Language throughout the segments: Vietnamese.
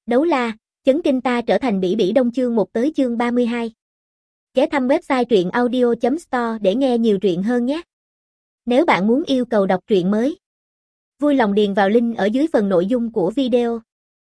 Đấu la, chấn kinh ta trở thành Bỉ Bỉ Đông chương 1 tới chương 32. Ghé thăm website truyện audio.store để nghe nhiều truyện hơn nhé. Nếu bạn muốn yêu cầu đọc truyện mới, vui lòng điền vào link ở dưới phần nội dung của video.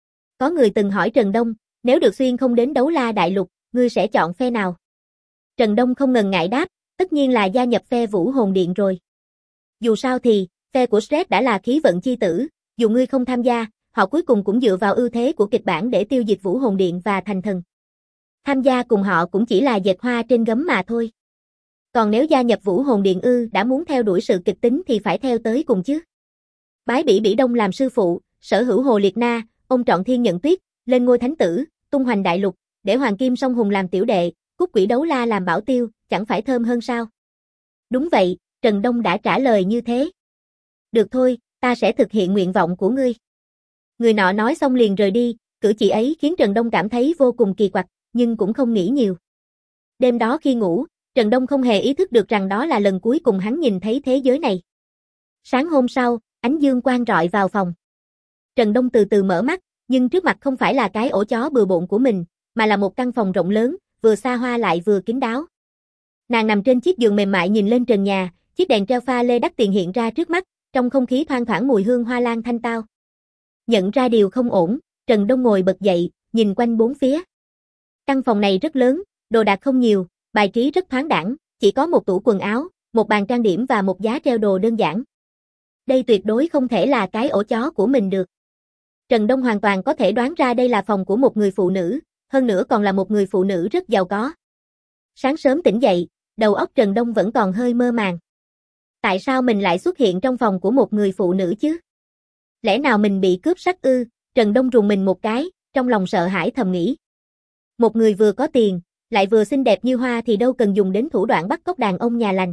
Có người từng hỏi Trần Đông, nếu được xuyên không đến Đấu La Đại Lục, ngươi sẽ chọn phe nào? Trần Đông không ngần ngại đáp, tất nhiên là gia nhập phe Vũ Hồn Điện rồi. Dù sao thì, phe của Stress đã là khí vận chi tử, dù ngươi không tham gia, họ cuối cùng cũng dựa vào ưu thế của kịch bản để tiêu diệt Vũ Hồn Điện và thành thần. Tham gia cùng họ cũng chỉ là dệt hoa trên gấm mà thôi. Còn nếu gia nhập Vũ Hồn Điện đã muốn theo đuổi sự kịch tính thì phải theo tới cùng chứ. Bái Bỉ Bỉ Đông làm sư phụ, sở hữu Hồ Liệt Na, ông trọn thiên nhận tuyết, lên ngôi thánh tử, tung hoành đại lục, để Hoàng Kim Song Hùng làm tiểu đệ, Cúc Quỷ Đấu La làm bảo tiêu, chẳng phải thơm hơn sao? Đúng vậy, Trần Đông đã trả lời như thế. Được thôi, ta sẽ thực hiện nguyện vọng của ngươi. Người nọ nói xong liền rời đi, cử chỉ ấy khiến Trần Đông cảm thấy vô cùng kỳ quặc, nhưng cũng không nghĩ nhiều. Đêm đó khi ngủ, Trần Đông không hề ý thức được rằng đó là lần cuối cùng hắn nhìn thấy thế giới này. Sáng hôm sau, ánh dương quang rọi vào phòng. Trần Đông từ từ mở mắt, nhưng trước mặt không phải là cái ổ chó bừa bộn của mình, mà là một căn phòng rộng lớn, vừa xa hoa lại vừa kín đáo. Nàng nằm trên chiếc giường mềm mại nhìn lên trần nhà, chiếc đèn treo pha lê đắt tiền hiện ra trước mắt, trong không khí thoang thoảng mùi hương hoa lan thanh tao. Nhận ra điều không ổn, Trần Đông ngồi bật dậy, nhìn quanh bốn phía. Căn phòng này rất lớn, đồ đạc không nhiều, bài trí rất thoáng đãng, chỉ có một tủ quần áo, một bàn trang điểm và một giá treo đồ đơn giản. Đây tuyệt đối không thể là cái ổ chó của mình được. Trần Đông hoàn toàn có thể đoán ra đây là phòng của một người phụ nữ, hơn nữa còn là một người phụ nữ rất giàu có. Sáng sớm tỉnh dậy, đầu óc Trần Đông vẫn còn hơi mơ màng. Tại sao mình lại xuất hiện trong phòng của một người phụ nữ chứ? Lẽ nào mình bị cướp sắc ư? Trần Đông rùng mình một cái, trong lòng sợ hãi thầm nghĩ. Một người vừa có tiền, lại vừa xinh đẹp như hoa thì đâu cần dùng đến thủ đoạn bắt cóc đàn ông nhà lành.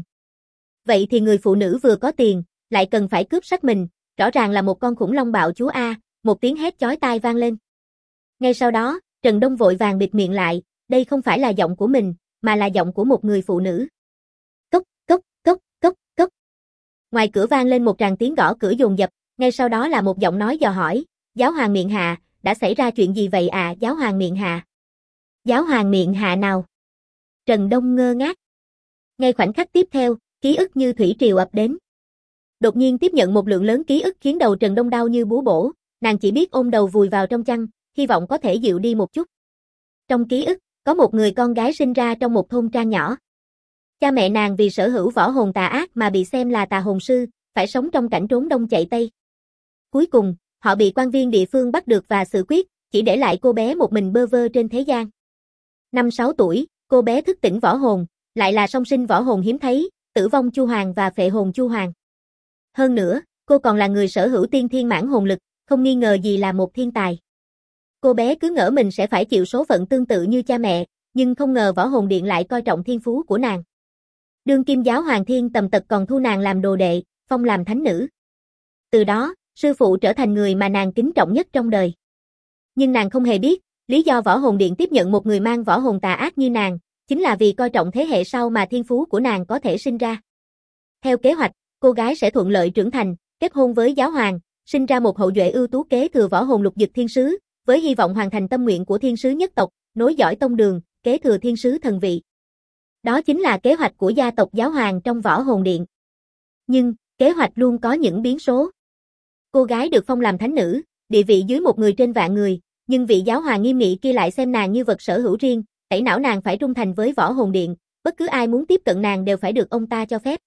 Vậy thì người phụ nữ vừa có tiền, lại cần phải cướp sắc mình, rõ ràng là một con khủng long bạo chúa a, một tiếng hét chói tai vang lên. Ngay sau đó, Trần Đông vội vàng bịt miệng lại, đây không phải là giọng của mình, mà là giọng của một người phụ nữ. Cốc, cốc, cốc, cốc, cốc. Ngoài cửa vang lên một tràng tiếng gõ cửa dồn dập, ngay sau đó là một giọng nói dò hỏi, Giáo hoàng miệng hạ, đã xảy ra chuyện gì vậy à Giáo hoàng miệng hạ? Giáo hoàng miệng hạ nào? Trần Đông ngơ ngác. Ngay khoảnh khắc tiếp theo, ký ức như thủy triều ập đến. Đột nhiên tiếp nhận một lượng lớn ký ức khiến đầu Trần Đông đau như búa bổ, nàng chỉ biết ôm đầu vùi vào trong chăn, hy vọng có thể dịu đi một chút. Trong ký ức, có một người con gái sinh ra trong một thôn trang nhỏ. Cha mẹ nàng vì sở hữu võ hồn tà ác mà bị xem là tà hồn sư, phải sống trong cảnh trốn đông chạy tây. Cuối cùng, họ bị quan viên địa phương bắt được và xử quyết, chỉ để lại cô bé một mình bơ vơ trên thế gian. Năm 6 tuổi, cô bé thức tỉnh võ hồn, lại là song sinh võ hồn hiếm thấy, Tử Vong Chu Hoàng và Phệ Hồn Chu Hoàng. Hơn nữa, cô còn là người sở hữu tiên thiên mãn hồn lực, không nghi ngờ gì là một thiên tài. Cô bé cứ ngỡ mình sẽ phải chịu số phận tương tự như cha mẹ, nhưng không ngờ Võ Hồn Điện lại coi trọng thiên phú của nàng. Đương kim giáo hoàng Thiên Tầm Tật còn thu nàng làm đồ đệ, phong làm thánh nữ. Từ đó, sư phụ trở thành người mà nàng kính trọng nhất trong đời. Nhưng nàng không hề biết, lý do Võ Hồn Điện tiếp nhận một người mang võ hồn tà ác như nàng, chính là vì coi trọng thế hệ sau mà thiên phú của nàng có thể sinh ra. Theo kế hoạch, cô gái sẽ thuận lợi trưởng thành, kết hôn với giáo hoàng, sinh ra một hậu duệ ưu tú kế thừa võ hồn lục dực thiên sứ, với hy vọng hoàn thành tâm nguyện của thiên sứ nhất tộc, nối dõi tông đường, kế thừa thiên sứ thần vị. Đó chính là kế hoạch của gia tộc giáo hoàng trong Võ Hồn Điện. Nhưng, kế hoạch luôn có những biến số. Cô gái được phong làm thánh nữ, địa vị dưới một người trên vạn người, nhưng vị giáo hoàng nghiêm nghị kia lại xem nàng như vật sở hữu riêng, tẩy não nàng phải trung thành với Võ Hồn Điện, bất cứ ai muốn tiếp cận nàng đều phải được ông ta cho phép.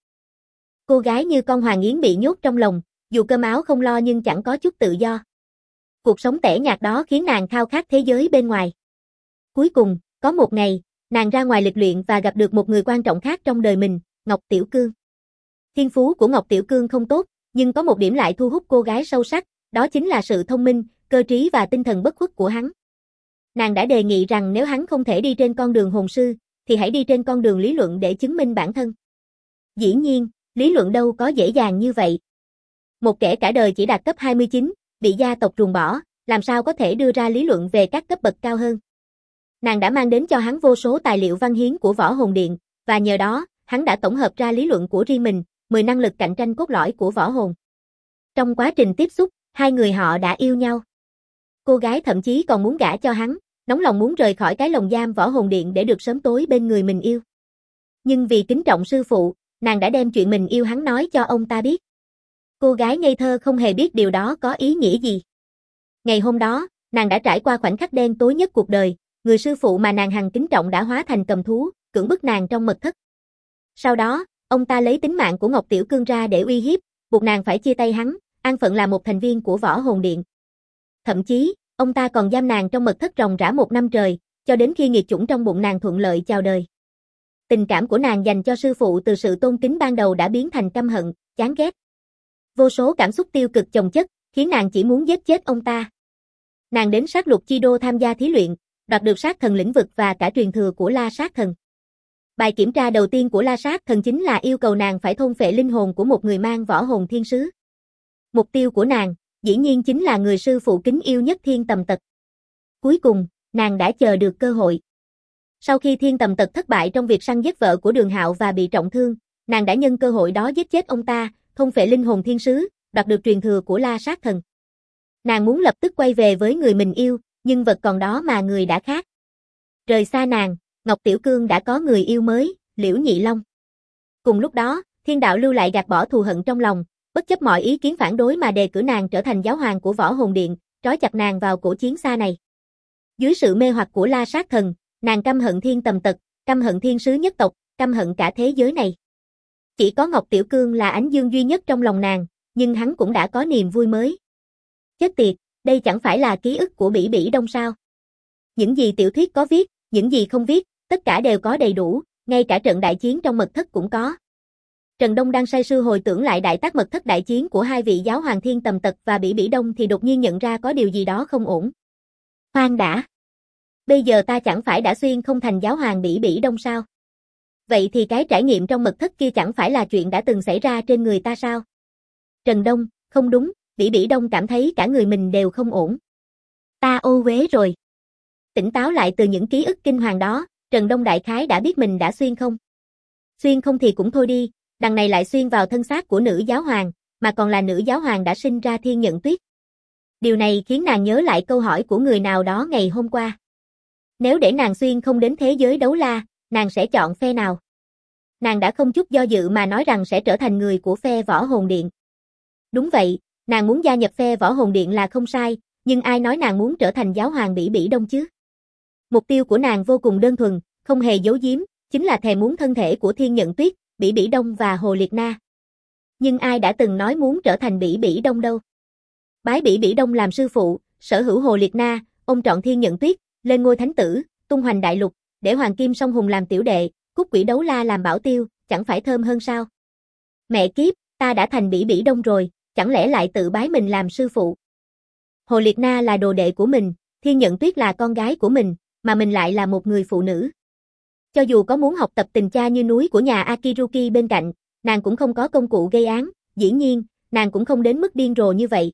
Cô gái như con hoàng yến bị nhốt trong lồng, dù cơm áo không lo nhưng chẳng có chút tự do. Cuộc sống tẻ nhạt đó khiến nàng khao khát thế giới bên ngoài. Cuối cùng, có một ngày, nàng ra ngoài lịch luyện và gặp được một người quan trọng khác trong đời mình, Ngọc Tiểu Cương. Thiên phú của Ngọc Tiểu Cương không tốt, nhưng có một điểm lại thu hút cô gái sâu sắc, đó chính là sự thông minh, cơ trí và tinh thần bất khuất của hắn. Nàng đã đề nghị rằng nếu hắn không thể đi trên con đường hồn sư, thì hãy đi trên con đường lý luận để chứng minh bản thân. Dĩ nhiên, lý luận đâu có dễ dàng như vậy. Một kẻ cả đời chỉ đạt cấp 29, bị gia tộc ruồng bỏ, làm sao có thể đưa ra lý luận về các cấp bậc cao hơn. Nàng đã mang đến cho hắn vô số tài liệu văn hiến của Võ Hồn Điện, và nhờ đó, hắn đã tổng hợp ra lý luận của riêng mình, 10 năng lực cạnh tranh cốt lõi của võ hồn. Trong quá trình tiếp xúc, hai người họ đã yêu nhau. Cô gái thậm chí còn muốn gả cho hắn, nóng lòng muốn rời khỏi cái lồng giam Võ Hồn Điện để được sớm tối bên người mình yêu. Nhưng vì kính trọng sư phụ, nàng đã đem chuyện mình yêu hắn nói cho ông ta biết. Cô gái ngây thơ không hề biết điều đó có ý nghĩa gì. Ngày hôm đó, nàng đã trải qua khoảnh khắc đen tối nhất cuộc đời, người sư phụ mà nàng hằng kính trọng đã hóa thành cầm thú, cưỡng bức nàng trong mật thất. Sau đó, ông ta lấy tính mạng của Ngọc Tiểu Cương ra để uy hiếp, buộc nàng phải chia tay hắn, an phận là một thành viên của Võ Hồn Điện. Thậm chí, ông ta còn giam nàng trong mật thất ròng rã 1 năm trời, cho đến khi nghiệt chủng trong bụng nàng thuận lợi chào đời. Tình cảm của nàng dành cho sư phụ từ sự tôn kính ban đầu đã biến thành căm hận, chán ghét. Vô số cảm xúc tiêu cực chồng chất, khiến nàng chỉ muốn giết chết ông ta. Nàng đến sát lục chi đô tham gia thí luyện, đoạt được sát thần lĩnh vực và cả truyền thừa của La Sát Thần. Bài kiểm tra đầu tiên của La Sát Thần chính là yêu cầu nàng phải thôn phệ linh hồn của một người mang võ hồn thiên sứ. Mục tiêu của nàng, dĩ nhiên chính là người sư phụ kính yêu nhất Thiên Tầm Tật. Cuối cùng, nàng đã chờ được cơ hội. Sau khi Thiên Tầm Tật thất bại trong việc săn giết vợ của Đường Hạo và bị trọng thương, nàng đã nhân cơ hội đó giết chết ông ta, thôn phệ linh hồn thiên sứ, đoạt được truyền thừa của La Sát Thần. Nàng muốn lập tức quay về với người mình yêu, nhưng vật còn đó mà người đã khác. Rời xa nàng, Ngọc Tiểu Cương đã có người yêu mới, Liễu Nhị Long. Cùng lúc đó, Thiên Đạo Lưu lại gạt bỏ thù hận trong lòng, bất chấp mọi ý kiến phản đối mà đề cử nàng trở thành giáo hoàng của Võ Hồn Điện, trói chặt nàng vào cổ chiến xa này. Dưới sự mê hoặc của La Sát Thần, nàng căm hận Thiên Tầm Tật, căm hận thiên sứ nhất tộc, căm hận cả thế giới này. Chỉ có Ngọc Tiểu Cương là ánh dương duy nhất trong lòng nàng, nhưng hắn cũng đã có niềm vui mới. Chết tiệt, đây chẳng phải là ký ức của Bỉ Bỉ Đông sao? Những gì tiểu thuyết có viết, những gì không viết, tất cả đều có đầy đủ, ngay cả trận đại chiến trong mật thất cũng có. Trần Đông đang say sưa hồi tưởng lại đại tác mật thất đại chiến của hai vị giáo hoàng Thiên Tầm Tật và Bỉ Bỉ Đông thì đột nhiên nhận ra có điều gì đó không ổn. Khoan đã. Bây giờ ta chẳng phải đã xuyên không thành giáo hoàng Bỉ Bỉ Đông sao? Vậy thì cái trải nghiệm trong mật thất kia chẳng phải là chuyện đã từng xảy ra trên người ta sao? Trần Đông, không đúng, Bỉ Bỉ Đông cảm thấy cả người mình đều không ổn. Ta ô uế rồi. Tỉnh táo lại từ những ký ức kinh hoàng đó, Trần Đông đại khái đã biết mình đã xuyên không. Xuyên không thì cũng thôi đi, đằng này lại xuyên vào thân xác của nữ giáo hoàng, mà còn là nữ giáo hoàng đã sinh ra Thiên Nhận Tuyết. Điều này khiến nàng nhớ lại câu hỏi của người nào đó ngày hôm qua. Nếu để nàng xuyên không đến thế giới đấu la, nàng sẽ chọn phe nào? Nàng đã không chút do dự mà nói rằng sẽ trở thành người của phe Võ Hồn Điện. Đúng vậy, nàng muốn gia nhập phe Võ Hồn Điện là không sai, nhưng ai nói nàng muốn trở thành giáo hoàng Bỉ Bỉ Đông chứ? Mục tiêu của nàng vô cùng đơn thuần, không hề giấu giếm, chính là thèm muốn thân thể của Thiên Nhận Tuyết, Bỉ Bỉ Đông và Hồ Liệt Na. Nhưng ai đã từng nói muốn trở thành Bỉ Bỉ Đông đâu? Bái Bỉ Bỉ Đông làm sư phụ, sở hữu Hồ Liệt Na, ông trọn Thiên Nhận Tuyết, lên ngôi thánh tử, tung hoành đại lục, để Hoàng Kim Song Hùng làm tiểu đệ, Cúc Quỷ Đấu La làm bảo tiêu, chẳng phải thơm hơn sao? Mẹ kiếp, ta đã thành Bỉ Bỉ Đông rồi, chẳng lẽ lại tự bái mình làm sư phụ? Hồ Liệt Na là đồ đệ của mình, Thiên Nhận Tuyết là con gái của mình, mà mình lại là một người phụ nữ. Cho dù có muốn học tập tình cha như núi của nhà Akiruki bên cạnh, nàng cũng không có công cụ gây án, dĩ nhiên, nàng cũng không đến mức điên rồ như vậy.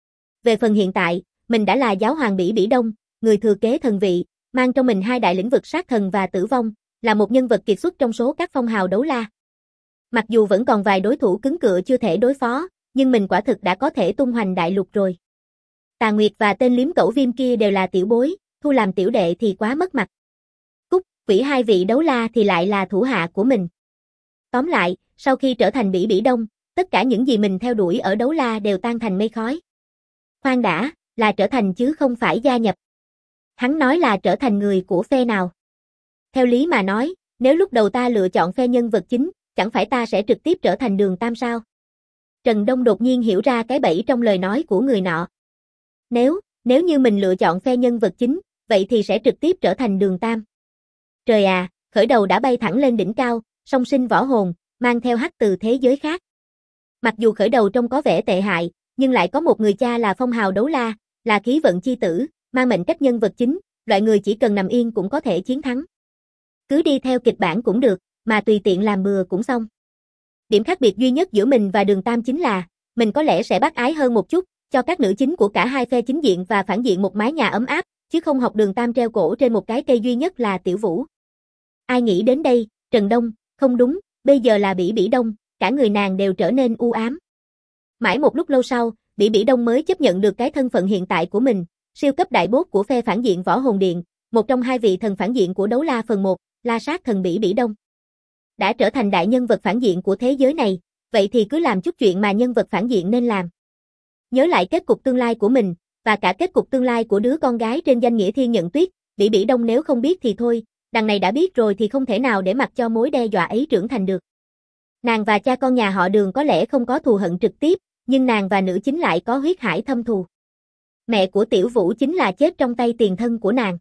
Về phần hiện tại, mình đã là giáo hoàng Bỉ Bỉ Đông, người thừa kế thần vị, mang trong mình 2 đại lĩnh vực sát thần và tử vong, là một nhân vật kiệt xuất trong số các phong hào đấu la. Mặc dù vẫn còn vài đối thủ cứng cựa chưa thể đối phó, nhưng mình quả thực đã có thể tung hoành đại lục rồi. Tà Nguyệt và tên liếm cẩu viêm kia đều là tiểu bối, thu làm tiểu đệ thì quá mất mặt. Cúc, Quỷ 2 vị đấu la thì lại là thủ hạ của mình. Tóm lại, sau khi trở thành Bỉ Bỉ Đông, tất cả những gì mình theo đuổi ở đấu la đều tan thành mây khói. Khoan đã, là trở thành chứ không phải gia nhập. Hắn nói là trở thành người của phe nào. Theo lý mà nói, nếu lúc đầu ta lựa chọn phe nhân vật chính, chẳng phải ta sẽ trực tiếp trở thành Đường Tam sao? Trần Đông đột nhiên hiểu ra cái bẫy trong lời nói của người nọ. Nếu như mình lựa chọn phe nhân vật chính, vậy thì sẽ trực tiếp trở thành Đường Tam. Trời à, khởi đầu đã bay thẳng lên đỉnh cao, song sinh võ hồn, mang theo hắc từ thế giới khác. Mặc dù khởi đầu trông có vẻ tệ hại, nhưng lại có một người cha là phong hào đấu la, là khí vận chi tử, mang mệnh cách nhân vật chính, loại người chỉ cần nằm yên cũng có thể chiến thắng. Cứ đi theo kịch bản cũng được, mà tùy tiện làm bừa cũng xong. Điểm khác biệt duy nhất giữa mình và Đường Tam chính là, mình có lẽ sẽ bác ái hơn một chút, cho các nữ chính của cả hai phe chính diện và phản diện một mái nhà ấm áp, chứ không học Đường Tam treo cổ trên một cái cây duy nhất là Tiểu Vũ. Ai nghĩ đến đây, Trần Đông, không đúng, bây giờ là Bỉ Bỉ Đông, cả người nàng đều trở nên u ám. Mãi một lúc lâu sau, Bỉ Bỉ Đông mới chấp nhận được cái thân phận hiện tại của mình, Siêu cấp đại boss của phe phản diện Võ Hồn Điện, một trong hai vị thần phản diện của Đấu La phần 1, La Sát Thần Bỉ Bỉ Đông. Đã trở thành đại nhân vật phản diện của thế giới này, vậy thì cứ làm chút chuyện mà nhân vật phản diện nên làm. Nhớ lại kết cục tương lai của mình, và cả kết cục tương lai của đứa con gái trên danh nghĩa Thiên Nhận Tuyết, Bỉ Bỉ Đông nếu không biết thì thôi, đằng này đã biết rồi thì không thể nào để mặc cho mối đe dọa ấy trưởng thành được. Nàng và cha con nhà họ Đường có lẽ không có thù hận trực tiếp, nhưng nàng và nữ chính lại có huyết hải thâm thù. Mẹ của Tiểu Vũ chính là chết trong tay tiền thân của nàng.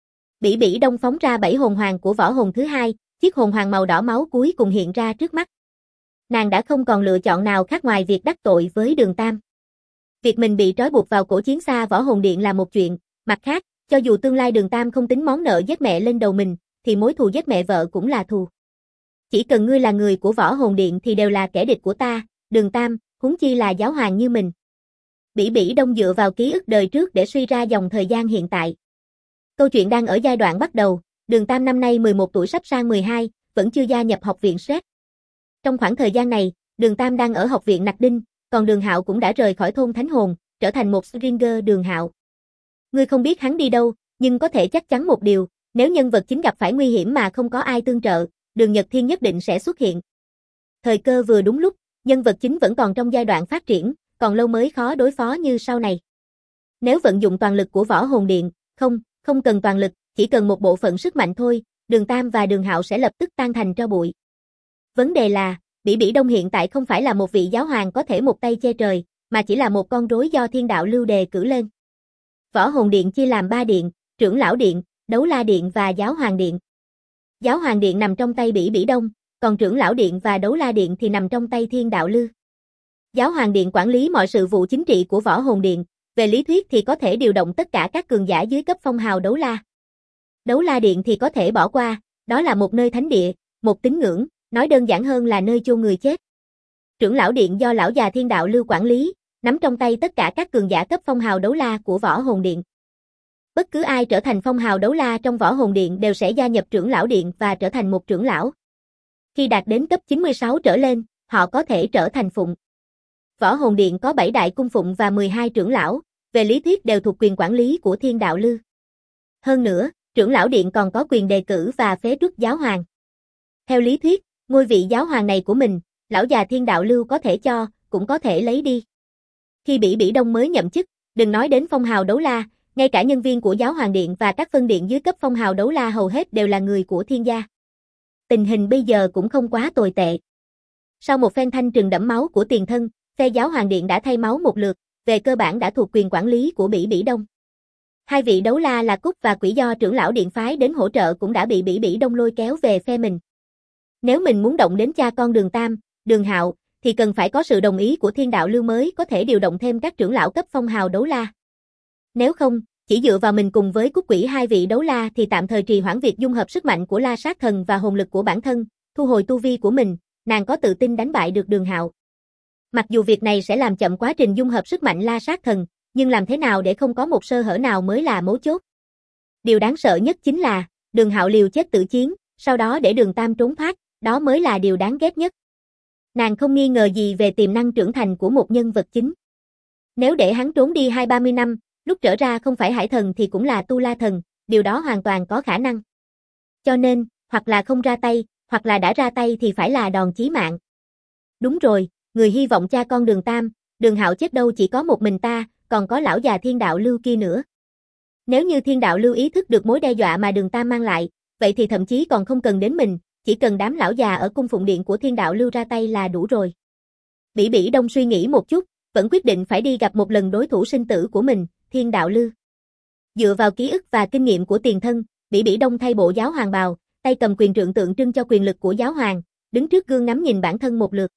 Bỉ Bỉ Đông phóng ra 7 hồn hoàng của võ hồn thứ hai, chiếc hồn hoàng màu đỏ máu cuối cùng hiện ra trước mắt. Nàng đã không còn lựa chọn nào khác ngoài việc đắc tội với Đường Tam. Việc mình bị trói buộc vào cổ chiến xa Võ Hồn Điện là một chuyện, mặt khác, cho dù tương lai Đường Tam không tính món nợ giết mẹ lên đầu mình, thì mối thù giết mẹ vợ cũng là thù. Chỉ cần ngươi là người của Võ Hồn Điện thì đều là kẻ địch của ta, Đường Tam, huống chi là giáo hoàng như mình. Bỉ Bỉ Đông dựa vào ký ức đời trước để suy ra dòng thời gian hiện tại. Câu chuyện đang ở giai đoạn bắt đầu, Đường Tam năm nay 11 tuổi sắp sang 12, vẫn chưa gia nhập học viện SET. Trong khoảng thời gian này, Đường Tam đang ở học viện Nặc Đinh, còn Đường Hạo cũng đã rời khỏi thôn Thánh Hồn, trở thành một Stringer Đường Hạo. Ngươi không biết hắn đi đâu, nhưng có thể chắc chắn một điều, nếu nhân vật chính gặp phải nguy hiểm mà không có ai tương trợ, Đường Nhật Thiên nhất định sẽ xuất hiện. Thời cơ vừa đúng lúc, nhân vật chính vẫn còn trong giai đoạn phát triển, còn lâu mới khó đối phó như sau này. Nếu vận dụng toàn lực của Võ Hồn Điện, không cần toàn lực, chỉ cần một bộ phận sức mạnh thôi, Đường Tam và Đường Hạo sẽ lập tức tan thành tro bụi. Vấn đề là, Bỉ Bỉ Đông hiện tại không phải là một vị giáo hoàng có thể một tay che trời, mà chỉ là một con rối do Thiên Đạo Lưu đề cử lên. Võ Hồn Điện chia làm 3 điện, Trưởng Lão Điện, Đấu La Điện và Giáo Hoàng Điện. Giáo Hoàng Điện nằm trong tay Bỉ Bỉ Đông, còn Trưởng Lão Điện và Đấu La Điện thì nằm trong tay Thiên Đạo Lưu. Giáo Hoàng Điện quản lý mọi sự vụ chính trị của Võ Hồn Điện, về lý thuyết thì có thể điều động tất cả các cường giả dưới cấp phong hào Đấu La. Đấu La Điện thì có thể bỏ qua, đó là một nơi thánh địa, một tín ngưỡng, nói đơn giản hơn là nơi chôn người chết. Trưởng Lão Điện do lão già Thiên Đạo Lưu quản lý, nắm trong tay tất cả các cường giả cấp phong hào Đấu La của Võ Hồn Điện. Bất cứ ai trở thành phong hào Đấu La trong Võ Hồn Điện đều sẽ gia nhập Trưởng Lão Điện và trở thành một trưởng lão. Khi đạt đến cấp 96 trở lên, họ có thể trở thành phụng. Võ Hồn Điện có 7 đại cung phụng và 12 trưởng lão, về lý thuyết đều thuộc quyền quản lý của Thiên Đạo Lưu. Hơn nữa, Trưởng Lão Điện còn có quyền đề cử và phế truất giáo hoàng. Theo lý thuyết, ngôi vị giáo hoàng này của mình, lão già Thiên Đạo Lưu có thể cho, cũng có thể lấy đi. Khi Bỉ Bỉ Đông mới nhậm chức, đừng nói đến phong hào Đấu La, ngay cả nhân viên của Giáo Hoàng Điện và các phân điện dưới cấp phong hào Đấu La hầu hết đều là người của Thiên gia. Tình hình bây giờ cũng không quá tồi tệ. Sau một phen thanh trừng đẫm máu của tiền thân, phe Giáo Hoàng Điện đã thay máu một lượt, về cơ bản đã thuộc quyền quản lý của Bỉ Bỉ Đông. Hai vị Đấu La là Cúc và Quỷ do Trưởng Lão Điện phái đến hỗ trợ cũng đã bị Bỉ Bỉ Đông lôi kéo về phe mình. Nếu mình muốn động đến cha con Đường Tam, Đường Hạo, thì cần phải có sự đồng ý của Thiên Đạo Lưu mới có thể điều động thêm các trưởng lão cấp phong hào Đấu La. Nếu không, chỉ dựa vào mình cùng với Cúc Quỷ hai vị Đấu La thì tạm thời trì hoãn việc dung hợp sức mạnh của La Sát Thần và hồn lực của bản thân, thu hồi tu vi của mình, nàng có tự tin đánh bại được Đường Hạo. Mặc dù việc này sẽ làm chậm quá trình dung hợp sức mạnh La Sát Thần, nhưng làm thế nào để không có một sơ hở nào mới là mấu chốt. Điều đáng sợ nhất chính là, Đường Hạo liều chết tự chiến, sau đó để Đường Tam trốn thoát, đó mới là điều đáng ghét nhất. Nàng không nghi ngờ gì về tiềm năng trưởng thành của một nhân vật chính. Nếu để hắn trốn đi 20-30 năm, lúc trở ra không phải Hải Thần thì cũng là Tu La Thần, điều đó hoàn toàn có khả năng. Cho nên, hoặc là không ra tay, hoặc là đã ra tay thì phải là đòn chí mạng. Đúng rồi, người hy vọng cha con Đường Tam, Đường Hạo chết đâu chỉ có một mình ta, còn có lão già Thiên Đạo Lưu kia nữa. Nếu như Thiên Đạo Lưu ý thức được mối đe dọa mà Đường Tam mang lại, vậy thì thậm chí còn không cần đến mình, chỉ cần đám lão già ở cung phụng điện của Thiên Đạo Lưu ra tay là đủ rồi. Bỉ Bỉ Đông suy nghĩ một chút, vẫn quyết định phải đi gặp một lần đối thủ sinh tử của mình, Thiên Đạo Lưu. Dựa vào ký ức và kinh nghiệm của tiền thân, Bỉ Bỉ Đông thay bộ giáo hoàng bào, tay cầm quyền trượng tượng trưng cho quyền lực của giáo hoàng, đứng trước gương ngắm nhìn bản thân một lượt.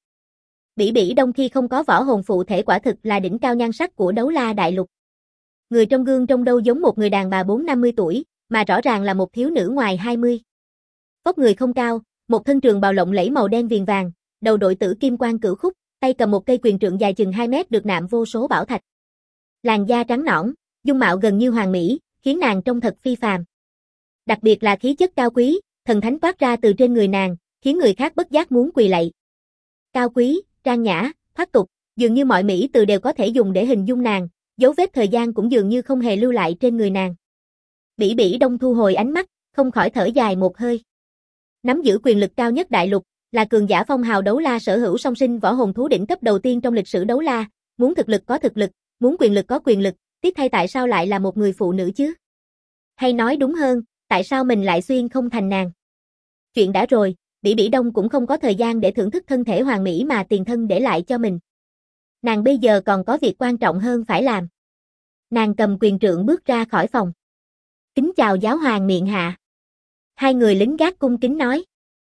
Bỉ Bỉ Đông khi không có võ hồn phụ thể quả thực là đỉnh cao nhan sắc của Đấu La đại lục. Người trong gương trông đâu giống một người đàn bà 40-50 tuổi, mà rõ ràng là một thiếu nữ ngoài 20. Vóc người không cao, một thân trường bào lộng lẫy màu đen viền vàng, đầu đội tử kim quan cửu khúc, tay cầm một cây quyền trượng dài chừng 2 mét được nạm vô số bảo thạch. Làn da trắng nõn, dung mạo gần như hoàn mỹ, khiến nàng trông thật phi phàm. Đặc biệt là khí chất cao quý, thần thánh toát ra từ trên người nàng, khiến người khác bất giác muốn quỳ lạy. Cao quý, trang nhã, thoát tục, dường như mọi mỹ từ đều có thể dùng để hình dung nàng, dấu vết thời gian cũng dường như không hề lưu lại trên người nàng. Bỉ Bỉ Đông thu hồi ánh mắt, không khỏi thở dài một hơi. Nắm giữ quyền lực cao nhất đại lục, là cường giả phong hào đấu la sở hữu song sinh võ hồn thú đỉnh cấp đầu tiên trong lịch sử đấu la, muốn thực lực có thực lực, muốn quyền lực có quyền lực, tiếc thay tại sao lại là một người phụ nữ chứ? Hay nói đúng hơn, tại sao mình lại xuyên không thành nàng? Chuyện đã rồi, Bỉ Bỉ Đông cũng không có thời gian để thưởng thức thân thể hoàn mỹ mà tiền thân để lại cho mình. Nàng bây giờ còn có việc quan trọng hơn phải làm. Nàng cầm quyền trượng bước ra khỏi phòng. Kính chào giáo hoàng miện hạ. Hai người lính gác cung kính nói.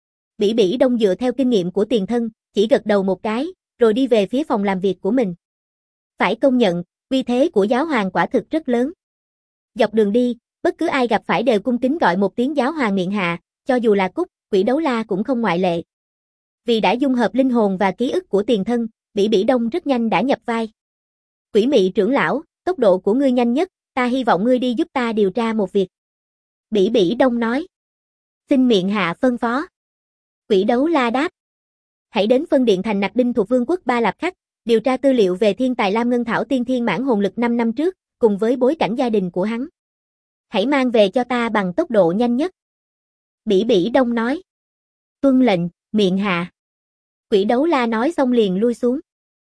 Bỉ Bỉ Đông dựa theo kinh nghiệm của tiền thân, chỉ gật đầu một cái, rồi đi về phía phòng làm việc của mình. Phải công nhận, uy thế của giáo hoàng quả thực rất lớn. Dọc đường đi, bất cứ ai gặp phải đều cung kính gọi một tiếng giáo hoàng miện hạ, cho dù là Cúc, quỷ đấu la cũng không ngoại lệ. Vì đã dung hợp linh hồn và ký ức của tiền thân, Bỉ Bỉ Đông rất nhanh đã nhập vai. Quỷ mị trưởng lão, tốc độ của ngươi nhanh nhất, ta hy vọng ngươi đi giúp ta điều tra một việc. Bỉ Bỉ Đông nói. Xin miện hạ phân phó. Quỷ đấu la đáp. Hãy đến phân điện thành Nặc Đinh thuộc Vương quốc Ba Lạp Khắc, điều tra tư liệu về thiên tài Lam Ngân Thảo tiên thiên mãn hồn lực 5 năm trước, cùng với bối cảnh gia đình của hắn. Hãy mang về cho ta bằng tốc độ nhanh nhất. Bỉ Bỉ Đông nói. Tuân lệnh, miện hạ. Quỷ đấu la nói xong liền lui xuống.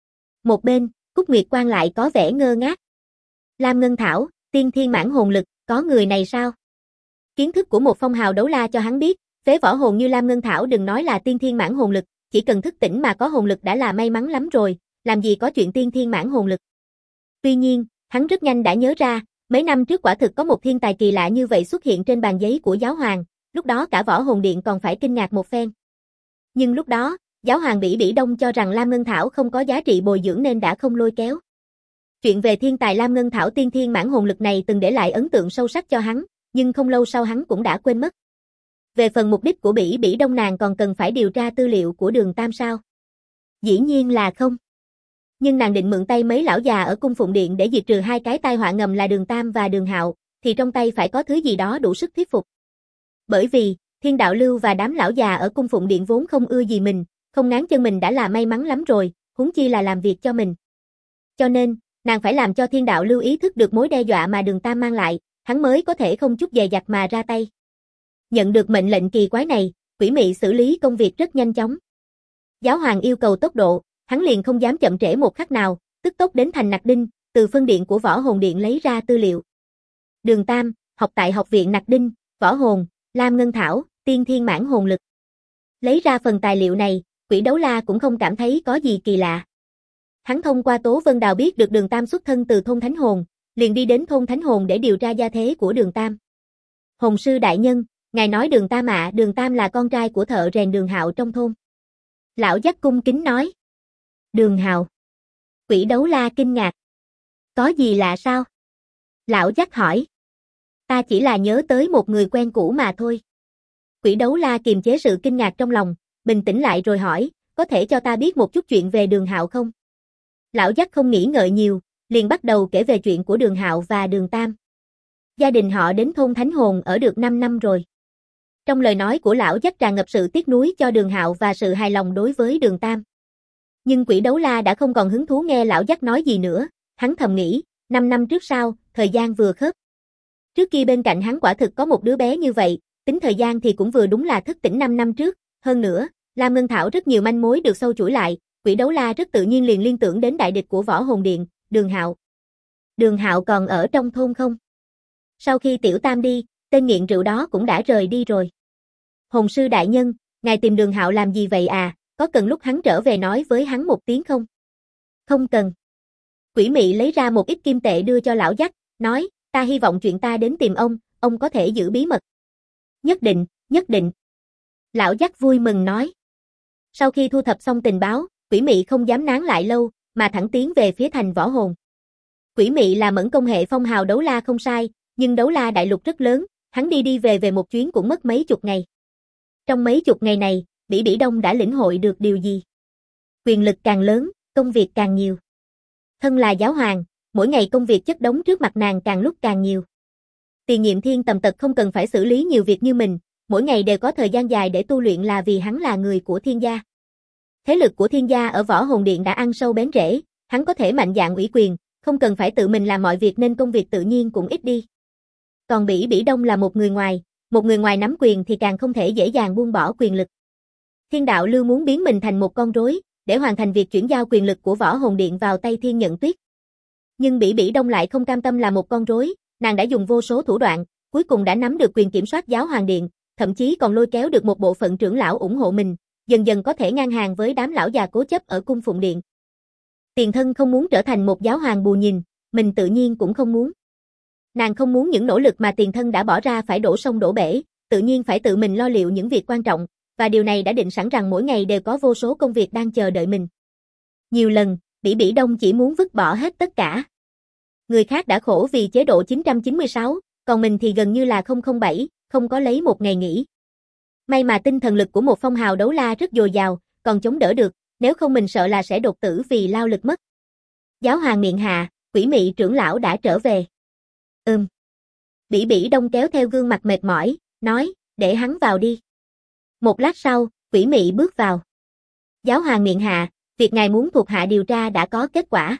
Một bên, Cúc Nguyệt Quan lại có vẻ ngơ ngác. Lam Ngân Thảo, tiên thiên mãn hồn lực, có người này sao? Kiến thức của một phong hào đấu la cho hắn biết, phế võ hồn như Lam Ngân Thảo đừng nói là tiên thiên mãn hồn lực, chỉ cần thức tỉnh mà có hồn lực đã là may mắn lắm rồi, làm gì có chuyện tiên thiên mãn hồn lực. Tuy nhiên, hắn rất nhanh đã nhớ ra, mấy năm trước quả thực có một thiên tài kỳ lạ như vậy xuất hiện trên bàn giấy của giáo hoàng, lúc đó cả võ hồn điện còn phải kinh ngạc một phen. Nhưng lúc đó, giáo hoàng Bỉ Bỉ Đông cho rằng Lam Ngân Thảo không có giá trị bồi dưỡng nên đã không lôi kéo. Chuyện về thiên tài Lam Ngân Thảo tiên thiên mãn hồn lực này từng để lại ấn tượng sâu sắc cho hắn, nhưng không lâu sau hắn cũng đã quên mất. Về phần mục đích của Bỉ Bỉ Đông nàng còn cần phải điều tra tư liệu của Đường Tam sao? Dĩ nhiên là không. Nhưng nàng định mượn tay mấy lão già ở cung phụng điện để diệt trừ hai cái tai họa ngầm là Đường Tam và Đường Hạo, thì trong tay phải có thứ gì đó đủ sức thuyết phục. Bởi vì, Thiên Đạo Lưu và đám lão già ở cung phụng điện vốn không ưa gì mình, không ngáng chân mình đã là may mắn lắm rồi, huống chi là làm việc cho mình. Cho nên, nàng phải làm cho Thiên Đạo Lưu ý thức được mối đe dọa mà Đường Tam mang lại, hắn mới có thể không chút dè dặt mà ra tay. Nhận được mệnh lệnh kỳ quái này, quỷ mị xử lý công việc rất nhanh chóng. Giáo hoàng yêu cầu tốc độ, hắn liền không dám chậm trễ một khắc nào, tức tốc đến thành Nặc Đinh, từ phân điện của võ hồn điện lấy ra tư liệu. Đường Tam, học tại học viện Nặc Đinh, võ hồn, Lam Ngân Thảo, tiên thiên mãn hồn lực. Lấy ra phần tài liệu này, quỷ đấu la cũng không cảm thấy có gì kỳ lạ. Hắn thông qua Tố Vân Đào biết được Đường Tam xuất thân từ thôn Thánh Hồn, liền đi đến thôn Thánh Hồn để điều tra gia thế của Đường Tam. Hồn sư đại nhân, ngài nói Đường Tam ạ, Đường Tam là con trai của thợ rèn Đường Hạo trong thôn. Lão Dắt cung kính nói. Đường Hạo. Quỷ đấu la kinh ngạc. Có gì lạ sao? Lão Dắt hỏi. Ta chỉ là nhớ tới một người quen cũ mà thôi. Quỷ đấu la kiềm chế sự kinh ngạc trong lòng, bình tĩnh lại rồi hỏi, có thể cho ta biết một chút chuyện về Đường Hạo không? Lão Dắt không nghĩ ngợi nhiều, liền bắt đầu kể về chuyện của Đường Hạo và Đường Tam. Gia đình họ đến thôn Thánh Hồn ở được 5 năm rồi. Trong lời nói của lão Dắt tràn ngập sự tiếc nuối cho Đường Hạo và sự hài lòng đối với Đường Tam. Nhưng quỷ đấu la đã không còn hứng thú nghe lão Dắt nói gì nữa, hắn thầm nghĩ, 5 năm trước sau, thời gian vừa khớp. Trước kia bên cạnh hắn quả thực có một đứa bé như vậy, tính thời gian thì cũng vừa đúng là thức tỉnh 5 năm trước, hơn nữa, Lam Ngân Thảo rất nhiều manh mối được sâu chuỗi lại, quỷ đấu la rất tự nhiên liền liên tưởng đến đại địch của võ hồn điện, Đường Hạo. Đường Hạo còn ở trong thôn không? Sau khi Tiểu Tam đi, tên nghiện rượu đó cũng đã rời đi rồi. Hồn sư đại nhân, ngài tìm Đường Hạo làm gì vậy à, có cần lúc hắn trở về nói với hắn một tiếng không? Không cần. Quỷ mị lấy ra một ít kim tệ đưa cho lão Dắt, nói, ta hy vọng chuyện ta đến tìm ông có thể giữ bí mật. Nhất định, nhất định. Lão Dắt vui mừng nói. Sau khi thu thập xong tình báo, quỷ mị không dám nán lại lâu, mà thẳng tiến về phía thành võ hồn. Quỷ mị là mẫn công hệ phong hào đấu la không sai, nhưng đấu la đại lục rất lớn, hắn đi về một chuyến cũng mất mấy chục ngày. Trong mấy chục ngày này, Bỉ Bỉ Đông đã lĩnh hội được điều gì? Quyền lực càng lớn, công việc càng nhiều. Thân là giáo hoàng, mỗi ngày công việc chất đống trước mặt nàng càng lúc càng nhiều. Tiền nhiệm thiên tầm tật không cần phải xử lý nhiều việc như mình, mỗi ngày đều có thời gian dài để tu luyện là vì hắn là người của thiên gia. Thế lực của thiên gia ở võ hồn điện đã ăn sâu bén rễ, hắn có thể mạnh dạn ủy quyền, không cần phải tự mình làm mọi việc nên công việc tự nhiên cũng ít đi. Còn Bỉ Bỉ Đông là một người ngoài nắm quyền thì càng không thể dễ dàng buông bỏ quyền lực. Thiên Đạo Lưu muốn biến mình thành một con rối, để hoàn thành việc chuyển giao quyền lực của Võ Hồn Điện vào tay Thiên Nhận Tuyết. Nhưng Bỉ Bỉ Đông lại không cam tâm là một con rối, nàng đã dùng vô số thủ đoạn, cuối cùng đã nắm được quyền kiểm soát Giáo Hoàng Điện, thậm chí còn lôi kéo được một bộ phận trưởng lão ủng hộ mình, dần dần có thể ngang hàng với đám lão già cố chấp ở Cung Phụng Điện. Tiền Thân không muốn trở thành một giáo hoàng bù nhìn, mình tự nhiên cũng không muốn. Nàng không muốn những nỗ lực mà Tiền Thân đã bỏ ra phải đổ sông đổ bể, tự nhiên phải tự mình lo liệu những việc quan trọng, và điều này đã định sẵn rằng mỗi ngày đều có vô số công việc đang chờ đợi mình. Nhiều lần, Bỉ Bỉ Đông chỉ muốn vứt bỏ hết tất cả. Người khác đã khổ vì chế độ 996, còn mình thì gần như là 007, không có lấy một ngày nghỉ. May mà tinh thần lực của một phong hào đấu la rất dồi dào, còn chống đỡ được, nếu không mình sợ là sẽ đột tử vì lao lực mất. Giáo hoàng miệng hạ, Quỷ Mị trưởng lão đã trở về. Bỉ Bỉ Đông kéo theo gương mặt mệt mỏi, nói, để hắn vào đi. Một lát sau, Quỷ Mị bước vào. Giáo hoàng miệng hạ, việc ngài muốn thuộc hạ điều tra đã có kết quả.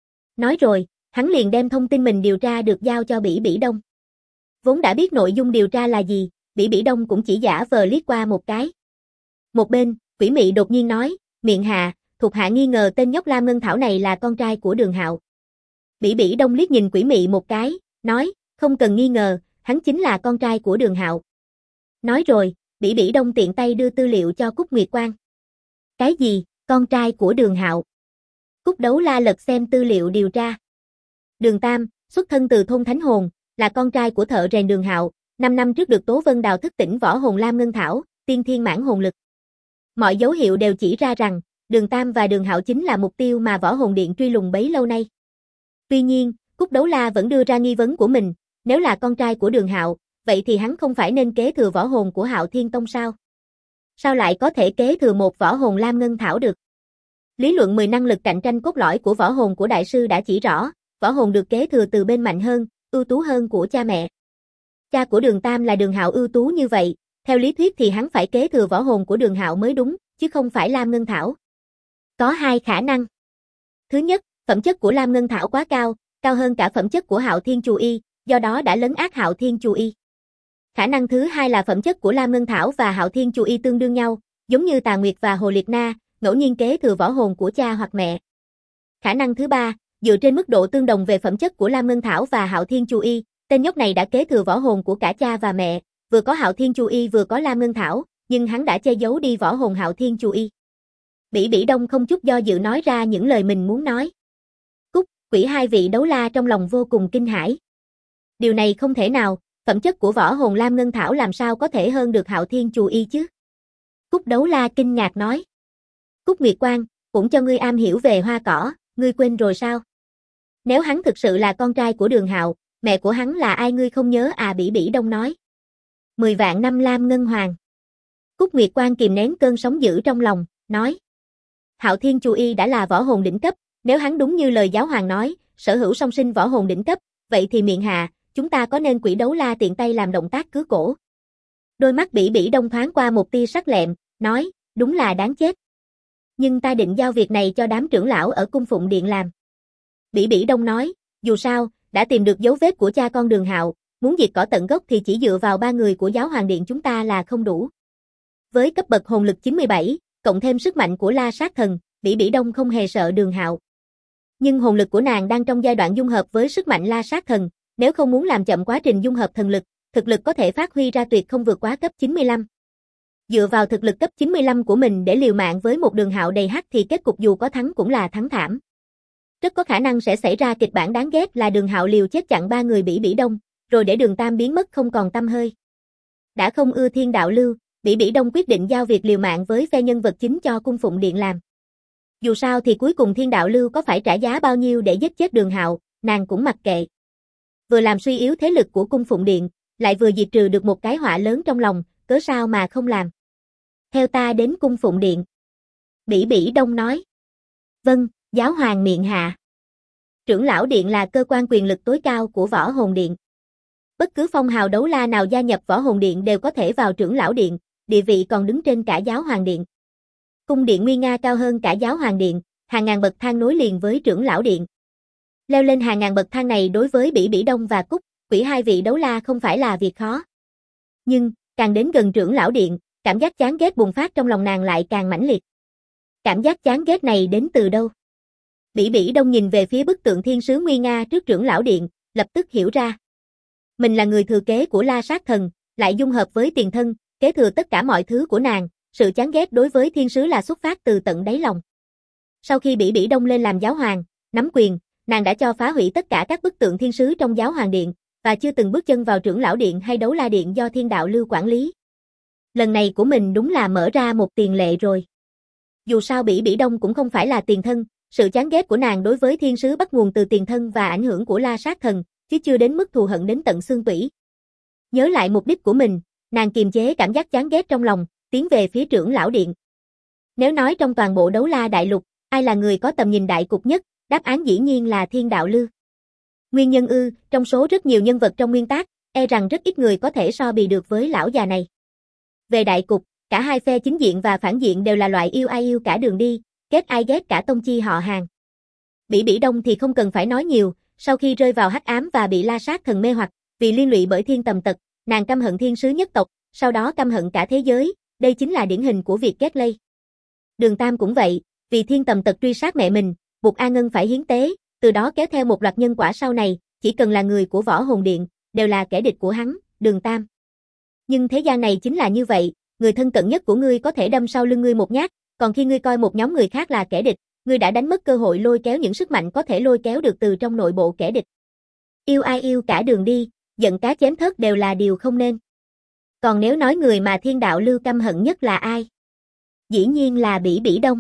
Nói rồi, hắn liền đem thông tin mình điều tra được giao cho Bỉ Bỉ Đông. Vốn đã biết nội dung điều tra là gì, Bỉ Bỉ Đông cũng chỉ giả vờ liếc qua một cái. Một bên, Quỷ Mị đột nhiên nói, miệng hạ, thuộc hạ nghi ngờ tên nhóc Lam Ngân Thảo này là con trai của Đường Hạo. Bỉ Bỉ Đông liếc nhìn Quỷ Mị một cái, nói, không cần nghi ngờ, hắn chính là con trai của Đường Hạo. Nói rồi, Bỉ Bỉ Đông tiện tay đưa tư liệu cho Cúc Nguyệt Quang. Cái gì, con trai của Đường Hạo? Cúc Đấu La lật xem tư liệu điều tra. Đường Tam, xuất thân từ thôn Thánh Hồn, là con trai của thợ rèn Đường Hạo, 5 năm trước được Tố Vân Đào thức tỉnh võ hồn Lam Ngân Thảo, tiên thiên mãn hồn lực. Mọi dấu hiệu đều chỉ ra rằng, Đường Tam và Đường Hạo chính là mục tiêu mà Võ Hồn Điện truy lùng bấy lâu nay. Tuy nhiên, Cúc Đấu La vẫn đưa ra nghi vấn của mình, nếu là con trai của Đường Hạo, vậy thì hắn không phải nên kế thừa võ hồn của Hạo Thiên Tông sao? Sao lại có thể kế thừa một võ hồn Lam Ngân Thảo được? Lý luận 10 năng lực cạnh tranh cốt lõi của võ hồn của đại sư đã chỉ rõ, võ hồn được kế thừa từ bên mạnh hơn, ưu tú hơn của cha mẹ. Cha của Đường Tam là Đường Hạo ưu tú như vậy, theo lý thuyết thì hắn phải kế thừa võ hồn của Đường Hạo mới đúng, chứ không phải Lam Ngân Thảo. Có hai khả năng. Thứ nhất, phẩm chất của Lam Ngân Thảo quá cao, cao hơn cả phẩm chất của Hạo Thiên Chù Y, do đó đã lấn át Hạo Thiên Chù Y. Khả năng thứ hai là phẩm chất của Lam Ngân Thảo và Hạo Thiên Chù Y tương đương nhau, giống như Tà Nguyệt và Hồ Liệt Na, ngẫu nhiên kế thừa võ hồn của cha hoặc mẹ. Khả năng thứ ba, dựa trên mức độ tương đồng về phẩm chất của Lam Ngân Thảo và Hạo Thiên Chù Y, tên nhóc này đã kế thừa võ hồn của cả cha và mẹ, vừa có Hạo Thiên Chù Y vừa có Lam Ngân Thảo, nhưng hắn đã che giấu đi võ hồn Hạo Thiên Chù Y. Bỉ Bỉ Đông không chút do dự nói ra những lời mình muốn nói. Cúc, Quỷ hai vị đấu la trong lòng vô cùng kinh hãi. Điều này không thể nào, phẩm chất của võ hồn Lam Ngân Thảo làm sao có thể hơn được Hạo Thiên Chù Y chứ? Cúc Đấu La kinh ngạc nói. Cúc Nguyệt Quang, cũng cho ngươi am hiểu về hoa cỏ, ngươi quên rồi sao? Nếu hắn thực sự là con trai của Đường Hạo, mẹ của hắn là ai ngươi không nhớ à? Bỉ Bỉ Đông nói. 10 vạn năm Lam Ngân Hoàng. Cúc Nguyệt Quang kìm nén cơn sóng dữ trong lòng, nói. Hạo Thiên Chù Y đã là võ hồn đỉnh cấp, nếu hắn đúng như lời giáo hoàng nói, sở hữu song sinh võ hồn đỉnh cấp, vậy thì miệng hạ, chúng ta có nên Quỷ Đấu La tiện tay làm động tác cứa cổ? Đôi mắt Bỉ Bỉ Đông thoáng qua một tia sắc lẹm, nói, đúng là đáng chết. Nhưng ta định giao việc này cho đám trưởng lão ở Cung Phụng Điện làm. Bỉ Bỉ Đông nói, dù sao, đã tìm được dấu vết của cha con Đường Hạo, muốn diệt cỏ tận gốc thì chỉ dựa vào 3 người của Giáo Hoàng Điện chúng ta là không đủ. Với cấp bậc hồn lực 97, cộng thêm sức mạnh của La Sát Thần, Bỉ Bỉ Đông không hề sợ Đường Hạo. Nhưng hồn lực của nàng đang trong giai đoạn dung hợp với sức mạnh La Sát Thần, nếu không muốn làm chậm quá trình dung hợp thần lực, thực lực có thể phát huy ra tuyệt không vượt quá cấp 95. Dựa vào thực lực cấp 95 của mình để liều mạng với một Đường Hạo đầy hắc thì kết cục dù có thắng cũng là thắng thảm. Rất có khả năng sẽ xảy ra kịch bản đáng ghét là Đường Hạo liều chết chặn 3 người Bỉ Bỉ Đông, rồi để Đường Tam biến mất không còn tăm hơi. Đã không ưa Thiên Đạo Lưu, Bỉ Bỉ Đông quyết định giao việc liều mạng với phe nhân vật chính cho Cung Phụng Điện làm. Dù sao thì cuối cùng Thiên Đạo Lưu có phải trả giá bao nhiêu để giết chết Đường Hạo, nàng cũng mặc kệ. Vừa làm suy yếu thế lực của Cung Phụng Điện, lại vừa diệt trừ được một cái họa lớn trong lòng, cớ sao mà không làm. Theo ta đến Cung Phụng Điện. Bỉ Bỉ Đông nói. Vâng, giáo hoàng miệng hạ. Trưởng lão điện là cơ quan quyền lực tối cao của Võ Hồn Điện. Bất cứ phong hào đấu la nào gia nhập Võ Hồn Điện đều có thể vào trưởng lão điện, địa vị còn đứng trên cả Giáo Hoàng Điện. Cung điện nguy nga cao hơn cả Giáo Hoàng Điện, hàng ngàn bậc thang nối liền với trưởng lão điện. Leo lên hàng ngàn bậc thang này đối với Bỉ Bỉ Đông và Cúc, Quỷ hai vị đấu la không phải là việc khó. Nhưng, càng đến gần trưởng lão điện, cảm giác chán ghét bùng phát trong lòng nàng lại càng mãnh liệt. Cảm giác chán ghét này đến từ đâu? Bỉ Bỉ Đông nhìn về phía bức tượng thiên sứ nguy nga trước trưởng lão điện, lập tức hiểu ra. Mình là người thừa kế của La Sát Thần, lại dung hợp với tiền thân, kế thừa tất cả mọi thứ của nàng, sự chán ghét đối với thiên sứ là xuất phát từ tận đáy lòng. Sau khi Bỉ Bỉ Đông lên làm giáo hoàng, nắm quyền, nàng đã cho phá hủy tất cả các bức tượng thiên sứ trong giáo hoàng điện, và chưa từng bước chân vào trưởng lão điện hay đấu la điện do thiên đạo lưu quản lý. Lần này của mình đúng là mở ra một tiền lệ rồi. Dù sao Bỉ Bỉ Đông cũng không phải là tiền thân, sự chán ghét của nàng đối với thiên sứ bắt nguồn từ tiền thân và ảnh hưởng của La Sát Thần, chứ chưa đến mức thù hận đến tận xương tủy. Nhớ lại mục đích của mình, nàng kiềm chế cảm giác chán ghét trong lòng, tiến về phía trưởng lão điện. Nếu nói trong toàn bộ đấu la đại lục, ai là người có tầm nhìn đại cục nhất, đáp án dĩ nhiên là Thiên Đạo Lưu. Nguyên nhân ư, trong số rất nhiều nhân vật trong nguyên tác, e rằng rất ít người có thể so bì được với lão già này. Về đại cục, cả hai phe chính diện và phản diện đều là loại yêu ai yêu cả đường đi, ghét ai ghét cả tông chi họ hàng. Bỉ Bỉ Đông thì không cần phải nói nhiều, sau khi rơi vào hắc ám và bị La Sát Thần mê hoặc, vì liên lụy bởi thiên tầm tật, nàng căm hận thiên sứ nhất tộc, sau đó căm hận cả thế giới, đây chính là điển hình của việc ghét lây. Đường Tam cũng vậy, vì thiên tầm tật truy sát mẹ mình, buộc A Ngân phải hiến tế, từ đó kéo theo một loạt nhân quả sau này, chỉ cần là người của Võ Hồn Điện, đều là kẻ địch của hắn, Đường Tam. Nhưng thế gian này chính là như vậy, người thân cận nhất của ngươi có thể đâm sau lưng ngươi một nhát, còn khi ngươi coi một nhóm người khác là kẻ địch, ngươi đã đánh mất cơ hội lôi kéo những sức mạnh có thể lôi kéo được từ trong nội bộ kẻ địch. Yêu ai yêu cả đường đi, giận cá chém thớt đều là điều không nên. Còn nếu nói người mà Thiên Đạo Lưu căm hận nhất là ai? Dĩ nhiên là Bỉ Bỉ Đông.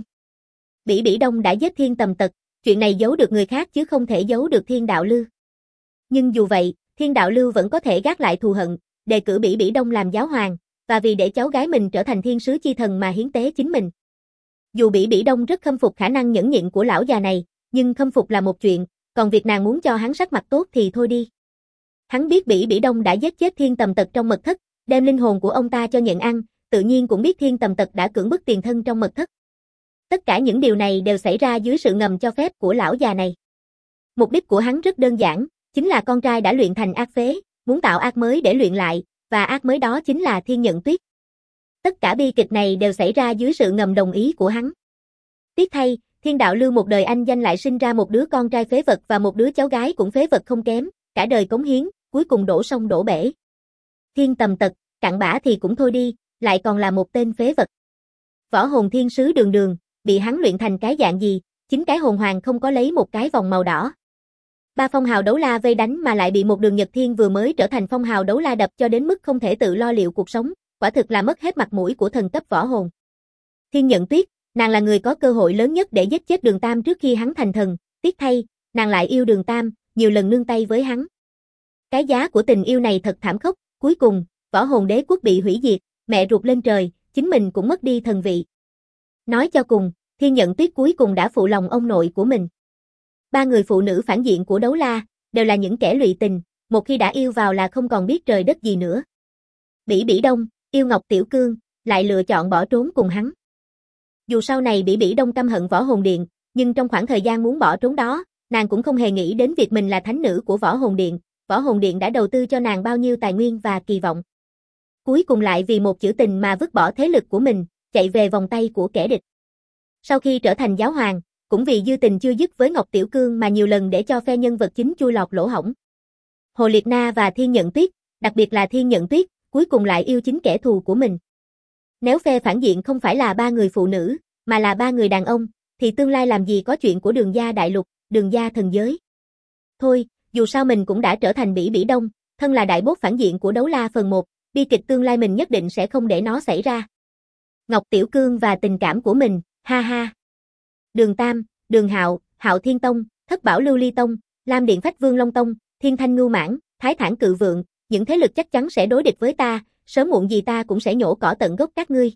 Bỉ Bỉ Đông đã giết thiên tầm tật, chuyện này giấu được người khác chứ không thể giấu được Thiên Đạo Lưu. Nhưng dù vậy, Thiên Đạo Lưu vẫn có thể gác lại thù hận, đề cử Bỉ Bỉ Đông làm giáo hoàng, và vì để cháu gái mình trở thành thiên sứ chi thần mà hiến tế chính mình. Dù Bỉ Bỉ Đông rất khâm phục khả năng nhẫn nhịn của lão già này, nhưng khâm phục là một chuyện, còn việc nàng muốn cho hắn sắc mặt tốt thì thôi đi. Hắn biết Bỉ Bỉ Đông đã giết chết thiên tầm tật trong mật thất, đem linh hồn của ông ta cho nhện ăn, tự nhiên cũng biết thiên tầm tật đã cưỡng bức tiền thân trong mật thất. Tất cả những điều này đều xảy ra dưới sự ngầm cho phép của lão già này. Mục đích của hắn rất đơn giản, chính là con trai đã luyện thành ác phế, muốn tạo ác mới để luyện lại, và ác mới đó chính là Thiên Nhận Tuyết. Tất cả bi kịch này đều xảy ra dưới sự ngầm đồng ý của hắn. Tiếc thay, Thiên Đạo Lưu một đời anh danh lại sinh ra một đứa con trai phế vật và một đứa cháu gái cũng phế vật không kém, cả đời cống hiến, cuối cùng đổ sông đổ bể. Thiên tầm tật, cặn bã thì cũng thôi đi, lại còn là một tên phế vật. Võ hồn thiên sứ Đường Đường, bị hắn luyện thành cái dạng gì, chính cái hồn hoàng không có lấy một cái vòng màu đỏ. Ba phong hào đấu la vây đánh mà lại bị một Đường Nhật Thiên vừa mới trở thành phong hào đấu la đập cho đến mức không thể tự lo liệu cuộc sống, quả thực là mất hết mặt mũi của thần cấp võ hồn. Thiên Nhận Tuyết, nàng là người có cơ hội lớn nhất để giết chết Đường Tam trước khi hắn thành thần, tiếc thay, nàng lại yêu Đường Tam, nhiều lần nương tay với hắn. Cái giá của tình yêu này thật thảm khốc, cuối cùng, võ hồn đế quốc bị hủy diệt, mẹ ruột lên trời, chính mình cũng mất đi thần vị. Nói cho cùng, Thiên Nhận Tuyết cuối cùng đã phụ lòng ông nội của mình. Ba người phụ nữ phản diện của đấu la, đều là những kẻ lụy tình, một khi đã yêu vào là không còn biết trời đất gì nữa. Bỉ Bỉ Đông, yêu Ngọc Tiểu Cương, lại lựa chọn bỏ trốn cùng hắn. Dù sau này Bỉ Bỉ Đông căm hận Võ Hồn Điện, nhưng trong khoảng thời gian muốn bỏ trốn đó, nàng cũng không hề nghĩ đến việc mình là thánh nữ của Võ Hồn Điện, Võ Hồn Điện đã đầu tư cho nàng bao nhiêu tài nguyên và kỳ vọng. Cuối cùng lại vì một chữ tình mà vứt bỏ thế lực của mình, chạy về vòng tay của kẻ địch. Sau khi trở thành giáo hoàng, cũng vì dư tình chưa dứt với Ngọc Tiểu Cương mà nhiều lần để cho phe nhân vật chính chui lọt lỗ hổng. Hồ Liệt Na và Thiên Nhận Tuyết, đặc biệt là Thiên Nhận Tuyết, cuối cùng lại yêu chính kẻ thù của mình. Nếu phe phản diện không phải là ba người phụ nữ, mà là ba người đàn ông, thì tương lai làm gì có chuyện của Đường gia đại lục, Đường gia thần giới. Thôi, dù sao mình cũng đã trở thành Bỉ Bỉ Đông, thân là đại bốt phản diện của đấu la phần 1, bi kịch tương lai mình nhất định sẽ không để nó xảy ra. Ngọc Tiểu Cương và tình cảm của mình, ha ha. Đường Tam, Đường Hạo, Hạo Thiên Tông, Thất Bảo Lưu Ly Tông, Lam Điện Phách Vương Long Tông, Thiên Thanh Ngưu Mãn, Thái Thản Cự Vượng, những thế lực chắc chắn sẽ đối địch với ta, sớm muộn gì ta cũng sẽ nhổ cỏ tận gốc các ngươi.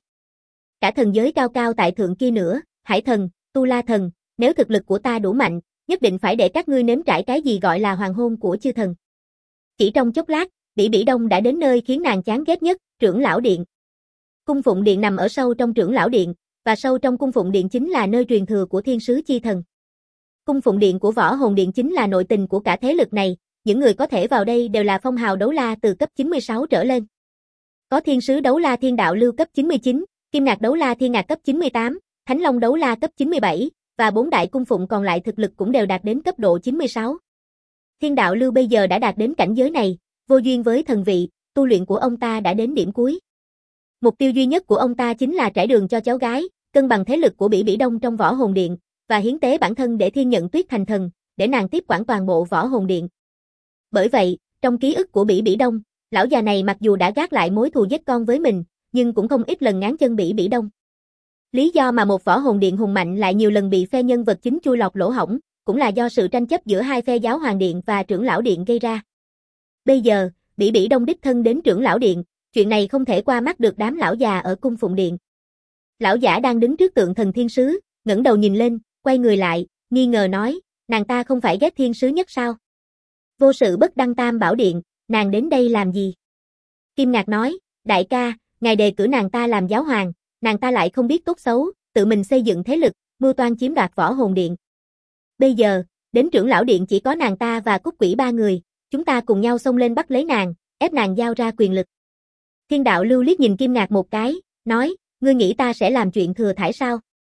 Cả thần giới cao cao tại thượng kia nữa, Hải Thần, Tu La Thần, nếu thực lực của ta đủ mạnh, nhất định phải để các ngươi nếm trải cái gì gọi là hoàng hôn của chư thần. Chỉ trong chốc lát, Bỉ Bỉ Đông đã đến nơi khiến nàng chán ghét nhất, Trưởng Lão Điện. Cung Phụng Điện nằm ở sâu trong Trưởng Lão Điện, và sâu trong Cung Phụng Điện chính là nơi truyền thừa của Thiên Sứ Chi Thần. Cung phụng điện của Võ Hồn Điện chính là nội tình của cả thế lực này, những người có thể vào đây đều là phong hào đấu la từ cấp 96 trở lên. Có Thiên Sứ Đấu La Thiên Đạo Lưu cấp 99, Kim Ngạc Đấu La Thiên Ngạc cấp 98, Thánh Long Đấu La cấp 97, và 4 đại cung phụng còn lại thực lực cũng đều đạt đến cấp độ 96. Thiên Đạo Lưu bây giờ đã đạt đến cảnh giới này, vô duyên với thần vị, tu luyện của ông ta đã đến điểm cuối. Mục tiêu duy nhất của ông ta chính là trải đường cho cháu gái, cân bằng thế lực của Bỉ Bỉ Đông trong Võ Hồn Điện, và hiến tế bản thân để Thiên Nhận Tuyết thành thần, để nàng tiếp quản toàn bộ Võ Hồn Điện. Bởi vậy, trong ký ức của Bỉ Bỉ Đông, lão già này mặc dù đã gác lại mối thù giết con với mình, nhưng cũng không ít lần ngáng chân Bỉ Bỉ Đông. Lý do mà một Võ Hồn Điện hùng mạnh lại nhiều lần bị phe nhân vật chính chui lọt lỗ hổng, cũng là do sự tranh chấp giữa hai phe Giáo Hoàng Điện và Trưởng Lão Điện gây ra. Bây giờ, Bỉ Bỉ Đông đích thân đến Trưởng Lão Điện, chuyện này không thể qua mắt được đám lão già ở cung phụng điện. Lão giả đang đứng trước tượng thần thiên sứ, ngẩng đầu nhìn lên, quay người lại, nghi ngờ nói, nàng ta không phải ghét thiên sứ nhất sao? Vô sự bất đăng tam bảo điện, nàng đến đây làm gì? Kim Ngạc nói, đại ca, ngài đề cử nàng ta làm giáo hoàng, nàng ta lại không biết tốt xấu, tự mình xây dựng thế lực, mưu toan chiếm đoạt Võ Hồn Điện. Bây giờ, đến Trưởng Lão Điện chỉ có nàng ta và Cúc Quỷ ba người, chúng ta cùng nhau xông lên bắt lấy nàng, ép nàng giao ra quyền lực. Thiên Đạo Lưu liếc nhìn Kim Ngạc một cái, nói, ngươi nghĩ ta sẽ làm chuyện thừa thãi sao?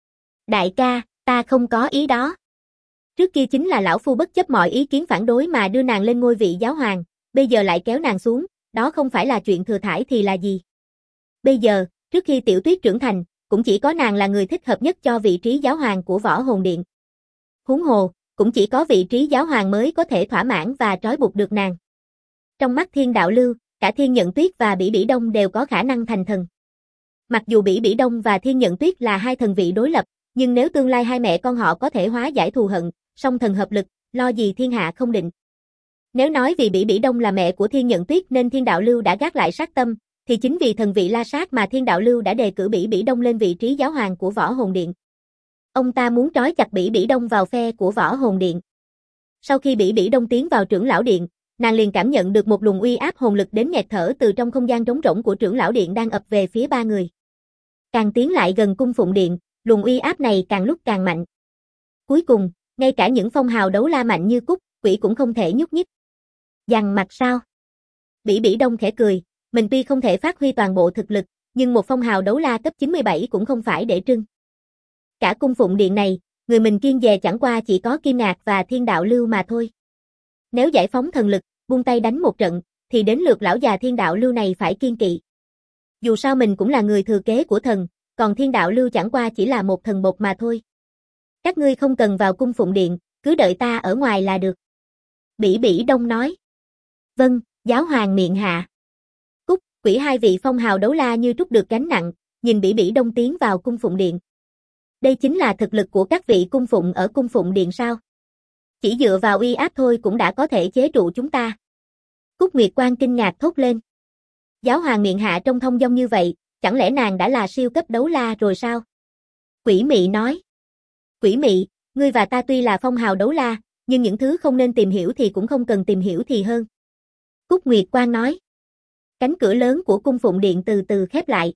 Đại ca, ta không có ý đó. Trước kia chính là lão phu bất chấp mọi ý kiến phản đối mà đưa nàng lên ngôi vị giáo hoàng, bây giờ lại kéo nàng xuống, đó không phải là chuyện thừa thãi thì là gì? Bây giờ, trước khi Tiểu Tuyết trưởng thành, cũng chỉ có nàng là người thích hợp nhất cho vị trí giáo hoàng của Võ Hồn Điện. Huống hồ, cũng chỉ có vị trí giáo hoàng mới có thể thỏa mãn và trói buộc được nàng. Trong mắt Thiên Đạo Lưu, cả Thiên Nhận Tuyết và Bỉ Bỉ Đông đều có khả năng thành thần. Mặc dù Bỉ Bỉ Đông và Thiên Nhận Tuyết là hai thần vị đối lập, nhưng nếu tương lai hai mẹ con họ có thể hóa giải thù hận, song thần hợp lực, lo gì thiên hạ không định. Nếu nói vì Bỉ Bỉ Đông là mẹ của Thiên Nhận Tuyết nên Thiên Đạo Lưu đã gác lại sát tâm, thì chính vì thần vị La Sát mà Thiên Đạo Lưu đã đề cử Bỉ Bỉ Đông lên vị trí giáo hoàng của Võ Hồn Điện. Ông ta muốn trói chặt Bỉ Bỉ Đông vào phe của Võ Hồn Điện. Sau khi Bỉ Bỉ Đông tiến vào Trưởng Lão Điện, nàng liền cảm nhận được một luồng uy áp hồn lực đến nghẹt thở từ trong không gian trống rỗng của Trưởng Lão Điện đang ập về phía ba người. Càng tiến lại gần cung phụng điện, luồng uy áp này càng lúc càng mạnh. Cuối cùng, ngay cả những phong hào đấu la mạnh như Cúc, Quỷ cũng không thể nhúc nhích. Dằn mặt sao? Bỉ Bỉ Đông khẽ cười, mình tuy không thể phát huy toàn bộ thực lực, nhưng một phong hào đấu la cấp 97 cũng không phải để trưng. Cả cung phụng điện này, người mình kiêng dè chẳng qua chỉ có Kim Ngạc và Thiên Đạo Lưu mà thôi. Nếu giải phóng thần lực, buông tay đánh một trận, thì đến lượt lão già Thiên Đạo Lưu này phải kiêng kỵ. Dù sao mình cũng là người thừa kế của thần, còn Thiên Đạo Lưu chẳng qua chỉ là một thần bột mà thôi. Các ngươi không cần vào cung phụng điện, cứ đợi ta ở ngoài là được. Bỉ Bỉ Đông nói. Vâng, giáo hoàng miệng hạ. Cúc, Quỷ hai vị phong hào đấu la như trút được gánh nặng, nhìn Bỉ Bỉ Đông tiến vào cung phụng điện. Đây chính là thực lực của các vị cung phụng ở cung phụng điện sao? Chỉ dựa vào uy áp thôi cũng đã có thể chế trụ chúng ta. Cúc Nguyệt Quan kinh ngạc thốt lên. Giáo hoàng miệng hạ trông thông dong như vậy, chẳng lẽ nàng đã là siêu cấp đấu la rồi sao? Quỷ Mị nói. Quỷ Mị, ngươi và ta tuy là phong hào đấu la, nhưng những thứ không nên tìm hiểu thì cũng không cần tìm hiểu thì hơn. Cúc Nguyệt Quan nói. Cánh cửa lớn của cung phụng điện từ từ khép lại.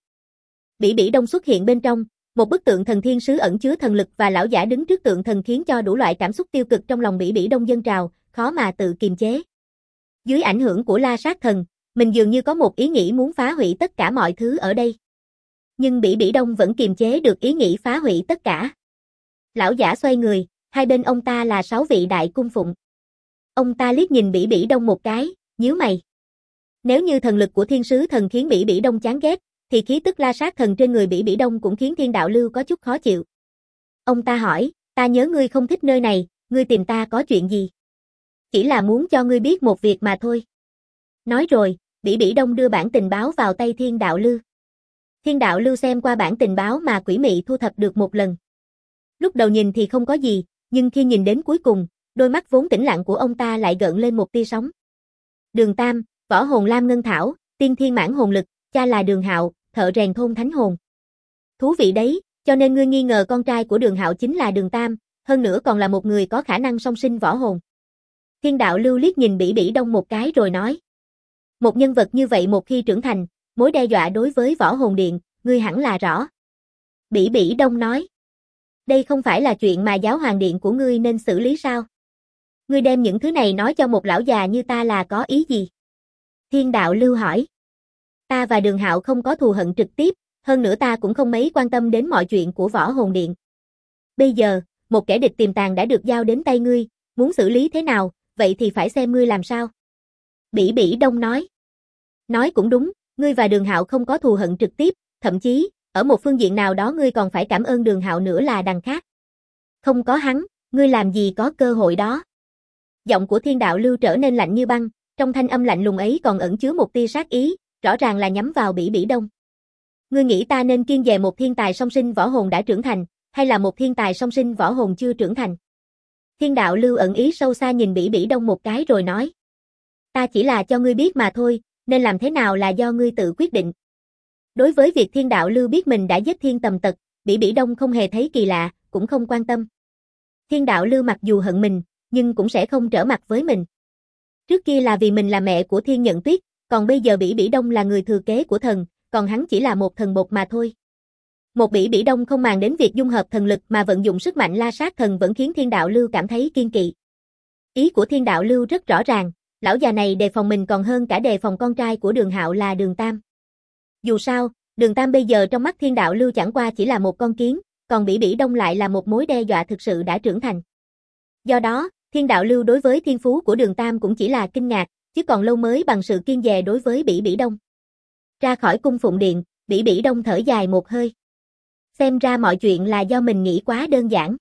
Bỉ Bỉ Đông xuất hiện bên trong, một bức tượng thần thiên sứ ẩn chứa thần lực và lão giả đứng trước tượng thần khiến cho đủ loại cảm xúc tiêu cực trong lòng Bỉ Bỉ Đông dâng trào, khó mà tự kiềm chế. Dưới ảnh hưởng của La Sát Thần, mình dường như có một ý nghĩ muốn phá hủy tất cả mọi thứ ở đây. Nhưng Bỉ Bỉ Đông vẫn kiềm chế được ý nghĩ phá hủy tất cả. Lão giả xoay người, hai bên ông ta là 6 vị đại cung phụng. Ông ta liếc nhìn Bỉ Bỉ Đông một cái, nhíu mày. Nếu như thần lực của thiên sứ thần khiến Bỉ Bỉ Đông chán ghét, thì khí tức La Sát Thần trên người Bỉ Bỉ Đông cũng khiến Thiên Đạo Lưu có chút khó chịu. Ông ta hỏi, ta nhớ ngươi không thích nơi này, ngươi tìm ta có chuyện gì? Chỉ là muốn cho ngươi biết một việc mà thôi. Nói rồi, Bỉ Bỉ Đông đưa bản tình báo vào tay Thiên Đạo Lưu. Thiên Đạo Lưu xem qua bản tình báo mà Quỷ Mị thu thập được một lần. Lúc đầu nhìn thì không có gì, nhưng khi nhìn đến cuối cùng, đôi mắt vốn tĩnh lặng của ông ta lại gợn lên một tia sóng. Đường Tam, Võ Hồn Lam Ngân Thảo, Tiên Thiên Mãn Hồn Lực, cha là Đường Hạo, thợ rèn thôn Thánh Hồn. Thú vị đấy, cho nên ngươi nghi ngờ con trai của Đường Hạo chính là Đường Tam, hơn nữa còn là một người có khả năng song sinh võ hồn. Thiên Đạo Lưu liếc nhìn Bỉ Bỉ Đông một cái rồi nói. Một nhân vật như vậy một khi trưởng thành, mối đe dọa đối với Võ Hồn Điện, ngươi hẳn là rõ. Bỉ Bỉ Đông nói. Đây không phải là chuyện mà giáo hoàng điện của ngươi nên xử lý sao? Ngươi đem những thứ này nói cho một lão già như ta là có ý gì? Thiên đạo lưu hỏi. Ta và Đường Hạo không có thù hận trực tiếp, hơn nữa ta cũng không mấy quan tâm đến mọi chuyện của Võ Hồn Điện. Bây giờ, một kẻ địch tiềm tàng đã được giao đến tay ngươi, muốn xử lý thế nào, vậy thì phải xem ngươi làm sao. Bỉ Bỉ Đông nói. Nói cũng đúng, ngươi và Đường Hạo không có thù hận trực tiếp, thậm chí, ở một phương diện nào đó ngươi còn phải cảm ơn Đường Hạo nữa là đằng khác. Không có hắn, ngươi làm gì có cơ hội đó. Giọng của Thiên đạo lưu trở nên lạnh như băng, trong thanh âm lạnh lùng ấy còn ẩn chứa một tia sát ý, rõ ràng là nhắm vào Bỉ Bỉ Đông. Ngươi nghĩ ta nên kiêng dè một thiên tài song sinh võ hồn đã trưởng thành, hay là một thiên tài song sinh võ hồn chưa trưởng thành? Thiên đạo lưu ẩn ý sâu xa nhìn Bỉ Bỉ Đông một cái rồi nói. Ta chỉ là cho ngươi biết mà thôi, nên làm thế nào là do ngươi tự quyết định. Đối với việc Thiên đạo lưu biết mình đã giết Thiên Tầm Tật, Bỉ Bỉ Đông không hề thấy kỳ lạ, cũng không quan tâm. Thiên đạo lưu mặc dù hận mình, nhưng cũng sẽ không trở mặt với mình. Trước kia là vì mình là mẹ của Thiên Nhận Tuyết, còn bây giờ Bỉ Bỉ Đông là người thừa kế của thần, còn hắn chỉ là một thần bột mà thôi. Một Bỉ Bỉ Đông không màng đến việc dung hợp thần lực mà vận dụng sức mạnh la sát thần vẫn khiến Thiên đạo lưu cảm thấy kiêng kỵ. Ý của Thiên đạo lưu rất rõ ràng, lão già này đề phòng mình còn hơn cả đề phòng con trai của Đường Hạo là Đường Tam. Dù sao, Đường Tam bây giờ trong mắt Thiên đạo lưu chẳng qua chỉ là một con kiến, còn Bỉ Bỉ Đông lại là một mối đe dọa thực sự đã trưởng thành. Do đó, Thiên đạo lưu đối với thiên phú của Đường Tam cũng chỉ là kinh ngạc, chứ còn lâu mới bằng sự kiêng dè đối với Bỉ Bỉ Đông. Ra khỏi cung phụng điện, Bỉ Bỉ Đông thở dài một hơi. Xem ra mọi chuyện là do mình nghĩ quá đơn giản.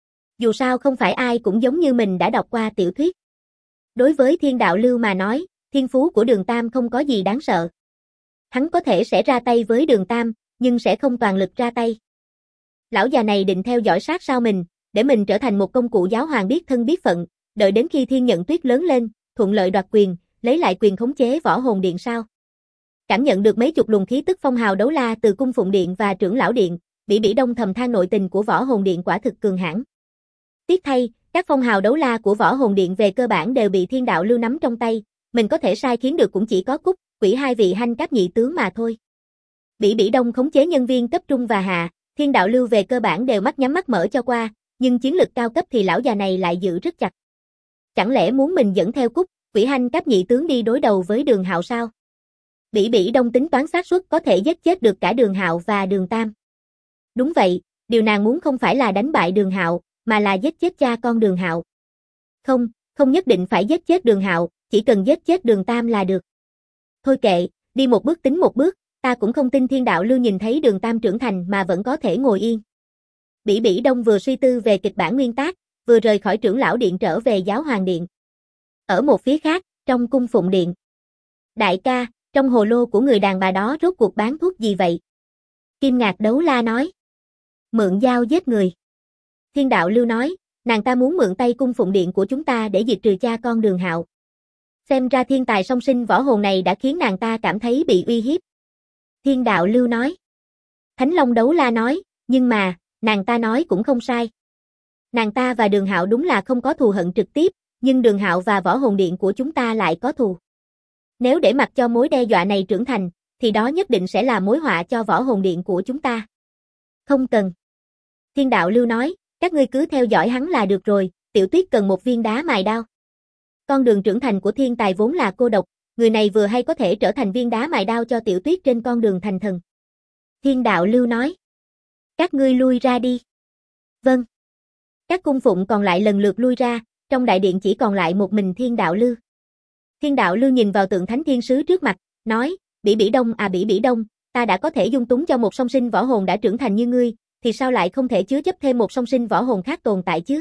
Dù sao không phải ai cũng giống như mình đã đọc qua tiểu thuyết. Đối với Thiên đạo lưu mà nói, thiên phú của Đường Tam không có gì đáng sợ. Hắn có thể sẽ ra tay với Đường Tam, nhưng sẽ không toàn lực ra tay. Lão già này định theo dõi sát sao mình, để mình trở thành một công cụ giáo hoàng biết thân biết phận, đợi đến khi Thiên Nhận Tuyết lớn lên, thuận lợi đoạt quyền, lấy lại quyền khống chế Võ Hồn Điện sao? Cảm nhận được mấy chục luồng khí tức phong hào đấu la từ cung phụng điện và trưởng lão điện, Bỉ Bỉ Đông thầm than nội tình của Võ Hồn Điện quả thực cường hãn. Tiếc thay, các phong hào đấu la của Võ Hồn Điện về cơ bản đều bị Thiên đạo lưu nắm trong tay, mình có thể sai khiến được cũng chỉ có Cúc, Quỷ hai vị hanh cáp nhị tướng mà thôi. Bỉ Bỉ Đông khống chế nhân viên cấp trung và hạ, Thiên đạo lưu về cơ bản đều mắt nhắm mắt mở cho qua, nhưng chiến lực cao cấp thì lão già này lại giữ rất chặt. Chẳng lẽ muốn mình dẫn theo Cúc, Quỷ hanh cáp nhị tướng đi đối đầu với Đường Hạo sao? Bỉ Bỉ Đông tính toán xác suất có thể giết chết được cả Đường Hạo và Đường Tam. Đúng vậy, điều nàng muốn không phải là đánh bại Đường Hạo, mà là giết chết cha con Đường Hạo. Không, không nhất định phải giết chết Đường Hạo, chỉ cần giết chết Đường Tam là được. Thôi kệ, đi một bước tính một bước, ta cũng không tin Thiên đạo lưu nhìn thấy Đường Tam trưởng thành mà vẫn có thể ngồi yên. Bỉ Bỉ Đông vừa suy tư về kịch bản nguyên tác, vừa rời khỏi trưởng lão điện trở về giáo hoàng điện. Ở một phía khác, trong cung phụng điện. Đại ca, trong hồ lô của người đàn bà đó rốt cuộc bán thuốc gì vậy? Kim Ngạc Đấu La nói. Mượn dao giết người. Thiên đạo lưu nói, nàng ta muốn mượn tay cung phụng điện của chúng ta để diệt trừ cha con Đường Hạo. Xem ra thiên tài song sinh võ hồn này đã khiến nàng ta cảm thấy bị uy hiếp. Thiên đạo lưu nói. Thánh Long Đấu La nói, nhưng mà, nàng ta nói cũng không sai. Nàng ta và Đường Hạo đúng là không có thù hận trực tiếp, nhưng Đường Hạo và võ hồn điện của chúng ta lại có thù. Nếu để mặc cho mối đe dọa này trưởng thành, thì đó nhất định sẽ là mối họa cho võ hồn điện của chúng ta. Không cần. Thiên đạo lưu nói, các ngươi cứ theo dõi hắn là được rồi, Tiểu Tuyết cần một viên đá mài đao. Con đường trưởng thành của thiên tài vốn là cô độc, người này vừa hay có thể trở thành viên đá mài đao cho Tiểu Tuyết trên con đường thành thần. Thiên đạo lưu nói. Các ngươi lui ra đi. Vâng. Các cung phụng còn lại lần lượt lui ra, trong đại điện chỉ còn lại một mình Thiên đạo lưu. Thiên đạo lưu nhìn vào tượng thánh thiên sứ trước mặt, nói, Bỉ Bỉ Đông à Bỉ Bỉ Đông, ta đã có thể dung túng cho một song sinh võ hồn đã trưởng thành như ngươi, thì sao lại không thể chứa chấp thêm một song sinh võ hồn khác tồn tại chứ?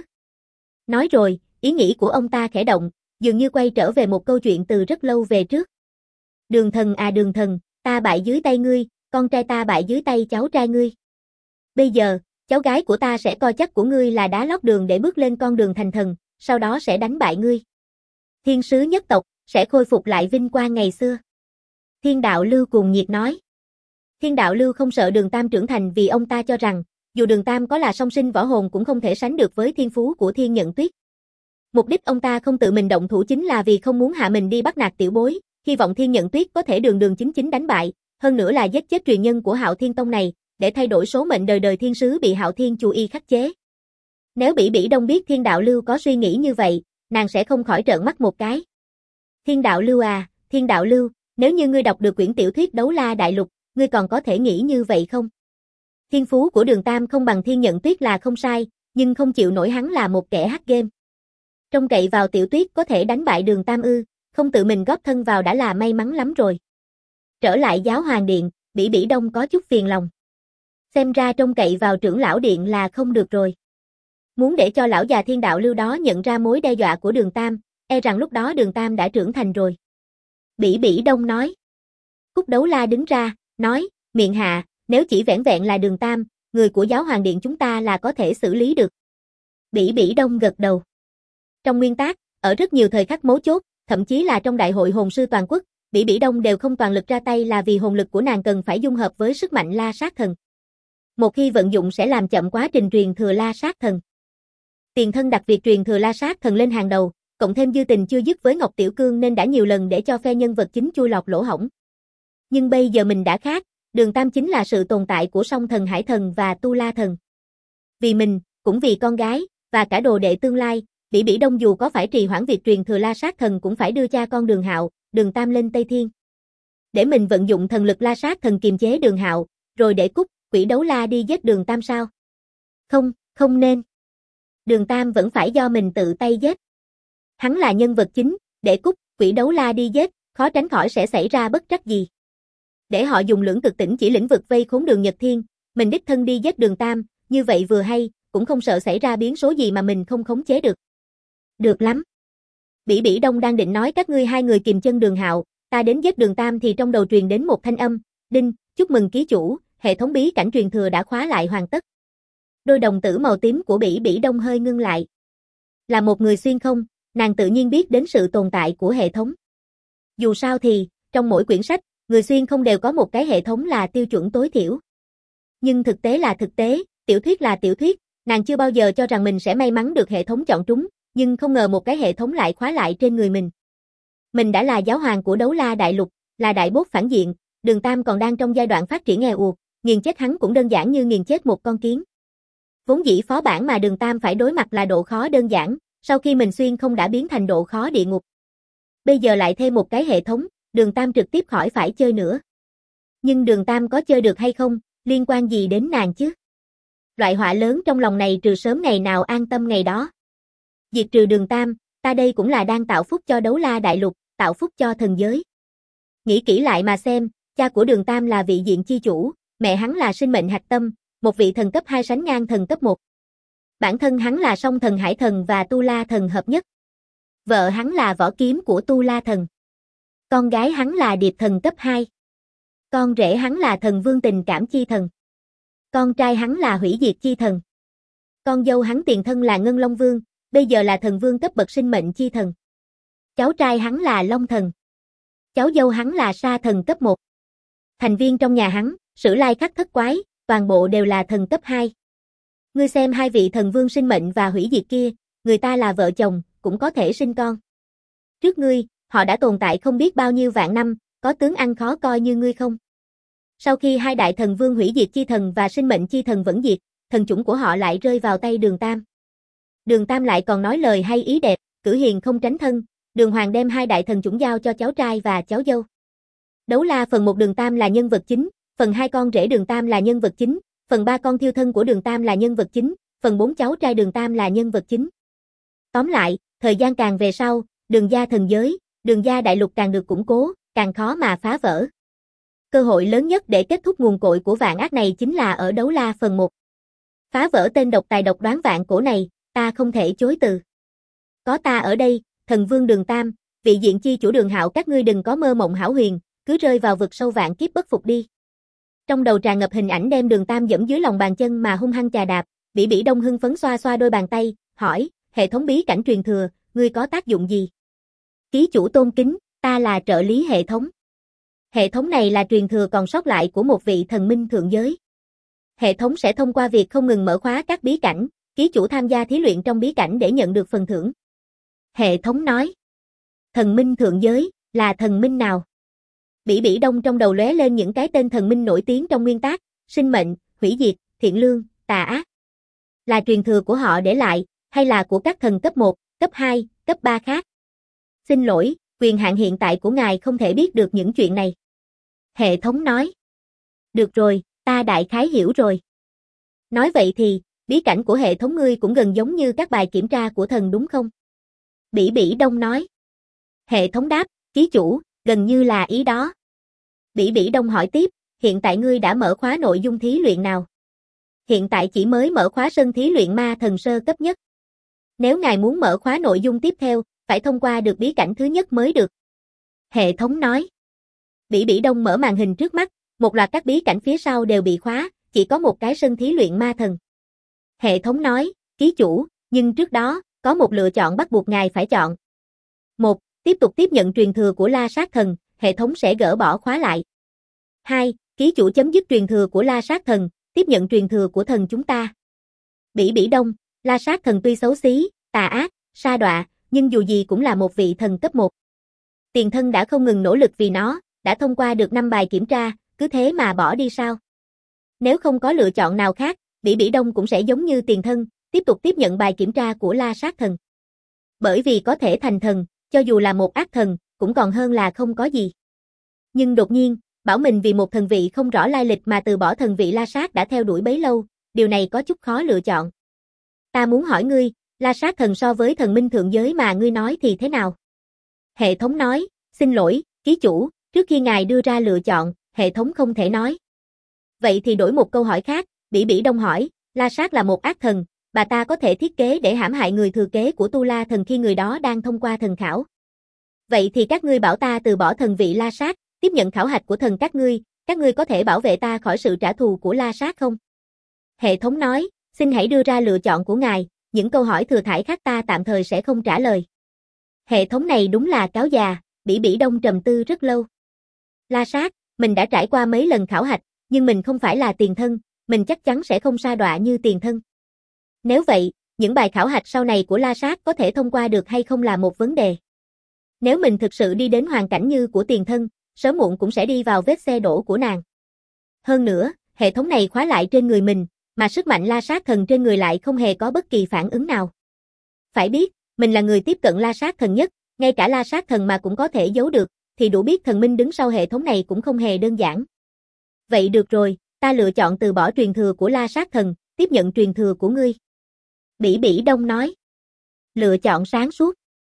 Nói rồi, ý nghĩ của ông ta khẽ động, dường như quay trở về một câu chuyện từ rất lâu về trước. Đường thần à đường thần, ta bại dưới tay ngươi, con trai ta bại dưới tay cháu trai ngươi. Bây giờ, cháu gái của ta sẽ coi chắc của ngươi là đá lót đường để bước lên con đường thành thần, sau đó sẽ đánh bại ngươi. Thiên sứ nhất tộc sẽ khôi phục lại vinh quang ngày xưa. Thiên đạo lưu cuồng nhiệt nói. Thiên đạo lưu không sợ Đường Tam trưởng thành vì ông ta cho rằng, dù Đường Tam có là song sinh võ hồn cũng không thể sánh được với thiên phú của Thiên Nhận Tuyết. Mục đích ông ta không tự mình động thủ chính là vì không muốn hạ mình đi bắt nạt tiểu bối, hy vọng Thiên Nhận Tuyết có thể đường đường chính chính đánh bại, hơn nữa là giết chết truyền nhân của Hạo Thiên Tông này, để thay đổi số mệnh đời đời thiên sứ bị Hạo Thiên Chu Y khắc chế. Nếu Bỉ Bỉ Đông biết Thiên Đạo Lưu có suy nghĩ như vậy, nàng sẽ không khỏi trợn mắt một cái. Thiên Đạo Lưu à, Thiên Đạo Lưu, nếu như ngươi đọc được quyển tiểu thuyết Đấu La Đại Lục, ngươi còn có thể nghĩ như vậy không? Thiên phú của Đường Tam không bằng Thiên Nhận Tuyết là không sai, nhưng không chịu nổi hắn là một kẻ hack game. Trông cậy vào Tiểu Tuyết có thể đánh bại Đường Tam ư, không tự mình góp thân vào đã là may mắn lắm rồi. Trở lại Giáo Hoàng Điện, Bỉ Bỉ Đông có chút phiền lòng. Xem ra trông cậy vào trưởng lão điện là không được rồi. Muốn để cho lão già Thiên Đạo Lưu đó nhận ra mối đe dọa của Đường Tam, e rằng lúc đó Đường Tam đã trưởng thành rồi. Bỉ Bỉ Đông nói. Cúc Đấu La đứng ra, nói, miệng hạ, nếu chỉ vẻn vẹn là Đường Tam, người của Giáo Hoàng Điện chúng ta là có thể xử lý được. Bỉ Bỉ Đông gật đầu. Trong nguyên tắc, ở rất nhiều thời khắc mấu chốt, thậm chí là trong đại hội hồn sư toàn quốc, Bỉ Bỉ Đông đều không toàn lực ra tay là vì hồn lực của nàng cần phải dung hợp với sức mạnh La Sát Thần. Một khi vận dụng sẽ làm chậm quá trình truyền thừa La Sát Thần. Tiền thân đặt việc truyền thừa La Sát Thần lên hàng đầu, cộng thêm dư tình chưa dứt với Ngọc Tiểu Cương nên đã nhiều lần để cho phe nhân vật chính chui lọt lỗ hổng. Nhưng bây giờ mình đã khác, Đường Tam chính là sự tồn tại của Song Thần Hải Thần và Tu La Thần. Vì mình, cũng vì con gái, và cả đồ đệ tương lai, Bỉ Bỉ Đông dù có phải trì hoãn việc truyền thừa La Sát Thần cũng phải đưa cha con Đường Hạo, Đường Tam lên Tây Thiên. Để mình vận dụng thần lực La Sát Thần kiềm chế Đường Hạo, rồi để Cúc, Quỷ Đấu La đi giết Đường Tam sao? Không, không nên. Đường Tam vẫn phải do mình tự tay giết. Hắn là nhân vật chính, để Cúc, Quỷ Đấu La đi giết, khó tránh khỏi sẽ xảy ra bất trắc gì. Để họ dùng lưỡng cực tỉnh chỉ lĩnh vực vây khốn Đường Nhật Thiên, mình đích thân đi giết Đường Tam, như vậy vừa hay, cũng không sợ xảy ra biến số gì mà mình không khống chế được. Được lắm. Bỉ Bỉ Đông đang định nói các ngươi hai người kìm chân Đường Hạo, ta đến giết Đường Tam thì trong đầu truyền đến một thanh âm, đinh, chúc mừng ký chủ, hệ thống bí cảnh truyền thừa đã khóa lại hoàn tất. Đôi đồng tử màu tím của Bỉ Bỉ Đông hơi ngưng lại. Là một người xuyên không, nàng tự nhiên biết đến sự tồn tại của hệ thống. Dù sao thì, trong mỗi quyển sách, người xuyên không đều có một cái hệ thống là tiêu chuẩn tối thiểu. Nhưng thực tế là thực tế, tiểu thuyết là tiểu thuyết, nàng chưa bao giờ cho rằng mình sẽ may mắn được hệ thống chọn trúng, nhưng không ngờ một cái hệ thống lại khóa lại trên người mình. Mình đã là giáo hoàng của Đấu La Đại Lục, là đại boss phản diện, Đường Tam còn đang trong giai đoạn phát triển èo uột, nghiền chết hắn cũng đơn giản như nghiền chết một con kiến. Vốn dĩ phó bản mà Đường Tam phải đối mặt là độ khó đơn giản, sau khi mình xuyên không đã biến thành độ khó địa ngục. Bây giờ lại thêm một cái hệ thống, Đường Tam trực tiếp khỏi phải chơi nữa. Nhưng Đường Tam có chơi được hay không, liên quan gì đến nàng chứ? Loại họa lớn trong lòng này trừ sớm ngày nào an tâm ngày đó. Diệt trừ Đường Tam, ta đây cũng là đang tạo phúc cho Đấu La Đại Lục, tạo phúc cho thần giới. Nghĩ kỹ lại mà xem, cha của Đường Tam là vị diện chi chủ, mẹ hắn là sinh mệnh hạch tâm, một vị thần cấp 2 sánh ngang thần cấp 1. Bản thân hắn là Song Thần Hải Thần và Tu La Thần hợp nhất. Vợ hắn là võ kiếm của Tu La Thần. Con gái hắn là Điệp Thần cấp 2. Con rể hắn là Thần Vương Tình Cảm Chi Thần. Con trai hắn là Hủy Diệt Chi Thần. Con dâu hắn tiền thân là Ngân Long Vương, bây giờ là Thần Vương cấp bậc sinh mệnh chi thần. Cháu trai hắn là Long Thần. Cháu dâu hắn là Sa Thần cấp 1. Thành viên trong nhà hắn, Sử Lai Khắc Thất Quái, toàn bộ đều là thần cấp 2. Ngươi xem hai vị thần vương sinh mệnh và hủy diệt kia, người ta là vợ chồng, cũng có thể sinh con. Trước ngươi, họ đã tồn tại không biết bao nhiêu vạn năm, có tướng ăn khó coi như ngươi không? Sau khi hai đại thần vương hủy diệt chi thần và sinh mệnh chi thần vẫn diệt, thần chủng của họ lại rơi vào tay Đường Tam. Đường Tam lại còn nói lời hay ý đẹp, cử hiền không tránh thân, Đường Hoàng đem hai đại thần chủng giao cho cháu trai và cháu dâu. Đấu La phần 1 Đường Tam là nhân vật chính, phần 2 con rể Đường Tam là nhân vật chính, phần 3 con thiêu thân của Đường Tam là nhân vật chính, phần 4 cháu trai Đường Tam là nhân vật chính. Tóm lại, thời gian càng về sau, Đường gia thần giới, Đường gia đại lục càng được củng cố, càng khó mà phá vỡ. Cơ hội lớn nhất để kết thúc nguồn cội của vạn ác này chính là ở Đấu La phần 1. Phá vỡ tên độc tài độc đoán vạn cổ này, ta không thể chối từ. Có ta ở đây, thần vương Đường Tam, vị diện chi chủ Đường Hạo, các ngươi đừng có mơ mộng hão huyền, cứ rơi vào vực sâu vạn kiếp bất phục đi. Trong đầu tràn ngập hình ảnh đem Đường Tam dẫm dưới lòng bàn chân mà hung hăng chà đạp, Bỉ Bỉ Đông hưng phấn xoa xoa đôi bàn tay, hỏi, hệ thống bí cảnh truyền thừa, ngươi có tác dụng gì? Ký chủ tôn kính, ta là trợ lý hệ thống. Hệ thống này là truyền thừa còn sót lại của một vị thần minh thượng giới. Hệ thống sẽ thông qua việc không ngừng mở khóa các bí cảnh, ký chủ tham gia thí luyện trong bí cảnh để nhận được phần thưởng. Hệ thống nói. Thần minh thượng giới, là thần minh nào? Bỉ Bỉ Đông trong đầu lóe lên những cái tên thần minh nổi tiếng trong nguyên tác, sinh mệnh, hủy diệt, thiện lương, tà ác. Là truyền thừa của họ để lại, hay là của các thần cấp 1, cấp 2, cấp 3 khác? Xin lỗi, quyền hạn hiện tại của ngài không thể biết được những chuyện này. Hệ thống nói. Được rồi, ta đại khái hiểu rồi. Nói vậy thì, bí cảnh của hệ thống ngươi cũng gần giống như các bài kiểm tra của thần đúng không? Bỉ Bỉ Đông nói. Hệ thống đáp, ký chủ, gần như là ý đó. Bỉ Bỉ Đông hỏi tiếp, hiện tại ngươi đã mở khóa nội dung thí luyện nào? Hiện tại chỉ mới mở khóa sân thí luyện ma thần sơ cấp nhất. Nếu ngài muốn mở khóa nội dung tiếp theo, phải thông qua được bí cảnh thứ nhất mới được. Hệ thống nói. Bỉ Bỉ Đông mở màn hình trước mắt, một loạt các bí cảnh phía sau đều bị khóa, chỉ có một cái sân thí luyện ma thần. Hệ thống nói, ký chủ, nhưng trước đó, có một lựa chọn bắt buộc ngài phải chọn. 1. Tiếp tục tiếp nhận truyền thừa của La Sát Thần, hệ thống sẽ gỡ bỏ khóa lại. 2. Ký chủ chấm dứt truyền thừa của La Sát Thần, tiếp nhận truyền thừa của thần chúng ta. Bỉ Bỉ Đông, La Sát Thần tuy xấu xí, tà ác, sa đọa, nhưng dù gì cũng là một vị thần cấp 1. Tiền thân đã không ngừng nỗ lực vì nó, đã thông qua được 5 bài kiểm tra, cứ thế mà bỏ đi sao? Nếu không có lựa chọn nào khác, Bỉ Bỉ Đông cũng sẽ giống như tiền thân, tiếp tục tiếp nhận bài kiểm tra của La Sát Thần. Bởi vì có thể thành thần, cho dù là một ác thần, cũng còn hơn là không có gì. Nhưng đột nhiên, bảo mình vì một thần vị không rõ lai lịch mà từ bỏ thần vị La Sát đã theo đuổi bấy lâu, điều này có chút khó lựa chọn. Ta muốn hỏi ngươi, La Sát Thần so với thần minh thượng giới mà ngươi nói thì thế nào? Hệ thống nói, xin lỗi, ký chủ, trước khi ngài đưa ra lựa chọn, hệ thống không thể nói. Vậy thì đổi một câu hỏi khác, Bỉ Bỉ Đông hỏi, La Sát là một ác thần, bà ta có thể thiết kế để hãm hại người thừa kế của Tu La Thần khi người đó đang thông qua thần khảo. Vậy thì các ngươi bảo ta từ bỏ thần vị La Sát, tiếp nhận khảo hạch của thần các ngươi có thể bảo vệ ta khỏi sự trả thù của La Sát không? Hệ thống nói, xin hãy đưa ra lựa chọn của ngài, những câu hỏi thừa thãi khác ta tạm thời sẽ không trả lời. Hệ thống này đúng là cáo già, Bỉ Bỉ Đông trầm tư rất lâu. La Sát, mình đã trải qua mấy lần khảo hạch, nhưng mình không phải là tiền thân, mình chắc chắn sẽ không sa đọa như tiền thân. Nếu vậy, những bài khảo hạch sau này của La Sát có thể thông qua được hay không là một vấn đề. Nếu mình thực sự đi đến hoàn cảnh như của tiền thân, sớm muộn cũng sẽ đi vào vết xe đổ của nàng. Hơn nữa, hệ thống này khóa lại trên người mình, mà sức mạnh La Sát Thần trên người lại không hề có bất kỳ phản ứng nào. Phải biết, mình là người tiếp cận La Sát Thần nhất, ngay cả La Sát Thần mà cũng có thể giấu được, thì đủ biết thần minh đứng sau hệ thống này cũng không hề đơn giản. Vậy được rồi, ta lựa chọn từ bỏ truyền thừa của La Sát Thần, tiếp nhận truyền thừa của ngươi. Bỉ Bỉ Đông nói. Lựa chọn sáng suốt.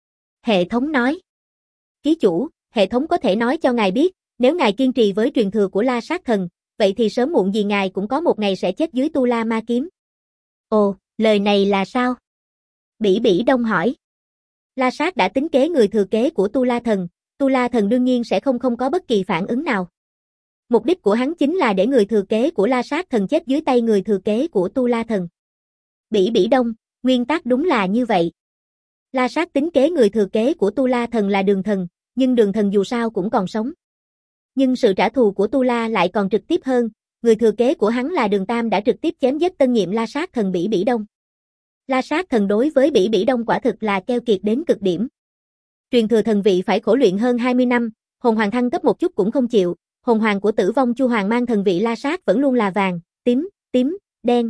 Hệ thống nói. Ký chủ, hệ thống có thể nói cho ngài biết, nếu ngài kiên trì với truyền thừa của La Sát Thần, vậy thì sớm muộn gì ngài cũng có một ngày sẽ chết dưới Tu La Ma Kiếm. Ồ, lời này là sao? Bỉ Bỉ Đông hỏi. La Sát đã tính kế người thừa kế của Tu La Thần đương nhiên sẽ không có bất kỳ phản ứng nào. Mục đích của hắn chính là để người thừa kế của La Sát Thần chết dưới tay người thừa kế của Tu La Thần. Bỉ Bỉ Đông, nguyên tắc đúng là như vậy. La Sát tính kế người thừa kế của Tu La Thần là Đường Thần, nhưng Đường Thần dù sao cũng còn sống. Nhưng sự trả thù của Tu La lại còn trực tiếp hơn, người thừa kế của hắn là Đường Tam đã trực tiếp chém giết tân nhiệm La Sát Thần Bỉ Bỉ Đông. La Sát Thần đối với Bỉ Bỉ Đông quả thực là keo kiệt đến cực điểm. Truyền thừa thần vị phải khổ luyện hơn 20 năm, hồn hoàng thăng cấp một chút cũng không chịu, hồn hoàng của Tử Vong Chu Hoàng mang thần vị La Sát vẫn luôn là vàng, tím, đen,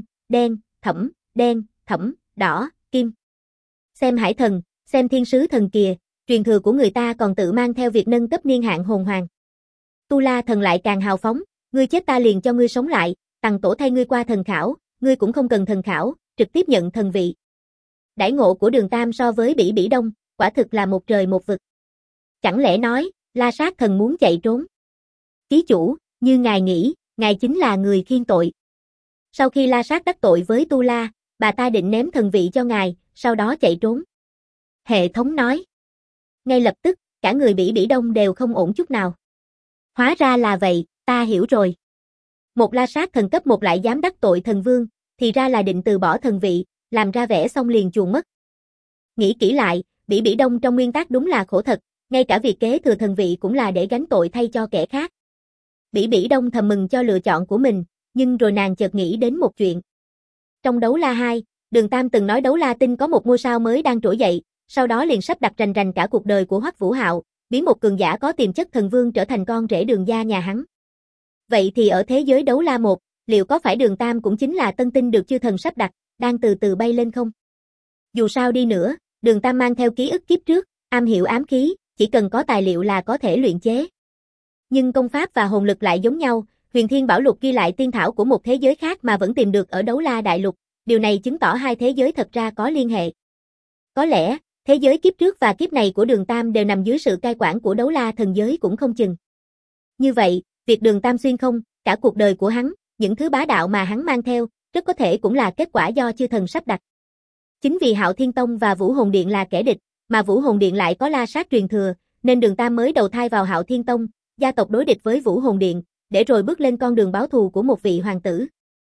thẫm, đỏ, kim. Xem Hải Thần, xem Thiên Sứ Thần kìa, truyền thừa của người ta còn tự mang theo việc nâng cấp niên hạn hồn hoàng. Tu La Thần lại càng hào phóng, ngươi chết ta liền cho ngươi sống lại, tằng tổ thay ngươi qua thần khảo, ngươi cũng không cần thần khảo, trực tiếp nhận thần vị. Đãi ngộ của Đường Tam so với Bỉ Bỉ Đông, quả thực là một trời một vực. Chẳng lẽ nói, La Sát Thần muốn chạy trốn? Ký chủ, như ngài nghĩ, ngài chính là người khiên tội. Sau khi La Sát đắc tội với Tu La, bà ta định ném thần vị cho ngài, sau đó chạy trốn. Hệ thống nói. Ngay lập tức, cả người Bỉ Bỉ Đông đều không ổn chút nào. Hóa ra là vậy, ta hiểu rồi. Một La Sát Thần cấp 1 lại dám đắc tội thần vương, thì ra là định từ bỏ thần vị, làm ra vẻ xong liền chuồn mất. Nghĩ kỹ lại, Bỉ Bỉ Đông trong nguyên tắc đúng là khổ thật, ngay cả việc kế thừa thần vị cũng là để gánh tội thay cho kẻ khác. Bỉ Bỉ Đông thầm mừng cho lựa chọn của mình, nhưng rồi nàng chợt nghĩ đến một chuyện. Trong Đấu La 2, Đường Tam từng nói Đấu La Tinh có một ngôi sao mới đang trỗi dậy, sau đó liền sắp đặt rành rành cả cuộc đời của Hoắc Vũ Hạo, biến một cường giả có tiềm chất thần vương trở thành con rể Đường gia nhà hắn. Vậy thì ở thế giới Đấu La 1, liệu có phải Đường Tam cũng chính là tân tinh được chư thần sắp đặt, đang từ từ bay lên không? Dù sao đi nữa, Đường Tam mang theo ký ức kiếp trước, am hiểu ám khí, chỉ cần có tài liệu là có thể luyện chế. Nhưng công pháp và hồn lực lại giống nhau, Huyền Thiên Bảo Lục ghi lại tiên thảo của một thế giới khác mà vẫn tìm được ở Đấu La Đại Lục, điều này chứng tỏ hai thế giới thật ra có liên hệ. Có lẽ, thế giới kiếp trước và kiếp này của Đường Tam đều nằm dưới sự cai quản của Đấu La thần giới cũng không chừng. Như vậy, việc Đường Tam xuyên không, cả cuộc đời của hắn, những thứ bá đạo mà hắn mang theo, rất có thể cũng là kết quả do chư thần sắp đặt. Chính vì Hạo Thiên Tông và Vũ Hồn Điện là kẻ địch, mà Vũ Hồn Điện lại có La Sát truyền thừa, nên Đường Tam mới đầu thai vào Hạo Thiên Tông, gia tộc đối địch với Vũ Hồn Điện, để rồi bước lên con đường báo thù của một vị hoàng tử.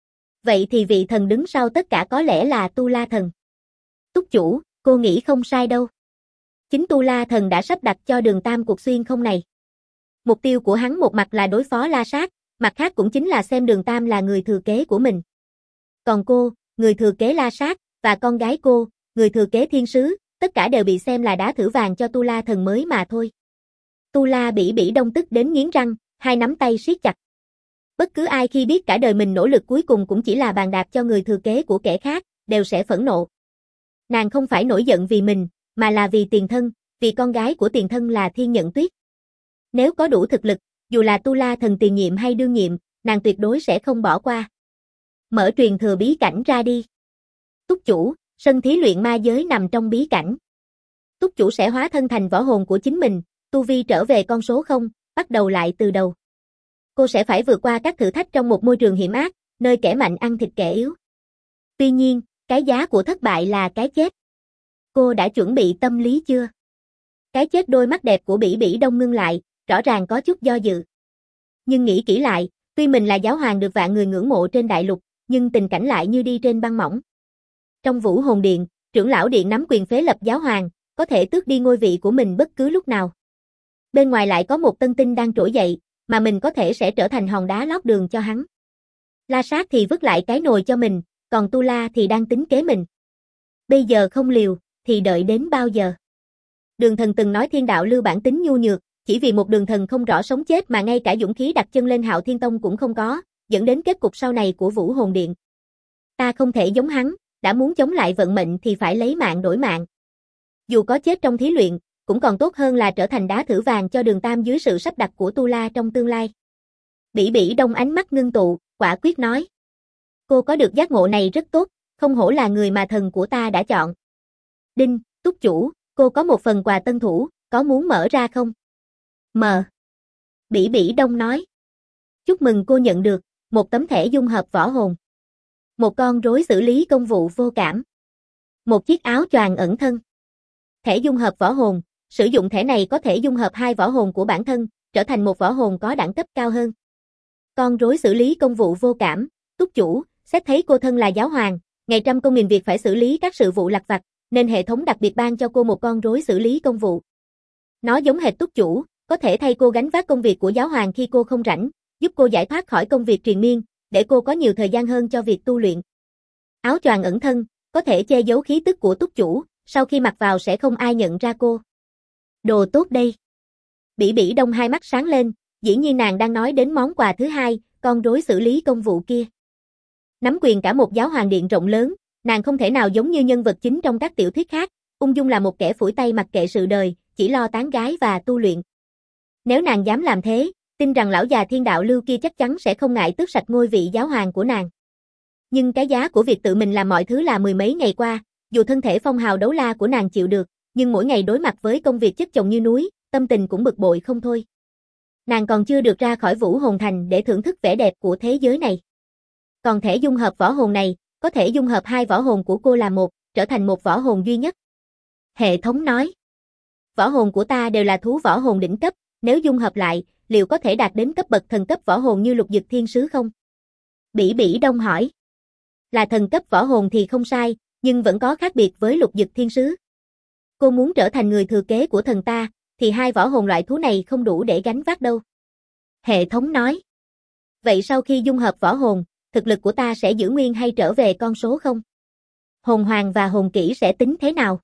Vậy thì vị thần đứng sau tất cả có lẽ là Tu La Thần. Túc chủ, cô nghĩ không sai đâu. Chính Tu La Thần đã sắp đặt cho Đường Tam cuộc xuyên không này. Mục tiêu của hắn một mặt là đối phó La Sát, mặt khác cũng chính là xem Đường Tam là người thừa kế của mình. Còn cô, người thừa kế La Sát, và con gái cô, người thừa kế Thiên Sứ, tất cả đều bị xem là đá thử vàng cho Tu La Thần mới mà thôi. Tu La Bỉ Bỉ Đông tức đến nghiến răng, hai nắm tay siết chặt. Bất cứ ai khi biết cả đời mình nỗ lực cuối cùng cũng chỉ là bàn đạp cho người thừa kế của kẻ khác, đều sẽ phẫn nộ. Nàng không phải nổi giận vì mình, mà là vì tiền thân, vì con gái của tiền thân là Thiên Nhận Tuyết. Nếu có đủ thực lực, dù là Tu La Thần tiền nhiệm hay đương nhiệm, nàng tuyệt đối sẽ không bỏ qua. Mở truyền thừa bí cảnh ra đi. Túc chủ, sân thí luyện ma giới nằm trong bí cảnh. Túc chủ sẽ hóa thân thành võ hồn của chính mình, tu vi trở về con số 0, bắt đầu lại từ đầu. Cô sẽ phải vượt qua các thử thách trong một môi trường hiểm ác, nơi kẻ mạnh ăn thịt kẻ yếu. Tuy nhiên, cái giá của thất bại là cái chết. Cô đã chuẩn bị tâm lý chưa? Cái chết đôi mắt đẹp của Bỉ Bỉ Đông ngưng lại, rõ ràng có chút do dự. Nhưng nghĩ kỹ lại, tuy mình là giáo hoàng được vạn người ngưỡng mộ trên đại lục, nhưng tình cảnh lại như đi trên băng mỏng. Trong Vũ Hồn Điện, trưởng lão điện nắm quyền phế lập giáo hoàng, có thể tước đi ngôi vị của mình bất cứ lúc nào. Bên ngoài lại có một tân tinh đang trỗi dậy, mà mình có thể sẽ trở thành hòn đá lót đường cho hắn. La Sát thì vứt lại cái nồi cho mình, còn Tu La thì đang tính kế mình. Bây giờ không liều, thì đợi đến bao giờ? Đường Thần từng nói thiên đạo lưu bản tính nhu nhược, chỉ vì một Đường Thần không rõ sống chết mà ngay cả dũng khí đặt chân lên Hạo Thiên Tông cũng không có, dẫn đến kết cục sau này của Vũ Hồn Điện. Ta không thể giống hắn, đã muốn chống lại vận mệnh thì phải lấy mạng đổi mạng. Dù có chết trong thí luyện, cũng còn tốt hơn là trở thành đá thử vàng cho Đường Tam dưới sự sắp đặt của Tu La trong tương lai. Bỉ Bỉ Đông ánh mắt ngưng tụ, quả quyết nói. Cô có được giác ngộ này rất tốt, không hổ là người mà thần của ta đã chọn. Đinh, túc chủ, cô có một phần quà tân thủ, có muốn mở ra không? Mờ. Bỉ Bỉ Đông nói. Chúc mừng cô nhận được, một tấm thẻ dung hợp võ hồn. Một con rối xử lý công vụ vô cảm. Một chiếc áo choàng ẩn thân. Thẻ dung hợp võ hồn, sử dụng thẻ này có thể dung hợp hai võ hồn của bản thân, trở thành một võ hồn có đẳng cấp cao hơn. Con rối xử lý công vụ vô cảm, túc chủ, xét thấy cô thân là giáo hoàng, ngày trăm công nghìn việc phải xử lý các sự vụ lặt vặt, nên hệ thống đặc biệt ban cho cô một con rối xử lý công vụ. Nó giống hệt túc chủ, có thể thay cô gánh vác công việc của giáo hoàng khi cô không rảnh, giúp cô giải thoát khỏi công việc triền miên, để cô có nhiều thời gian hơn cho việc tu luyện. Áo choàng ẩn thân, có thể che giấu khí tức của túc chủ, sau khi mặc vào sẽ không ai nhận ra cô. Đồ tốt đây. Bỉ Bỉ Đông hai mắt sáng lên, dĩ nhiên nàng đang nói đến món quà thứ hai, con rối xử lý công vụ kia. Nắm quyền cả một giáo hoàng điện rộng lớn, nàng không thể nào giống như nhân vật chính trong các tiểu thuyết khác, ung dung là một kẻ phủi tay mặc kệ sự đời, chỉ lo tán gái và tu luyện. Nếu nàng dám làm thế, tin rằng lão già thiên đạo lưu kia chắc chắn sẽ không ngại tước sạch ngôi vị giáo hoàng của nàng. Nhưng cái giá của việc tự mình làm mọi thứ là mười mấy ngày qua, dù thân thể phong hào đấu la của nàng chịu được, nhưng mỗi ngày đối mặt với công việc chất chồng như núi, tâm tình cũng bực bội không thôi. Nàng còn chưa được ra khỏi Vũ Hồn Thành để thưởng thức vẻ đẹp của thế giới này. Còn thẻ dung hợp võ hồn này, có thể dung hợp hai võ hồn của cô là một, trở thành một võ hồn duy nhất. Hệ thống nói. Võ hồn của ta đều là thú võ hồn đỉnh cấp, nếu dung hợp lại, liệu có thể đạt đến cấp bậc thần cấp võ hồn như Lục Dực Thiên Sứ không? Bỉ Bỉ Đông hỏi. Là thần cấp võ hồn thì không sai, nhưng vẫn có khác biệt với Lục Dực Thiên Sứ. Cô muốn trở thành người thừa kế của thần ta, thì hai võ hồn loại thú này không đủ để gánh vác đâu. Hệ thống nói. Vậy sau khi dung hợp võ hồn, thực lực của ta sẽ giữ nguyên hay trở về con số không? Hồn hoàng và hồn kỹ sẽ tính thế nào?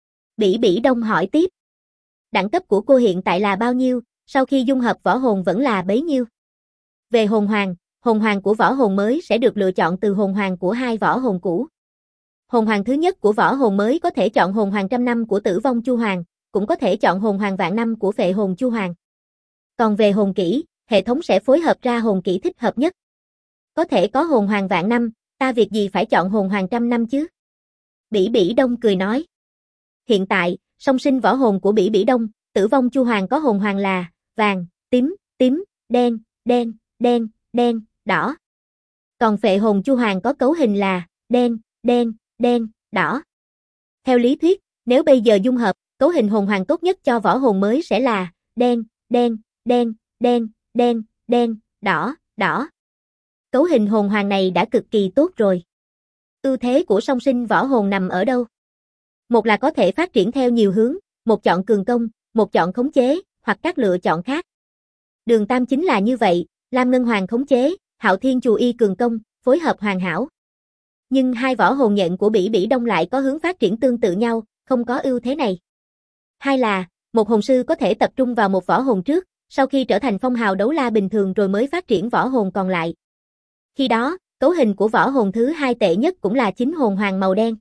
Bỉ Bỉ Đông hỏi tiếp. Đẳng cấp của cô hiện tại là bao nhiêu, sau khi dung hợp võ hồn vẫn là bấy nhiêu? Về hồn hoàng, hồn hoàng của võ hồn mới sẽ được lựa chọn từ hồn hoàng của hai võ hồn cũ. Hồn hoàng thứ nhất của võ hồn mới có thể chọn hồn hoàng trăm năm của Tử Vong Chu Hoàng, cũng có thể chọn hồn hoàng vạn năm của Phệ Hồn Chu Hoàng. Còn về hồn kỹ, hệ thống sẽ phối hợp ra hồn kỹ thích hợp nhất. Có thể có hồn hoàng vạn năm, ta việc gì phải chọn hồn hoàng trăm năm chứ? Bỉ Bỉ Đông cười nói. Hiện tại, song sinh võ hồn của Bỉ Bỉ Đông, Tử Vong Chu Hoàng có hồn hoàng là vàng, tím, tím, đen, đen, đen, đen, đỏ. Còn Phệ Hồn Chu Hoàng có cấu hình là đen, đen, đen, đỏ. Theo lý thuyết, nếu bây giờ dung hợp, cấu hình hồn hoàng tốt nhất cho võ hồn mới sẽ là đen, đen, đen, đen, đen, đen, đỏ, đỏ. Cấu hình hồn hoàng này đã cực kỳ tốt rồi. Ưu thế của song sinh võ hồn nằm ở đâu? Một là có thể phát triển theo nhiều hướng, một chọn cường công, một chọn khống chế, hoặc các lựa chọn khác. Đường Tam chính là như vậy, Lam Ngân Hoàng khống chế, Hạo Thiên Chù Y cường công, phối hợp hoàn hảo. Nhưng hai võ hồn nhện của Bỉ Bỉ Đông lại có hướng phát triển tương tự nhau, không có ưu thế này. Hai là, một hồn sư có thể tập trung vào một võ hồn trước, sau khi trở thành phong hào đấu la bình thường rồi mới phát triển võ hồn còn lại. Khi đó, cấu hình của võ hồn thứ hai tệ nhất cũng là chính hồn hoàng màu đen.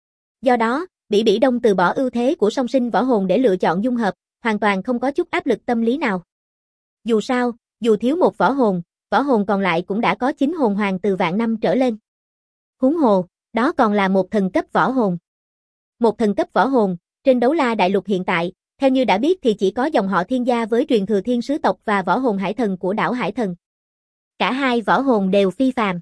Do đó, Bỉ Bỉ Đông từ bỏ ưu thế của song sinh võ hồn để lựa chọn dung hợp, hoàn toàn không có chút áp lực tâm lý nào. Dù sao, dù thiếu một võ hồn còn lại cũng đã có 9 hồn hoàng từ vạn năm trở lên. Huống hồ, đó còn là một thần cấp võ hồn. Một thần cấp võ hồn, trên đấu la đại lục hiện tại, theo như đã biết thì chỉ có dòng họ Thiên Gia với truyền thừa Thiên Sứ tộc và võ hồn Hải Thần của đảo Hải Thần. Cả hai võ hồn đều phi phàm.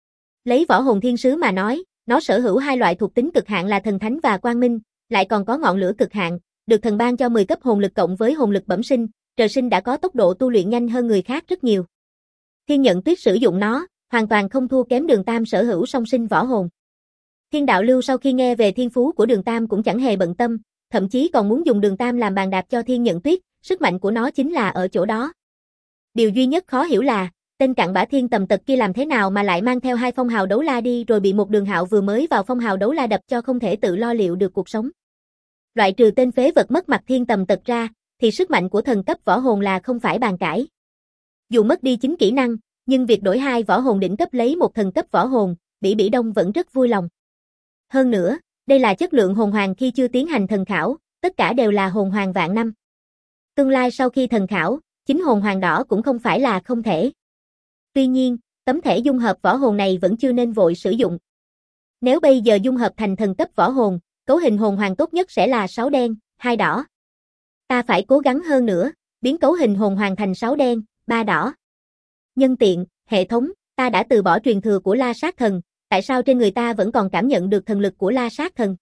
Lấy võ hồn Thiên Sứ mà nói, nó sở hữu hai loại thuộc tính cực hạn là thần thánh và quang minh, lại còn có ngọn lửa cực hạn, được thần ban cho 10 cấp hồn lực cộng với hồn lực bẩm sinh, trời sinh đã có tốc độ tu luyện nhanh hơn người khác rất nhiều. Thiên Nhận Tuyết sử dụng nó, hoàn toàn không thua kém Đường Tam sở hữu song sinh võ hồn. Thiên Đạo Lưu sau khi nghe về thiên phú của Đường Tam cũng chẳng hề bận tâm, thậm chí còn muốn dùng Đường Tam làm bàn đạp cho Thiên Nhận Tuyết, sức mạnh của nó chính là ở chỗ đó. Điều duy nhất khó hiểu là, tên cặn bã Thiên Tầm Tật kia làm thế nào mà lại mang theo hai phong hào đấu la đi rồi bị một Đường Hạo vừa mới vào phong hào đấu la đập cho không thể tự lo liệu được cuộc sống. Loại trừ tên phế vật mất mặt Thiên Tầm Tật ra, thì sức mạnh của thần cấp võ hồn là không phải bàn cãi. Dù mất đi 9 kỹ năng, nhưng việc đổi hai võ hồn đỉnh cấp lấy một thần cấp võ hồn, Bỉ Bỉ Đông vẫn rất vui lòng. Hơn nữa, đây là chất lượng hồn hoàng khi chưa tiến hành thần khảo, tất cả đều là hồn hoàng vạn năm. Tương lai sau khi thần khảo, chính hồn hoàng đỏ cũng không phải là không thể. Tuy nhiên, tấm thẻ dung hợp võ hồn này vẫn chưa nên vội sử dụng. Nếu bây giờ dung hợp thành thần cấp võ hồn, cấu hình hồn hoàng tốt nhất sẽ là 6 đen, 2 đỏ. Ta phải cố gắng hơn nữa, biến cấu hình hồn hoàng thành 6 đen, 3 đỏ. Nhân tiện, hệ thống, ta đã từ bỏ truyền thừa của La Sát Thần, tại sao trên người ta vẫn còn cảm nhận được thần lực của La Sát Thần?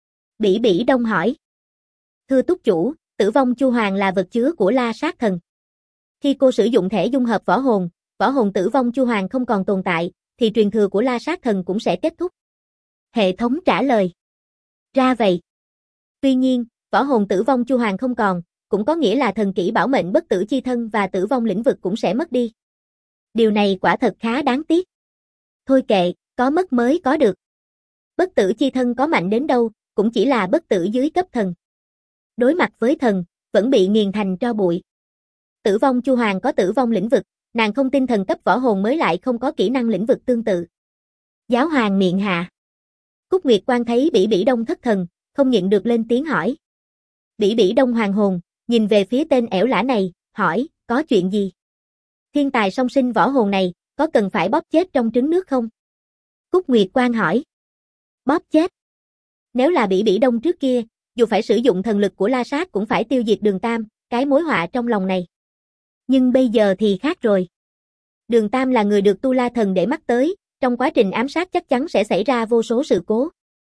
Bỉ Bỉ Đông hỏi. Thưa túc chủ, Tử Vong Chu Hoàng là vật chứa của La Sát Thần. Khi cô sử dụng thẻ dung hợp võ hồn Tử Vong Chu Hoàng không còn tồn tại, thì truyền thừa của La Sát Thần cũng sẽ kết thúc. Hệ thống trả lời. Ra vậy. Tuy nhiên, võ hồn Tử Vong Chu Hoàng không còn, cũng có nghĩa là thần kỹ bảo mệnh bất tử chi thân và tử vong lĩnh vực cũng sẽ mất đi. Điều này quả thật khá đáng tiếc. Thôi kệ, có mất mới có được. Bất tử chi thân có mạnh đến đâu, cũng chỉ là bất tử dưới cấp thần. Đối mặt với thần, vẫn bị nghiền thành tro bụi. Tử Vong Chu Hoàng có tử vong lĩnh vực, nàng không tin thần cấp võ hồn mới lại không có kỹ năng lĩnh vực tương tự. Giáo hoàng miệng hạ. Cúc Nguyệt Quan thấy Bỉ Bỉ Đông thất thần, không nhịn được lên tiếng hỏi. Bỉ Bỉ Đông hoàng hồn, nhìn về phía tên ẻo lả này, hỏi, có chuyện gì? Thiên tài song sinh võ hồn này, có cần phải bóp chết trong trứng nước không? Cúc Nguyệt Quan hỏi. Bóp chết? Nếu là Bỉ Bỉ Đông trước kia, dù phải sử dụng thần lực của La Sát cũng phải tiêu diệt Đường Tam, cái mối họa trong lòng này. Nhưng bây giờ thì khác rồi. Đường Tam là người được Tu La Thần để mắt tới, trong quá trình ám sát chắc chắn sẽ xảy ra vô số sự cố.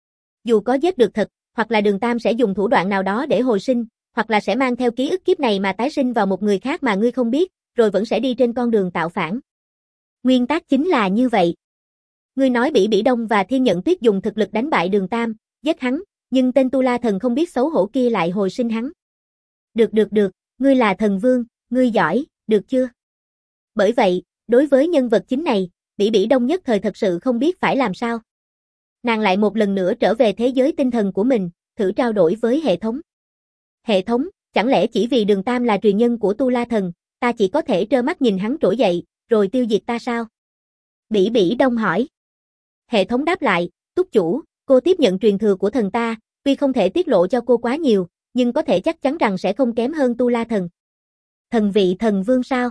Dù có giết được thật, hoặc là Đường Tam sẽ dùng thủ đoạn nào đó để hồi sinh, hoặc là sẽ mang theo ký ức kiếp này mà tái sinh vào một người khác mà ngươi không biết, rồi vẫn sẽ đi trên con đường tạo phản. Nguyên tắc chính là như vậy. Ngươi nói Bỉ Bỉ Đông và Thiên Nhận Tuyết dùng thực lực đánh bại Đường Tam, giết hắn, nhưng tên Tu La Thần không biết xấu hổ kia lại hồi sinh hắn. Được, ngươi là thần vương, ngươi giỏi, được chưa? Bởi vậy, đối với nhân vật chính này, Bỉ Bỉ Đông nhất thời thật sự không biết phải làm sao. Nàng lại một lần nữa trở về thế giới tinh thần của mình, thử trao đổi với hệ thống. Hệ thống, chẳng lẽ chỉ vì Đường Tam là truyền nhân của Tu La Thần, ta chỉ có thể trơ mắt nhìn hắn trỗi dậy, rồi tiêu diệt ta sao? Bỉ Bỉ Đông hỏi. Hệ thống đáp lại, túc chủ, cô tiếp nhận truyền thừa của thần ta, tuy không thể tiết lộ cho cô quá nhiều, nhưng có thể chắc chắn rằng sẽ không kém hơn Tu La Thần. Thần vị thần vương sao?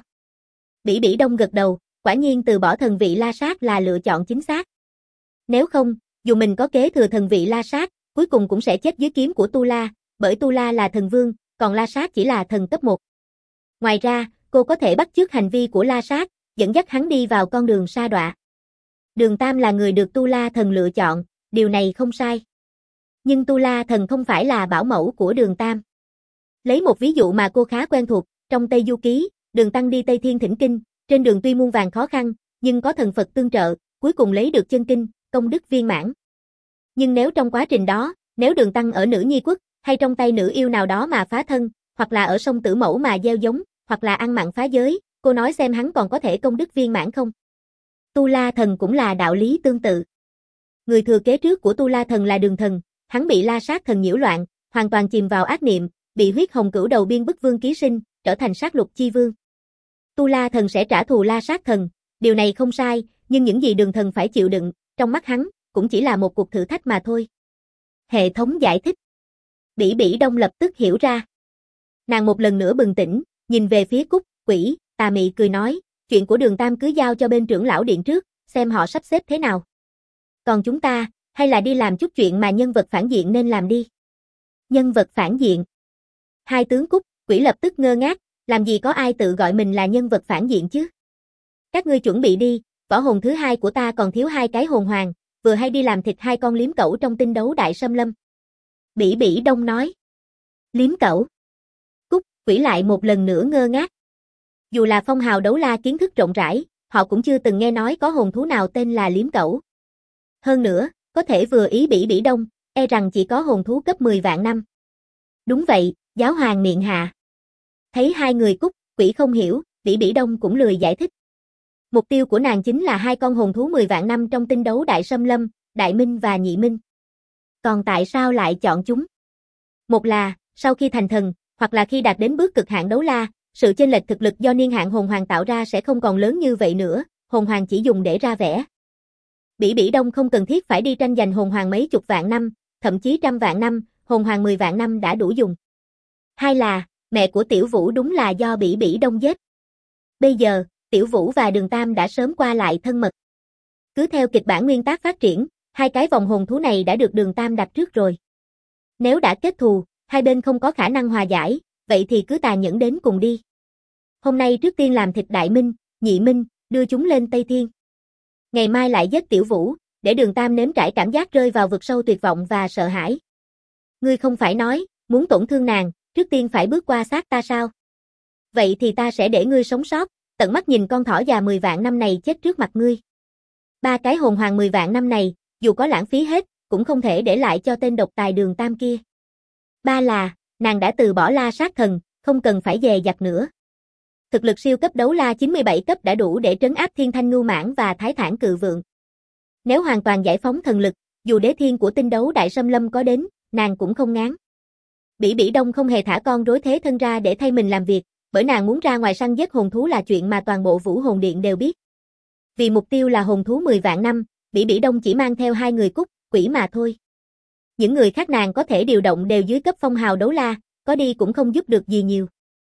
Bỉ Bỉ Đông gật đầu, quả nhiên từ bỏ thần vị La Sát là lựa chọn chính xác. Nếu không, dù mình có kế thừa thần vị La Sát, cuối cùng cũng sẽ chết dưới kiếm của Tu La, bởi Tu La là thần vương, còn La Sát chỉ là thần cấp 1. Ngoài ra, cô có thể bắt chước hành vi của La Sát, dẫn dắt hắn đi vào con đường sa đọa. Đường Tam là người được Tu La Thần lựa chọn, điều này không sai. Nhưng Tu La Thần không phải là bảo mẫu của Đường Tam. Lấy một ví dụ mà cô khá quen thuộc, trong Tây Du Ký, Đường Tăng đi Tây Thiên thỉnh kinh, trên đường tuy muôn vàn khó khăn, nhưng có thần Phật tương trợ, cuối cùng lấy được chân kinh, công đức viên mãn. Nhưng nếu trong quá trình đó, nếu Đường Tăng ở nữ nhi quốc, hay trong tay nữ yêu nào đó mà phá thân, hoặc là ở sông Tử Mẫu mà gieo giống, hoặc là ăn mặn phá giới, cô nói xem hắn còn có thể công đức viên mãn không? Tu La Thần cũng là đạo lý tương tự. Người thừa kế trước của Tu La Thần là Đường Thần, hắn bị La Sát Thần nhiễu loạn, hoàn toàn chìm vào ác niệm, bị huyết hồng cửu đầu biên bức vương ký sinh, trở thành sát lục chi vương. Tu La Thần sẽ trả thù La Sát Thần, điều này không sai, nhưng những gì Đường Thần phải chịu đựng, trong mắt hắn, cũng chỉ là một cuộc thử thách mà thôi. Hệ thống giải thích. Bỉ Bỉ Đông lập tức hiểu ra. Nàng một lần nữa bừng tỉnh, nhìn về phía Cúc, Quỷ, tà mị cười nói, chuyện của Đường Tam cứ giao cho bên trưởng lão điện trước, xem họ sắp xếp thế nào. Còn chúng ta, hay là đi làm chút chuyện mà nhân vật phản diện nên làm đi. Nhân vật phản diện. Hai tướng Cúc, Quỷ lập tức ngơ ngác, làm gì có ai tự gọi mình là nhân vật phản diện chứ? Các ngươi chuẩn bị đi, võ hồn thứ hai của ta còn thiếu 2 cái hồn hoàng, vừa hay đi làm thịt 2 con liếm cẩu trong tinh đấu đại xâm lâm. Bỉ Bỉ Đông nói. Liếm cẩu. Cúc, Quỷ lại một lần nữa ngơ ngác. Dù là phong hào đấu la kiến thức rộng rãi, họ cũng chưa từng nghe nói có hồn thú nào tên là liếm cẩu. Hơn nữa, có thể vừa ý Bỉ Bỉ Đông, e rằng chỉ có hồn thú cấp 10 vạn năm. Đúng vậy, giáo hoàng miệng hạ. Thấy hai người Cúc, Quỷ không hiểu, Bỉ Bỉ Đông cũng lười giải thích. Mục tiêu của nàng chính là 2 con hồn thú 10 vạn năm trong tinh đấu đại xâm lâm, Đại Minh và Nhị Minh. Còn tại sao lại chọn chúng? Một là, sau khi thành thần, hoặc là khi đạt đến bước cực hạn đấu la, sự chênh lệch thực lực do niên hạn hồn hoàng tạo ra sẽ không còn lớn như vậy nữa, hồn hoàng chỉ dùng để ra vẻ. Bỉ Bỉ Đông không cần thiết phải đi tranh giành hồn hoàng mấy chục vạn năm, thậm chí trăm vạn năm, hồn hoàng 10 vạn năm đã đủ dùng. Hai là, mẹ của Tiểu Vũ đúng là do Bỉ Bỉ Đông giết. Bây giờ, Tiểu Vũ và Đường Tam đã sớm qua lại thân mật. Cứ theo kịch bản nguyên tác phát triển, 2 cái vòng hồn thú này đã được Đường Tam đặt trước rồi. Nếu đã kết thù, hai bên không có khả năng hòa giải, vậy thì cứ tàn nhẫn đến cùng đi. Hôm nay trước tiên làm thịt Đại Minh, Nhị Minh, đưa chúng lên Tây Thiên. Ngày mai lại giết Tiểu Vũ, để Đường Tam nếm trải cảm giác rơi vào vực sâu tuyệt vọng và sợ hãi. Ngươi không phải nói, muốn tổn thương nàng, trước tiên phải bước qua xác ta sao? Vậy thì ta sẽ để ngươi sống sót, tận mắt nhìn con thỏ già 10 vạn năm này chết trước mặt ngươi. 3 cái hồn hoàng 10 vạn năm này, dù có lãng phí hết, cũng không thể để lại cho tên độc tài Đường Tam kia. Ba là, nàng đã từ bỏ La Sát Thần, không cần phải dè dặt nữa. Thực lực siêu cấp đấu la 97 cấp đã đủ để trấn áp Thiên Thanh Ngưu Mãng và Thái Thản Cự Vượng. Nếu hoàn toàn giải phóng thần lực, dù đế thiên của tinh đấu đại xâm lâm có đến, nàng cũng không ngán. Bỉ Bỉ Đông không hề thả con rối thế thân ra để thay mình làm việc, bởi nàng muốn ra ngoài săn giết hồn thú là chuyện mà toàn bộ Vũ Hồn Điện đều biết. Vì mục tiêu là hồn thú 10 vạn năm, Bỉ Bỉ Đông chỉ mang theo 2 người Cúc, Quỷ mà thôi. Những người khác nàng có thể điều động đều dưới cấp phong hào đấu la, có đi cũng không giúp được gì nhiều.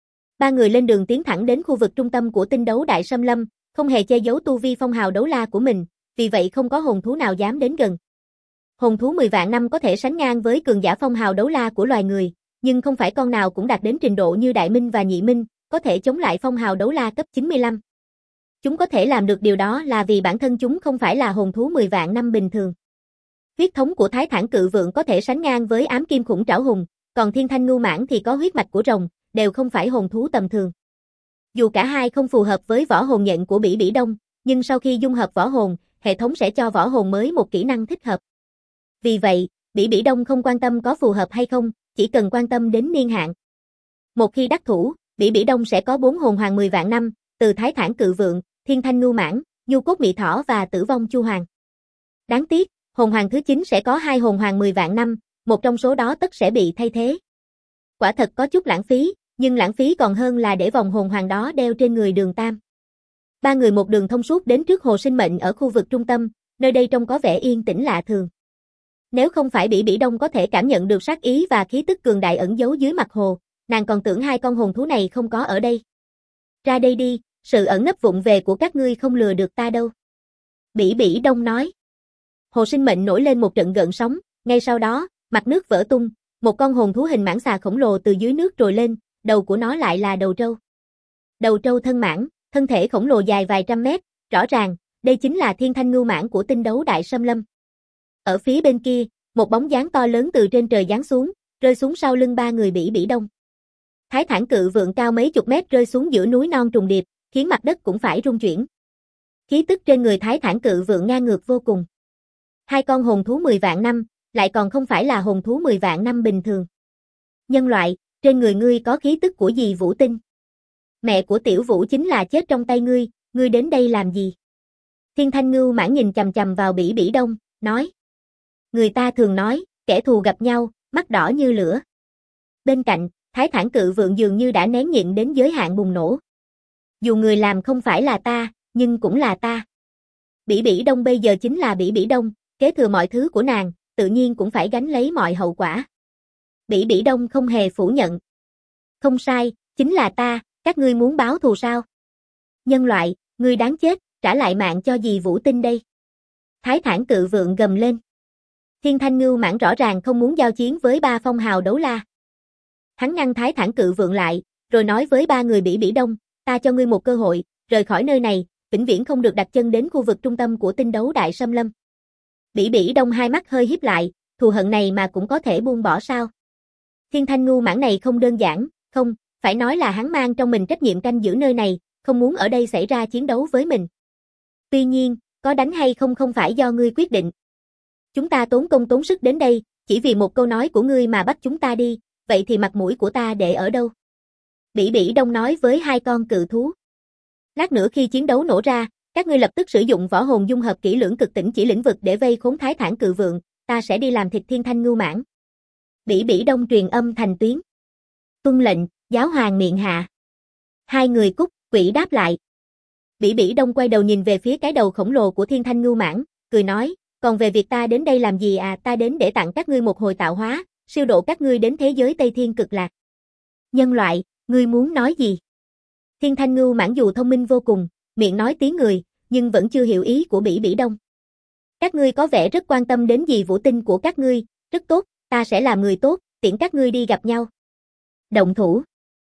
3 người lên đường tiến thẳng đến khu vực trung tâm của tinh đấu đại xâm lâm, không hề che giấu tu vi phong hào đấu la của mình, vì vậy không có hồn thú nào dám đến gần. Hồn thú 10 vạn năm có thể sánh ngang với cường giả phong hào đấu la của loài người, nhưng không phải con nào cũng đạt đến trình độ như Đại Minh và Nhị Minh, có thể chống lại phong hào đấu la cấp 95. Chúng có thể làm được điều đó là vì bản thân chúng không phải là hồn thú 10 vạn năm bình thường. Huyết thống của Thái Thản Cự Vượng có thể sánh ngang với Ám Kim Khủng Trảo Hùng, còn Thiên Thanh Ngưu Mãng thì có huyết mạch của rồng, đều không phải hồn thú tầm thường. Dù cả hai không phù hợp với võ hồn nhận của Bỉ Bỉ Đông, nhưng sau khi dung hợp võ hồn, hệ thống sẽ cho võ hồn mới một kỹ năng thích hợp. Vì vậy, Bỉ Bỉ Đông không quan tâm có phù hợp hay không, chỉ cần quan tâm đến niên hạn. Một khi đắc thủ, Bỉ Bỉ Đông sẽ có 4 hồn hoàng 10 vạn năm, từ Thái Thản Cự Vượng, Thiên Thanh Ngưu Mãng, Nhu Cốt Mị Thỏ và Tử Vong Chu Hoàng. Đáng tiếc, hồn hoàng thứ 9 sẽ có 2 hồn hoàng 10 vạn năm, một trong số đó tất sẽ bị thay thế. Quả thật có chút lãng phí, nhưng lãng phí còn hơn là để vòng hồn hoàng đó đeo trên người Đường Tam. Ba người một đường thông suốt đến trước Hồ Sinh Mệnh ở khu vực trung tâm, nơi đây trông có vẻ yên tĩnh lạ thường. Nếu không phải Bỉ Bỉ Đông có thể cảm nhận được sát ý và khí tức cường đại ẩn giấu dưới mặt hồ, nàng còn tưởng hai con hồn thú này không có ở đây. Ra đây đi, sự ẩn nấp vụng về của các ngươi không lừa được ta đâu. Bỉ Bỉ Đông nói. Hồ Sinh Mệnh nổi lên một trận gợn sóng, ngay sau đó, mặt nước vỡ tung, một con hồn thú hình mãng xà khổng lồ từ dưới nước trồi lên, đầu của nó lại là đầu trâu. Đầu trâu thân mãng, thân thể khổng lồ dài vài trăm mét, rõ ràng, đây chính là Thiên Thanh Ngưu Mãng của Tinh Đấu Đại Xâm Lâm. Ở phía bên kia, một bóng dáng to lớn từ trên trời giáng xuống, rơi xuống sau lưng ba người Bỉ Bỉ Đông. Thái Thản Cự Vượn cao mấy chục mét rơi xuống giữa núi non trùng điệp, khiến mặt đất cũng phải rung chuyển. Khí tức trên người Thái Thản Cự Vượn ngang ngược vô cùng. Hai con hồn thú 10 vạn năm, lại còn không phải là hồn thú 10 vạn năm bình thường. Nhân loại, trên người ngươi có khí tức của dì Vũ Tinh. Mẹ của Tiểu Vũ chính là chết trong tay ngươi đến đây làm gì? Thiên Thanh Ngưu Mãng nhìn chằm chằm vào Bỉ Bỉ Đông, nói. Người ta thường nói, kẻ thù gặp nhau, mắt đỏ như lửa. Bên cạnh, Thái Thản Cự Vượn dường như đã nén nhịn đến giới hạn bùng nổ. Dù người làm không phải là ta, nhưng cũng là ta. Bỉ Bỉ Đông bây giờ chính là Bỉ Bỉ Đông, kế thừa mọi thứ của nàng, tự nhiên cũng phải gánh lấy mọi hậu quả. Bỉ Bỉ Đông không hề phủ nhận. Không sai, chính là ta, các ngươi muốn báo thù sao? Nhân loại, ngươi đáng chết, trả lại mạng cho dì Vũ Tinh đây. Thái Thản Cự Vượn gầm lên. Thiên Thanh Ngưu Mãng rõ ràng không muốn giao chiến với ba phong hào đấu la. Hắn ngăn Thái Thản Cự Vượn lại, rồi nói với ba người Bỉ Bỉ Đông, ta cho ngươi một cơ hội, rời khỏi nơi này, vĩnh viễn không được đặt chân đến khu vực trung tâm của Tinh Đấu Đại Xâm Lâm. Bỉ Bỉ Đông hai mắt hơi híp lại, thù hận này mà cũng có thể buông bỏ sao? Thiên Thanh Ngưu Mãng này không đơn giản, không, phải nói là hắn mang trong mình trách nhiệm canh giữ nơi này, không muốn ở đây xảy ra chiến đấu với mình. Tuy nhiên, có đánh hay không không phải do ngươi quyết định. Chúng ta tốn công tốn sức đến đây, chỉ vì một câu nói của ngươi mà bắt chúng ta đi, vậy thì mặt mũi của ta để ở đâu? Bỉ Bỉ Đông nói với hai con cự thú. Lát nữa khi chiến đấu nổ ra, các ngươi lập tức sử dụng võ hồn dung hợp kỹ lưỡng cực tỉnh chỉ lĩnh vực để vây khốn Thái Thản Cự Vượn, ta sẽ đi làm thịt Thiên Thanh Ngưu Mãng. Bỉ Bỉ Đông truyền âm thành tiếng. Tuân lệnh, giáo hoàng miệng hạ. Hai người cúc, quỷ đáp lại. Bỉ Bỉ Đông quay đầu nhìn về phía cái đầu khổng lồ của Thiên Thanh Ngưu Mãng, cười nói, còn về việc ta đến đây làm gì à, ta đến để tặng các ngươi một hồi tạo hóa, siêu độ các ngươi đến thế giới Tây Thiên Cực Lạc. Nhân loại, ngươi muốn nói gì? Thiên Thanh Ngưu Mãng dù thông minh vô cùng, miệng nói tiếng người, nhưng vẫn chưa hiểu ý của Bỉ Bỉ Đông. Các ngươi có vẻ rất quan tâm đến dì Vũ Tinh của các ngươi, rất tốt, ta sẽ làm người tốt, tiễn các ngươi đi gặp nhau. Động thủ.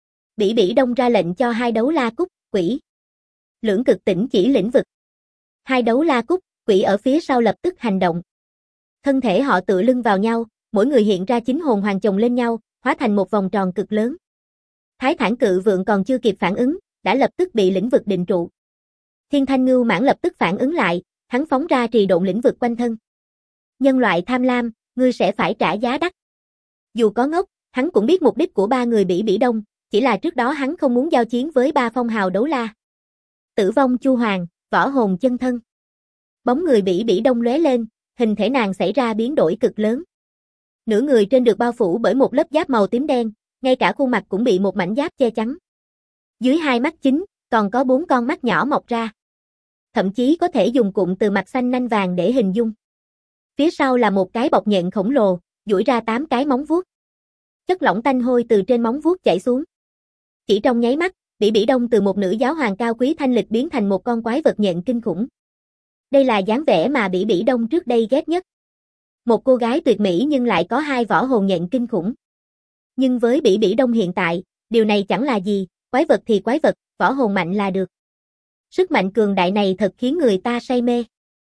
Bỉ Bỉ Đông ra lệnh cho hai đấu la cúc, quỷ. Lưỡng cực tỉnh chỉ lĩnh vực. Hai đấu la cúc, quỷ ở phía sau lập tức hành động. Thân thể họ tựa lưng vào nhau, mỗi người hiện ra chính hồn hoàng chồng lên nhau, hóa thành một vòng tròn cực lớn. Thái Thản Cự Vượn còn chưa kịp phản ứng, đã lập tức bị lĩnh vực định trụ. Thiên Thanh Ngưu Mãng lập tức phản ứng lại, hắn phóng ra trì độn lĩnh vực quanh thân. Nhân loại tham lam, ngươi sẽ phải trả giá đắt. Dù có ngốc, hắn cũng biết mục đích của ba người Bỉ Bỉ Đông, chỉ là trước đó hắn không muốn giao chiến với ba phong hào đấu la. Tử vong Chu Hoàng, võ hồn chân thân. Bóng người Bỉ Bỉ Đông lóe lên, hình thể nàng xảy ra biến đổi cực lớn. Nửa người trên được bao phủ bởi một lớp giáp màu tím đen, ngay cả khuôn mặt cũng bị một mảnh giáp che chắn. Dưới hai mắt chính, còn có 4 con mắt nhỏ mọc ra. Thậm chí có thể dùng cụm từ mặt xanh nanh vàng để hình dung. Phía sau là một cái bọc nhện khổng lồ, duỗi ra 8 cái móng vuốt. Chất lỏng tanh hôi từ trên móng vuốt chảy xuống. Chỉ trong nháy mắt, Bỉ Bỉ Đông từ một nữ giáo hoàng cao quý thanh lịch biến thành một con quái vật nhện kinh khủng. Đây là dáng vẻ mà Bỉ Bỉ Đông trước đây ghét nhất. Một cô gái tuyệt mỹ nhưng lại có hai võ hồn nhện kinh khủng. Nhưng với Bỉ Bỉ Đông hiện tại, điều này chẳng là gì, quái vật thì quái vật, võ hồn mạnh là được. Sức mạnh cường đại này thật khiến người ta say mê.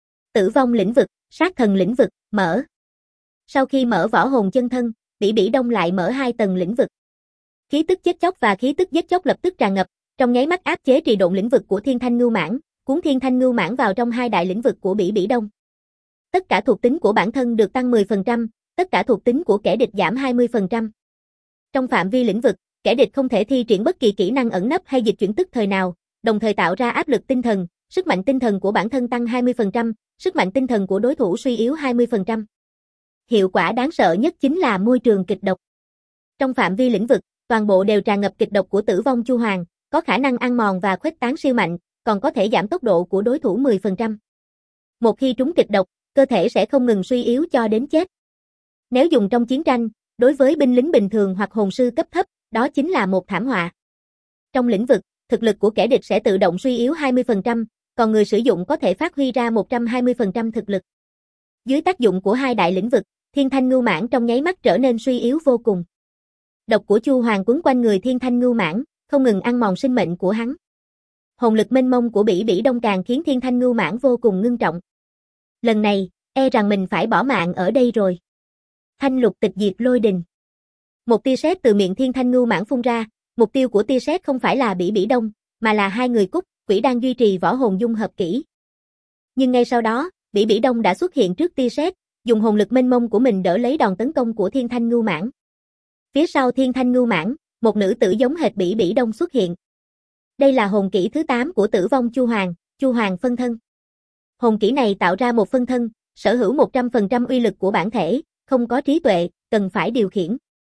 Tử vong lĩnh vực, sát thần lĩnh vực, mở. Sau khi mở võ hồn chân thân, Bỉ Bỉ Đông lại mở 2 tầng lĩnh vực. Khí tức chết chóc và khí tức giết chóc lập tức tràn ngập, trong nháy mắt áp chế trì độn lĩnh vực của Thiên Thanh Ngưu Mãng, cuốn Thiên Thanh Ngưu Mãng vào trong 2 đại lĩnh vực của Bỉ Bỉ Đông. Tất cả thuộc tính của bản thân được tăng 10%, tất cả thuộc tính của kẻ địch giảm 20%. Trong phạm vi lĩnh vực, kẻ địch không thể thi triển bất kỳ kỹ năng ẩn nấp hay dịch chuyển tức thời nào, đồng thời tạo ra áp lực tinh thần, sức mạnh tinh thần của bản thân tăng 20%, sức mạnh tinh thần của đối thủ suy yếu 20%. Hiệu quả đáng sợ nhất chính là môi trường kịch độc. Trong phạm vi lĩnh vực, toàn bộ đều tràn ngập kịch độc của Tử vong Chu Hoàng, có khả năng ăn mòn và khuếch tán siêu mạnh, còn có thể giảm tốc độ của đối thủ 10%. Một khi trúng kịch độc, cơ thể sẽ không ngừng suy yếu cho đến chết. Nếu dùng trong chiến tranh, đối với binh lính bình thường hoặc hồn sư cấp thấp, đó chính là một thảm họa. Trong lĩnh vực, thực lực của kẻ địch sẽ tự động suy yếu 20%, còn người sử dụng có thể phát huy ra 120% thực lực. Dưới tác dụng của hai đại lĩnh vực, Thiên Thanh Ngưu Mãng trong nháy mắt trở nên suy yếu vô cùng. Độc của Chu Hoàng quấn quanh người Thiên Thanh Ngưu Mãng, không ngừng ăn mòn sinh mệnh của hắn. Hồn lực mênh mông của Bỉ Bỉ Đông càng khiến Thiên Thanh Ngưu Mãng vô cùng ngưng trọng. Lần này, e rằng mình phải bỏ mạng ở đây rồi. Thanh lục tịch diệt lôi đình. Một tia sét từ miệng Thiên Thanh Ngưu Mãng phun ra, mục tiêu của tia sét không phải là Bỉ Bỉ Đông, mà là hai người Cúc, Quỷ đang duy trì võ hồn dung hợp kỹ. Nhưng ngay sau đó, Bỉ Bỉ Đông đã xuất hiện trước tia sét, dùng hồn lực mênh mông của mình đỡ lấy đòn tấn công của Thiên Thanh Ngưu Mãng. Phía sau Thiên Thanh Ngưu Mãng, một nữ tử giống hệt Bỉ Bỉ Đông xuất hiện. Đây là hồn kỹ thứ 8 của Tử Vong Chu Hoàng phân thân. Hồn kỹ này tạo ra một phân thân, sở hữu 100% uy lực của bản thể, không có trí tuệ, cần phải điều khiển.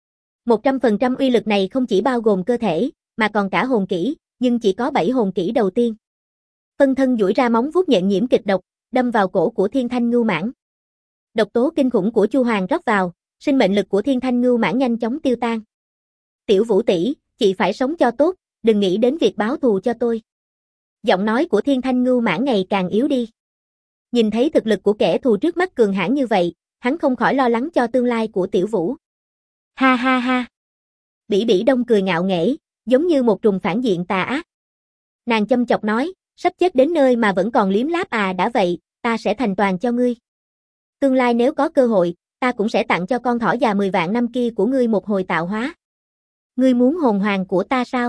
100% uy lực này không chỉ bao gồm cơ thể, mà còn cả hồn kỹ, nhưng chỉ có 7 hồn kỹ đầu tiên. Phân thân duỗi ra móng vuốt nhện nhiễm kịch độc, đâm vào cổ của Thiên Thanh Ngưu Mãng. Độc tố kinh khủng của Chu Hoàng rót vào, sinh mệnh lực của Thiên Thanh Ngưu Mãng nhanh chóng tiêu tan. Tiểu Vũ tỷ, chị phải sống cho tốt, đừng nghĩ đến việc báo thù cho tôi. Giọng nói của Thiên Thanh Ngưu Mãng ngày càng yếu đi. Nhìn thấy thực lực của kẻ thù trước mắt cường hãn như vậy, hắn không khỏi lo lắng cho tương lai của Tiểu Vũ. Ha ha ha. Bỉ Bỉ Đông cười ngạo nghễ, giống như một trùng phản diện tà ác. Nàng châm chọc nói, sắp chết đến nơi mà vẫn còn liếm láp à, đã vậy, ta sẽ thành toàn cho ngươi. Tương lai nếu có cơ hội, ta cũng sẽ tặng cho con thỏ già 10 vạn năm kia của ngươi một hồi tạo hóa. Ngươi muốn hồn hoàng của ta sao?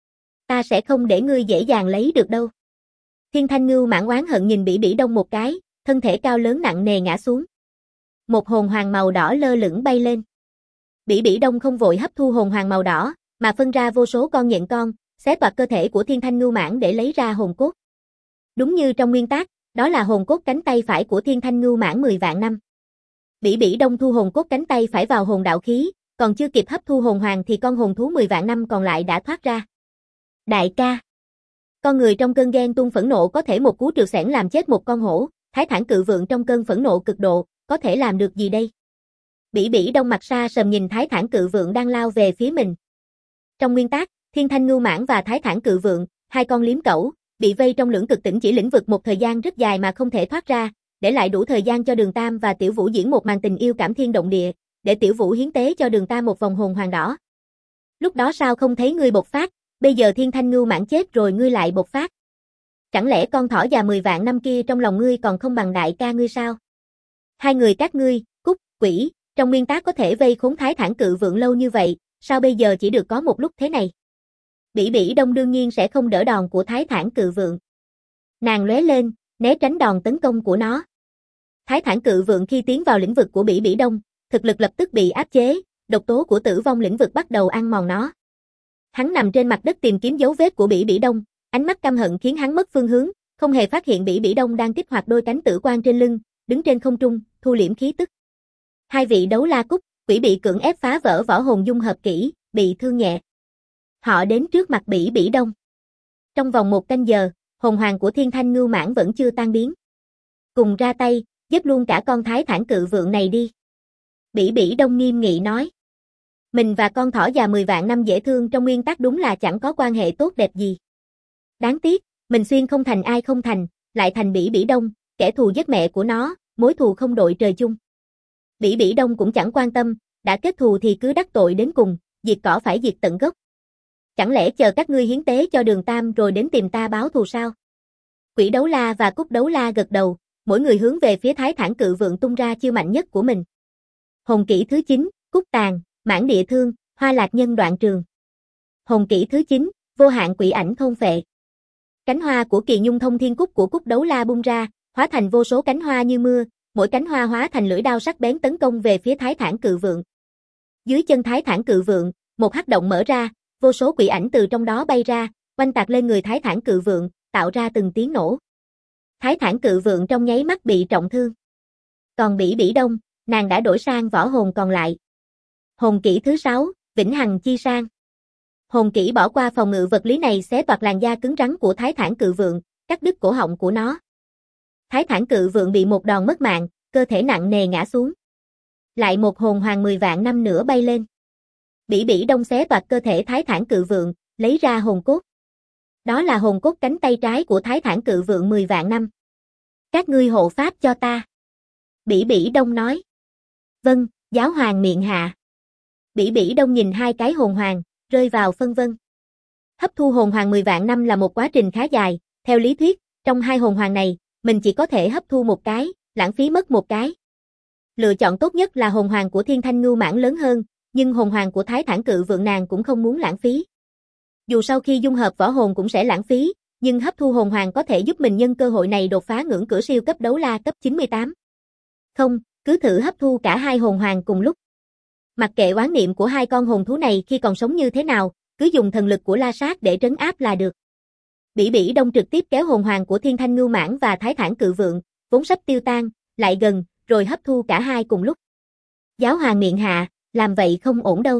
Ta sẽ không để ngươi dễ dàng lấy được đâu. Thiên Thanh Ngưu Mãng oán hận nhìn Bỉ Bỉ Đông một cái, thân thể cao lớn nặng nề ngã xuống. Một hồn hoàng màu đỏ lơ lửng bay lên. Bỉ Bỉ Đông không vội hấp thu hồn hoàng màu đỏ, mà phân ra vô số con nhện con, xé toạc cơ thể của Thiên Thanh Ngưu Mãng để lấy ra hồn cốt. Đúng như trong nguyên tác, đó là hồn cốt cánh tay phải của Thiên Thanh Ngưu Mãng 10 vạn năm. Bỉ Bỉ Đông thu hồn cốt cánh tay phải vào hồn đạo khí, còn chưa kịp hấp thu hồn hoàng thì con hồn thú 10 vạn năm còn lại đã thoát ra. Đại ca. Con người trong cơn ghen tuông phẫn nộ có thể một cú trượt xẻng làm chết một con hổ, Thái Thản Cự Vượng trong cơn phẫn nộ cực độ, có thể làm được gì đây? Bỉ Bỉ Đông mặt sa sầm nhìn Thái Thản Cự Vượng đang lao về phía mình. Trong nguyên tác, Thiên Thanh Ngưu Mãng và Thái Thản Cự Vượng, hai con liếm cẩu, bị vây trong lưỡng cực tĩnh chỉ lĩnh vực một thời gian rất dài mà không thể thoát ra, để lại đủ thời gian cho Đường Tam và Tiểu Vũ diễn một màn tình yêu cảm thiên động địa, để Tiểu Vũ hiến tế cho Đường Tam một vòng hồn hoàng đỏ. Lúc đó sao không thấy ngươi bộc phát, bây giờ Thiên Thanh Ngưu Mãng chết rồi ngươi lại bộc phát. Chẳng lẽ con thỏ già 10 vạn năm kia trong lòng ngươi còn không bằng đại ca ngươi sao? Hai người các ngươi, Cúc, Quỷ, trong nguyên tác có thể vây khốn Thái Thản Cự Vượng lâu như vậy, sao bây giờ chỉ được có một lúc thế này? Bỉ Bỉ Đông đương nhiên sẽ không đỡ đòn của Thái Thản Cự Vượng. Nàng lóe lên, né tránh đòn tấn công của nó. Thái Thản Cự Vượng khi tiến vào lĩnh vực của Bỉ Bỉ Đông, thực lực lập tức bị áp chế, độc tố của tử vong lĩnh vực bắt đầu ăn mòn nó. Hắn nằm trên mặt đất tìm kiếm dấu vết của Bỉ Bỉ Đông, ánh mắt căm hận khiến hắn mất phương hướng, không hề phát hiện Bỉ Bỉ Đông đang kích hoạt đôi cánh tử quang trên lưng, đứng trên không trung, thu liễm khí tức. Hai vị đấu la Cúc, Quỷ bị cưỡng ép phá vỡ võ hồn dung hợp kỹ, bị thương nhẹ. Họ đến trước mặt Bỉ Bỉ Đông. Trong vòng 1 canh giờ, hồn hoàng của Thiên Thanh Ngưu Mãng vẫn chưa tan biến. Cùng ra tay, giết luôn cả con Thái Thản Cự Vượng này đi. Bỉ Bỉ Đông nghiêm nghị nói. Mình và con thỏ già 10 vạn năm dễ thương trong nguyên tắc đúng là chẳng có quan hệ tốt đẹp gì. Đáng tiếc, mình xuyên không thành ai không thành, lại thành Bỉ Bỉ Đông, kẻ thù giết mẹ của nó, mối thù không đội trời chung. Bỉ Bỉ Đông cũng chẳng quan tâm, đã kết thù thì cứ đắc tội đến cùng, diệt cỏ phải diệt tận gốc. Chẳng lẽ chờ các ngươi hiến tế cho Đường Tam rồi đến tìm ta báo thù sao? Quỷ đấu la và Cúc đấu la gật đầu, mỗi người hướng về phía Thái Thản Cự Vượng tung ra chiêu mạnh nhất của mình. Hồn kỹ thứ 9, Cúc Tàn, Mãn Địa Thương, Hoa Lạc Nhân Đoạn Trường. Hồn kỹ thứ 9, Vô Hạn Quỷ Ảnh Thôn Phệ. Cánh hoa của Kỳ Nhung Thông Thiên Cúc của Cúc đấu la bung ra, hóa thành vô số cánh hoa như mưa, mỗi cánh hoa hóa thành lưỡi đao sắc bén tấn công về phía Thái Thản Cự Vượng. Dưới chân Thái Thản Cự Vượng, một hắc động mở ra, vô số quỷ ảnh từ trong đó bay ra, oanh tạc lên người Thái Thản Cự Vượng, tạo ra từng tiếng nổ. Thái Thản Cự Vượng trong nháy mắt bị trọng thương. Còn Bỉ Bỉ Đông, nàng đã đổi sang võ hồn còn lại. Hồn kỹ thứ 6, Vĩnh Hằng Chi Sang. Hồn kỹ bỏ qua phòng ngự vật lý này xé toạc làn da cứng rắn của Thái Thản Cự Vượn, cắt đứt cổ họng của nó. Thái Thản Cự Vượn bị một đòn mất mạng, cơ thể nặng nề ngã xuống. Lại một hồn hoàng 10 vạn năm nữa bay lên. Bỉ Bỉ Đông xé toạc cơ thể Thái Thản Cự Vượn, lấy ra hồn cốt. Đó là hồn cốt cánh tay trái của Thái Thản Cự Vượn 10 vạn năm. Các ngươi hộ pháp cho ta. Bỉ Bỉ Đông nói. Vâng, giáo hoàng miệng hạ. Bỉ Bỉ Đông nhìn hai cái hồn hoàng, rơi vào phân vân. Hấp thu hồn hoàng 10 vạn năm là một quá trình khá dài, theo lý thuyết, trong hai hồn hoàng này, mình chỉ có thể hấp thu một cái, lãng phí mất một cái. Lựa chọn tốt nhất là hồn hoàng của Thiên Thanh Ngưu Mãng lớn hơn, nhưng hồn hoàng của Thái Thản Cự Vượn nàng cũng không muốn lãng phí. Dù sau khi dung hợp võ hồn cũng sẽ lãng phí, nhưng hấp thu hồn hoàng có thể giúp mình nhân cơ hội này đột phá ngưỡng cửa siêu cấp đấu la cấp 98. Không, cứ thử hấp thu cả hai hồn hoàng cùng lúc. Mặc kệ oán niệm của hai con hồn thú này khi còn sống như thế nào, cứ dùng thần lực của La Sát để trấn áp là được. Bỉ Bỉ Đông trực tiếp kéo hồn hoàng của Thiên Thanh Ngưu Mãng và Thái Thản Cự Vượn, vốn sắp tiêu tan, lại gần, rồi hấp thu cả hai cùng lúc. Giáo hoàng miệng hạ, làm vậy không ổn đâu.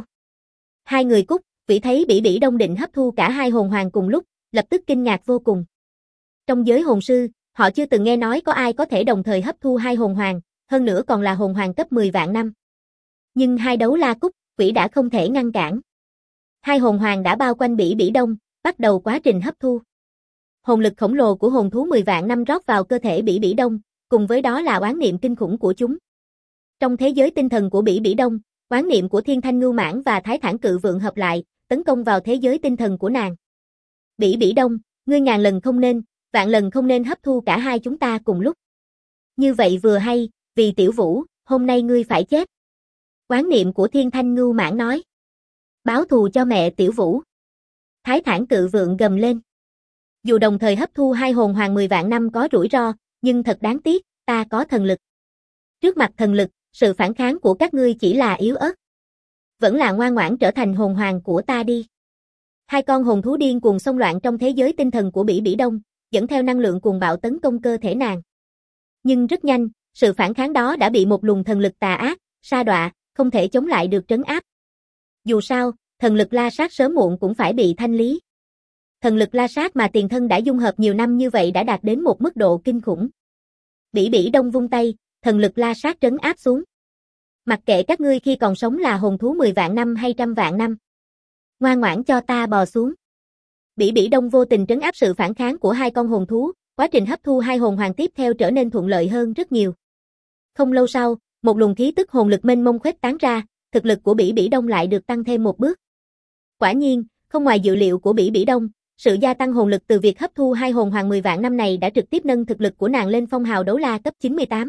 Hai người Cúc, Vĩ thấy Bỉ Bỉ Đông định hấp thu cả hai hồn hoàng cùng lúc, lập tức kinh ngạc vô cùng. Trong giới hồn sư, họ chưa từng nghe nói có ai có thể đồng thời hấp thu hai hồn hoàng, hơn nữa còn là hồn hoàng cấp 10 vạn năm. Nhưng hai đấu la Cúc, Vĩ đã không thể ngăn cản. Hai hồn hoàng đã bao quanh Bỉ Bỉ Đông, bắt đầu quá trình hấp thu. Hồn lực khổng lồ của hồn thú 10 vạn năm rót vào cơ thể Bỉ Bỉ Đông, cùng với đó là oán niệm kinh khủng của chúng. Trong thế giới tinh thần của Bỉ Bỉ Đông, oán niệm của Thiên Thanh Ngưu Mãng và Thái Thản Cự Vượn hợp lại, tấn công vào thế giới tinh thần của nàng. Bỉ Bỉ Đông, ngươi ngàn lần không nên, vạn lần không nên hấp thu cả hai chúng ta cùng lúc. Như vậy vừa hay, vì Tiểu Vũ, hôm nay ngươi phải chết. Oán niệm của Thiên Thanh Ngưu Mãng nói. Báo thù cho mẹ Tiểu Vũ. Thái Thản Cự Vượn gầm lên. Dù đồng thời hấp thu hai hồn hoàng 10 vạn năm có rủi ro, nhưng thật đáng tiếc, ta có thần lực. Trước mặt thần lực, sự phản kháng của các ngươi chỉ là yếu ớt. Vẫn là ngoan ngoãn trở thành hồn hoàng của ta đi. Hai con hồn thú điên cuồng xông loạn trong thế giới tinh thần của Bỉ Bỉ Đông, dẫn theo năng lượng cuồng bạo tấn công cơ thể nàng. Nhưng rất nhanh, sự phản kháng đó đã bị một luồng thần lực tà ác, sa đọa, không thể chống lại được trấn áp. Dù sao, thần lực La Sát sớm muộn cũng phải bị thanh lý. Thần lực La Sát mà tiền thân đã dung hợp nhiều năm như vậy đã đạt đến một mức độ kinh khủng. Bỉ Bỉ Đông vung tay, thần lực La Sát trấn áp xuống. Mặc kệ các ngươi khi còn sống là hồn thú 10 vạn năm hay trăm vạn năm. Ngoan ngoãn cho ta bò xuống. Bỉ Bỉ Đông vô tình trấn áp sự phản kháng của hai con hồn thú, quá trình hấp thu hai hồn hoàng tiếp theo trở nên thuận lợi hơn rất nhiều. Không lâu sau, một luồng khí tức hồn lực mênh mông khuếch tán ra, thực lực của Bỉ Bỉ Đông lại được tăng thêm một bước. Quả nhiên, không ngoài dự liệu của Bỉ Bỉ Đông, sự gia tăng hồn lực từ việc hấp thu hai hồn hoàng 10 vạn năm này đã trực tiếp nâng thực lực của nàng lên phong hào đấu la cấp 98.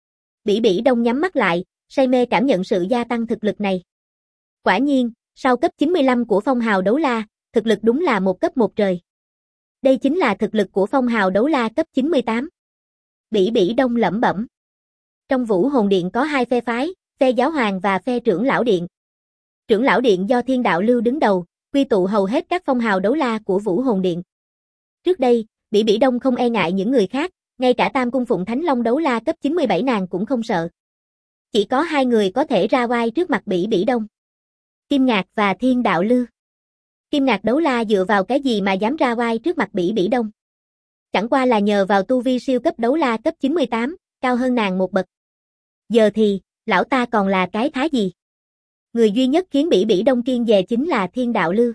Bỉ Bỉ Đông nhắm mắt lại, say mê cảm nhận sự gia tăng thực lực này. Quả nhiên, sau cấp 95 của phong hào đấu la, thực lực đúng là một cấp một trời. Đây chính là thực lực của phong hào đấu la cấp 98. Bỉ Bỉ Đông lẩm bẩm. Trong Vũ Hồn Điện có hai phe phái, phe giáo hoàng và phe trưởng lão điện. Trưởng lão điện do Thiên Đạo Lưu đứng đầu, quy tụ hầu hết các phong hào đấu la của Vũ Hồn Điện. Trước đây, Bỉ Bỉ Đông không e ngại những người khác, ngay cả Tam Cung Phụng Thánh Long đấu la cấp 97 nàng cũng không sợ. Chỉ có hai người có thể ra oai trước mặt Bỉ Bỉ Đông. Kim Ngạc và Thiên Đạo Lưu. Kim Ngạc đấu la dựa vào cái gì mà dám ra oai trước mặt Bỉ Bỉ Đông? Chẳng qua là nhờ vào tu vi siêu cấp đấu la cấp 98, cao hơn nàng một bậc. Giờ thì, lão ta còn là cái thá gì? Người duy nhất khiến Bỉ Bỉ Đông kiêng dè chính là Thiên Đạo Lưu.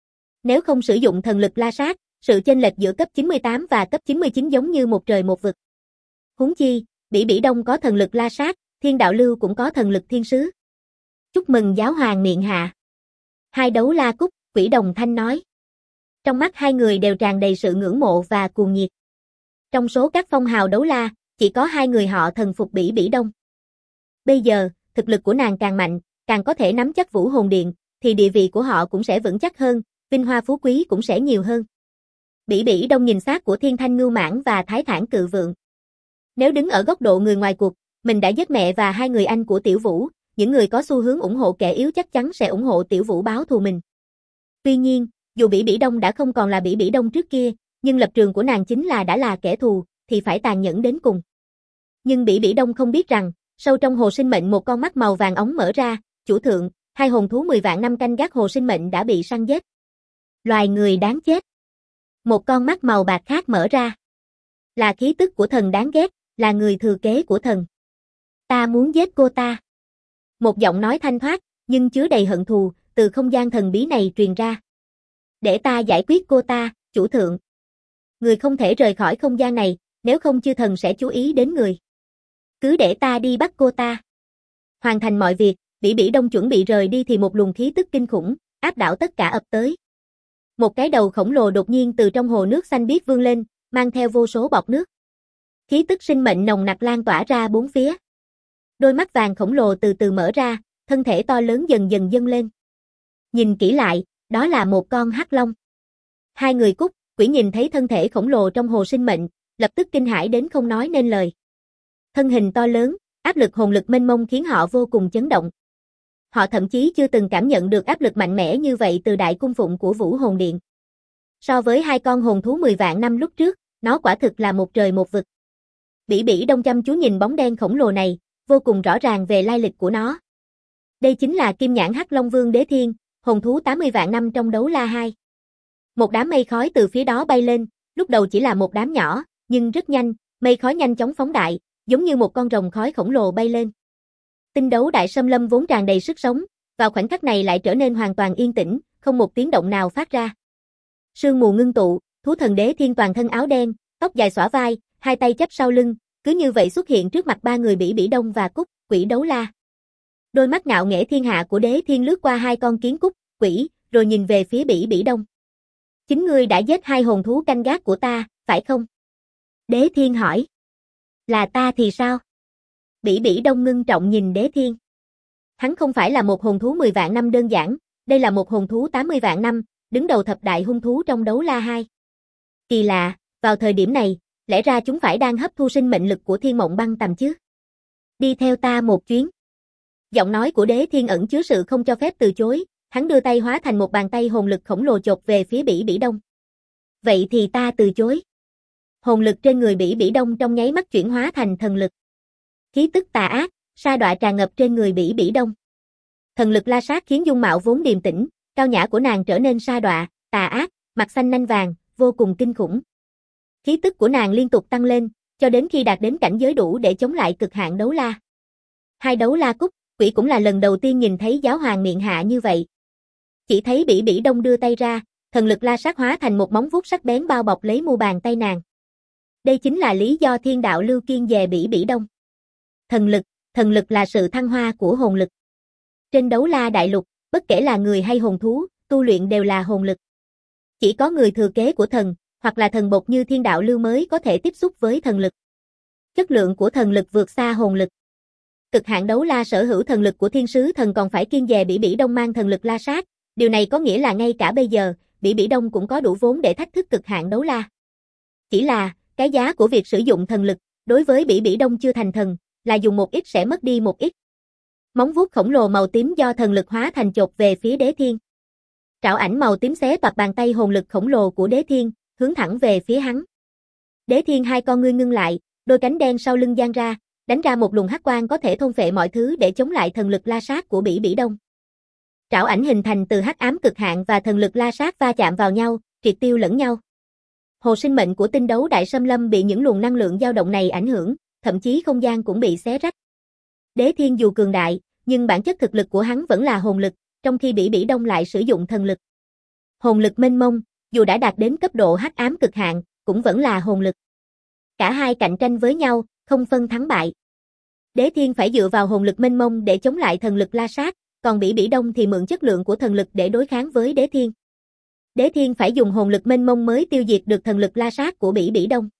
Nếu không sử dụng thần lực La Sát, sự chênh lệch giữa cấp 98 và cấp 99 giống như một trời một vực. Huống chi, Bỉ Bỉ Đông có thần lực La Sát, Thiên Đạo Lưu cũng có thần lực thiên sứ. Chúc mừng giáo hoàng miệng hạ. Hai đấu la Cúc, Quỷ đồng thanh nói. Trong mắt hai người đều tràn đầy sự ngưỡng mộ và cuồng nhiệt. Trong số các phong hào đấu la, chỉ có hai người họ thần phục Bỉ Bỉ Đông. Bây giờ, thực lực của nàng càng mạnh, càng có thể nắm chắc Vũ Hồn Điện, thì địa vị của họ cũng sẽ vững chắc hơn, vinh hoa phú quý cũng sẽ nhiều hơn. Bỉ Bỉ Đông nhìn xác của Thiên Thanh Ngưu Mãng và Thái Thản Cự Vượn. Nếu đứng ở góc độ người ngoài cuộc, mình đã giết mẹ và hai người anh của Tiểu Vũ, những người có xu hướng ủng hộ kẻ yếu chắc chắn sẽ ủng hộ Tiểu Vũ báo thù mình. Tuy nhiên, dù Bỉ Bỉ Đông đã không còn là Bỉ Bỉ Đông trước kia, nhưng lập trường của nàng chính là đã là kẻ thù, thì phải tàn nhẫn đến cùng. Nhưng Bỉ Bỉ Đông không biết rằng, sâu trong hồ sinh mệnh một con mắt màu vàng óng mở ra, chủ thượng, hai hồn thú 10 vạn năm canh gác hồ sinh mệnh đã bị săn giết. Loài người đáng chết. Một con mắt màu bạc khác mở ra. Là khí tức của thần đáng ghét, là người thừa kế của thần. Ta muốn giết cô ta. Một giọng nói thanh thoát, nhưng chứa đầy hận thù, từ không gian thần bí này truyền ra. Để ta giải quyết cô ta, chủ thượng. Người không thể rời khỏi không gian này, nếu không chư thần sẽ chú ý đến người. Cứ để ta đi bắt cô ta. Hoàn thành mọi việc, Bỉ Bỉ Đông chuẩn bị rời đi thì một luồng khí tức kinh khủng, áp đảo tất cả ập tới. Một cái đầu khổng lồ đột nhiên từ trong hồ nước xanh biếc vươn lên, mang theo vô số bọt nước. Khí tức sinh mệnh nồng nặc lan tỏa ra bốn phía. Đôi mắt vàng khổng lồ từ từ mở ra, thân thể to lớn dần dần dâng lên. Nhìn kỹ lại, đó là một con hắc long. Hai người Cúc, Quỷ nhìn thấy thân thể khổng lồ trong hồ sinh mệnh, lập tức kinh hãi đến không nói nên lời. Thân hình to lớn, áp lực hồn lực mênh mông khiến họ vô cùng chấn động. Họ thậm chí chưa từng cảm nhận được áp lực mạnh mẽ như vậy từ đại cung phụng của Vũ Hồn Điện. So với hai con hồn thú 10 vạn năm lúc trước, nó quả thực là một trời một vực. Bỉ Bỉ Đông chăm chú nhìn bóng đen khổng lồ này, vô cùng rõ ràng về lai lịch của nó. Đây chính là Kim Nhãn Hắc Long Vương Đế Thiên, hồn thú 80 vạn năm trong Đấu La 2. Một đám mây khói từ phía đó bay lên, lúc đầu chỉ là một đám nhỏ, nhưng rất nhanh, mây khói nhanh chóng phóng đại, giống như một con rồng khói khổng lồ bay lên. Tinh đấu đại xâm lâm vốn tràn đầy sức sống, vào khoảnh khắc này lại trở nên hoàn toàn yên tĩnh, không một tiếng động nào phát ra. Sương mù ngưng tụ, thú thần Đế Thiên toàn thân áo đen, tóc dài xõa vai, hai tay chắp sau lưng, cứ như vậy xuất hiện trước mặt ba người Bỉ Bỉ Đông và Cúc, Quỷ Đấu La. Đôi mắt ngạo nghễ thiên hạ của Đế Thiên lướt qua hai con kiến Cúc, Quỷ, rồi nhìn về phía Bỉ Bỉ Đông. Chính ngươi đã giết hai hồn thú canh gác của ta, phải không? Đế Thiên hỏi. Là ta thì sao? Bỉ Bỉ Đông ngưng trọng nhìn Đế Thiên. Hắn không phải là một hồn thú 10 vạn năm đơn giản, đây là một hồn thú 80 vạn năm, đứng đầu thập đại hung thú trong Đấu La 2. Kỳ lạ, vào thời điểm này, lẽ ra chúng phải đang hấp thu sinh mệnh lực của Thiên Mộng Băng Tầm chứ. Đi theo ta một chuyến. Giọng nói của Đế Thiên ẩn chứa sự không cho phép từ chối, hắn đưa tay hóa thành một bàn tay hồn lực khổng lồ chộp về phía Bỉ Bỉ Đông. Vậy thì ta từ chối. Hồn lực trên người Bỉ Bỉ Đông trong nháy mắt chuyển hóa thành thần lực. Khí tức tà ác, sa đọa tràn ngập trên người Bỉ Bỉ Đông. Thần lực la sát khiến dung mạo vốn điềm tĩnh, cao nhã của nàng trở nên sa đọa, tà ác, mặt xanh nanh vàng, vô cùng kinh khủng. Khí tức của nàng liên tục tăng lên, cho đến khi đạt đến cảnh giới đủ để chống lại cực hạn Đấu La. Hai Đấu La Cúc, Quỷ cũng là lần đầu tiên nhìn thấy giáo hoàng miệng hạ như vậy. Chỉ thấy Bỉ Bỉ Đông đưa tay ra, thần lực la sát hóa thành một móng vuốt sắc bén bao bọc lấy mu bàn tay nàng. Đây chính là lý do thiên đạo lưu kiên về Bỉ Bỉ Đông. Thần lực là sự thăng hoa của hồn lực. Trên Đấu La đại lục, bất kể là người hay hồn thú, tu luyện đều là hồn lực. Chỉ có người thừa kế của thần, hoặc là thần bột như thiên đạo lưu mới có thể tiếp xúc với thần lực. Chất lượng của thần lực vượt xa hồn lực. Cực hạn Đấu La sở hữu thần lực của thiên sứ thần còn phải kiêng dè Bỉ Bỉ Đông mang thần lực la sát, điều này có nghĩa là ngay cả bây giờ, Bỉ Bỉ Đông cũng có đủ vốn để thách thức cực hạn Đấu La. Chỉ là, cái giá của việc sử dụng thần lực, đối với Bỉ Bỉ Đông chưa thành thần, là dùng một ít sẽ mất đi một ít. Móng vuốt khổng lồ màu tím do thần lực hóa thành chộp về phía Đế Thiên. Trảo ảnh màu tím xé toạc bàn tay hồn lực khổng lồ của Đế Thiên, hướng thẳng về phía hắn. Đế Thiên hai con ngươi ngưng lại, đôi cánh đen sau lưng dang ra, đánh ra một luồng hắc quang có thể thôn phệ mọi thứ để chống lại thần lực la sát của Bỉ Bỉ Đông. Trảo ảnh hình thành từ hắc ám cực hạn và thần lực la sát va chạm vào nhau, triệt tiêu lẫn nhau. Hồ sinh mệnh của tinh đấu đại xâm lâm bị những luồng năng lượng dao động này ảnh hưởng, thậm chí không gian cũng bị xé rách. Đế Thiên dù cường đại, nhưng bản chất thực lực của hắn vẫn là hồn lực, trong khi Bỉ Bỉ Đông lại sử dụng thần lực. Hồn lực mênh mông, dù đã đạt đến cấp độ hắc ám cực hạn, cũng vẫn là hồn lực. Cả hai cạnh tranh với nhau, không phân thắng bại. Đế Thiên phải dựa vào hồn lực mênh mông để chống lại thần lực la sát, còn Bỉ Bỉ Đông thì mượn chất lượng của thần lực để đối kháng với Đế Thiên. Đế Thiên phải dùng hồn lực mênh mông mới tiêu diệt được thần lực la sát của Bỉ Bỉ Đông.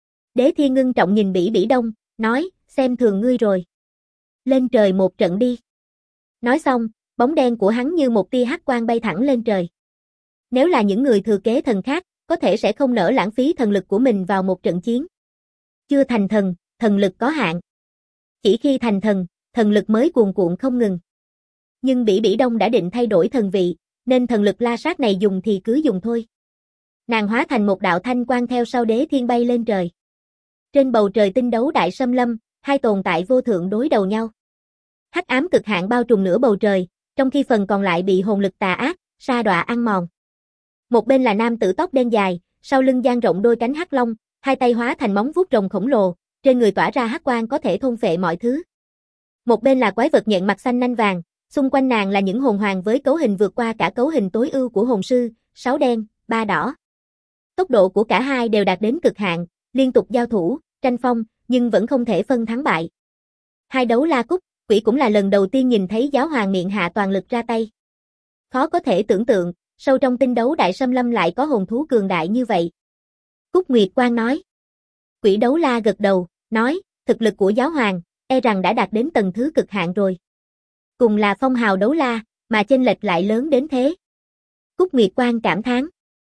Đế Thiên ngưng trọng nhìn Bỉ Bỉ Đông, nói, xem thường ngươi rồi. Lên trời một trận đi. Nói xong, bóng đen của hắn như một tia hắc quang bay thẳng lên trời. Nếu là những người thừa kế thần khác, có thể sẽ không nỡ lãng phí thần lực của mình vào một trận chiến. Chưa thành thần, thần lực có hạn. Chỉ khi thành thần, thần lực mới cuồn cuộn không ngừng. Nhưng Bỉ Bỉ Đông đã định thay đổi thần vị, nên thần lực la sát này dùng thì cứ dùng thôi. Nàng hóa thành một đạo thanh quang theo sau Đế Thiên bay lên trời. Trên bầu trời tinh đấu đại xâm lâm, hai tồn tại vô thượng đối đầu nhau. Hắc ám cực hạn bao trùm nửa bầu trời, trong khi phần còn lại bị hồn lực tà ác, sa đọa ăn mòn. Một bên là nam tử tóc đen dài, sau lưng dang rộng đôi cánh hắc long, hai tay hóa thành móng vuốt rồng khổng lồ, trên người tỏa ra hắc quang có thể thôn phệ mọi thứ. Một bên là quái vật nhện mặt xanh nanh vàng, xung quanh nàng là những hồn hoàng với cấu hình vượt qua cả cấu hình tối ưu của hồn sư, 6 đen, 3 đỏ. Tốc độ của cả hai đều đạt đến cực hạn, liên tục giao thủ, tranh phong, nhưng vẫn không thể phân thắng bại. Hai đấu la cúc, quỷ cũng là lần đầu tiên nhìn thấy giáo hoàng miệng hạ toàn lực ra tay. Khó có thể tưởng tượng, sâu trong tinh đấu đại xâm lâm lại có hồn thú cường đại như vậy. Cúc Nguyệt Quang nói. Quỷ đấu la gật đầu, nói, thực lực của giáo hoàng, e rằng đã đạt đến tầng thứ cực hạn rồi. Cùng là phong hào đấu la, mà chênh lệch lại lớn đến thế. Cúc Nguyệt Quang cảm thán.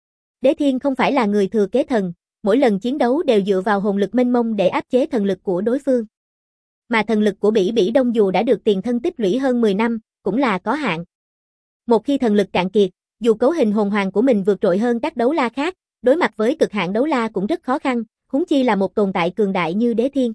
Đế Thiên không phải là người thừa kế thần, mỗi lần chiến đấu đều dựa vào hồn lực mênh mông để áp chế thần lực của đối phương. Mà thần lực của Bỉ Bỉ Đông dù đã được tiền thân tích lũy hơn 10 năm, cũng là có hạn. Một khi thần lực cạn kiệt, dù cấu hình hồn hoàng của mình vượt trội hơn các đấu la khác, đối mặt với cực hạn đấu la cũng rất khó khăn, huống chi là một tồn tại cường đại như Đế Thiên.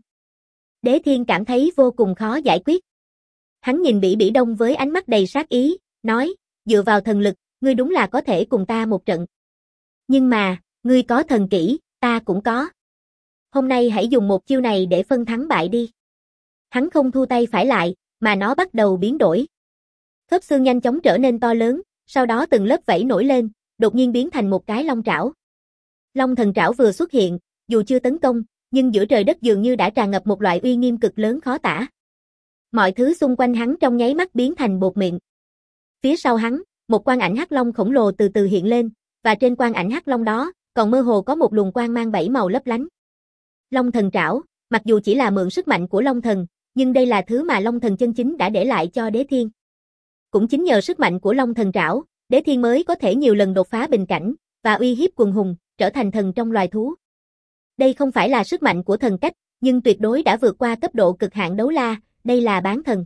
Đế Thiên cảm thấy vô cùng khó giải quyết. Hắn nhìn Bỉ Bỉ Đông với ánh mắt đầy sát ý, nói, dựa vào thần lực, ngươi đúng là có thể cùng ta một trận. Nhưng mà, ngươi có thần kỹ, ta cũng có. Hôm nay hãy dùng một chiêu này để phân thắng bại đi. Hắn không thu tay phải lại, mà nó bắt đầu biến đổi. Khớp xương nhanh chóng trở nên to lớn, sau đó từng lớp vảy nổi lên, đột nhiên biến thành một cái long trảo. Long thần trảo vừa xuất hiện, dù chưa tấn công, nhưng giữa trời đất dường như đã tràn ngập một loại uy nghiêm cực lớn khó tả. Mọi thứ xung quanh hắn trong nháy mắt biến thành bột mịn. Phía sau hắn, một quang ảnh hắc long khổng lồ từ từ hiện lên, và trên quang ảnh hắc long đó, còn mơ hồ có một luồng quang mang 7 màu lấp lánh. Long thần trảo, mặc dù chỉ là mượn sức mạnh của long thần, nhưng đây là thứ mà long thần chân chính đã để lại cho Đế Thiên. Cũng chính nhờ sức mạnh của long thần trảo, Đế Thiên mới có thể nhiều lần đột phá bình cảnh, và uy hiếp quần hùng, trở thành thần trong loài thú. Đây không phải là sức mạnh của thần cách, nhưng tuyệt đối đã vượt qua cấp độ cực hạn đấu la, đây là bán thần.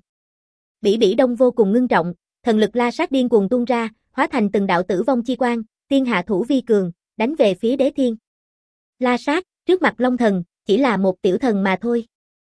Bỉ Bỉ Đông vô cùng ngưng trọng, thần lực la sát điên cuồng tuôn ra, hóa thành từng đạo tử vong chi quang, tiên hạ thủ vi cường, đánh về phía Đế Thiên. La sát, trước mặt long thần, chỉ là một tiểu thần mà thôi.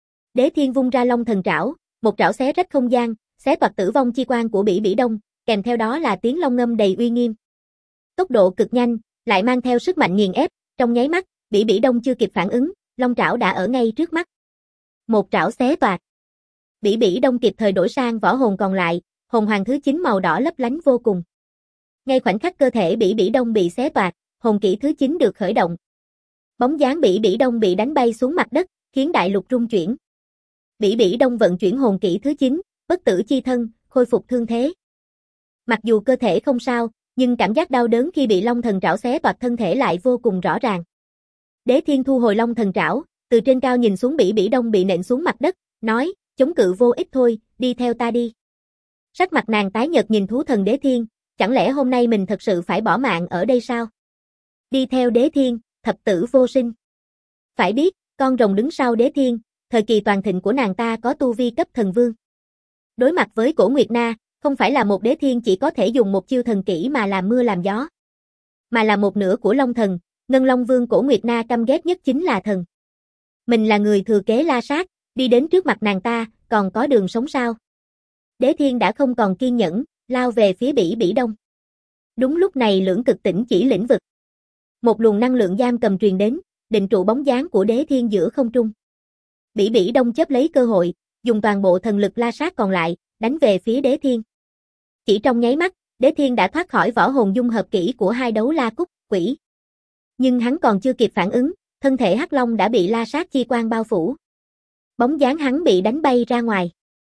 Đế Thiên vung ra long thần trảo, một trảo xé rách không gian, xé toạc tử vong chi quang của Bỉ Bỉ Đông, kèm theo đó là tiếng long ngâm đầy uy nghiêm. Tốc độ cực nhanh, lại mang theo sức mạnh nghiền ép, trong nháy mắt, Bỉ Bỉ Đông chưa kịp phản ứng, long trảo đã ở ngay trước mắt. Một trảo xé toạc. Bỉ Bỉ Đông kịp thời đổi sang võ hồn còn lại, hồn hoàng thứ 9 màu đỏ lấp lánh vô cùng. Ngay khoảnh khắc cơ thể Bỉ Bỉ Đông bị xé toạc, hồn kỹ thứ 9 được khởi động. Bóng dáng Bỉ Bỉ Đông bị đánh bay xuống mặt đất, khiến đại lục rung chuyển. Bỉ Bỉ Đông vận chuyển hồn kỹ thứ 9, bất tử chi thân, khôi phục thương thế. Mặc dù cơ thể không sao, nhưng cảm giác đau đớn khi bị long thần trảo xé toạc thân thể lại vô cùng rõ ràng. Đế Thiên thu hồi long thần trảo, từ trên cao nhìn xuống Bỉ Bỉ Đông bị nện xuống mặt đất, nói, chống cự vô ích thôi, đi theo ta đi. Sắc mặt nàng tái nhợt nhìn thú thần Đế Thiên, chẳng lẽ hôm nay mình thật sự phải bỏ mạng ở đây sao? Đi theo Đế Thiên, thập tử vô sinh. Phải biết, con rồng đứng sau Đế Thiên, thời kỳ toàn thịnh của nàng ta có tu vi cấp thần vương. Đối mặt với Cổ Nguyệt Na, không phải là một Đế Thiên chỉ có thể dùng một chiêu thần kỹ mà làm mưa làm gió, mà là một nửa của Long Thần, Ngân Long Vương Cổ Nguyệt Na căm ghét nhất chính là thần. Mình là người thừa kế La Sát, đi đến trước mặt nàng ta, còn có đường sống sao? Đế Thiên đã không còn kiên nhẫn, lao về phía Bỉ Bỉ Đông. Đúng lúc này lưỡng cực tỉnh chỉ lĩnh vực. Một luồng năng lượng giam cầm truyền đến, định trụ bóng dáng của Đế Thiên giữa không trung. Bỉ Bỉ Đông chớp lấy cơ hội, dùng toàn bộ thần lực La Sát còn lại, đánh về phía Đế Thiên. Chỉ trong nháy mắt, Đế Thiên đã thoát khỏi võ hồn dung hợp kỹ của hai đấu la cúc, quỷ. Nhưng hắn còn chưa kịp phản ứng, thân thể Hắc Long đã bị La Sát chi quang bao phủ. Bóng dáng hắn bị đánh bay ra ngoài.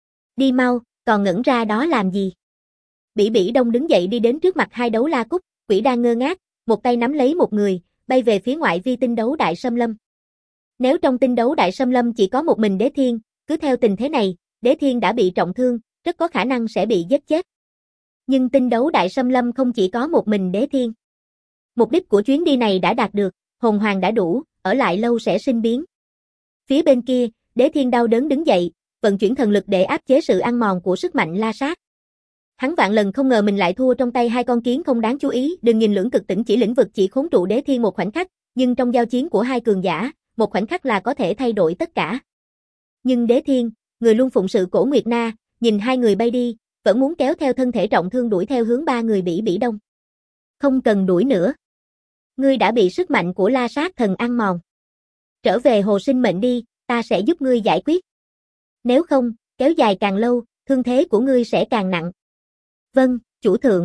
Đi mau, còn ngẩn ra đó làm gì? Bỉ Bỉ Đông đứng dậy đi đến trước mặt hai đấu la cúc, quỷ đang ngơ ngác, một tay nắm lấy một người, bay về phía ngoại vi tinh đấu đại xâm lâm. Nếu trong tinh đấu đại xâm lâm chỉ có một mình Đế Thiên, cứ theo tình thế này, Đế Thiên đã bị trọng thương, rất có khả năng sẽ bị giết chết. Nhưng tinh đấu đại xâm lâm không chỉ có một mình Đế Thiên. Mục đích của chuyến đi này đã đạt được, hồn hoàng đã đủ, ở lại lâu sẽ sinh biến. Phía bên kia, Đế Thiên đau đớn đứng dậy, vận chuyển thần lực để áp chế sự ăn mòn của sức mạnh La Sát. Hắn vạn lần không ngờ mình lại thua trong tay hai con kiến không đáng chú ý, đừng nhìn lưỡng cực tỉnh chỉ lĩnh vực chỉ khốn trụ Đế Thiên một khoảnh khắc, nhưng trong giao chiến của hai cường giả, một khoảnh khắc là có thể thay đổi tất cả. Nhưng Đế Thiên, người luôn phụng sự Cổ Nguyệt Na, nhìn hai người bay đi, vẫn muốn kéo theo thân thể trọng thương đuổi theo hướng ba người Bỉ Bỉ Đông. Không cần đuổi nữa. Ngươi đã bị sức mạnh của La Sát Thần ăn mòn. Trở về hồ sinh mệnh đi, ta sẽ giúp ngươi giải quyết. Nếu không, kéo dài càng lâu, thương thế của ngươi sẽ càng nặng. Vâng, chủ thượng.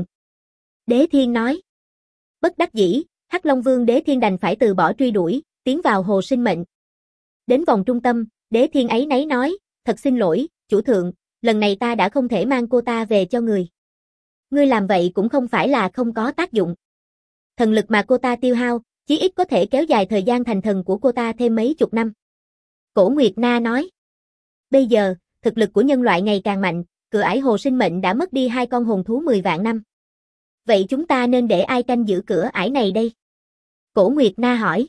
Đế Thiên nói. Bất đắc dĩ, Hắc Long Vương Đế Thiên đành phải từ bỏ truy đuổi, tiến vào hồ sinh mệnh. Đến vòng trung tâm, Đế Thiên áy náy nói, thật xin lỗi, chủ thượng, lần này ta đã không thể mang cô ta về cho người. Ngươi làm vậy cũng không phải là không có tác dụng. Thần lực mà cô ta tiêu hao, chí ít có thể kéo dài thời gian thành thần của cô ta thêm mấy chục năm. Cổ Nguyệt Na nói. Bây giờ, thực lực của nhân loại ngày càng mạnh, cửa ải hồ sinh mệnh đã mất đi 2 con hồn thú 10 vạn năm. Vậy chúng ta nên để ai canh giữ cửa ải này đây? Cổ Nguyệt Na hỏi.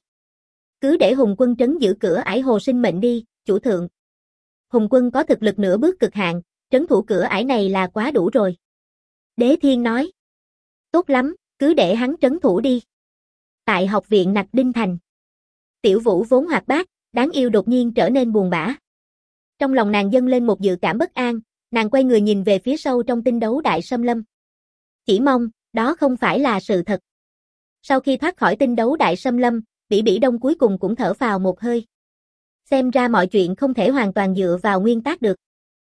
Cứ để Hùng Quân trấn giữ cửa ải hồ sinh mệnh đi, chủ thượng. Hùng Quân có thực lực nửa bước cực hạn, trấn thủ cửa ải này là quá đủ rồi. Đế Thiên nói. Tốt lắm, cứ để hắn trấn thủ đi. Tại học viện Nặc Đinh Thành. Tiểu Vũ vốn hoạt bát, đáng yêu đột nhiên trở nên buồn bã. Trong lòng nàng dâng lên một dự cảm bất an, nàng quay người nhìn về phía sâu trong tinh đấu đại xâm lâm. Chỉ mong, đó không phải là sự thật. Sau khi thoát khỏi tinh đấu đại xâm lâm, Bỉ Bỉ Đông cuối cùng cũng thở phào một hơi. Xem ra mọi chuyện không thể hoàn toàn dựa vào nguyên tắc được.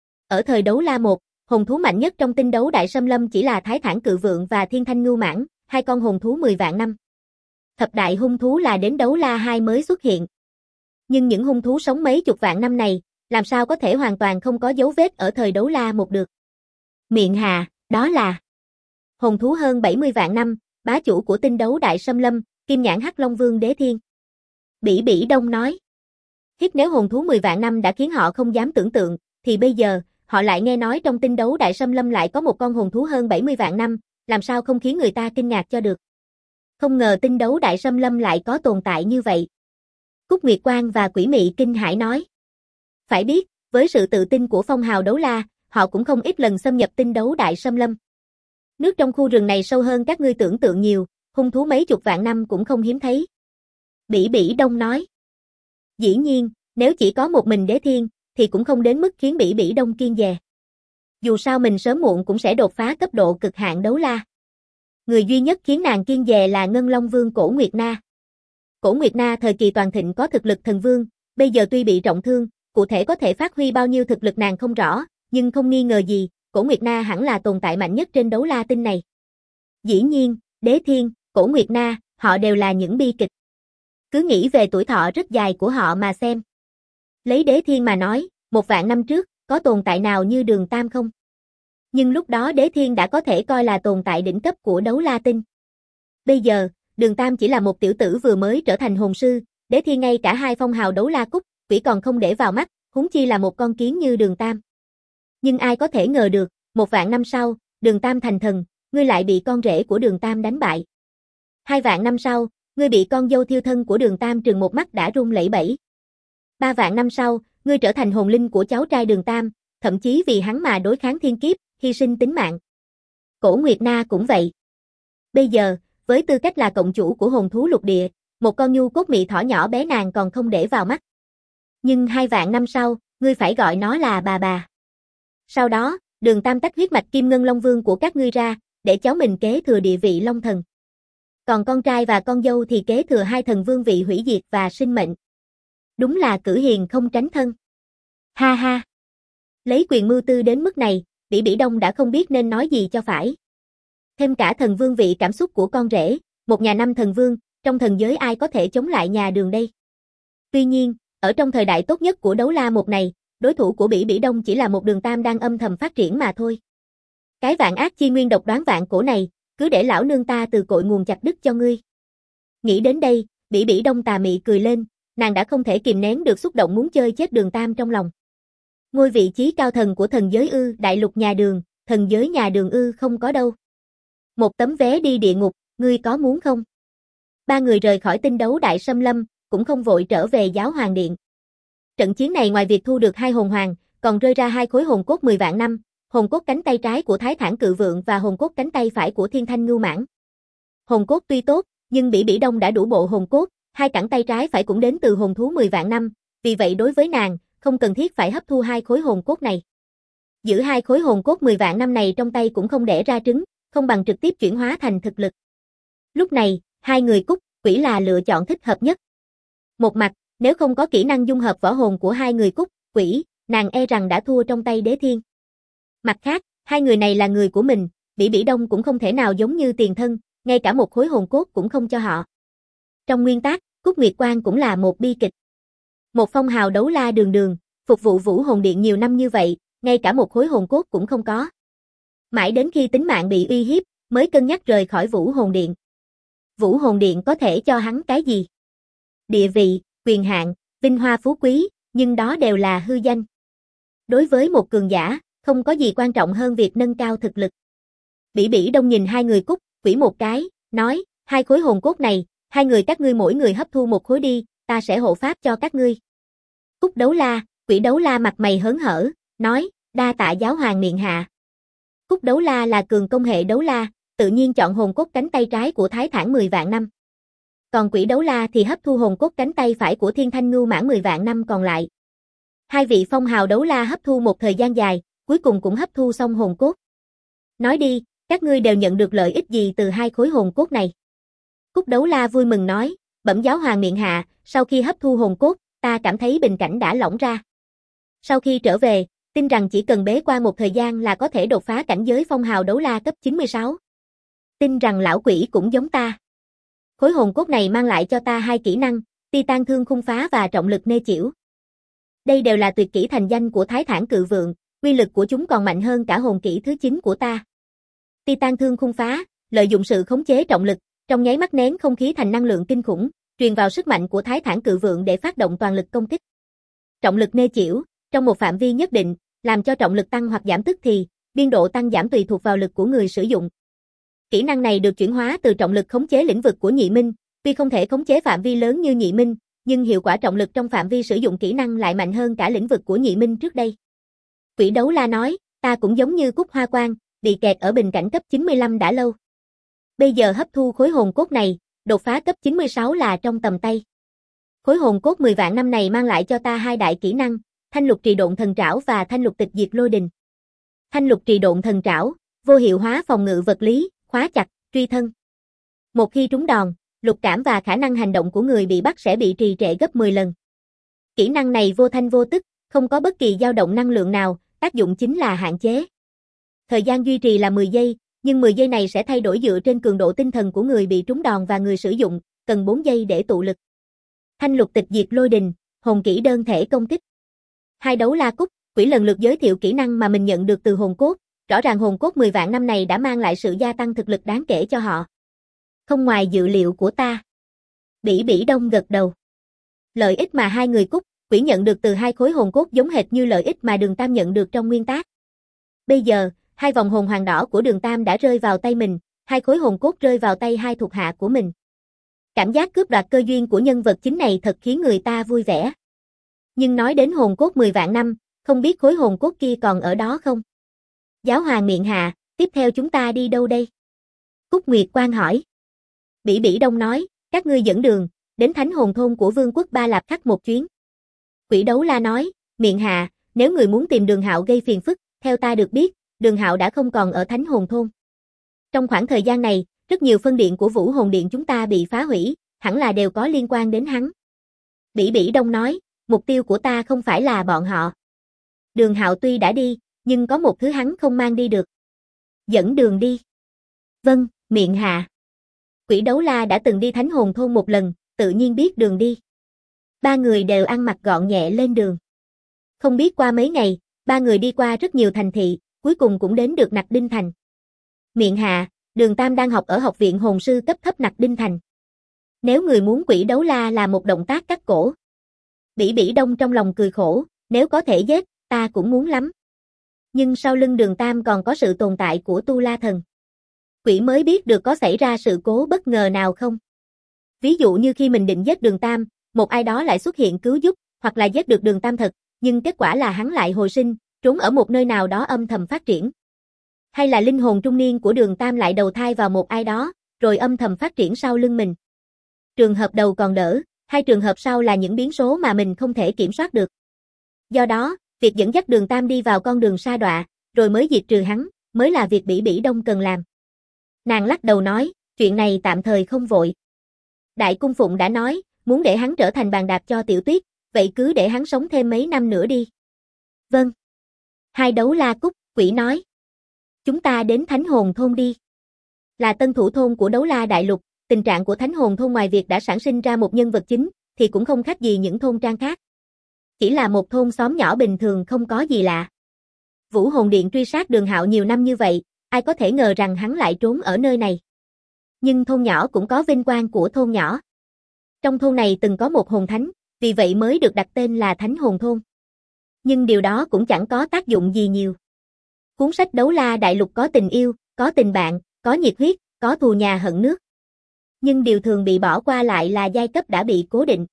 Ở thời đấu la 1, hồn thú mạnh nhất trong tinh đấu đại xâm lâm chỉ là Thái Thản Cự Vượng và Thiên Thanh Ngưu Mãng, 2 con hồn thú 10 vạn năm. Thập đại hung thú là đến đấu la 2 mới xuất hiện. Nhưng những hung thú sống mấy chục vạn năm này, làm sao có thể hoàn toàn không có dấu vết ở thời đấu la 1 được. Miệng Hà, đó là hồn thú hơn 70 vạn năm, bá chủ của tinh đấu đại xâm lâm, Kim Nhãn Hắc Long Vương Đế Thiên. Bỉ Bỉ Đông nói. Hiếp nếu hồn thú 10 vạn năm đã khiến họ không dám tưởng tượng, thì bây giờ, họ lại nghe nói trong tinh đấu đại xâm lâm lại có một con hồn thú hơn 70 vạn năm, làm sao không khiến người ta kinh ngạc cho được. Không ngờ tinh đấu đại xâm lâm lại có tồn tại như vậy. Cúc Nguyệt Quang và Quỷ Mị kinh hãi nói. Phải biết, với sự tự tin của phong hào đấu la, họ cũng không ít lần xâm nhập tinh đấu đại xâm lâm. Nước trong khu rừng này sâu hơn các ngươi tưởng tượng nhiều, hung thú mấy chục vạn năm cũng không hiếm thấy. Bỉ Bỉ Đông nói. Dĩ nhiên, nếu chỉ có một mình Đế Thiên, thì cũng không đến mức khiến Bỉ Bỉ Đông kiêng dè. Dù sao mình sớm muộn cũng sẽ đột phá cấp độ cực hạn đấu la. Người duy nhất khiến nàng kiêng dè là Ngân Long Vương Cổ Nguyệt Na. Cổ Nguyệt Na thời kỳ toàn thịnh có thực lực thần vương, bây giờ tuy bị trọng thương, cụ thể có thể phát huy bao nhiêu thực lực nàng không rõ, nhưng không nghi ngờ gì, Cổ Nguyệt Na hẳn là tồn tại mạnh nhất trên đấu la tinh này. Dĩ nhiên, Đế Thiên, Cổ Nguyệt Na, họ đều là những bi kịch. Cứ nghĩ về tuổi thọ rất dài của họ mà xem. Lấy Đế Thiên mà nói, 1 vạn năm trước, có tồn tại nào như Đường Tam không? Nhưng lúc đó Đế Thiên đã có thể coi là tồn tại đỉnh cấp của đấu la tinh. Bây giờ, Đường Tam chỉ là một tiểu tử vừa mới trở thành hồn sư, Đế Thiên ngay cả 2 phong hào đấu la cúc, quỷ còn không để vào mắt, huống chi là một con kiến như Đường Tam. Nhưng ai có thể ngờ được, 1 vạn năm sau, Đường Tam thành thần, ngươi lại bị con rể của Đường Tam đánh bại. 2 vạn năm sau, ngươi bị con dâu thiêu thân của Đường Tam trừng một mắt đã run lẩy bẩy. 3 vạn năm sau, ngươi trở thành hồn linh của cháu trai Đường Tam, thậm chí vì hắn mà đối kháng thiên kiếp, hy sinh tính mạng. Cổ Nguyệt Na cũng vậy. Bây giờ, với tư cách là cộng chủ của hồn thú lục địa, một con nhu cốt mị thỏ nhỏ bé nàng còn không để vào mắt. Nhưng 2 vạn năm sau, ngươi phải gọi nó là bà. Sau đó, Đường Tam tách huyết mạch Kim Ngân Long Vương của các ngươi ra, để cháu mình kế thừa địa vị Long Thần. Còn con trai và con dâu thì kế thừa 2 thần vương vị hủy diệt và sinh mệnh. Đúng là cử hiền không tránh thân. Ha ha. Lấy quyền mưu tư đến mức này, Bỉ Bỉ Đông đã không biết nên nói gì cho phải. Thêm cả thần vương vị cảm xúc của con rể, một nhà 5 thần vương, trong thần giới ai có thể chống lại nhà Đường đây. Tuy nhiên, ở trong thời đại tốt nhất của đấu la một này, đối thủ của Bỉ Bỉ Đông chỉ là một Đường Tam đang âm thầm phát triển mà thôi. Cái vạn ác chi nguyên độc đoán vạn cổ này, cứ để lão nương ta từ cội nguồn chặt đứt cho ngươi. Nghĩ đến đây, Bỉ Bỉ Đông tà mị cười lên, nàng đã không thể kìm nén được xúc động muốn chơi chết Đường Tam trong lòng. Ngôi vị trí cao thần của thần giới ư, đại lục nhà Đường, thần giới nhà Đường ư không có đâu. Một tấm vé đi địa ngục, ngươi có muốn không? 3 người rời khỏi tinh đấu đại xâm lâm, cũng không vội trở về giáo hoàng điện. Trận chiến này ngoài việc thu được 2 hồn hoàng, còn rơi ra 2 khối hồn cốt 10 vạn năm, hồn cốt cánh tay trái của Thái Thản Cự Vượng và hồn cốt cánh tay phải của Thiên Thanh Ngưu Mãng. Hồn cốt tuy tốt, nhưng Bỉ Bỉ Đông đã đủ bộ hồn cốt, 2 cẳng tay trái phải cũng đến từ hồn thú 10 vạn năm, vì vậy đối với nàng, không cần thiết phải hấp thu 2 khối hồn cốt này. Giữ 2 khối hồn cốt 10 vạn năm này trong tay cũng không đẻ ra trứng, không bằng trực tiếp chuyển hóa thành thực lực. Lúc này, hai người Cúc, Quỷ là lựa chọn thích hợp nhất. Một mặt, nếu không có kỹ năng dung hợp võ hồn của hai người Cúc, Quỷ, nàng e rằng đã thua trong tay Đế Thiên. Mặt khác, hai người này là người của mình, Bỉ Bỉ Đông cũng không thể nào giống như tiền thân, ngay cả một khối hồn cốt cũng không cho họ. Trong nguyên tắc, Cúc Nguyệt Quang cũng là một bi kịch. Một phong hào đấu la đường đường, phục vụ Vũ Hồn Điện nhiều năm như vậy, ngay cả một khối hồn cốt cũng không có. Mãi đến khi tính mạng bị uy hiếp, mới cân nhắc rời khỏi Vũ Hồn Điện. Vũ Hồn Điện có thể cho hắn cái gì? Địa vị, quyền hạn, vinh hoa phú quý, nhưng đó đều là hư danh. Đối với một cường giả, không có gì quan trọng hơn việc nâng cao thực lực. Bỉ Bỉ Đông nhìn hai người Cúc, Quỷ một cái, nói, hai khối hồn cốt này, hai người các ngươi mỗi người hấp thu một khối đi, ta sẽ hộ pháp cho các ngươi. Cúc Đấu La, Quỷ Đấu La mặt mày hớn hở, nói, đa tạ giáo hoàng miệng hạ. Cúc Đấu La là cường công hệ đấu la, tự nhiên chọn hồn cốt cánh tay trái của Thái Thản 10 vạn năm. Còn Quỷ Đấu La thì hấp thu hồn cốt cánh tay phải của Thiên Thanh Ngưu Mãn 10 vạn năm còn lại. Hai vị phong hào đấu la hấp thu một thời gian dài, cuối cùng cũng hấp thu xong hồn cốt. Nói đi, các ngươi đều nhận được lợi ích gì từ hai khối hồn cốt này? Cúc Đấu La vui mừng nói, bẩm giáo hoàng miệng hạ, sau khi hấp thu hồn cốt, ta cảm thấy bình cảnh đã lỏng ra. Sau khi trở về, tin rằng chỉ cần bế quan một thời gian là có thể đột phá cảnh giới phong hào đấu la cấp 96. Tin rằng lão quỷ cũng giống ta. Khối hồn cốt này mang lại cho ta hai kỹ năng, Titan Thương Khung Phá và Trọng Lực Nê Chĩu. Đây đều là tuyệt kỹ thành danh của Thái Thản Cự Vượng, uy lực của chúng còn mạnh hơn cả hồn kỹ thứ 9 của ta. Titan Thương Khung Phá, lợi dụng sự khống chế trọng lực, trong nháy mắt nén không khí thành năng lượng kinh khủng, truyền vào sức mạnh của Thái Thản Cự Vượng để phát động toàn lực công kích. Trọng lực Nê Chĩu, trong một phạm vi nhất định, làm cho trọng lực tăng hoặc giảm tức thì, biên độ tăng giảm tùy thuộc vào lực của người sử dụng. Kỹ năng này được chuyển hóa từ trọng lực khống chế lĩnh vực của Nhị Minh, tuy không thể khống chế phạm vi lớn như Nhị Minh, nhưng hiệu quả trọng lực trong phạm vi sử dụng kỹ năng lại mạnh hơn cả lĩnh vực của Nhị Minh trước đây. Quỷ Đấu La nói, ta cũng giống như Cúc Hoa Quang, bị kẹt ở bình cảnh cấp 95 đã lâu. Bây giờ hấp thu khối hồn cốt này, đột phá cấp 96 là trong tầm tay. Khối hồn cốt 10 vạn năm này mang lại cho ta hai đại kỹ năng, Thanh Lục Trì Độn Thần Trảo và Thanh Lục Tịch Diệt Lôi Đình. Thanh Lục Trì Độn Thần Trảo, vô hiệu hóa phòng ngự vật lý, khóa chặt, truy thân. Một khi trúng đòn, lục cảm và khả năng hành động của người bị bắt sẽ bị trì trệ gấp 10 lần. Kỹ năng này vô thanh vô tức, không có bất kỳ dao động năng lượng nào, tác dụng chính là hạn chế. Thời gian duy trì là 10 giây, nhưng 10 giây này sẽ thay đổi dựa trên cường độ tinh thần của người bị trúng đòn và người sử dụng, cần 4 giây để tụ lực. Thanh Lục Tịch Diệt Lôi Đình, hồn kỹ đơn thể công kích. Hai đấu la Cúc, Quỷ lần lượt giới thiệu kỹ năng mà mình nhận được từ hồn cốt, rõ ràng hồn cốt 10 vạn năm này đã mang lại sự gia tăng thực lực đáng kể cho họ. Không ngoài dự liệu của ta. Bỉ Bỉ Đông gật đầu. Lợi ích mà hai người Cúc, Quỷ nhận được từ hai khối hồn cốt giống hệt như lợi ích mà Đường Tam nhận được trong nguyên tác. Bây giờ, hai vòng hồn hoàng đỏ của Đường Tam đã rơi vào tay mình, hai khối hồn cốt rơi vào tay hai thuộc hạ của mình. Cảm giác cướp đoạt cơ duyên của nhân vật chính này thật khiến người ta vui vẻ. Nhưng nói đến hồn cốt 10 vạn năm, không biết khối hồn cốt kia còn ở đó không? Giáo hoàng miệng hạ, tiếp theo chúng ta đi đâu đây? Cúc Nguyệt Quang hỏi. Bỉ Bỉ Đông nói, các ngươi dẫn đường, đến Thánh Hồn Thôn của Vương quốc Ba Lạp Khắc một chuyến. Quỷ Đấu La nói, miệng hạ, nếu người muốn tìm Đường Hạo gây phiền phức, theo ta được biết, Đường Hạo đã không còn ở Thánh Hồn Thôn. Trong khoảng thời gian này, rất nhiều phân điện của Vũ Hồn Điện chúng ta bị phá hủy, hẳn là đều có liên quan đến hắn. Bỉ Bỉ Đông nói, mục tiêu của ta không phải là bọn họ. Đường Hạo tuy đã đi, nhưng có một thứ hắn không mang đi được. Dẫn đường đi. Vâng, miệng hạ. Quỷ Đấu La đã từng đi Thánh Hồn Thôn một lần, tự nhiên biết đường đi. Ba người đều ăn mặc gọn nhẹ lên đường. Không biết qua mấy ngày, ba người đi qua rất nhiều thành thị, cuối cùng cũng đến được Nặc Đinh Thành. Miệng hạ, Đường Tam đang học ở học viện hồn sư cấp thấp Nặc Đinh Thành. Nếu người muốn Quỷ Đấu La là một động tác cắt cổ. Bỉ Bỉ Đông trong lòng cười khổ, nếu có thể giết, ta cũng muốn lắm. Nhưng sau lưng Đường Tam còn có sự tồn tại của Tu La Thần. Quỷ mới biết được có xảy ra sự cố bất ngờ nào không. Ví dụ như khi mình định giết Đường Tam, một ai đó lại xuất hiện cứu giúp, hoặc là giết được Đường Tam thật, nhưng kết quả là hắn lại hồi sinh, trốn ở một nơi nào đó âm thầm phát triển. Hay là linh hồn trung niên của Đường Tam lại đầu thai vào một ai đó, rồi âm thầm phát triển sau lưng mình. Trường hợp đầu còn đỡ, hai trường hợp sau là những biến số mà mình không thể kiểm soát được. Do đó, việc dẫn dắt Đường Tam đi vào con đường sa đọa, rồi mới diệt trừ hắn, mới là việc Bỉ Bỉ Đông cần làm. Nàng lắc đầu nói, Chuyện này tạm thời không vội. Đại Cung Phụng đã nói, muốn để hắn trở thành bàn đạp cho Tiểu Tuyết, vậy cứ để hắn sống thêm mấy năm nữa đi. Vâng. Hai Đấu La Cúc, Quỷ nói. Chúng ta đến Thánh Hồn Thôn đi. Là tân thủ thôn của Đấu La Đại Lục, tình trạng của Thánh Hồn Thôn ngoài việc đã sản sinh ra một nhân vật chính, thì cũng không khác gì những thôn trang khác. Chỉ là một thôn xóm nhỏ bình thường không có gì lạ. Vũ Hồn Điện truy sát Đường Hạo nhiều năm như vậy, ai có thể ngờ rằng hắn lại trốn ở nơi này. Nhưng thôn nhỏ cũng có vinh quang của thôn nhỏ. Trong thôn này từng có một hồn thánh, vì vậy mới được đặt tên là Thánh Hồn Thôn. Nhưng điều đó cũng chẳng có tác dụng gì nhiều. Cuốn sách Đấu La Đại Lục có tình yêu, có tình bạn, có nhiệt huyết, có thù nhà hận nước. Nhưng điều thường bị bỏ qua lại là giai cấp đã bị cố định.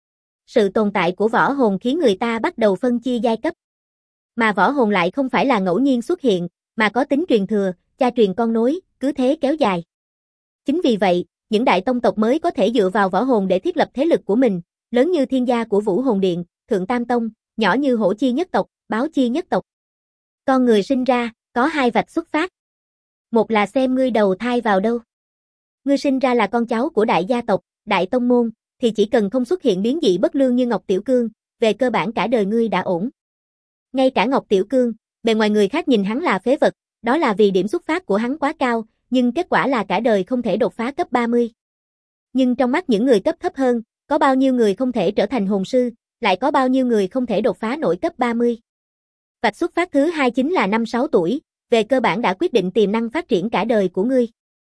Sự tồn tại của võ hồn khiến người ta bắt đầu phân chia giai cấp. Mà võ hồn lại không phải là ngẫu nhiên xuất hiện, mà có tính truyền thừa, cha truyền con nối, cứ thế kéo dài. Chính vì vậy, những đại tông tộc mới có thể dựa vào võ hồn để thiết lập thế lực của mình, lớn như Thiên Gia của Vũ Hồn Điện, Thượng Tam Tông, nhỏ như Hổ Chi nhất tộc, Báo Chi nhất tộc. Con người sinh ra, có hai vạch xuất phát. Một là xem ngươi đầu thai vào đâu. Ngươi sinh ra là con cháu của đại gia tộc, đại tông môn, thì chỉ cần không xuất hiện biến dị bất lương như Ngọc Tiểu Cương, về cơ bản cả đời ngươi đã ổn. Ngay cả Ngọc Tiểu Cương, bề ngoài người khác nhìn hắn là phế vật, đó là vì điểm xuất phát của hắn quá cao, nhưng kết quả là cả đời không thể đột phá cấp 30. Nhưng trong mắt những người cấp thấp hơn, có bao nhiêu người không thể trở thành hồn sư, lại có bao nhiêu người không thể đột phá nổi cấp 30. Vạch xuất phát thứ hai chính là 5-6 tuổi, về cơ bản đã quyết định tiềm năng phát triển cả đời của ngươi.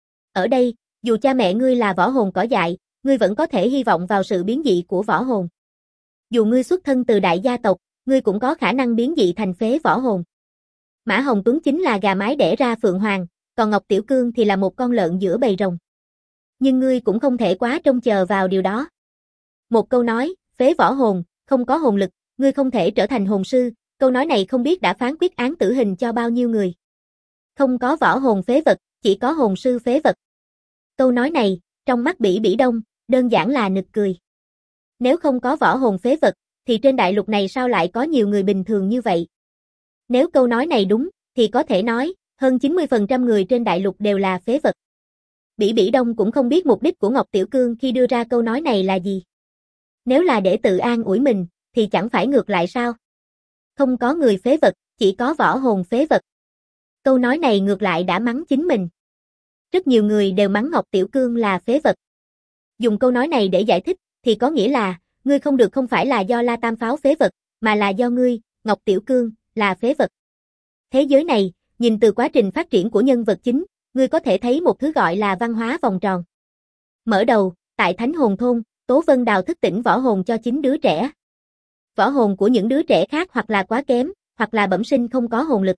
Ở đây, dù cha mẹ ngươi là võ hồn cỏ dại, ngươi vẫn có thể hy vọng vào sự biến dị của võ hồn. Dù ngươi xuất thân từ đại gia tộc, ngươi cũng có khả năng biến dị thành phế võ hồn. Mã Hồng Tuấn chính là gà mái đẻ ra phượng hoàng, còn Ngọc Tiểu Cương thì là một con lợn giữa bầy rồng. Nhưng ngươi cũng không thể quá trông chờ vào điều đó. Một câu nói, phế võ hồn, không có hồn lực, ngươi không thể trở thành hồn sư, câu nói này không biết đã phán quyết án tử hình cho bao nhiêu người. Không có võ hồn phế vật, chỉ có hồn sư phế vật. Câu nói này, trong mắt Bỉ Bỉ Đông, đơn giản là nực cười. Nếu không có võ hồn phế vật, thì trên đại lục này sao lại có nhiều người bình thường như vậy? Nếu câu nói này đúng, thì có thể nói, hơn 90% người trên đại lục đều là phế vật. Bỉ Bỉ Đông cũng không biết mục đích của Ngọc Tiểu Cương khi đưa ra câu nói này là gì. Nếu là để tự an ủi mình, thì chẳng phải ngược lại sao? Không có người phế vật, chỉ có võ hồn phế vật. Câu nói này ngược lại đã mắng chính mình. Rất nhiều người đều mắng Ngọc Tiểu Cương là phế vật. Dùng câu nói này để giải thích, thì có nghĩa là, ngươi không được không phải là do La Tam Pháo phế vật, mà là do ngươi, Ngọc Tiểu Cương, là phế vật. Thế giới này, nhìn từ quá trình phát triển của nhân vật chính, ngươi có thể thấy một thứ gọi là văn hóa vòng tròn. Mở đầu, tại Thánh Hồn Thôn, Tố Vân Đào thức tỉnh võ hồn cho 9 đứa trẻ. Võ hồn của những đứa trẻ khác hoặc là quá kém, hoặc là bẩm sinh không có hồn lực.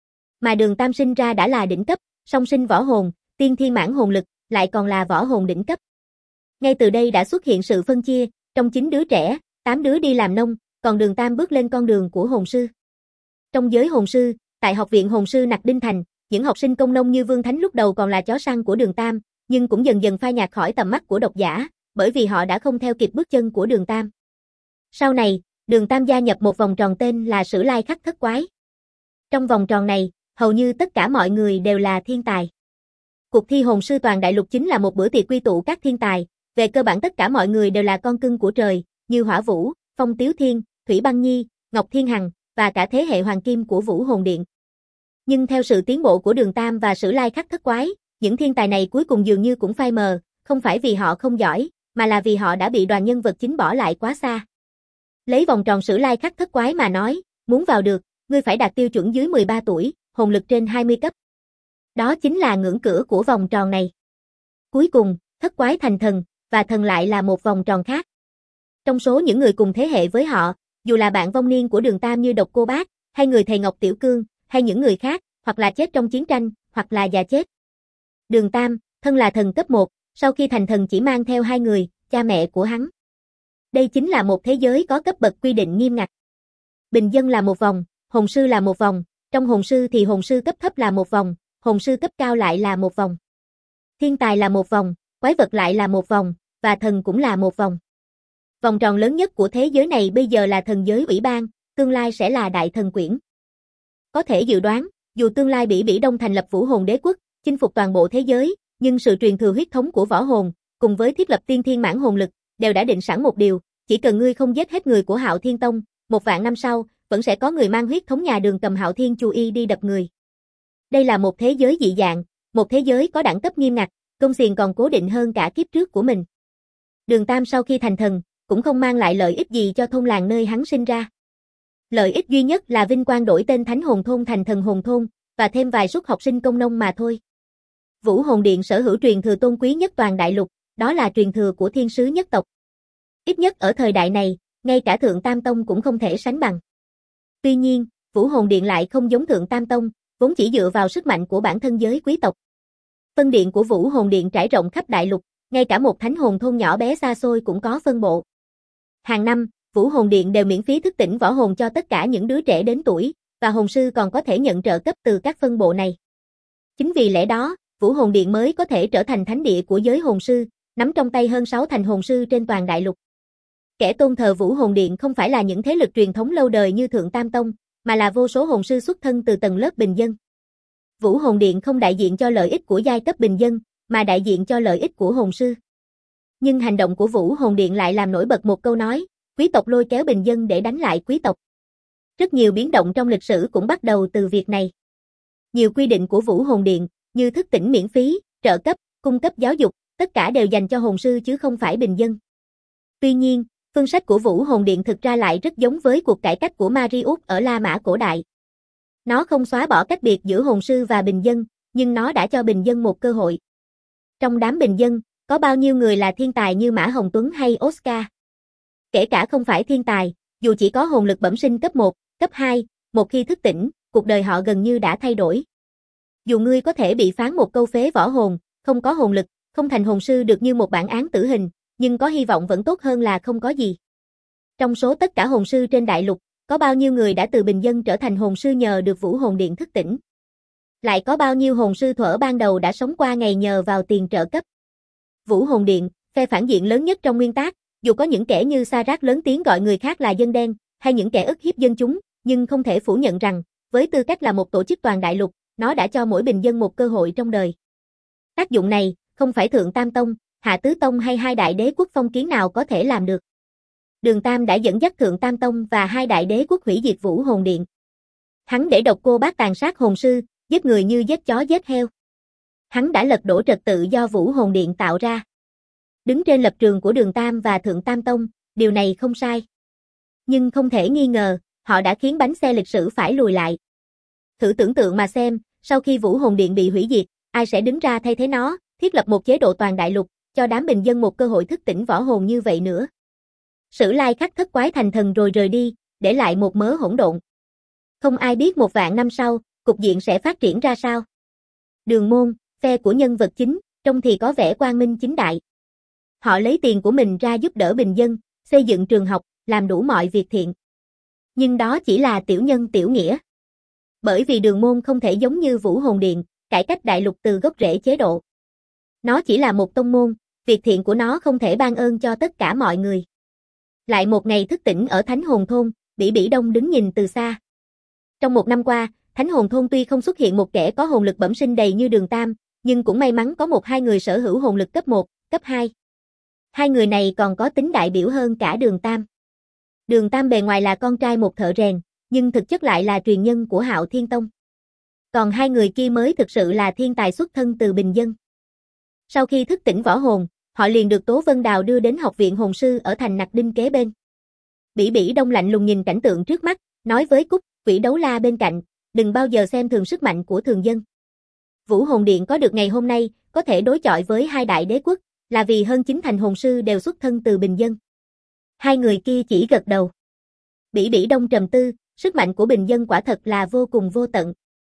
Mà Đường Tam sinh ra đã là đỉnh cấp, song sinh võ hồn, tiên thiên mãn hồn lực, lại còn là võ hồn đỉnh cấp. Ngay từ đây đã xuất hiện sự phân chia, trong 9 đứa trẻ, 8 đứa đi làm nông, còn Đường Tam bước lên con đường của hồn sư. Trong giới hồn sư, tại học viện hồn sư Nặc Đinh Thành, những học sinh công nông như Vương Thánh lúc đầu còn là chó săn của Đường Tam, nhưng cũng dần dần phai nhạt khỏi tầm mắt của độc giả, bởi vì họ đã không theo kịp bước chân của Đường Tam. Sau này, Đường Tam gia nhập một vòng tròn tên là Sử Lai Khắc Thất Quái. Trong vòng tròn này, hầu như tất cả mọi người đều là thiên tài. Cuộc thi hồn sư toàn đại lục chính là một bữa tiệc quy tụ các thiên tài, về cơ bản tất cả mọi người đều là con cưng của trời, như Hỏa Vũ, Phong Tiếu Thiên, Thủy Băng Nhi, Ngọc Thiên Hằng, và cả thế hệ hoàng kim của Vũ Hồn Điện. Nhưng theo sự tiến bộ của Đường Tam và Sử Lai Khắc Thất Quái, những thiên tài này cuối cùng dường như cũng phai mờ, không phải vì họ không giỏi, mà là vì họ đã bị đoàn nhân vật chính bỏ lại quá xa. Lấy vòng tròn Sử Lai Khắc Thất Quái mà nói, muốn vào được, ngươi phải đạt tiêu chuẩn dưới 13 tuổi, hồn lực trên 20 cấp. Đó chính là ngưỡng cửa của vòng tròn này. Cuối cùng, Thất Quái thành thần, và thần lại là một vòng tròn khác. Trong số những người cùng thế hệ với họ, dù là bạn vong niên của Đường Tam như Độc Cô Bác, hay người thầy Ngọc Tiểu Cương, hay những người khác, hoặc là chết trong chiến tranh, hoặc là già chết. Đường Tam, thân là thần cấp 1, sau khi thành thần chỉ mang theo 2 người, cha mẹ của hắn. Đây chính là một thế giới có cấp bậc quy định nghiêm ngặt. Bình dân là một vòng, hồn sư là một vòng, trong hồn sư thì hồn sư cấp thấp là một vòng, hồn sư cấp cao lại là một vòng. Thiên tài là một vòng, quái vật lại là một vòng, và thần cũng là một vòng. Vòng tròn lớn nhất của thế giới này bây giờ là thần giới ủy ban, tương lai sẽ là đại thần quyển. Có thể dự đoán, dù tương lai Bỉ Bỉ Đông thành lập Vũ Hồn Đế quốc, chinh phục toàn bộ thế giới, Nhưng sự truyền thừa huyết thống của võ hồn, cùng với thiết lập tiên thiên mãn hồn lực, đều đã định sẵn một điều, chỉ cần ngươi không giết hết người của Hạo Thiên Tông, 1.000 năm sau, vẫn sẽ có người mang huyết thống nhà Đường cầm Hạo Thiên Chu Y đi đập người. Đây là một thế giới dị dạng, một thế giới có đẳng cấp nghiêm ngặt, công xiềng còn cố định hơn cả kiếp trước của mình. Đường Tam sau khi thành thần, cũng không mang lại lợi ích gì cho thôn làng nơi hắn sinh ra. Lợi ích duy nhất là vinh quang đổi tên Thánh Hồn Thôn thành Thần Hồn Thôn, và thêm vài suất học sinh công nông mà thôi. Vũ Hồn Điện sở hữu truyền thừa tôn quý nhất toàn đại lục, đó là truyền thừa của thiên sứ nhất tộc. Ít nhất ở thời đại này, ngay cả Thượng Tam Tông cũng không thể sánh bằng. Tuy nhiên, Vũ Hồn Điện lại không giống Thượng Tam Tông, vốn chỉ dựa vào sức mạnh của bản thân giới quý tộc. Phân điện của Vũ Hồn Điện trải rộng khắp đại lục, ngay cả một thánh hồn thôn nhỏ bé xa xôi cũng có phân bộ. Hàng năm, Vũ Hồn Điện đều miễn phí thức tỉnh võ hồn cho tất cả những đứa trẻ đến tuổi, và hồn sư còn có thể nhận trợ cấp từ các phân bộ này. Chính vì lẽ đó, Vũ Hồn Điện mới có thể trở thành thánh địa của giới hồn sư, nắm trong tay hơn 6 thành hồn sư trên toàn đại lục. Kẻ tôn thờ Vũ Hồn Điện không phải là những thế lực truyền thống lâu đời như Thượng Tam Tông, mà là vô số hồn sư xuất thân từ tầng lớp bình dân. Vũ Hồn Điện không đại diện cho lợi ích của giai cấp bình dân, mà đại diện cho lợi ích của hồn sư. Nhưng hành động của Vũ Hồn Điện lại làm nổi bật một câu nói, quý tộc lôi kéo bình dân để đánh lại quý tộc. Rất nhiều biến động trong lịch sử cũng bắt đầu từ việc này. Nhiều quy định của Vũ Hồn Điện, như thức tỉnh miễn phí, trợ cấp, cung cấp giáo dục, tất cả đều dành cho hồn sư chứ không phải bình dân. Tuy nhiên, phương sách của Vũ Hồn Điện thực ra lại rất giống với cuộc cải cách của Marius ở La Mã cổ đại. Nó không xóa bỏ cách biệt giữa hồn sư và bình dân, nhưng nó đã cho bình dân một cơ hội. Trong đám bình dân, có bao nhiêu người là thiên tài như Mã Hồng Tuấn hay Oscar? Kể cả không phải thiên tài, dù chỉ có hồn lực bẩm sinh cấp 1, cấp 2, một khi thức tỉnh, cuộc đời họ gần như đã thay đổi. Dù ngươi có thể bị phán một câu phế võ hồn, không có hồn lực, không thành hồn sư được như một bản án tử hình, nhưng có hy vọng vẫn tốt hơn là không có gì. Trong số tất cả hồn sư trên đại lục, có bao nhiêu người đã từ bình dân trở thành hồn sư nhờ được Vũ Hồn Điện thức tỉnh? Lại có bao nhiêu hồn sư thuở ban đầu đã sống qua ngày nhờ vào tiền trợ cấp? Vũ Hồn Điện, phe phản diện lớn nhất trong nguyên tác, dù có những kẻ như Sa-rát lớn tiếng gọi người khác là dân đen, hay những kẻ ức hiếp dân chúng, nhưng không thể phủ nhận rằng, với tư cách là một tổ chức toàn đại lục, nó đã cho mỗi bình dân một cơ hội trong đời. Tác dụng này, không phải Thượng Tam Tông, Hạ Tứ Tông hay hai đại đế quốc phong kiến nào có thể làm được. Đường Tam đã dẫn dắt Thượng Tam Tông và hai đại đế quốc hủy diệt Vũ Hồn Điện. Hắn để độc cô bác tàn sát hồn sư, giết người như giết chó giết heo. Hắn đã lật đổ trật tự do Vũ Hồn Điện tạo ra. Đứng trên lập trường của Đường Tam và Thượng Tam Tông, điều này không sai. Nhưng không thể nghi ngờ, họ đã khiến bánh xe lịch sử phải lùi lại. Thử tưởng tượng mà xem, sau khi Vũ Hồn Điện bị hủy diệt, ai sẽ đứng ra thay thế nó, thiết lập một chế độ toàn đại lục, cho đám bình dân một cơ hội thức tỉnh võ hồn như vậy nữa. Sử Lai Khắc thất quái thành thần rồi rời đi, để lại một mớ hỗn độn. Không ai biết 1.000 năm sau, cục diện sẽ phát triển ra sao. Đường Môn, phe của nhân vật chính, trông thì có vẻ quang minh chính đại. Họ lấy tiền của mình ra giúp đỡ bình dân, xây dựng trường học, làm đủ mọi việc thiện. Nhưng đó chỉ là tiểu nhân tiểu nghĩa. Bởi vì Đường Môn không thể giống như Vũ Hồn Điện, cải cách đại lục từ gốc rễ chế độ. Nó chỉ là một tông môn, việc thiện của nó không thể ban ơn cho tất cả mọi người. Lại một ngày thức tỉnh ở Thánh Hồn Thôn, Bỉ Bỉ Đông đứng nhìn từ xa. Trong một năm qua, Thánh Hồn Thôn tuy không xuất hiện một kẻ có hồn lực bẩm sinh đầy như Đường Tam, nhưng cũng may mắn có 1-2 người sở hữu hồn lực cấp 1, cấp 2. Hai người này còn có tính đại biểu hơn cả Đường Tam. Đường Tam bề ngoài là con trai một thợ rèn, nhưng thực chất lại là truyền nhân của Hạo Thiên Tông. Còn hai người kia mới thực sự là thiên tài xuất thân từ bình dân. Sau khi thức tỉnh võ hồn, họ liền được Tố Vân Đào đưa đến học viện hồn sư ở thành Nặc Đinh kế bên. Bỉ Bỉ Đông lạnh lùng nhìn cảnh tượng trước mắt, nói với Cúc, Quỷ Đấu La bên cạnh, đừng bao giờ xem thường sức mạnh của thường dân. Vũ Hồn Điện có được ngày hôm nay, có thể đối chọi với hai đại đế quốc, là vì hơn 9 thành hồn sư đều xuất thân từ bình dân. Hai người kia chỉ gật đầu. Bỉ Bỉ Đông trầm tư, sức mạnh của bình dân quả thật là vô cùng vô tận.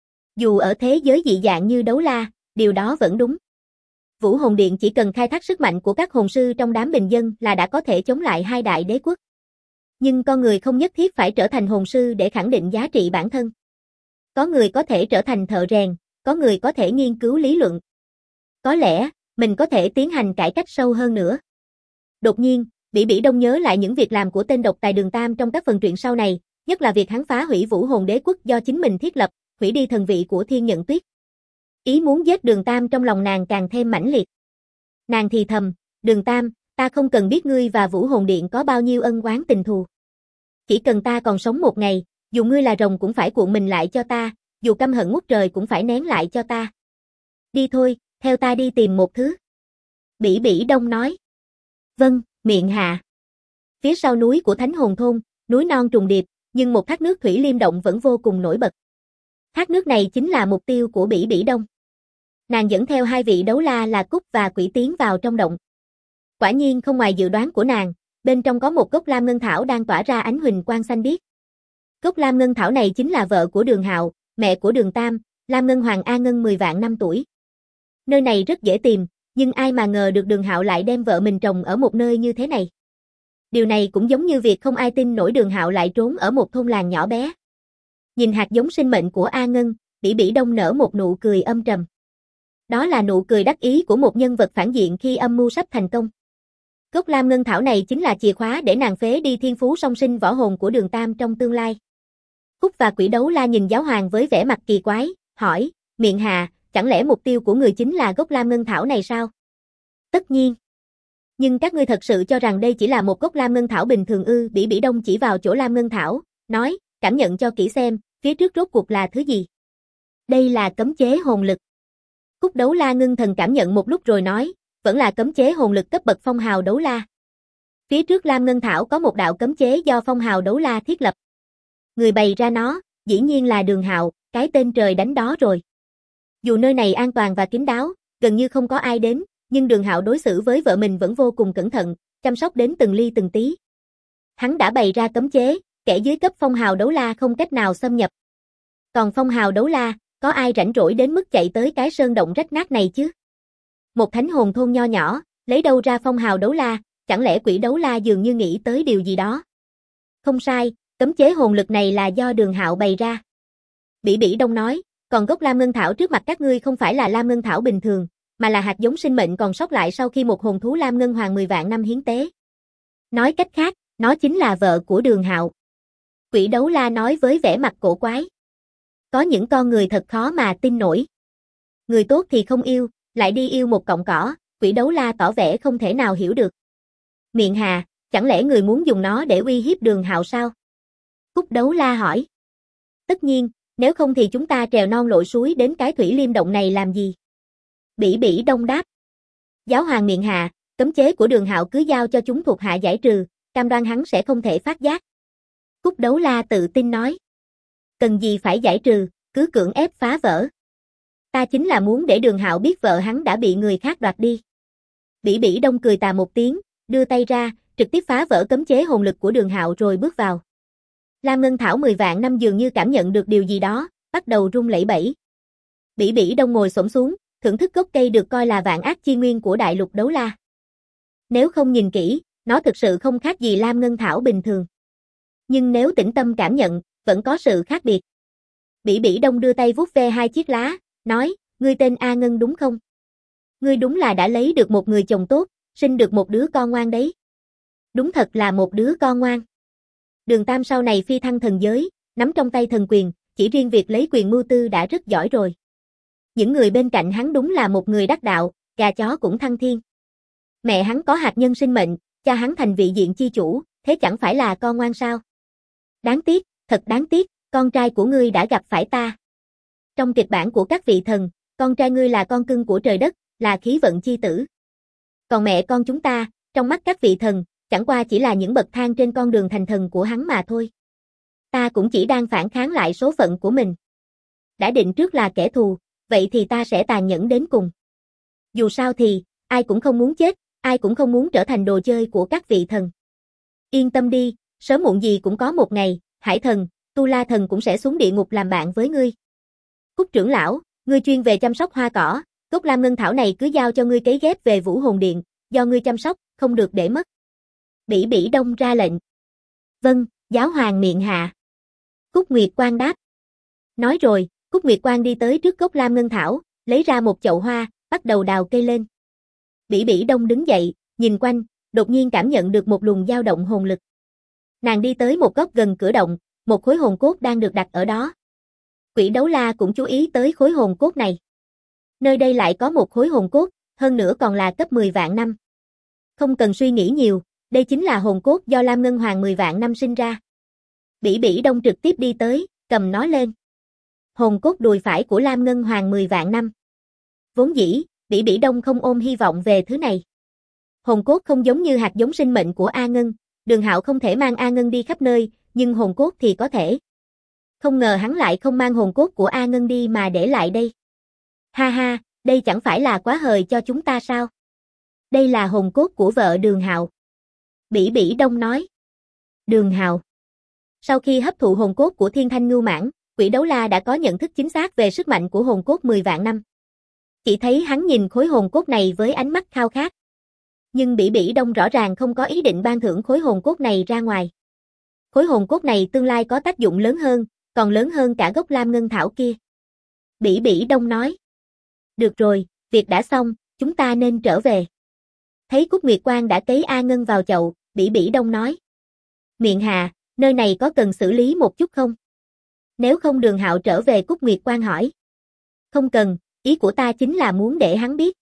Dù ở thế giới dị dạng như Đấu La, điều đó vẫn đúng. Vũ Hồn Điện chỉ cần khai thác sức mạnh của các hồn sư trong đám bình dân là đã có thể chống lại hai đại đế quốc. Nhưng con người không nhất thiết phải trở thành hồn sư để khẳng định giá trị bản thân. Có người có thể trở thành thợ rèn, có người có thể nghiên cứu lý luận. Có lẽ, mình có thể tiến hành cải cách sâu hơn nữa. Đột nhiên, Bỉ Bỉ Đông nhớ lại những việc làm của tên độc tài Đường Tam trong các phần truyện sau này, nhất là việc hắn phá hủy Vũ Hồn Đế quốc do chính mình thiết lập, hủy đi thần vị của Thiên Nhận Tuyết. Ý muốn giết Đường Tam trong lòng nàng càng thêm mãnh liệt. Nàng thì thầm, Đường Tam, ta không cần biết ngươi và Vũ Hồn Điện có bao nhiêu ân oán tình thù. Chỉ cần ta còn sống một ngày, dù ngươi là rồng cũng phải cuộn mình lại cho ta, dù căm hận ngút trời cũng phải nén lại cho ta. Đi thôi, theo ta đi tìm một thứ. Bỉ Bỉ Đông nói. Vâng, miệng hạ. Phía sau núi của Thánh Hồn Thôn, núi non trùng điệp, nhưng một thác nước thủy liêm động vẫn vô cùng nổi bật. Thác nước này chính là mục tiêu của Bỉ Bỉ Đông. Nàng dẫn theo hai vị đấu la là Cúc và Quỷ tiến vào trong động. Quả nhiên không ngoài dự đoán của nàng, bên trong có một gốc lam ngân thảo đang tỏa ra ánh huỳnh quang xanh biếc. Gốc lam ngân thảo này chính là vợ của Đường Hạo, mẹ của Đường Tam, Lam Ngân Hoàng A Ngân 10 vạn năm tuổi. Nơi này rất dễ tìm, nhưng ai mà ngờ được Đường Hạo lại đem vợ mình trồng ở một nơi như thế này. Điều này cũng giống như việc không ai tin nổi Đường Hạo lại trốn ở một thôn làng nhỏ bé. Nhìn hạt giống sinh mệnh của A Ngân, Bỉ Bỉ Đông nở một nụ cười âm trầm. Đó là nụ cười đắc ý của một nhân vật phản diện khi âm mưu sắp thành công. Gốc lam ngân thảo này chính là chìa khóa để nàng phế đi thiên phú song sinh võ hồn của Đường Tam trong tương lai. Cúc và Quỷ Đấu La nhìn giáo hoàng với vẻ mặt kỳ quái, hỏi, miệng hà, chẳng lẽ mục tiêu của người chính là gốc lam ngân thảo này sao? Tất nhiên. Nhưng các ngươi thật sự cho rằng đây chỉ là một gốc lam ngân thảo bình thường ư? Bỉ Bỉ Đông chỉ vào chỗ lam ngân thảo, nói, cảm nhận cho kỹ xem, phía trước rốt cuộc là thứ gì? Đây là cấm chế hồn lực. Cúc Đấu La ngưng thần cảm nhận một lúc rồi nói, vẫn là cấm chế hồn lực cấp bậc phong hào đấu la. Phía trước lam ngân thảo có một đạo cấm chế do phong hào đấu la thiết lập. Người bày ra nó, dĩ nhiên là Đường Hạo, cái tên trời đánh đó rồi. Dù nơi này an toàn và kín đáo, gần như không có ai đến, nhưng Đường Hạo đối xử với vợ mình vẫn vô cùng cẩn thận, chăm sóc đến từng ly từng tí. Hắn đã bày ra cấm chế, kẻ dưới cấp phong hào đấu la không cách nào xâm nhập. Còn phong hào đấu la, có ai rảnh rỗi đến mức chạy tới cái sơn động rách nát này chứ? Một thánh hồn thôn nho nhỏ, lấy đâu ra phong hào đấu la, chẳng lẽ Quỷ Đấu La dường như nghĩ tới điều gì đó? Không sai, cấm chế hồn lực này là do Đường Hạo bày ra. Bỉ Bỉ Đông nói, còn gốc lam ngân thảo trước mặt các ngươi không phải là lam ngân thảo bình thường, mà là hạt giống sinh mệnh còn sót lại sau khi một hồn thú lam ngân hoàng 10 vạn năm hiến tế. Nói cách khác, nó chính là vợ của Đường Hạo. Quỷ Đấu La nói với vẻ mặt cổ quái. Có những con người thật khó mà tin nổi. Người tốt thì không yêu, lại đi yêu một cọng cỏ, Quỷ Đấu La tỏ vẻ không thể nào hiểu được. Miệng hà, chẳng lẽ người muốn dùng nó để uy hiếp Đường Hạo sao? Cúc Đấu La hỏi. Tất nhiên, nếu không thì chúng ta trèo non lội suối đến cái thủy liêm động này làm gì? Bỉ Bỉ Đông đáp. Giáo hoàng miệng hà, cấm chế của Đường Hạo cứ giao cho chúng thuộc hạ giải trừ, cam đoan hắn sẽ không thể phát giác. Cúc Đấu La tự tin nói. Cần gì phải giải trừ, cứ cưỡng ép phá vỡ. Ta chính là muốn để Đường Hạo biết vợ hắn đã bị người khác đoạt đi. Bỉ Bỉ Đông cười tà một tiếng, đưa tay ra, trực tiếp phá vỡ cấm chế hồn lực của Đường Hạo rồi bước vào. Lam Ngân Thảo 10 vạn năm dường như cảm nhận được điều gì đó, bắt đầu rung lẩy bẩy. Bỉ Bỉ Đông ngồi xổm xuống, thưởng thức gốc cây được coi là vạn ác chi nguyên của đại lục đấu la. Nếu không nhìn kỹ, nó thực sự không khác gì Lam Ngân Thảo bình thường. Nhưng nếu tĩnh tâm cảm nhận, vẫn có sự khác biệt. Bỉ Bỉ Đông đưa tay vuốt ve hai chiếc lá, nói, ngươi tên A Ngân đúng không? Ngươi đúng là đã lấy được một người chồng tốt, sinh được một đứa con ngoan đấy. Đúng thật là một đứa con ngoan. Đường Tam sau này phi thăng thần giới, nắm trong tay thần quyền, chỉ riêng việc lấy quyền mưu tư đã rất giỏi rồi. Những người bên cạnh hắn đúng là một người đắc đạo, gà chó cũng thăng thiên. Mẹ hắn có hạt nhân sinh mệnh, cha hắn thành vị diện chi chủ, thế chẳng phải là con ngoan sao? Đáng tiếc, thật đáng tiếc, con trai của ngươi đã gặp phải ta. Trong kịch bản của các vị thần, con trai ngươi là con cưng của trời đất, là khí vận chi tử. Còn mẹ con chúng ta, trong mắt các vị thần, chẳng qua chỉ là những bậc thang trên con đường thành thần của hắn mà thôi. Ta cũng chỉ đang phản kháng lại số phận của mình. Đã định trước là kẻ thù, vậy thì ta sẽ tàn nhẫn đến cùng. Dù sao thì, ai cũng không muốn chết, ai cũng không muốn trở thành đồ chơi của các vị thần. Yên tâm đi, sớm muộn gì cũng có một ngày, Hải thần, Tu La thần cũng sẽ xuống địa ngục làm bạn với ngươi. Cúc trưởng lão, ngươi chuyên về chăm sóc hoa cỏ, gốc lam ngân thảo này cứ giao cho ngươi cấy ghép về Vũ Hồn Điện, do ngươi chăm sóc, không được để mất. Bỉ Bỉ Đông ra lệnh. Vâng, giáo hoàng miệng hạ. Cúc Nguyệt Quang đáp. Nói rồi, Cúc Nguyệt Quang đi tới trước gốc lam ngân thảo, lấy ra một chậu hoa, bắt đầu đào cây lên. Bỉ Bỉ Đông đứng dậy, nhìn quanh, đột nhiên cảm nhận được một luồng dao động hồn lực. Nàng đi tới một góc gần cửa động, một khối hồn cốt đang được đặt ở đó. Quỷ Đấu La cũng chú ý tới khối hồn cốt này. Nơi đây lại có một khối hồn cốt, hơn nữa còn là cấp 10 vạn năm. Không cần suy nghĩ nhiều, đây chính là hồn cốt do Lam Ngân Hoàng 10 vạn năm sinh ra. Bỉ Bỉ Đông trực tiếp đi tới, cầm nó lên. Hồn cốt đùi phải của Lam Ngân Hoàng 10 vạn năm. Vốn dĩ, Bỉ Bỉ Đông không ôm hy vọng về thứ này. Hồn cốt không giống như hạt giống sinh mệnh của A Ngân, Đường Hạo không thể mang A Ngân đi khắp nơi, nhưng hồn cốt thì có thể. Không ngờ hắn lại không mang hồn cốt của A Ngân đi mà để lại đây. Ha ha, đây chẳng phải là quá hời cho chúng ta sao? Đây là hồn cốt của vợ Đường Hạo. Bỉ Bỉ Đông nói. Đường Hạo. Sau khi hấp thụ hồn cốt của Thiên Thanh Ngưu Mãng, Quỷ Đấu La đã có nhận thức chính xác về sức mạnh của hồn cốt 10 vạn năm. Chỉ thấy hắn nhìn khối hồn cốt này với ánh mắt khao khát. Nhưng Bỉ Bỉ Đông rõ ràng không có ý định ban thưởng khối hồn cốt này ra ngoài. Khối hồn cốt này tương lai có tác dụng lớn hơn, còn lớn hơn cả gốc Lam Ngân Thảo kia. Bỉ Bỉ Đông nói. Được rồi, việc đã xong, chúng ta nên trở về. Thấy Cúc Nguyệt Quang đã cấy A Ngân vào chậu, Bỉ Bỉ Đông nói. Miện Hà, nơi này có cần xử lý một chút không? Nếu không Đường Hạo trở về, Cúc Nguyệt Quang hỏi. Không cần, ý của ta chính là muốn để hắn biết.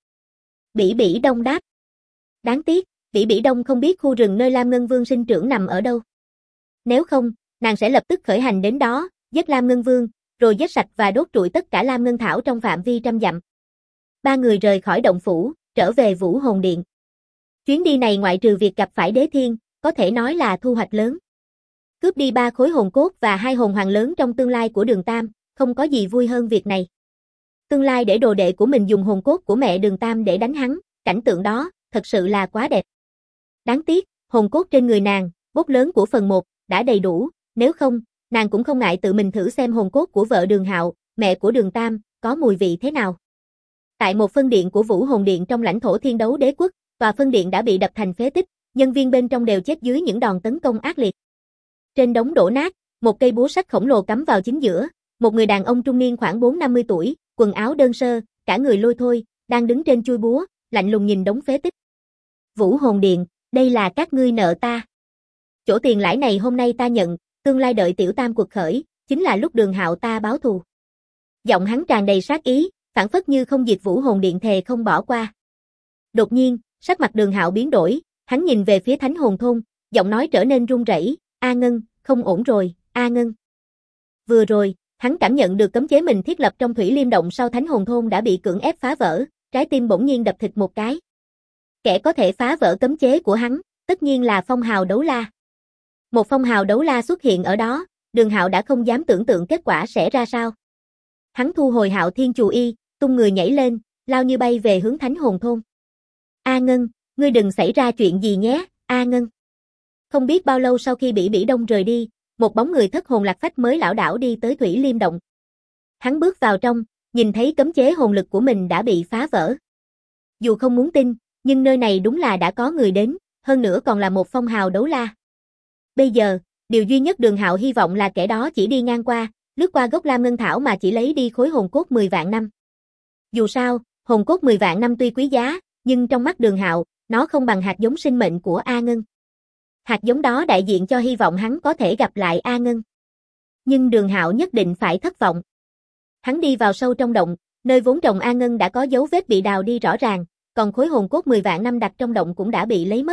Bỉ Bỉ Đông đáp. Đáng tiếc, Bỉ Bỉ Đông không biết khu rừng nơi Lam Ngân Vương sinh trưởng nằm ở đâu. Nếu không, nàng sẽ lập tức khởi hành đến đó, giết Lam Ngân Vương, rồi giết sạch và đốt trụi tất cả Lam Ngân Thảo trong phạm vi trăm dặm. Ba người rời khỏi động phủ, trở về Vũ Hồn Điện. Chuyến đi này ngoại trừ việc gặp phải Đế Thiên, có thể nói là thu hoạch lớn. Cướp đi 3 khối hồn cốt và 2 hồn hoàng lớn trong tương lai của Đường Tam, không có gì vui hơn việc này. Tương lai để đồ đệ của mình dùng hồn cốt của mẹ Đường Tam để đánh hắn, cảnh tượng đó, thật sự là quá đẹp. Đáng tiếc, hồn cốt trên người nàng, bốt lớn của phần 1, đã đầy đủ, nếu không, nàng cũng không ngại tự mình thử xem hồn cốt của vợ Đường Hạo, mẹ của Đường Tam, có mùi vị thế nào. Tại một phân điện của Vũ Hồn Điện trong lãnh thổ Thiên Đấu Đế Quốc, tòa phân điện đã bị đập thành phế tích, nhân viên bên trong đều chết dưới những đòn tấn công ác liệt. Trên đống đổ nát, một cây búa sắt khổng lồ cắm vào chính giữa, một người đàn ông trung niên khoảng 4-50 tuổi, quần áo đơn sơ, cả người lôi thôi, đang đứng trên chuôi búa, lạnh lùng nhìn đống phế tích. Vũ Hồn Điện, đây là các ngươi nợ ta. Chỗ tiền lãi này hôm nay ta nhận, tương lai đợi Tiểu Tam cuộc khởi, chính là lúc Đường Hạo ta báo thù. Giọng hắn tràn đầy sát ý, phảng phất như không diệt Vũ Hồn Điện thề không bỏ qua. Đột nhiên, sắc mặt Đường Hạo biến đổi, hắn nhìn về phía Thánh Hồn Thôn, giọng nói trở nên run rẩy, A Ngân, không ổn rồi, A Ngân. Vừa rồi, hắn cảm nhận được cấm chế mình thiết lập trong Thủy Liêm Động sau Thánh Hồn Thôn đã bị cưỡng ép phá vỡ, trái tim bỗng nhiên đập thịt một cái. Kẻ có thể phá vỡ cấm chế của hắn, tất nhiên là Phong Hào Đấu La. Một Phong Hào Đấu La xuất hiện ở đó, Đường Hạo đã không dám tưởng tượng kết quả sẽ ra sao. Hắn thu hồi Hạo Thiên Chù Y, tung người nhảy lên, lao như bay về hướng Thánh Hồn Thôn. A Ngân, ngươi đừng xảy ra chuyện gì nhé, A Ngân. Không biết bao lâu sau khi Bỉ Bỉ Đông rời đi, một bóng người thất hồn lạc phách mới lảo đảo đi tới Thủy Liêm Động. Hắn bước vào trong, nhìn thấy cấm chế hồn lực của mình đã bị phá vỡ. Dù không muốn tin, nhưng nơi này đúng là đã có người đến, hơn nữa còn là một Phong Hào Đấu La. Bây giờ, điều duy nhất Đường Hạo hy vọng là kẻ đó chỉ đi ngang qua, lướt qua gốc Lam Ngân Thảo mà chỉ lấy đi khối hồn cốt 10 vạn năm. Dù sao, hồn cốt 10 vạn năm tuy quý giá, nhưng trong mắt Đường Hạo, nó không bằng hạt giống sinh mệnh của A Ngân. Hạt giống đó đại diện cho hy vọng hắn có thể gặp lại A Ngân. Nhưng Đường Hạo nhất định phải thất vọng. Hắn đi vào sâu trong động, nơi vốn trồng A Ngân đã có dấu vết bị đào đi rõ ràng, còn khối hồn cốt 10 vạn năm đặt trong động cũng đã bị lấy mất.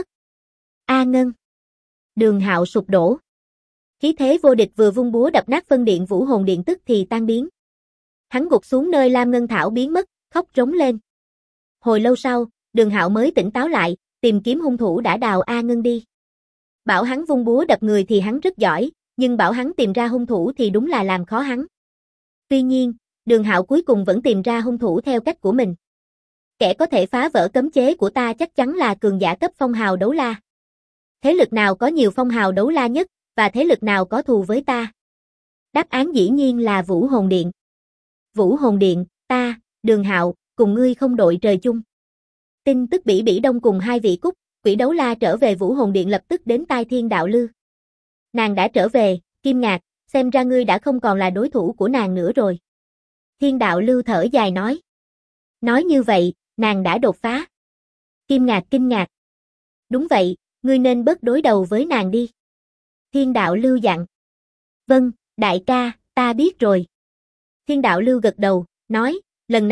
A Ngân. Đường Hạo sụp đổ. Khí thế vô địch vừa vung búa đập nát phân điện Vũ Hồn Điện tức thì tan biến. Hắn gục xuống nơi Lam Ngân Thảo biến mất, khóc rống lên. Hồi lâu sau, Đường Hạo mới tỉnh táo lại, tìm kiếm hung thủ đã đào A Ngân đi. Bảo hắn vung búa đập người thì hắn rất giỏi, nhưng bảo hắn tìm ra hung thủ thì đúng là làm khó hắn. Tuy nhiên, Đường Hạo cuối cùng vẫn tìm ra hung thủ theo cách của mình. Kẻ có thể phá vỡ cấm chế của ta chắc chắn là cường giả cấp Phong Hào Đấu La. Thế lực nào có nhiều Phong Hào Đấu La nhất, và thế lực nào có thù với ta? Đáp án dĩ nhiên là Vũ Hồn Điện. Vũ Hồn Điện, ta, Đường Hạo, cùng ngươi không đội trời chung. Tin tức Bỉ Bỉ Đông cùng 2 vị Cúc, Quỷ Đấu La trở về Vũ Hồn Điện lập tức đến tai Thiên Đạo Lư. Nàng đã trở về, Kim Ngạc, xem ra ngươi đã không còn là đối thủ của nàng nữa rồi. Thiên Đạo Lư thở dài nói. Nói như vậy, nàng đã đột phá. Kim Ngạc kinh ngạc. Đúng vậy, ngươi nên bớt đối đầu với nàng đi. Thiên Đạo Lưu dặn. Vâng, đại ca, ta biết rồi. Thiên Đạo Lưu gật đầu, nói, lần này,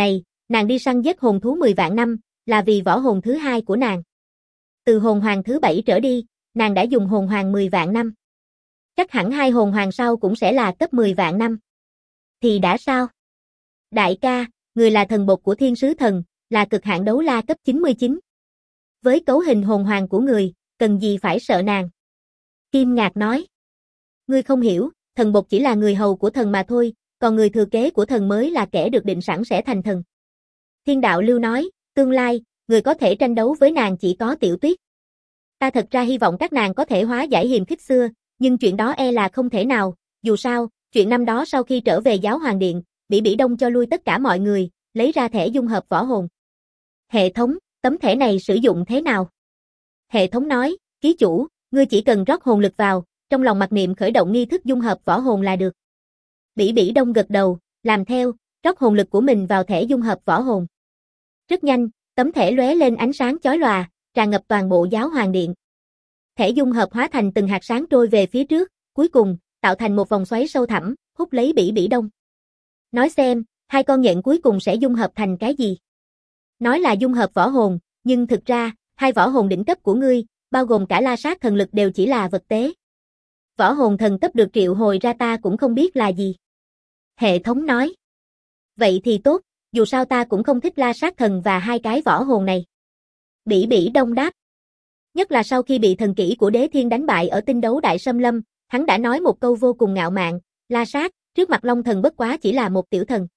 Nàng đi săn giết hồn thú 10 vạn năm, là vì võ hồn thứ hai của nàng. Từ hồn hoàng thứ 7 trở đi, nàng đã dùng hồn hoàng 10 vạn năm. Chắc hẳn hai hồn hoàng sau cũng sẽ là cấp 10 vạn năm. Thì đã sao? Đại ca, người là thần bột của thiên sứ thần, là cực hạn đấu la cấp 99. Với cấu hình hồn hoàng của người, cần gì phải sợ nàng? Kim Ngạc nói. Ngươi không hiểu, thần bột chỉ là người hầu của thần mà thôi, còn người thừa kế của thần mới là kẻ được định sẵn sẽ thành thần. Thiên đạo lưu nói, tương lai, người có thể tranh đấu với nàng chỉ có Tiểu Tuyết. Ta thật ra hy vọng các nàng có thể hóa giải hiềm khích xưa, nhưng chuyện đó e là không thể nào, dù sao, chuyện năm đó sau khi trở về giáo hoàng điện, Bỉ Đông cho lui tất cả mọi người, lấy ra thẻ dung hợp võ hồn. Hệ thống, tấm thẻ này sử dụng thế nào? Hệ thống nói, ký chủ, ngươi chỉ cần rót hồn lực vào, trong lòng mặc niệm khởi động nghi thức dung hợp võ hồn là được. Bỉ Đông gật đầu, làm theo, rót hồn lực của mình vào thẻ dung hợp võ hồn. Rất nhanh, tấm thẻ lóe lên ánh sáng chói lòa, tràn ngập toàn bộ giáo hoàng điện. Thẻ dung hợp hóa thành từng hạt sáng trôi về phía trước, cuối cùng, tạo thành một vòng xoáy sâu thẳm, hút lấy Bỉ Đông. Nói xem, hai con nhện cuối cùng sẽ dung hợp thành cái gì? Nói là dung hợp võ hồn, nhưng thực ra, hai võ hồn đỉnh cấp của ngươi, bao gồm cả la sát thần lực đều chỉ là vật tế. Võ hồn thần cấp được triệu hồi ra ta cũng không biết là gì. Hệ thống nói. Vậy thì tốt, dù sao ta cũng không thích la sát thần và hai cái võ hồn này. Bỉ Đông đáp. Nhất là sau khi bị thần kỹ của Đế Thiên đánh bại ở tinh đấu đại xâm lâm, hắn đã nói một câu vô cùng ngạo mạn, la sát, trước mặt Long thần bất quá chỉ là một tiểu thần.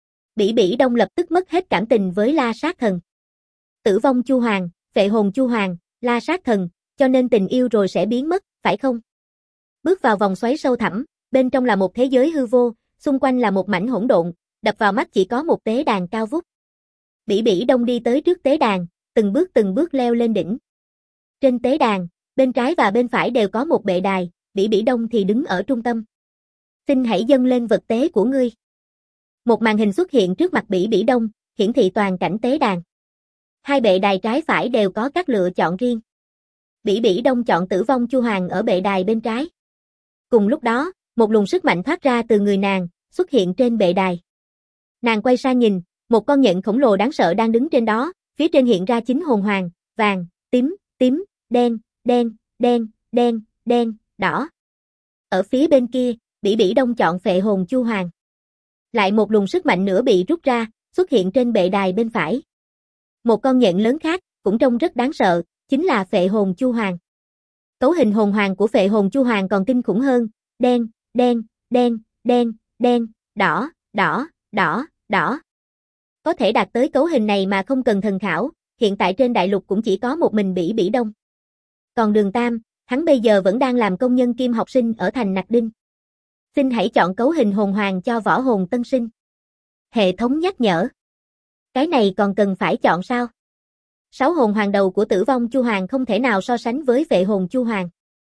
Bỉ Đông lập tức mất hết cảm tình với la sát thần. Tử vong chu hoàng, phệ hồn chu hoàng, la sát thần, cho nên tình yêu rồi sẽ biến mất, phải không? Bước vào vòng xoáy sâu thẳm, bên trong là một thế giới hư vô, xung quanh là một mảnh hỗn độn, đập vào mắt chỉ có một tế đàn cao vút. Bỉ Đông đi tới trước tế đàn, từng bước leo lên đỉnh. Trên tế đàn, bên trái và bên phải đều có một bệ đài, Bỉ Đông thì đứng ở trung tâm. Xin hãy dâng lên vật tế của ngươi. Một màn hình xuất hiện trước mặt Bỉ Đông, hiển thị toàn cảnh tế đàn. Hai bệ đài trái phải đều có các lựa chọn riêng. Bỉ Đông chọn tử vong chu hoàng ở bệ đài bên trái. Cùng lúc đó, một luồng sức mạnh thoát ra từ người nàng, xuất hiện trên bệ đài. Nàng quay sang nhìn, một con nhện khổng lồ đáng sợ đang đứng trên đó, phía trên hiện ra 9 hồn hoàng, vàng, tím, đen, đỏ. Ở phía bên kia, Bỉ Đông chọn phệ hồn chu hoàng. Lại một luồng sức mạnh nữa bị rút ra, xuất hiện trên bệ đài bên phải. Một con nhện lớn khác, cũng trông rất đáng sợ, chính là phệ hồn chu hoàng. Cấu hình hồn hoàng của phệ hồn chu hoàng còn kinh khủng hơn, đen, đỏ. Có thể đạt tới cấu hình này mà không cần thần khảo, hiện tại trên đại lục cũng chỉ có một mình Bỉ Đông. Còn Đường Tam, hắn bây giờ vẫn đang làm công nhân kiêm học sinh ở thành Nặc Đinh. Xin hãy chọn cấu hình hồn hoàng cho võ hồn tân sinh. Hệ thống nhắc nhở. Cái này còn cần phải chọn sao? 6 hồn hoàng đầu của tử vong chu hoàng không thể nào so sánh với phệ hồn chu hoàng.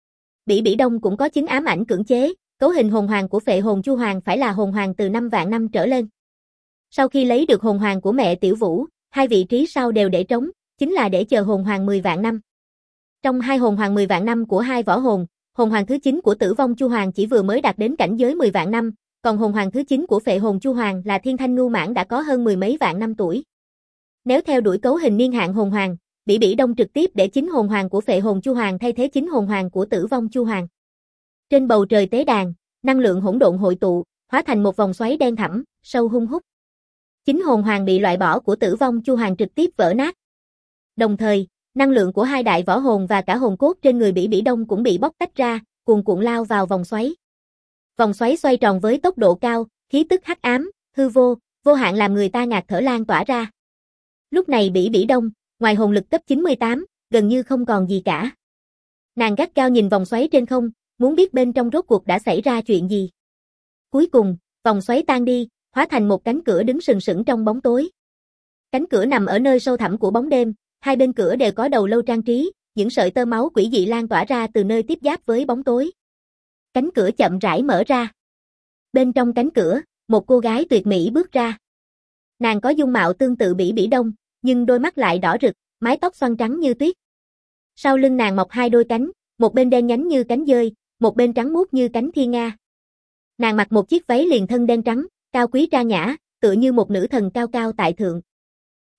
Bỉ Đông cũng có chứng ám ảnh cưỡng chế, cấu hình hồn hoàng của phệ hồn chu hoàng phải là hồn hoàng từ 5 vạn năm trở lên. Sau khi lấy được hồn hoàng của mẹ Tiểu Vũ, hai vị trí sau đều để trống, chính là để chờ hồn hoàng 10 vạn năm. Trong hai hồn hoàng 10 vạn năm của hai võ hồn, hồn hoàng thứ 9 của tử vong chu hoàng chỉ vừa mới đạt đến cảnh giới 10 vạn năm, còn hồn hoàng thứ 9 của phệ hồn chu hoàng là Thiên Thanh Ngưu Mãn đã có hơn 10 mấy vạn năm tuổi. Nếu theo đuổi cấu hình niên hạn hồn hoàng, Bỉ Đông trực tiếp để 9 hồn hoàng của phệ hồn chu hoàng thay thế 9 hồn hoàng của tử vong chu hoàng. Trên bầu trời tế đàn, năng lượng hỗn độn hội tụ, hóa thành một vòng xoáy đen thẳm, sâu hun hút. 9 hồn hoàng bị loại bỏ của tử vong chu hoàng trực tiếp vỡ nát. Đồng thời, năng lượng của hai đại võ hồn và cả hồn cốt trên người Bỉ Đông cũng bị bóc tách ra, cuồn cuộn lao vào vòng xoáy. Vòng xoáy xoay tròn với tốc độ cao, khí tức hắc ám, hư vô, vô hạn làm người ta ngạt thở lan tỏa ra. Lúc này Bỉ Đông, ngoài hồn lực cấp 98, gần như không còn gì cả. Nàng gắt cao nhìn vòng xoáy trên không, muốn biết bên trong rốt cuộc đã xảy ra chuyện gì. Cuối cùng, vòng xoáy tan đi, hóa thành một cánh cửa đứng sừng sững trong bóng tối. Cánh cửa nằm ở nơi sâu thẳm của bóng đêm, hai bên cửa đều có đầu lâu trang trí, những sợi tơ máu quỷ dị lan tỏa ra từ nơi tiếp giáp với bóng tối. Cánh cửa chậm rãi mở ra. Bên trong cánh cửa, một cô gái tuyệt mỹ bước ra. Nàng có dung mạo tương tự Bỉ Đông, nhưng đôi mắt lại đỏ rực, mái tóc xoăn trắng như tuyết. Sau lưng nàng mọc hai đôi cánh, một bên đen nhánh như cánh dơi, một bên trắng muốt như cánh thiên nga. Nàng mặc một chiếc váy liền thân đen trắng, cao quý trang nhã, tựa như một nữ thần cao cao tại thượng.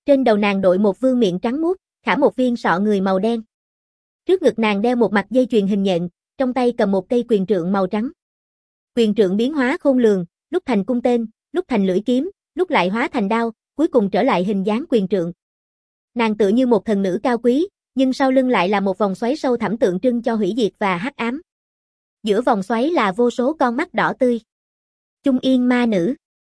Trên đầu nàng đội một vương miện trắng muốt, khả một viên sọ người màu đen. Trước ngực nàng đeo một mặt dây chuyền hình nhện, trong tay cầm một cây quyền trượng màu trắng. Quyền trượng biến hóa khôn lường, lúc thành cung tên, lúc thành lưỡi kiếm, lúc lại hóa thành đao, cuối cùng trở lại hình dáng quyền trượng. Nàng tựa như một thần nữ cao quý, nhưng sau lưng lại là một vòng xoáy sâu thẳm tượng trưng cho hủy diệt và hắc ám. Giữa vòng xoáy là vô số con mắt đỏ tươi. Trung Yên ma nữ.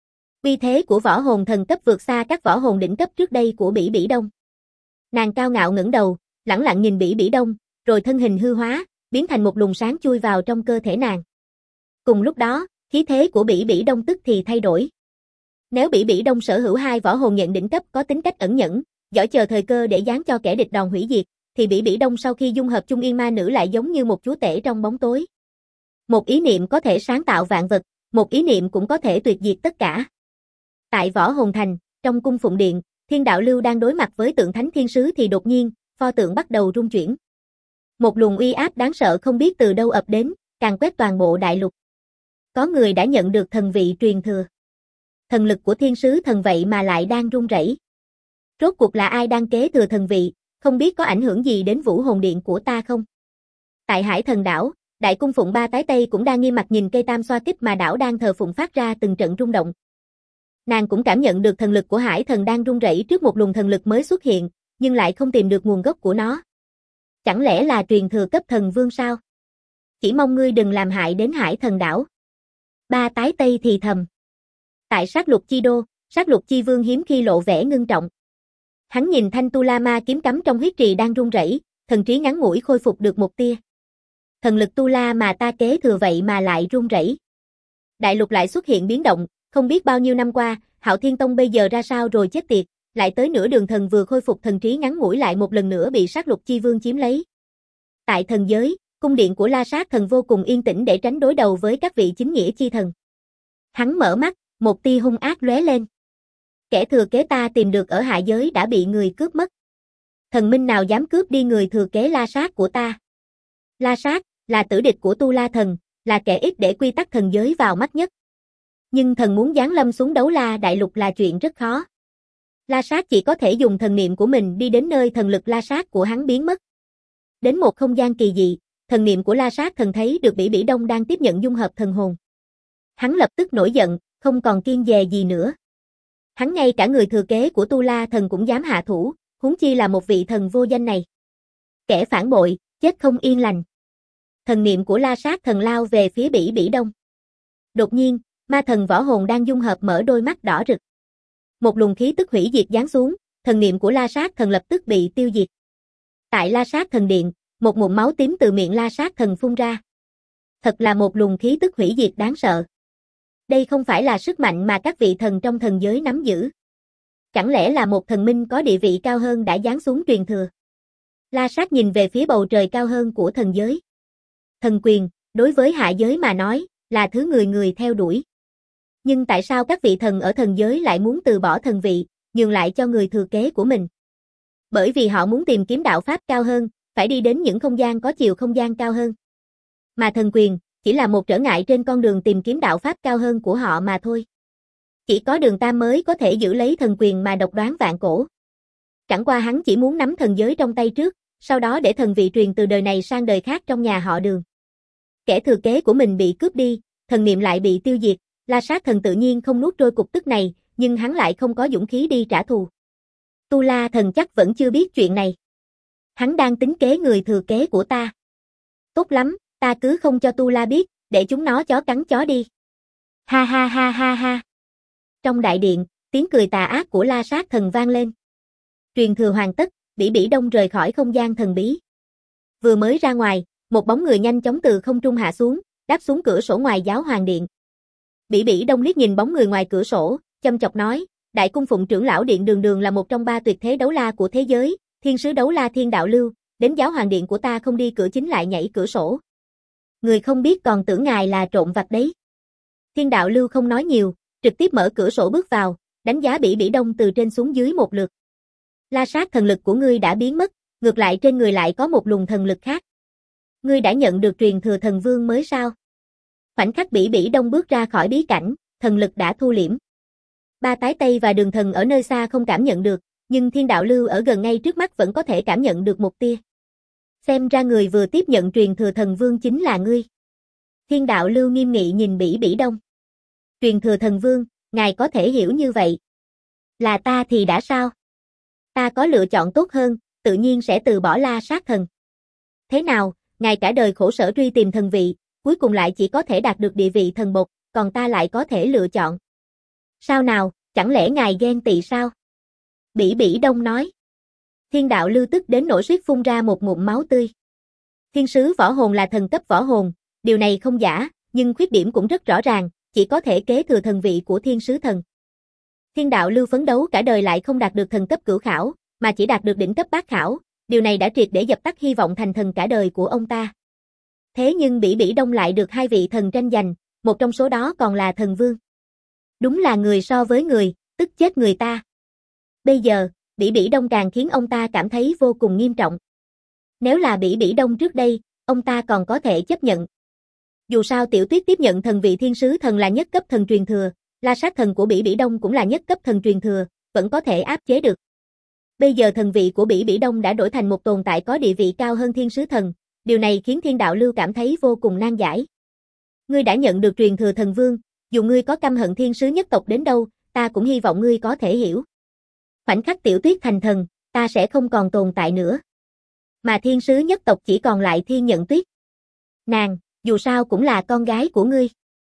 Uy thế của võ hồn thần cấp vượt xa các võ hồn đỉnh cấp trước đây của Bỉ Bỉ Đông. Nàng cao ngạo ngẩng đầu, lẳng lặng nhìn Bỉ Bỉ Đông, rồi thân hình hư hóa, biến thành một luồng sáng chui vào trong cơ thể nàng. Cùng lúc đó, khí thế của Bỉ Bỉ Đông tức thì thay đổi. Nếu Bỉ Bỉ Đông sở hữu hai võ hồn nhện đỉnh cấp có tính cách ẩn nhẫn, giỏi chờ thời cơ để giáng cho kẻ địch đòn hủy diệt, thì Bỉ Bỉ Đông sau khi dung hợp Trung Yên ma nữ lại giống như một chúa tể trong bóng tối. Một ý niệm có thể sáng tạo vạn vật, một ý niệm cũng có thể tuyệt diệt tất cả. Tại Võ Hồn Thành, trong cung phụng điện, Thiên Đạo Lưu đang đối mặt với tượng thánh thiên sứ thì đột nhiên, pho tượng bắt đầu rung chuyển. Một luồng uy áp đáng sợ không biết từ đâu ập đến, càn quét toàn bộ đại lục. Có người đã nhận được thần vị truyền thừa. Thần lực của thiên sứ thần vậy mà lại đang rung rẩy. Rốt cuộc là ai đang kế thừa thần vị, không biết có ảnh hưởng gì đến Vũ Hồn Điện của ta không? Tại Hải Thần đảo, Đại cung phụng Ba Tái Tây cũng đang nghiêm mặt nhìn cây tam xoa kích mà đảo đang thờ phụng phát ra từng trận rung động. Nàng cũng cảm nhận được thần lực của Hải Thần đang rung rẩy trước một luồng thần lực mới xuất hiện, nhưng lại không tìm được nguồn gốc của nó. Chẳng lẽ là truyền thừa cấp thần vương sao? Chỉ mong ngươi đừng làm hại đến Hải Thần đảo. Ba Tái Tây thì thầm. Tại sát lục chi đô, sát lục chi vương hiếm khi lộ vẻ ngưng trọng. Hắn nhìn thanh tu la ma kiếm cắm trong huyết trì đang rung rẩy, thần trí ngắn ngủi khôi phục được một tia. Thần lực tu la mà ta kế thừa vậy mà lại rung rẩy. Đại lục lại xuất hiện biến động, không biết bao nhiêu năm qua, Hạo Thiên Tông bây giờ ra sao rồi chết tiệt, lại tới nửa đường thần vừa khôi phục thần trí ngắn ngủi lại một lần nữa bị sát lục chi vương chiếm lấy. Tại thần giới, cung điện của La Sát Thần vô cùng yên tĩnh để tránh đối đầu với các vị chính nghĩa chi thần. Hắn mở mắt, một tia hung ác lóe lên. Kẻ thừa kế ta tìm được ở hạ giới đã bị người cướp mất. Thần minh nào dám cướp đi người thừa kế La Sát của ta? La Sát là tử địch của Tu La Thần, là kẻ ít để quy tắc thần giới vào mắt nhất. Nhưng thần muốn giáng lâm xuống Đấu La Đại Lục là chuyện rất khó. La Sát chỉ có thể dùng thần niệm của mình đi đến nơi thần lực La Sát của hắn biến mất. Đến một không gian kỳ dị, thần niệm của La Sát Thần thấy được Bỉ Bỉ Đông đang tiếp nhận dung hợp thần hồn. Hắn lập tức nổi giận, không còn kiêng dè gì nữa. Hắn ngay cả người thừa kế của Tu La Thần cũng dám hạ thủ, huống chi là một vị thần vô danh này. Kẻ phản bội, chết không yên lành. Thần niệm của La Sát Thần lao về phía Bỉ Bỉ Đông. Đột nhiên, ma thần võ hồn đang dung hợp mở đôi mắt đỏ rực. Một luồng khí tức hủy diệt giáng xuống, thần niệm của La Sát Thần lập tức bị tiêu diệt. Tại La Sát Thần điện, một ngụm máu tím từ miệng La Sát Thần phun ra. Thật là một luồng khí tức hủy diệt đáng sợ. Đây không phải là sức mạnh mà các vị thần trong thần giới nắm giữ. Chẳng lẽ là một thần minh có địa vị cao hơn đã giáng xuống truyền thừa? La Sát nhìn về phía bầu trời cao hơn của thần giới. Thần quyền, đối với hạ giới mà nói, là thứ người người theo đuổi. Nhưng tại sao các vị thần ở thần giới lại muốn từ bỏ thần vị, nhường lại cho người thừa kế của mình? Bởi vì họ muốn tìm kiếm đạo pháp cao hơn, phải đi đến những không gian có chiều không gian cao hơn. Mà thần quyền, chỉ là một trở ngại trên con đường tìm kiếm đạo pháp cao hơn của họ mà thôi. Chỉ có Đường Tam mới có thể giữ lấy thần quyền mà độc đoán vạn cổ. Chẳng qua hắn chỉ muốn nắm thần giới trong tay trước, sau đó để thần vị truyền từ đời này sang đời khác trong nhà họ Đường. Kẻ thừa kế của mình bị cướp đi, thần niệm lại bị tiêu diệt, La Sát Thần tự nhiên không nuốt trôi cục tức này, nhưng hắn lại không có dũng khí đi trả thù. Tu La Thần chắc vẫn chưa biết chuyện này. Hắn đang tính kế người thừa kế của ta. Tốt lắm, ta cứ không cho Tu La biết, để chúng nó chó cắn chó đi. Ha ha ha ha ha. Trong đại điện, tiếng cười tà ác của La Sát Thần vang lên. Truyền thừa hoàn tất, Bỉ Bỉ Đông rời khỏi không gian thần bí. Vừa mới ra ngoài, một bóng người nhanh chóng từ không trung hạ xuống, đáp xuống cửa sổ ngoài giáo hoàng điện. Bỉ Bỉ Đông liếc nhìn bóng người ngoài cửa sổ, châm chọc nói, Đại cung phụng trưởng lão điện Đường Đường là một trong ba tuyệt thế đấu la của thế giới, thiên sứ đấu la Thiên Đạo Lưu, đến giáo hoàng điện của ta không đi cửa chính lại nhảy cửa sổ. Người không biết còn tưởng ngài là trộm vặt đấy. Thiên Đạo Lưu không nói nhiều, trực tiếp mở cửa sổ bước vào, đánh giá Bỉ Bỉ Đông từ trên xuống dưới một lượt. La Sát thần lực của ngươi đã biến mất, ngược lại trên người lại có một luồng thần lực khác. Ngươi đã nhận được truyền thừa thần vương mới sao? Khoảnh khắc Bỉ Bỉ Đông bước ra khỏi bí cảnh, thần lực đã thu liễm. Ba Tái Tây và Đường Thần ở nơi xa không cảm nhận được, nhưng thiên đạo lưu ở gần ngay trước mắt vẫn có thể cảm nhận được một tia. Xem ra người vừa tiếp nhận truyền thừa thần vương chính là ngươi. Thiên đạo lưu nghiêm nghị nhìn Bỉ Bỉ Đông. Truyền thừa thần vương, ngài có thể hiểu như vậy. Là ta thì đã sao? Ta có lựa chọn tốt hơn, tự nhiên sẽ từ bỏ La Sát Thần. Thế nào, ngài cả đời khổ sở truy tìm thần vị, cuối cùng lại chỉ có thể đạt được địa vị thần bột, còn ta lại có thể lựa chọn. Sao nào, chẳng lẽ ngài ghen tị sao? Bỉ Bỉ Đông nói. Thiên đạo lưu tức đến nỗi suýt phun ra một ngụm máu tươi. Thiên sứ võ hồn là thần cấp võ hồn, điều này không giả, nhưng khuyết điểm cũng rất rõ ràng, chỉ có thể kế thừa thần vị của thiên sứ thần. Thiên đạo lưu phấn đấu cả đời lại không đạt được thần cấp cửu khảo, mà chỉ đạt được đỉnh cấp bát khảo, điều này đã triệt để dập tắt hy vọng thành thần cả đời của ông ta. Thế nhưng Bỉ Bỉ Đông lại được hai vị thần tranh giành, một trong số đó còn là thần vương. Đúng là người so với người, tức chết người ta. Bây giờ, Bỉ Bỉ Đông càng khiến ông ta cảm thấy vô cùng nghiêm trọng. Nếu là Bỉ Bỉ Đông trước đây, ông ta còn có thể chấp nhận. Dù sao Tiểu Tuyết tiếp nhận thần vị thiên sứ thần là nhất cấp thần truyền thừa, La Sát Thần của Bỉ Bỉ Đông cũng là nhất cấp thần truyền thừa, vẫn có thể áp chế được. Bây giờ thần vị của Bỉ Bỉ Đông đã đổi thành một tồn tại có địa vị cao hơn thiên sứ thần, điều này khiến thiên đạo lưu cảm thấy vô cùng nan giải. Ngươi đã nhận được truyền thừa thần vương, dù ngươi có căm hận thiên sứ nhất tộc đến đâu, ta cũng hy vọng ngươi có thể hiểu. Khoảnh khắc Tiểu Tuyết thành thần, ta sẽ không còn tồn tại nữa. Mà thiên sứ nhất tộc chỉ còn lại Thiên Nhận Tuyết. Nàng, dù sao cũng là con gái của ngươi.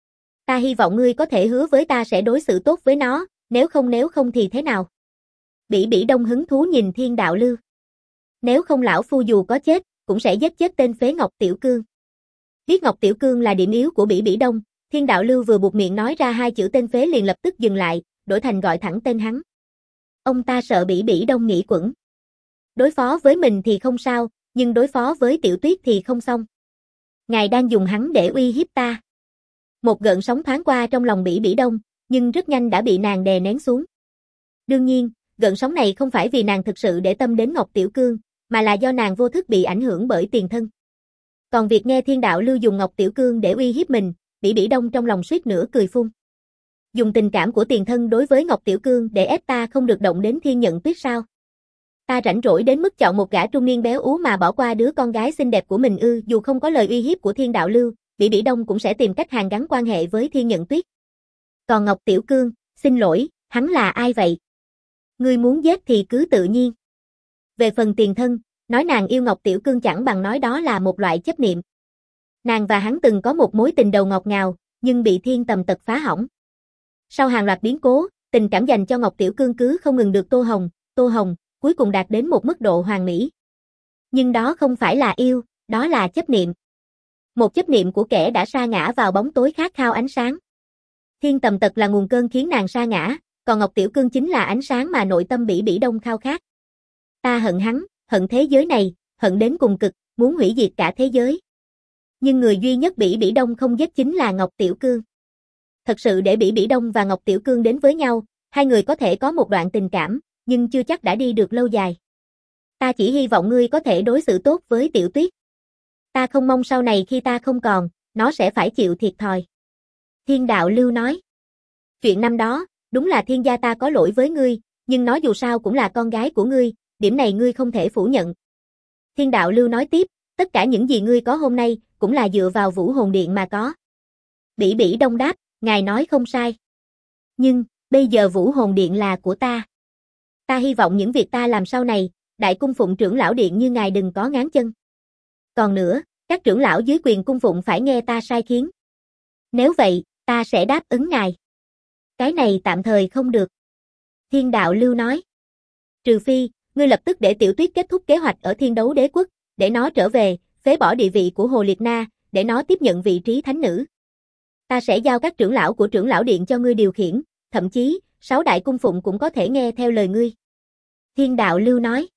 Ta hy vọng ngươi có thể hứa với ta sẽ đối xử tốt với nó, nếu không thì thế nào? Bỉ Bỉ Đông hứng thú nhìn thiên đạo lưu. Nếu không lão phu dù có chết, cũng sẽ giết chết tên phế Ngọc Tiểu Cương. Biết Ngọc Tiểu Cương là điểm yếu của Bỉ Bỉ Đông, thiên đạo lưu vừa buộc miệng nói ra hai chữ tên phế liền lập tức dừng lại, đổi thành gọi thẳng tên hắn. Ông ta sợ Bỉ Bỉ Đông nghĩ quẩn. Đối phó với mình thì không sao, nhưng đối phó với Tiểu Tuyết thì không xong. Ngài đang dùng hắn để uy hiếp ta. Một gợn sóng thoáng qua trong lòng Bỉ Bỉ Đông, nhưng rất nhanh đã bị nàng đè nén xuống. Đương nhiên, gợn sóng này không phải vì nàng thực sự để tâm đến Ngọc Tiểu Cương, mà là do nàng vô thức bị ảnh hưởng bởi tiền thân. Còn việc nghe thiên đạo lưu dùng Ngọc Tiểu Cương để uy hiếp mình, Bỉ Bỉ Đông trong lòng suýt nữa cười phun. Dùng tình cảm của tiền thân đối với Ngọc Tiểu Cương để ép ta không được động đến Thiên Nhận Tuyết sao? Ta rảnh rỗi đến mức chọn một gã trung niên béo ú mà bỏ qua đứa con gái xinh đẹp của mình ư? Dù không có lời uy hiếp của thiên đạo lưu, Bỉ Bỉ Đông cũng sẽ tìm cách hàn gắn quan hệ với Thiên Nhận Tuyết. Còn Ngọc Tiểu Cương, xin lỗi, hắn là ai vậy? Ngươi muốn giết thì cứ tự nhiên. Về phần tiền thân, nói nàng yêu Ngọc Tiểu Cương chẳng bằng nói đó là một loại chấp niệm. Nàng và hắn từng có một mối tình đầu ngọt ngào, nhưng bị thiên tầm tật phá hỏng. Sau hàng loạt biến cố, tình cảm dành cho Ngọc Tiểu Cương cứ không ngừng được tô hồng, cuối cùng đạt đến một mức độ hoàn mỹ. Nhưng đó không phải là yêu, đó là chấp niệm. Một chấp niệm của kẻ đã sa ngã vào bóng tối khát khao ánh sáng. Thiên tầm tật là nguồn cơn khiến nàng sa ngã, còn Ngọc Tiểu Cương chính là ánh sáng mà nội tâm Bỉ Bỉ Đông khao khát. Ta hận hắn, hận thế giới này, hận đến cùng cực, muốn hủy diệt cả thế giới. Nhưng người duy nhất Bỉ Bỉ Đông không giết chính là Ngọc Tiểu Cương. Thật sự để Bỉ Bỉ Đông và Ngọc Tiểu Cương đến với nhau, hai người có thể có một đoạn tình cảm, nhưng chưa chắc đã đi được lâu dài. Ta chỉ hy vọng ngươi có thể đối xử tốt với Tiểu Tuyết. Ta không mong sau này khi ta không còn, nó sẽ phải chịu thiệt thòi. Thiên đạo lưu nói. Chuyện năm đó, đúng là thiên gia ta có lỗi với ngươi, nhưng nó dù sao cũng là con gái của ngươi, điểm này ngươi không thể phủ nhận. Thiên đạo lưu nói tiếp, tất cả những gì ngươi có hôm nay, cũng là dựa vào Vũ Hồn Điện mà có. Bỉ Bỉ Đông đáp, ngài nói không sai. Nhưng, bây giờ Vũ Hồn Điện là của ta. Ta hy vọng những việc ta làm sau này, Đại Cung Phụng trưởng lão điện như ngài đừng có ngáng chân. Còn nữa, các trưởng lão dưới quyền cung phụng phải nghe ta sai khiến. Nếu vậy, ta sẽ đáp ứng ngài. Cái này tạm thời không được. Thiên đạo lưu nói. Trừ phi, ngươi lập tức để Tiểu Tuyết kết thúc kế hoạch ở Thiên Đấu Đế Quốc, để nó trở về, phế bỏ địa vị của Hồ Liệt Na, để nó tiếp nhận vị trí thánh nữ. Ta sẽ giao các trưởng lão của trưởng lão điện cho ngươi điều khiển, thậm chí, 6 đại cung phụng cũng có thể nghe theo lời ngươi. Thiên đạo lưu nói.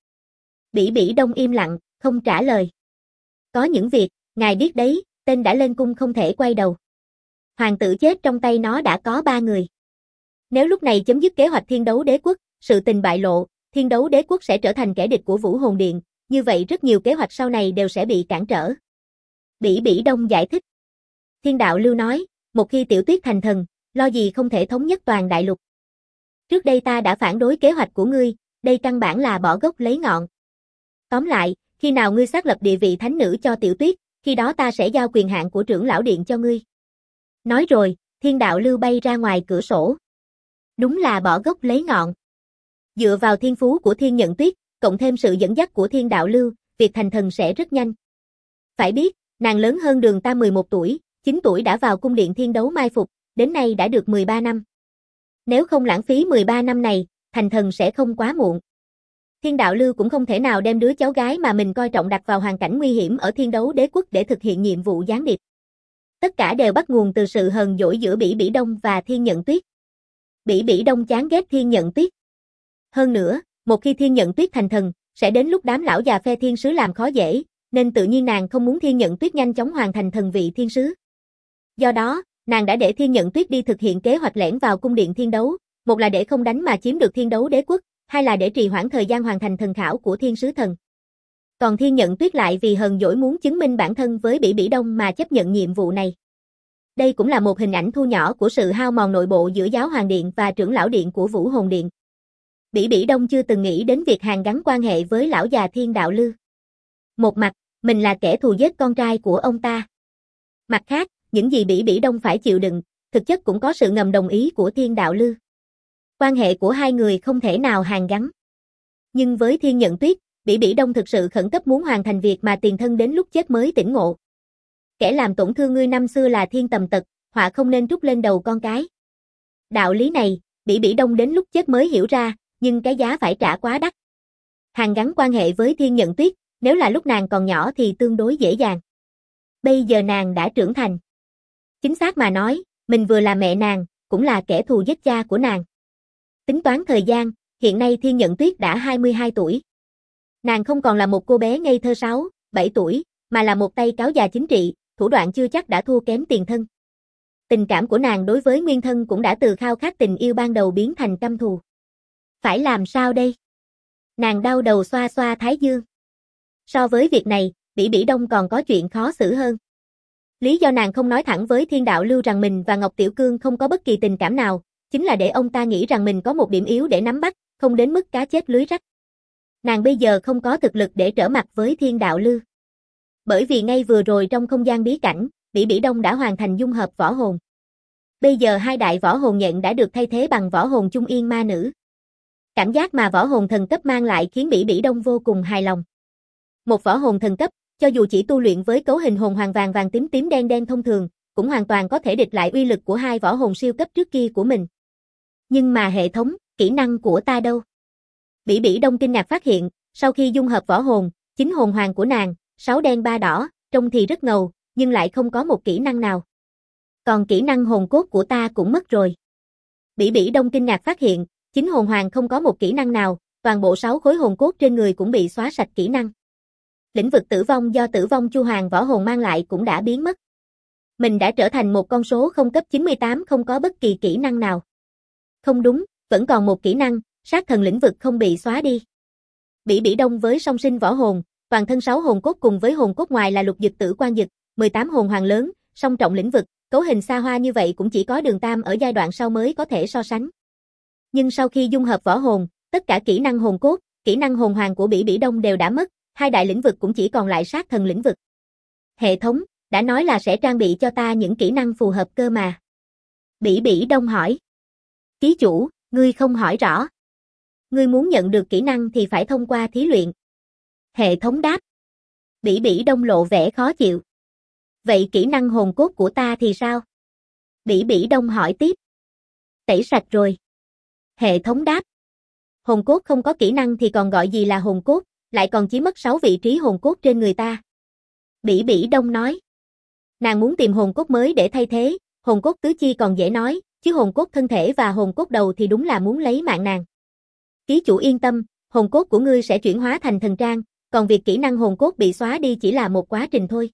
Bỉ Bỉ Đông im lặng, không trả lời. Có những việc, ngài biết đấy, tên đã lên cung không thể quay đầu. Hoàng tử chết trong tay nó đã có 3 người. Nếu lúc này chấm dứt kế hoạch Thiên Đấu Đế Quốc, sự tình bại lộ, Thiên Đấu Đế Quốc sẽ trở thành kẻ địch của Vũ Hồn Điện, như vậy rất nhiều kế hoạch sau này đều sẽ bị cản trở. Bỉ Bỉ Đông giải thích. Thiên đạo lưu nói, một khi Tiểu Tuyết thành thần, lo gì không thể thống nhất toàn đại lục. Trước đây ta đã phản đối kế hoạch của ngươi, đây căn bản là bỏ gốc lấy ngọn. Tóm lại, khi nào ngươi xác lập địa vị thánh nữ cho Tiểu Tuyết, khi đó ta sẽ giao quyền hạn của trưởng lão điện cho ngươi. Nói rồi, Thiên Đạo Lưu bay ra ngoài cửa sổ. Đúng là bỏ gốc lấy ngọn. Dựa vào thiên phú của Thiên Nhận Tuyết, cộng thêm sự dẫn dắt của Thiên Đạo Lưu, việc thành thần sẽ rất nhanh. Phải biết, nàng lớn hơn Đường Tam 11 tuổi, 9 tuổi đã vào cung điện thiên đấu mai phục, đến nay đã được 13 năm. Nếu không lãng phí 13 năm này, thành thần sẽ không quá muộn. Thiên Đạo Lưu cũng không thể nào đem đứa cháu gái mà mình coi trọng đặt vào hoàn cảnh nguy hiểm ở Thiên Đấu Đế Quốc để thực hiện nhiệm vụ gián điệp. Tất cả đều bắt nguồn từ sự hờn dỗi giữa Bỉ Bỉ Đông và Thiên Nhận Tuyết. Bỉ Bỉ Đông chán ghét Thiên Nhận Tuyết. Hơn nữa, một khi Thiên Nhận Tuyết thành thần, sẽ đến lúc đám lão già phe thiên sứ làm khó dễ, nên tự nhiên nàng không muốn Thiên Nhận Tuyết nhanh chóng hoàn thành thần vị thiên sứ. Do đó, nàng đã để Thiên Nhận Tuyết đi thực hiện kế hoạch lẻn vào cung điện thiên đấu, một là để không đánh mà chiếm được Thiên Đấu Đế Quốc, hai là để trì hoãn thời gian hoàn thành thần khảo của thiên sứ thần. Còn Thiên Nhận Tuyết lại vì hờn dỗi muốn chứng minh bản thân với Bỉ Bỉ Đông mà chấp nhận nhiệm vụ này. Đây cũng là một hình ảnh thu nhỏ của sự hao mòn nội bộ giữa Giáo Hoàng Điện và trưởng lão điện của Vũ Hồn Điện. Bỉ Bỉ Đông chưa từng nghĩ đến việc hàn gắn quan hệ với lão già Thiên Đạo Lưu. Một mặt, mình là kẻ thù giết con trai của ông ta. Mặt khác, những gì Bỉ Bỉ Đông phải chịu đựng, thực chất cũng có sự ngầm đồng ý của Thiên Đạo Lưu. Quan hệ của hai người không thể nào hàn gắn. Nhưng với Thiên Nhận Tuyết, Bỉ Bỉ Đông thực sự khẩn cấp muốn hoàn thành việc mà tiền thân đến lúc chết mới tỉnh ngộ. Kẻ làm tổn thương ngươi năm xưa là thiên tầm tật, họa không nên trút lên đầu con cái. Đạo lý này, Bỉ Bỉ Đông đến lúc chết mới hiểu ra, nhưng cái giá phải trả quá đắt. Hàn gắn quan hệ với Thiên Nhận Tuyết, nếu là lúc nàng còn nhỏ thì tương đối dễ dàng. Bây giờ nàng đã trưởng thành. Chính xác mà nói, mình vừa là mẹ nàng, cũng là kẻ thù giết cha của nàng. Tính toán thời gian, hiện nay Thiên Nhận Tuyết đã 22 tuổi. Nàng không còn là một cô bé ngây thơ 6, 7 tuổi, mà là một tay cáo già chính trị, thủ đoạn chưa chắc đã thua kém tiền thân. Tình cảm của nàng đối với nguyên thân cũng đã từ khao khát tình yêu ban đầu biến thành căm thù. Phải làm sao đây? Nàng đau đầu xoa xoa thái dương. So với việc này, Bỉ Bỉ Đông còn có chuyện khó xử hơn. Lý do nàng không nói thẳng với Thiên Đạo Lưu rằng mình và Ngọc Tiểu Cương không có bất kỳ tình cảm nào, chính là để ông ta nghĩ rằng mình có một điểm yếu để nắm bắt, không đến mức cá chết lưới rách. Nàng bây giờ không có thực lực để trở mặt với Thiên Đạo Lưu. Bởi vì ngay vừa rồi trong không gian bí cảnh, Bỉ Bỉ Đông đã hoàn thành dung hợp võ hồn. Bây giờ hai đại võ hồn nhện đã được thay thế bằng võ hồn Trung Yên Ma Nữ. Cảm giác mà võ hồn thần cấp mang lại khiến Bỉ Bỉ Đông vô cùng hài lòng. Một võ hồn thần cấp, cho dù chỉ tu luyện với cấu hình hồn hoàng vàng vàng tím tím đen đen thông thường, cũng hoàn toàn có thể địch lại uy lực của hai võ hồn siêu cấp trước kia của mình. Nhưng mà hệ thống, kỹ năng của ta đâu? Bỉ Bỉ Đông kinh ngạc phát hiện, sau khi dung hợp võ hồn, 9 hồn hoàng của nàng, 6 đen 3 đỏ, trông thì rất ngầu, nhưng lại không có một kỹ năng nào. Còn kỹ năng hồn cốt của ta cũng mất rồi. Bỉ Bỉ Đông kinh ngạc phát hiện, 9 hồn hoàng không có một kỹ năng nào, toàn bộ 6 khối hồn cốt trên người cũng bị xóa sạch kỹ năng. Lĩnh vực tử vong do tử vong chu hoàng võ hồn mang lại cũng đã biến mất. Mình đã trở thành một con số không cấp 98 không có bất kỳ kỹ năng nào. Không đúng, vẫn còn một kỹ năng, sát thần lĩnh vực không bị xóa đi. Bỉ Bỉ Đông với song sinh võ hồn, toàn thân 6 hồn cốt cùng với hồn cốt ngoài là lục dực tử quan dực, 18 hồn hoàng lớn, song trọng lĩnh vực, cấu hình xa hoa như vậy cũng chỉ có Đường Tam ở giai đoạn sau mới có thể so sánh. Nhưng sau khi dung hợp võ hồn, tất cả kỹ năng hồn cốt, kỹ năng hồn hoàng của Bỉ Bỉ Đông đều đã mất, hai đại lĩnh vực cũng chỉ còn lại sát thần lĩnh vực. Hệ thống, đã nói là sẽ trang bị cho ta những kỹ năng phù hợp cơ mà. Bỉ Bỉ Đông hỏi. Ký chủ, ngươi không hỏi rõ. Ngươi muốn nhận được kỹ năng thì phải thông qua thí luyện. Hệ thống đáp. Bỉ Bỉ Đông lộ vẻ khó chịu. Vậy kỹ năng hồn cốt của ta thì sao? Bỉ Bỉ Đông hỏi tiếp. Tẩy sạch rồi. Hệ thống đáp. Hồn cốt không có kỹ năng thì còn gọi gì là hồn cốt, lại còn chỉ mất 6 vị trí hồn cốt trên người ta. Bỉ Bỉ Đông nói. Nàng muốn tìm hồn cốt mới để thay thế, hồn cốt tứ chi còn dễ nói, chứ hồn cốt thân thể và hồn cốt đầu thì đúng là muốn lấy mạng nàng. Ký chủ yên tâm, hồn cốt của ngươi sẽ chuyển hóa thành thần trang, còn việc kỹ năng hồn cốt bị xóa đi chỉ là một quá trình thôi.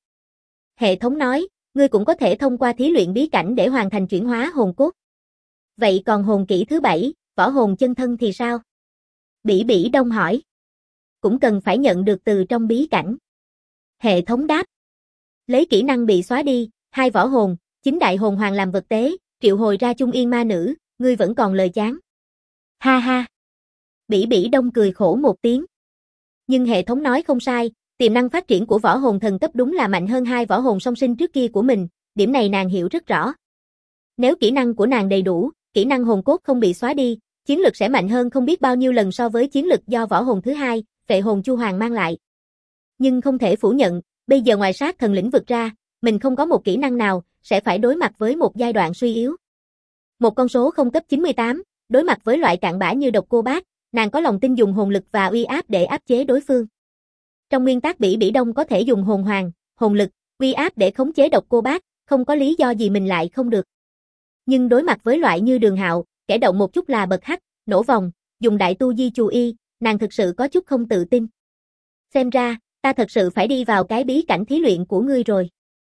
Hệ thống nói, ngươi cũng có thể thông qua thí luyện bí cảnh để hoàn thành chuyển hóa hồn cốt. Vậy còn hồn kỹ thứ 7, võ hồn chân thân thì sao? Bỉ Bỉ Đông hỏi. Cũng cần phải nhận được từ trong bí cảnh. Hệ thống đáp. Lấy kỹ năng bị xóa đi, 2 võ hồn, 9 đại hồn hoàng làm vật tế, triệu hồi ra Trung Yên Ma Nữ, ngươi vẫn còn lời chán. Ha ha. Bỉ Bỉ Đông cười khổ một tiếng. Nhưng hệ thống nói không sai, tiềm năng phát triển của võ hồn thần cấp đúng là mạnh hơn hai võ hồn song sinh trước kia của mình, điểm này nàng hiểu rất rõ. Nếu kỹ năng của nàng đầy đủ, kỹ năng hồn cốt không bị xóa đi, chiến lực sẽ mạnh hơn không biết bao nhiêu lần so với chiến lực do võ hồn thứ hai, Phệ hồn Chu Hoàng mang lại. Nhưng không thể phủ nhận, bây giờ ngoài sát thần lĩnh vực ra, mình không có một kỹ năng nào, sẽ phải đối mặt với một giai đoạn suy yếu. Một con số không cấp 98, đối mặt với loại cặn bã như độc cô bác, nàng có lòng tin dùng hồn lực và uy áp để áp chế đối phương. Trong nguyên tắc Bỉ Bỉ Đông có thể dùng hồn hoàng, hồn lực, uy áp để khống chế độc cô bác, không có lý do gì mình lại không được. Nhưng đối mặt với loại như Đường Hạo, kẻ động một chút là bật hắc, nổ vòng, dùng đại tu di chù y, nàng thực sự có chút không tự tin. Xem ra, ta thật sự phải đi vào cái bí cảnh thí luyện của ngươi rồi.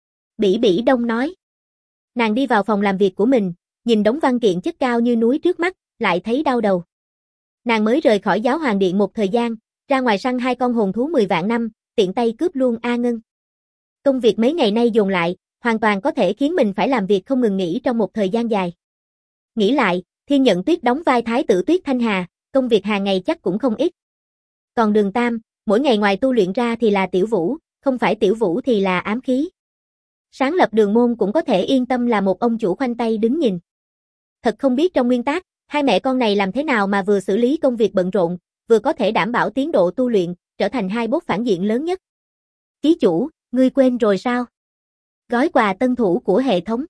Bỉ Bỉ Đông nói. Nàng đi vào phòng làm việc của mình, nhìn đống văn kiện chất cao như núi trước mắt, lại thấy đau đầu. Nàng mới rời khỏi giáo hoàng điện một thời gian, ra ngoài săn hai con hồn thú 10 vạn năm, tiện tay cướp luôn A Ngân. Công việc mấy ngày nay dồn lại, hoàn toàn có thể khiến mình phải làm việc không ngừng nghỉ trong một thời gian dài. Nghĩ lại, Thiên Nhận Tuyết đóng vai thái tử Tuyết Thanh Hà, công việc hàng ngày chắc cũng không ít. Còn Đường Tam, mỗi ngày ngoài tu luyện ra thì là tiểu vũ, không phải tiểu vũ thì là ám khí. Sáng lập Đường Môn cũng có thể yên tâm là một ông chủ khoanh tay đứng nhìn. Thật không biết trong nguyên tắc, hai mẹ con này làm thế nào mà vừa xử lý công việc bận rộn, vừa có thể đảm bảo tiến độ tu luyện, trở thành hai boss phản diện lớn nhất. Ký chủ, ngươi quên rồi sao? Gói quà tân thủ của hệ thống.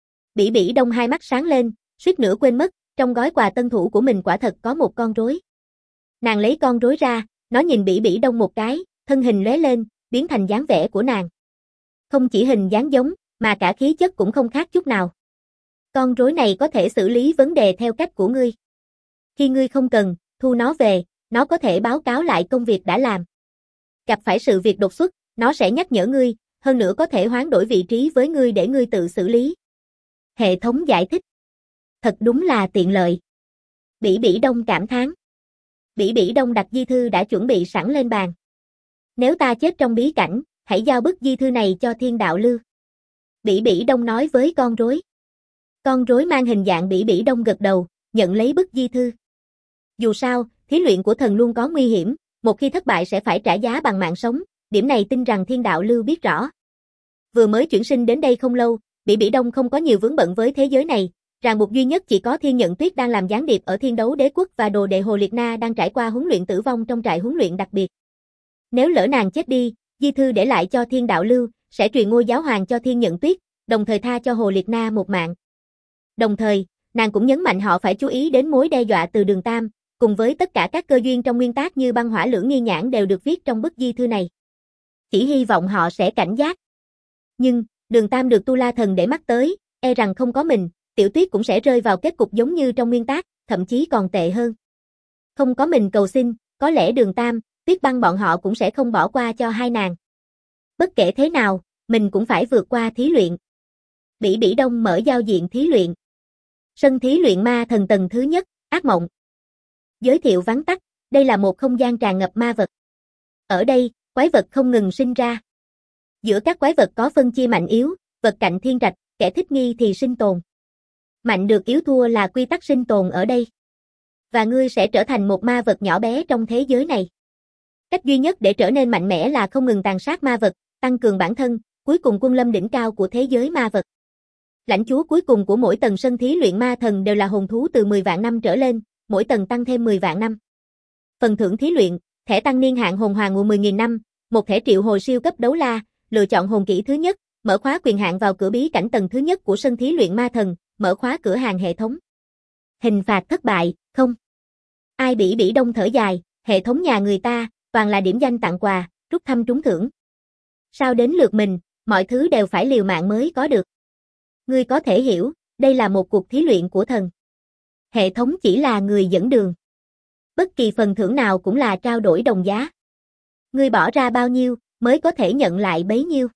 Bỉ Bỉ Đông hai mắt sáng lên, suýt nữa quên mất, trong gói quà tân thủ của mình quả thật có một con rối. Nàng lấy con rối ra, nó nhìn Bỉ Bỉ Đông một cái, thân hình lóe lên, biến thành dáng vẻ của nàng. Không chỉ hình dáng giống, mà cả khí chất cũng không khác chút nào. Con rối này có thể xử lý vấn đề theo cách của ngươi. Khi ngươi không cần, thu nó về, nó có thể báo cáo lại công việc đã làm. Gặp phải sự việc đột xuất, nó sẽ nhắc nhở ngươi, hơn nữa có thể hoán đổi vị trí với ngươi để ngươi tự xử lý. Hệ thống giải thích. Thật đúng là tiện lợi. Bỉ Bỉ Đông cảm thán. Bỉ Bỉ Đông đặt di thư đã chuẩn bị sẵn lên bàn. Nếu ta chết trong bí cảnh, hãy giao bức di thư này cho Thiên Đạo Lưu. Bỉ Bỉ Đông nói với con rối. Con rối mang hình dạng Bỉ Bỉ Đông gật đầu, nhận lấy bức di thư. Dù sao, thí luyện của thần luôn có nguy hiểm, một khi thất bại sẽ phải trả giá bằng mạng sống, điểm này tin rằng Thiên Đạo Lưu biết rõ. Vừa mới chuyển sinh đến đây không lâu, Bỉ Bỉ Đông không có nhiều vướng bận với thế giới này, ràng buộc duy nhất chỉ có Thiên Nhận Tuyết đang làm gián điệp ở Thiên Đấu Đế Quốc và đồ đệ Hồ Liệt Na đang trải qua huấn luyện tử vong trong trại huấn luyện đặc biệt. Nếu lỡ nàng chết đi, di thư để lại cho Thiên Đạo Lưu, sẽ truyền ngôi giáo hoàng cho Thiên Nhận Tuyết, đồng thời tha cho Hồ Liệt Na một mạng. Đồng thời, nàng cũng nhấn mạnh họ phải chú ý đến mối đe dọa từ Đường Tam, cùng với tất cả các cơ duyên trong nguyên tắc như băng hỏa lưỡng nghi nhãn đều được viết trong bức di thư này. Chỉ hy vọng họ sẽ cảnh giác. Nhưng, Đường Tam được Tu La Thần để mắt tới, e rằng không có mình, Tiểu Tuyết cũng sẽ rơi vào kết cục giống như trong nguyên tắc, thậm chí còn tệ hơn. Không có mình cầu xin, có lẽ Đường Tam, Tuyết Băng bọn họ cũng sẽ không bỏ qua cho hai nàng. Bất kể thế nào, mình cũng phải vượt qua thí luyện. Bỉ Bỉ Đông mở giao diện thí luyện. Sân thí luyện ma thần tầng thứ nhất, ác mộng. Giới thiệu vắn tắt, đây là một không gian tràn ngập ma vật. Ở đây, quái vật không ngừng sinh ra. Giữa các quái vật có phân chia mạnh yếu, vật cạnh thiên trạch, kẻ thích nghi thì sinh tồn. Mạnh được yếu thua là quy tắc sinh tồn ở đây. Và ngươi sẽ trở thành một ma vật nhỏ bé trong thế giới này. Cách duy nhất để trở nên mạnh mẽ là không ngừng tàn sát ma vật, tăng cường bản thân, cuối cùng quân lâm đỉnh cao của thế giới ma vật. Lãnh chúa cuối cùng của mỗi tầng sân thí luyện ma thần đều là hồn thú từ 10 vạn năm trở lên, mỗi tầng tăng thêm 10 vạn năm. Phần thưởng thí luyện, thẻ tăng niên hạn hồn hoàng ngụ 10.000 năm, một thẻ triệu hồi siêu cấp đấu la, lựa chọn hồn kỹ thứ nhất, mở khóa quyền hạn vào cửa bí cảnh tầng thứ nhất của sân thí luyện ma thần, mở khóa cửa hàng hệ thống. Hình phạt thất bại, không. Ai Bỉ Bỉ Đông thở dài, hệ thống nhà người ta, toàn là điểm danh tặng quà, rút thăm trúng thưởng. Sao đến lượt mình, mọi thứ đều phải liều mạng mới có được. Ngươi có thể hiểu, đây là một cuộc thí luyện của thần. Hệ thống chỉ là người dẫn đường. Bất kỳ phần thưởng nào cũng là trao đổi đồng giá. Ngươi bỏ ra bao nhiêu, mới có thể nhận lại bấy nhiêu.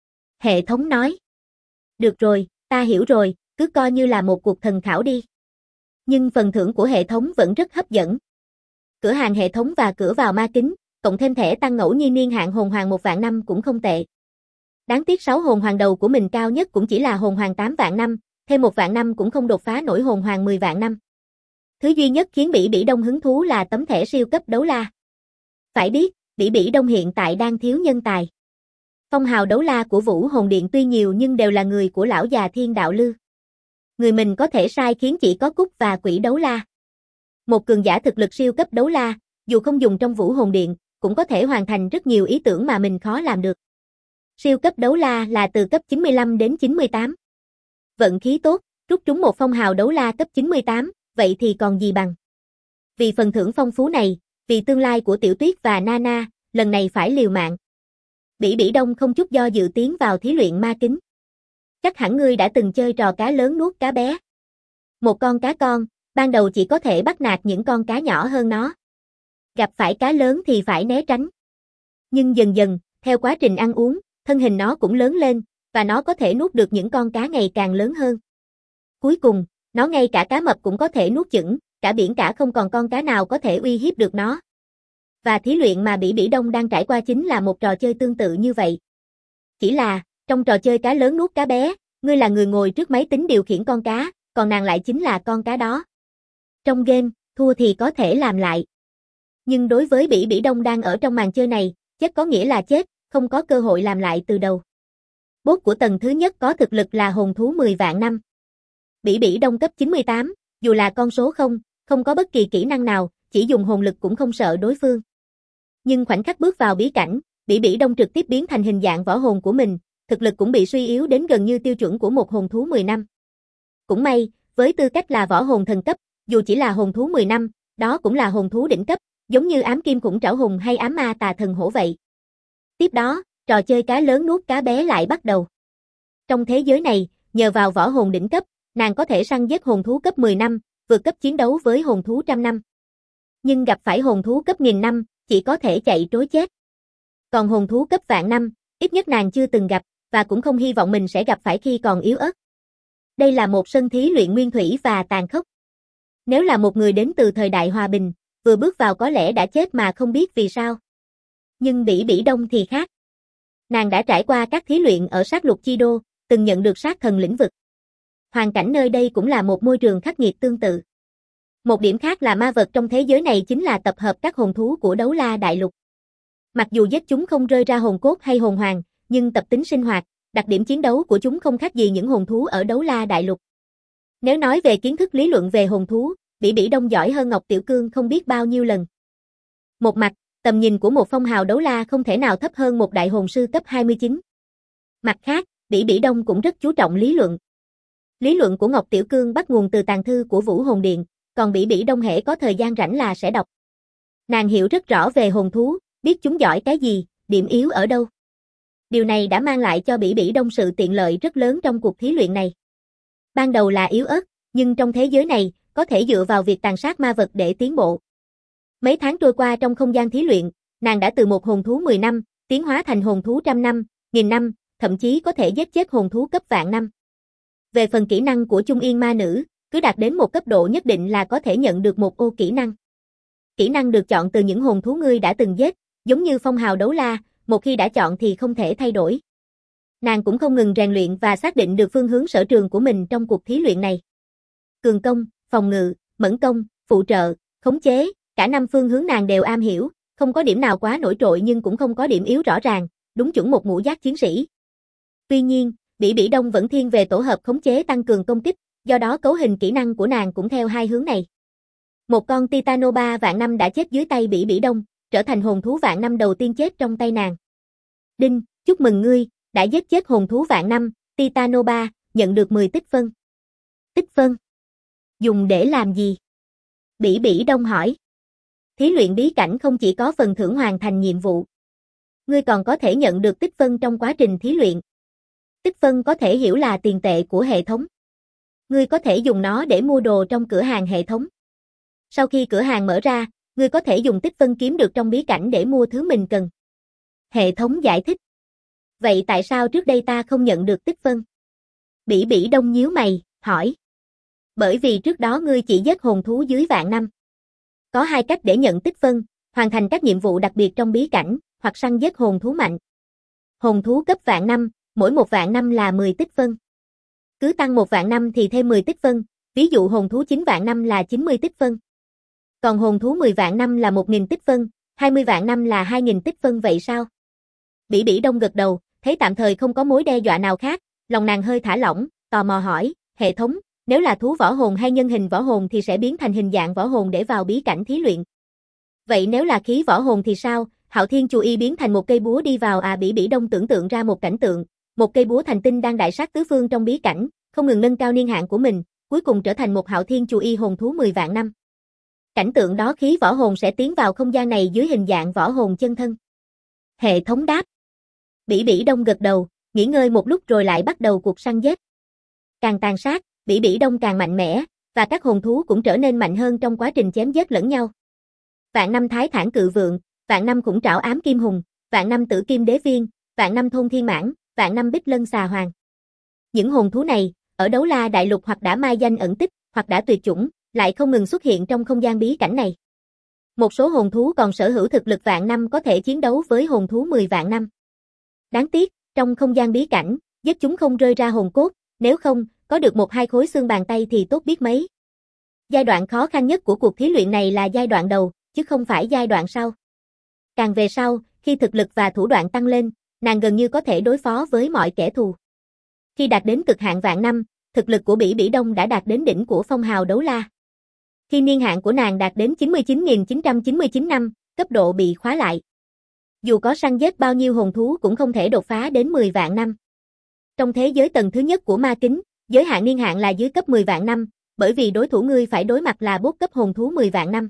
Hệ thống nói. Được rồi, ta hiểu rồi, cứ coi như là một cuộc thần khảo đi. Nhưng phần thưởng của hệ thống vẫn rất hấp dẫn. Cửa hàng hệ thống và cửa vào ma kính, cộng thêm thẻ tăng ngẫu nhiên niên hạn hồn hoàng 1 vạn năm cũng không tệ. Đáng tiếc 6 hồn hoàng đầu của mình cao nhất cũng chỉ là hồn hoàng 8 vạn năm, thêm 1 vạn năm cũng không đột phá nổi hồn hoàng 10 vạn năm. Thứ duy nhất khiến Bỉ Bỉ Đông hứng thú là tấm thẻ siêu cấp đấu la. Phải biết, Bỉ Bỉ Đông hiện tại đang thiếu nhân tài. Phong hào đấu la của Vũ Hồn Điện tuy nhiều nhưng đều là người của lão già Thiên Đạo Lư. Người mình có thể sai khiến chỉ có Cúc và Quỷ đấu la. Một cường giả thực lực siêu cấp đấu la, dù không dùng trong Vũ Hồn Điện, cũng có thể hoàn thành rất nhiều ý tưởng mà mình khó làm được. Siêu cấp đấu la là từ cấp 95 đến 98. Vận khí tốt, rút trúng một phong hào đấu la cấp 98, vậy thì còn gì bằng. Vì phần thưởng phong phú này, vì tương lai của Tiểu Tuyết và Nana, lần này phải liều mạng. Bỉ Bỉ Đông không chút do dự tiến vào thí luyện ma kính. Chắc hẳn ngươi đã từng chơi trò cá lớn nuốt cá bé. Một con cá con, ban đầu chỉ có thể bắt nạt những con cá nhỏ hơn nó. Gặp phải cá lớn thì phải né tránh. Nhưng dần dần, theo quá trình ăn uống, thân hình nó cũng lớn lên, và nó có thể nuốt được những con cá ngày càng lớn hơn. Cuối cùng, nó ngay cả cá mập cũng có thể nuốt chửng, cả biển cả không còn con cá nào có thể uy hiếp được nó. Và thí luyện mà Bỉ Bỉ Đông đang trải qua chính là một trò chơi tương tự như vậy. Chỉ là, trong trò chơi cá lớn nuốt cá bé, ngươi là người ngồi trước máy tính điều khiển con cá, còn nàng lại chính là con cá đó. Trong game, thua thì có thể làm lại. Nhưng đối với Bỉ Bỉ Đông đang ở trong màn chơi này, chết có nghĩa là chết, không có cơ hội làm lại từ đầu. Boss của tầng thứ nhất có thực lực là hồn thú 10 vạn năm. Bỉ Bỉ Đông cấp 98, dù là con số không có bất kỳ kỹ năng nào, chỉ dùng hồn lực cũng không sợ đối phương. Nhưng khoảnh khắc bước vào bí cảnh, Bỉ Bỉ Đông trực tiếp biến thành hình dạng võ hồn của mình, thực lực cũng bị suy yếu đến gần như tiêu chuẩn của một hồn thú 10 năm. Cũng may, với tư cách là võ hồn thần cấp, dù chỉ là hồn thú 10 năm, đó cũng là hồn thú đỉnh cấp, giống như ám kim khủng trảo hùng hay ám ma tà thần hổ vậy. Tiếp đó, trò chơi cá lớn nuốt cá bé lại bắt đầu. Trong thế giới này, nhờ vào võ hồn đỉnh cấp, nàng có thể săn giết hồn thú cấp 10 năm, vượt cấp chiến đấu với hồn thú trăm năm. Nhưng gặp phải hồn thú cấp 1000 năm, chỉ có thể chạy trối chết. Còn hồn thú cấp vạn năm, ít nhất nàng chưa từng gặp, và cũng không hy vọng mình sẽ gặp phải khi còn yếu ớt. Đây là một sân thí luyện nguyên thủy và tàn khốc. Nếu là một người đến từ thời đại hòa bình, vừa bước vào có lẽ đã chết mà không biết vì sao. Nhưng Bỉ Bỉ Đông thì khác. Nàng đã trải qua các thí luyện ở sát lục chi đô, từng nhận được sát thần lĩnh vực. Hoàn cảnh nơi đây cũng là một môi trường khắc nghiệt tương tự. Một điểm khác là ma vật trong thế giới này chính là tập hợp các hồn thú của đấu la đại lục. Mặc dù giết chúng không rơi ra hồn cốt hay hồn hoàng, nhưng tập tính sinh hoạt, đặc điểm chiến đấu của chúng không khác gì những hồn thú ở đấu la đại lục. Nếu nói về kiến thức lý luận về hồn thú, Bỉ Bỉ Đông giỏi hơn Ngọc Tiểu Cương không biết bao nhiêu lần. Một mặt, tầm nhìn của một phong hào đấu la không thể nào thấp hơn một đại hồn sư cấp 29. Mặt khác, Bỉ Bỉ Đông cũng rất chú trọng lý luận. Lý luận của Ngọc Tiểu Cương bắt nguồn từ tàng thư của Vũ Hồn Điện, còn Bỉ Bỉ Đông hễ có thời gian rảnh là sẽ đọc. Nàng hiểu rất rõ về hồn thú, biết chúng giỏi cái gì, điểm yếu ở đâu. Điều này đã mang lại cho Bỉ Bỉ Đông sự tiện lợi rất lớn trong cuộc thí luyện này. Ban đầu là yếu ớt, nhưng trong thế giới này, có thể dựa vào việc tàn sát ma vật để tiến bộ. Mấy tháng trôi qua trong không gian thí luyện, nàng đã từ một hồn thú 10 năm, tiến hóa thành hồn thú trăm năm, nghìn năm, thậm chí có thể giết chết hồn thú cấp vạn năm. Về phần kỹ năng của Trung Yên ma nữ, cứ đạt đến một cấp độ nhất định là có thể nhận được một ô kỹ năng. Kỹ năng được chọn từ những hồn thú ngươi đã từng giết, giống như phong hào đấu la, một khi đã chọn thì không thể thay đổi. Nàng cũng không ngừng rèn luyện và xác định được phương hướng sở trường của mình trong cuộc thí luyện này. Cường công, phòng ngự, mẫn công, phụ trợ, khống chế, cả 5 phương hướng nàng đều am hiểu, không có điểm nào quá nổi trội nhưng cũng không có điểm yếu rõ ràng, đúng chuẩn một ngũ giác chiến sĩ. Tuy nhiên, Bỉ Bỉ Đông vẫn thiên về tổ hợp khống chế tăng cường công kích, do đó cấu hình kỹ năng của nàng cũng theo hai hướng này. Một con Titanoba vạn năm đã chết dưới tay Bỉ Bỉ Đông, trở thành hồn thú vạn năm đầu tiên chết trong tay nàng. Đinh, chúc mừng ngươi, đã giết chết hồn thú vạn năm, Titanoba, nhận được 10 tích phân. Tích phân? Dùng để làm gì? Bỉ Bỉ Đông hỏi. Thí luyện bí cảnh không chỉ có phần thưởng hoàn thành nhiệm vụ. Ngươi còn có thể nhận được tích phân trong quá trình thí luyện. Tích phân có thể hiểu là tiền tệ của hệ thống. Ngươi có thể dùng nó để mua đồ trong cửa hàng hệ thống. Sau khi cửa hàng mở ra, ngươi có thể dùng tích phân kiếm được trong bí cảnh để mua thứ mình cần. Hệ thống giải thích. Vậy tại sao trước đây ta không nhận được tích phân? Bỉ Bỉ Đông nhíu mày, hỏi. Bởi vì trước đó ngươi chỉ giết hồn thú dưới vạn năm. Có 2 cách để nhận tích phân, hoàn thành các nhiệm vụ đặc biệt trong bí cảnh, hoặc săn giết hồn thú mạnh. Hồn thú cấp vạn năm, mỗi một vạn năm là 10 tích phân. Cứ tăng một vạn năm thì thêm 10 tích phân, Ví dụ hồn thú 9 vạn năm là 90 tích phân. Còn hồn thú 10 vạn năm là 1.000 tích phân, 20 vạn năm là 2.000 tích phân vậy sao? Bỉ Bỉ Đông gật đầu, thấy tạm thời không có mối đe dọa nào khác, lòng nàng hơi thả lỏng, tò mò hỏi, hệ thống, nếu là thú võ hồn hay nhân hình võ hồn thì sẽ biến thành hình dạng võ hồn để vào bí cảnh thí luyện. Vậy nếu là khí võ hồn thì sao? Hạo Thiên Chu Y biến thành một cây búa đi vào Bỉ Bỉ Đông tưởng tượng ra một cảnh tượng, một cây búa thành tinh đang đại sát tứ phương trong bí cảnh, không ngừng nâng cao niên hạn của mình, cuối cùng trở thành một Hạo Thiên Chu Y hồn thú 10 vạn năm. Cảnh tượng đó khí võ hồn sẽ tiến vào không gian này dưới hình dạng võ hồn chân thân. Hệ thống đáp. Bỉ Bỉ Đông gật đầu, nghỉ ngơi một lúc rồi lại bắt đầu cuộc săn giết. Càng tàn sát, Bỉ Bỉ Đông càng mạnh mẽ, và các hồn thú cũng trở nên mạnh hơn trong quá trình chém giết lẫn nhau. Vạn năm Thái Thản Cự Vượng, vạn năm Khủng Trảo Ám Kim Hùng, vạn năm Tử Kim Đế Viên, vạn năm Thôn Thiên Mãng, vạn năm Bích Lân Xà Hoàng. Những hồn thú này, ở Đấu La Đại Lục hoặc đã mai danh ẩn tích, hoặc đã tuyệt chủng, lại không ngừng xuất hiện trong không gian bí cảnh này. Một số hồn thú còn sở hữu thực lực vạn năm có thể chiến đấu với hồn thú 10 vạn năm. Đáng tiếc, trong không gian bí cảnh, giết chúng không rơi ra hồn cốt, nếu không, có được 1-2 khối xương bàn tay thì tốt biết mấy. Giai đoạn khó khăn nhất của cuộc thí luyện này là giai đoạn đầu, chứ không phải giai đoạn sau. Càng về sau, khi thực lực và thủ đoạn tăng lên, nàng gần như có thể đối phó với mọi kẻ thù. Khi đạt đến cực hạn vạn năm, thực lực của Bỉ Bỉ Đông đã đạt đến đỉnh của phong hào đấu la. Khi niên hạn của nàng đạt đến 99.999 năm, cấp độ bị khóa lại. Dù có săn giết bao nhiêu hồn thú cũng không thể đột phá đến 10 vạn năm. Trong thế giới tầng thứ nhất của ma kính, giới hạn niên hạn là dưới cấp 10 vạn năm, bởi vì đối thủ ngươi phải đối mặt là boss cấp hồn thú 10 vạn năm.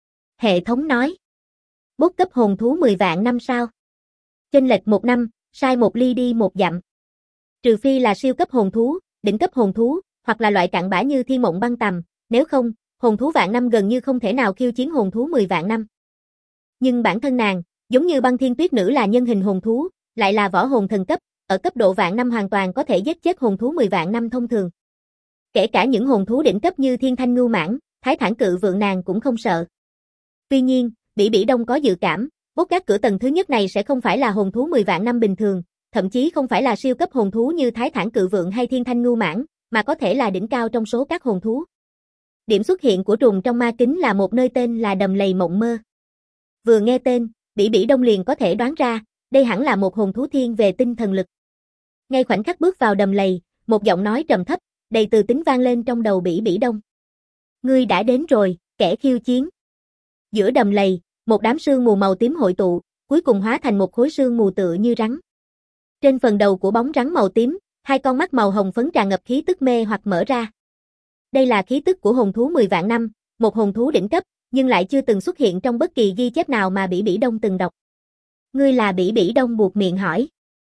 Hệ thống nói. Boss cấp hồn thú 10 vạn năm sao? Chênh lệch 1 năm, sai 1 ly đi 1 dặm. Trừ phi là siêu cấp hồn thú, đỉnh cấp hồn thú, hoặc là loại cặn bã như Thiên Mộng Băng Tầm, nếu không, hồn thú vạn năm gần như không thể nào khiêu chiến hồn thú 10 vạn năm. Nhưng bản thân nàng, giống như Băng Thiên Tuyết Nữ là nhân hình hồn thú, lại là võ hồn thần cấp, ở cấp độ vạn năm hoàn toàn có thể giết chết hồn thú 10 vạn năm thông thường. Kể cả những hồn thú đỉnh cấp như Thiên Thanh Ngưu Mãng, Thái Thản Cự Vượng nàng cũng không sợ. Tuy nhiên, Bỉ Bỉ Đông có dự cảm, boss các cửa tầng thứ nhất này sẽ không phải là hồn thú 10 vạn năm bình thường, thậm chí không phải là siêu cấp hồn thú như Thái Thản Cự Vượng hay Thiên Thanh Ngưu Mãng, mà có thể là đỉnh cao trong số các hồn thú. Điểm xuất hiện của trùng trong ma kính là một nơi tên là Đầm Lầy Mộng Mơ. Vừa nghe tên, Bỉ Bỉ Đông liền có thể đoán ra, đây hẳn là một hồn thú thiên về tinh thần lực. Ngay khoảnh khắc bước vào đầm lầy, một giọng nói trầm thấp, đầy từ tính vang lên trong đầu Bỉ Bỉ Đông. Ngươi đã đến rồi, kẻ khiêu chiến. Giữa đầm lầy, một đám sương mù màu tím hội tụ, cuối cùng hóa thành một khối sương mù tựa như rắn. Trên phần đầu của bóng rắn màu tím, 2 con mắt màu hồng phấn tràn ngập khí tức mê hoặc mở ra. Đây là khí tức của hồn thú 10 vạn năm, một hồn thú đỉnh cấp, nhưng lại chưa từng xuất hiện trong bất kỳ ghi chép nào mà Bỉ Bỉ Đông từng đọc. Ngươi là Bỉ Bỉ Đông buột miệng hỏi.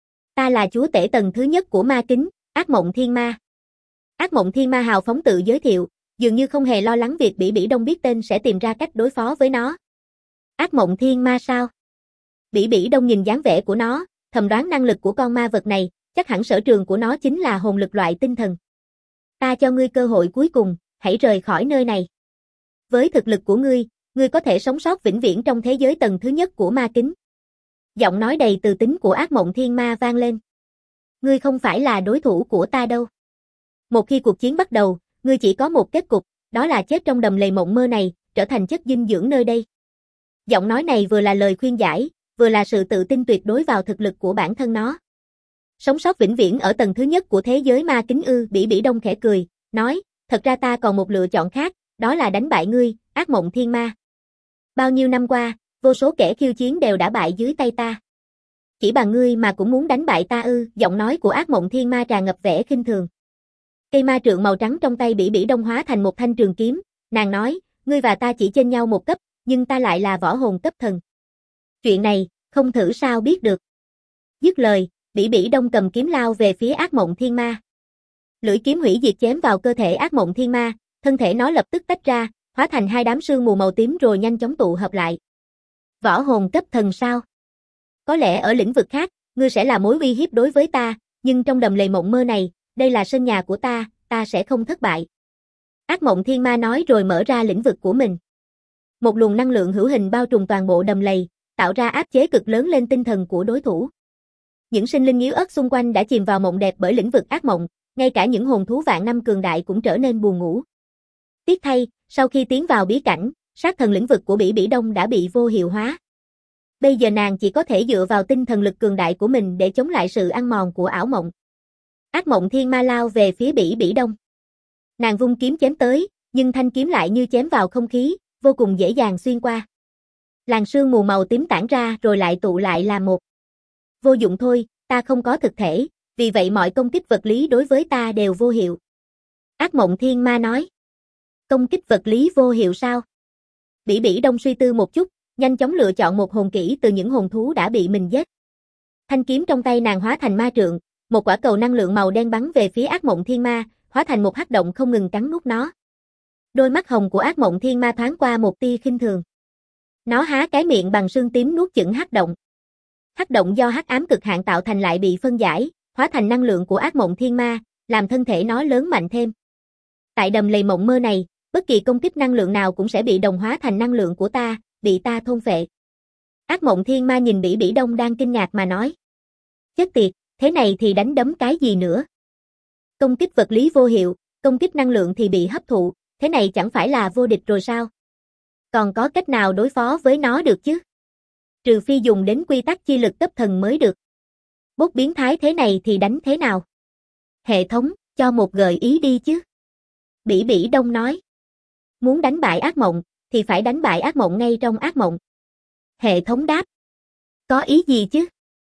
Ta là chúa tể tầng thứ nhất của ma kính, Ác Mộng Thiên Ma. Ác Mộng Thiên Ma hào phóng tự giới thiệu, dường như không hề lo lắng việc Bỉ Bỉ Đông biết tên sẽ tìm ra cách đối phó với nó. Ác Mộng Thiên Ma sao? Bỉ Bỉ Đông nhìn dáng vẻ của nó, thầm đoán năng lực của con ma vật này, chắc hẳn sở trường của nó chính là hồn lực loại tinh thần. Ta cho ngươi cơ hội cuối cùng, hãy rời khỏi nơi này. Với thực lực của ngươi có thể sống sót vĩnh viễn trong thế giới tầng thứ nhất của ma kính. Giọng nói đầy từ tính của Ác Mộng Thiên Ma vang lên. Ngươi không phải là đối thủ của ta đâu. Một khi cuộc chiến bắt đầu, ngươi chỉ có một kết cục, đó là chết trong đầm lầy mộng mơ này, trở thành chất dinh dưỡng nơi đây. Giọng nói này vừa là lời khuyên giải, vừa là sự tự tin tuyệt đối vào thực lực của bản thân nó. Sống sót vĩnh viễn ở tầng thứ nhất của thế giới ma kính ư? Bỉ Bỉ Đông khẽ cười, nói, thật ra ta còn một lựa chọn khác, đó là đánh bại ngươi, Ác Mộng Thiên Ma. Bao nhiêu năm qua, vô số kẻ khiêu chiến đều đã bại dưới tay ta. Chỉ bằng ngươi mà cũng muốn đánh bại ta ư? Giọng nói của Ác Mộng Thiên Ma tràn ngập vẻ khinh thường. Cây ma trượng màu trắng trong tay Bỉ Bỉ Đông hóa thành một thanh trường kiếm, nàng nói, ngươi và ta chỉ chênh nhau một cấp, nhưng ta lại là võ hồn cấp thần. Chuyện này, không thử sao biết được. Dứt lời, Bỉ Bỉ Đông cầm kiếm lao về phía Ác Mộng Thiên Ma. Lưỡi kiếm hủy diệt chém vào cơ thể Ác Mộng Thiên Ma, thân thể nó lập tức tách ra, hóa thành 2 đám sương mù màu tím rồi nhanh chóng tụ hợp lại. Võ hồn cấp thần sao? Có lẽ ở lĩnh vực khác, ngươi sẽ là mối uy hiếp đối với ta, nhưng trong đầm lầy mộng mơ này, đây là sân nhà của ta sẽ không thất bại. Ác Mộng Thiên Ma nói rồi mở ra lĩnh vực của mình. Một luồng năng lượng hữu hình bao trùm toàn bộ đầm lầy, tạo ra áp chế cực lớn lên tinh thần của đối thủ. Những sinh linh yếu ớt xung quanh đã chìm vào mộng đẹp bởi lĩnh vực ác mộng, ngay cả những hồn thú vạn năm cường đại cũng trở nên buồn ngủ. Tiếc thay, sau khi tiến vào bí cảnh, sát thần lĩnh vực của Bỉ Bỉ Đông đã bị vô hiệu hóa. Bây giờ nàng chỉ có thể dựa vào tinh thần lực cường đại của mình để chống lại sự ăn mòn của ảo mộng. Ác mộng thiên ma lao về phía Bỉ Bỉ Đông. Nàng vung kiếm chém tới, nhưng thanh kiếm lại như chém vào không khí, vô cùng dễ dàng xuyên qua. Làn sương mù màu tím tản ra rồi lại tụ lại làm một. Vô dụng thôi, ta không có thực thể, vì vậy mọi công kích vật lý đối với ta đều vô hiệu. Ác mộng thiên ma nói. Công kích vật lý vô hiệu sao? Bỉ Bỉ Đông suy tư một chút, nhanh chóng lựa chọn một hồn kỹ từ những hồn thú đã bị mình giết. Thanh kiếm trong tay nàng hóa thành ma trượng, một quả cầu năng lượng màu đen bắn về phía ác mộng thiên ma, hóa thành một hắc động không ngừng cắn nuốt nó. Đôi mắt hồng của ác mộng thiên ma thoáng qua một tia khinh thường. Nó há cái miệng bằng xương tím nuốt chửng hắc động. Hắc động do hắc ám cực hạn tạo thành lại bị phân giải, hóa thành năng lượng của ác mộng thiên ma, làm thân thể nó lớn mạnh thêm. Tại đầm lầy mộng mơ này, bất kỳ công kích năng lượng nào cũng sẽ bị đồng hóa thành năng lượng của ta, bị ta thôn phệ. Ác mộng thiên ma nhìn Bỉ Bỉ Đông đang kinh ngạc mà nói. Chết tiệt, thế này thì đánh đấm cái gì nữa? Công kích vật lý vô hiệu, công kích năng lượng thì bị hấp thụ, thế này chẳng phải là vô địch rồi sao? Còn có cách nào đối phó với nó được chứ? Trừ phi dùng đến quy tắc chi lực cấp thần mới được. Bốt biến thái thế này thì đánh thế nào? Hệ thống, cho một gợi ý đi chứ. Bỉ Bỉ Đông nói. Muốn đánh bại ác mộng, thì phải đánh bại ác mộng ngay trong ác mộng. Hệ thống đáp. Có ý gì chứ?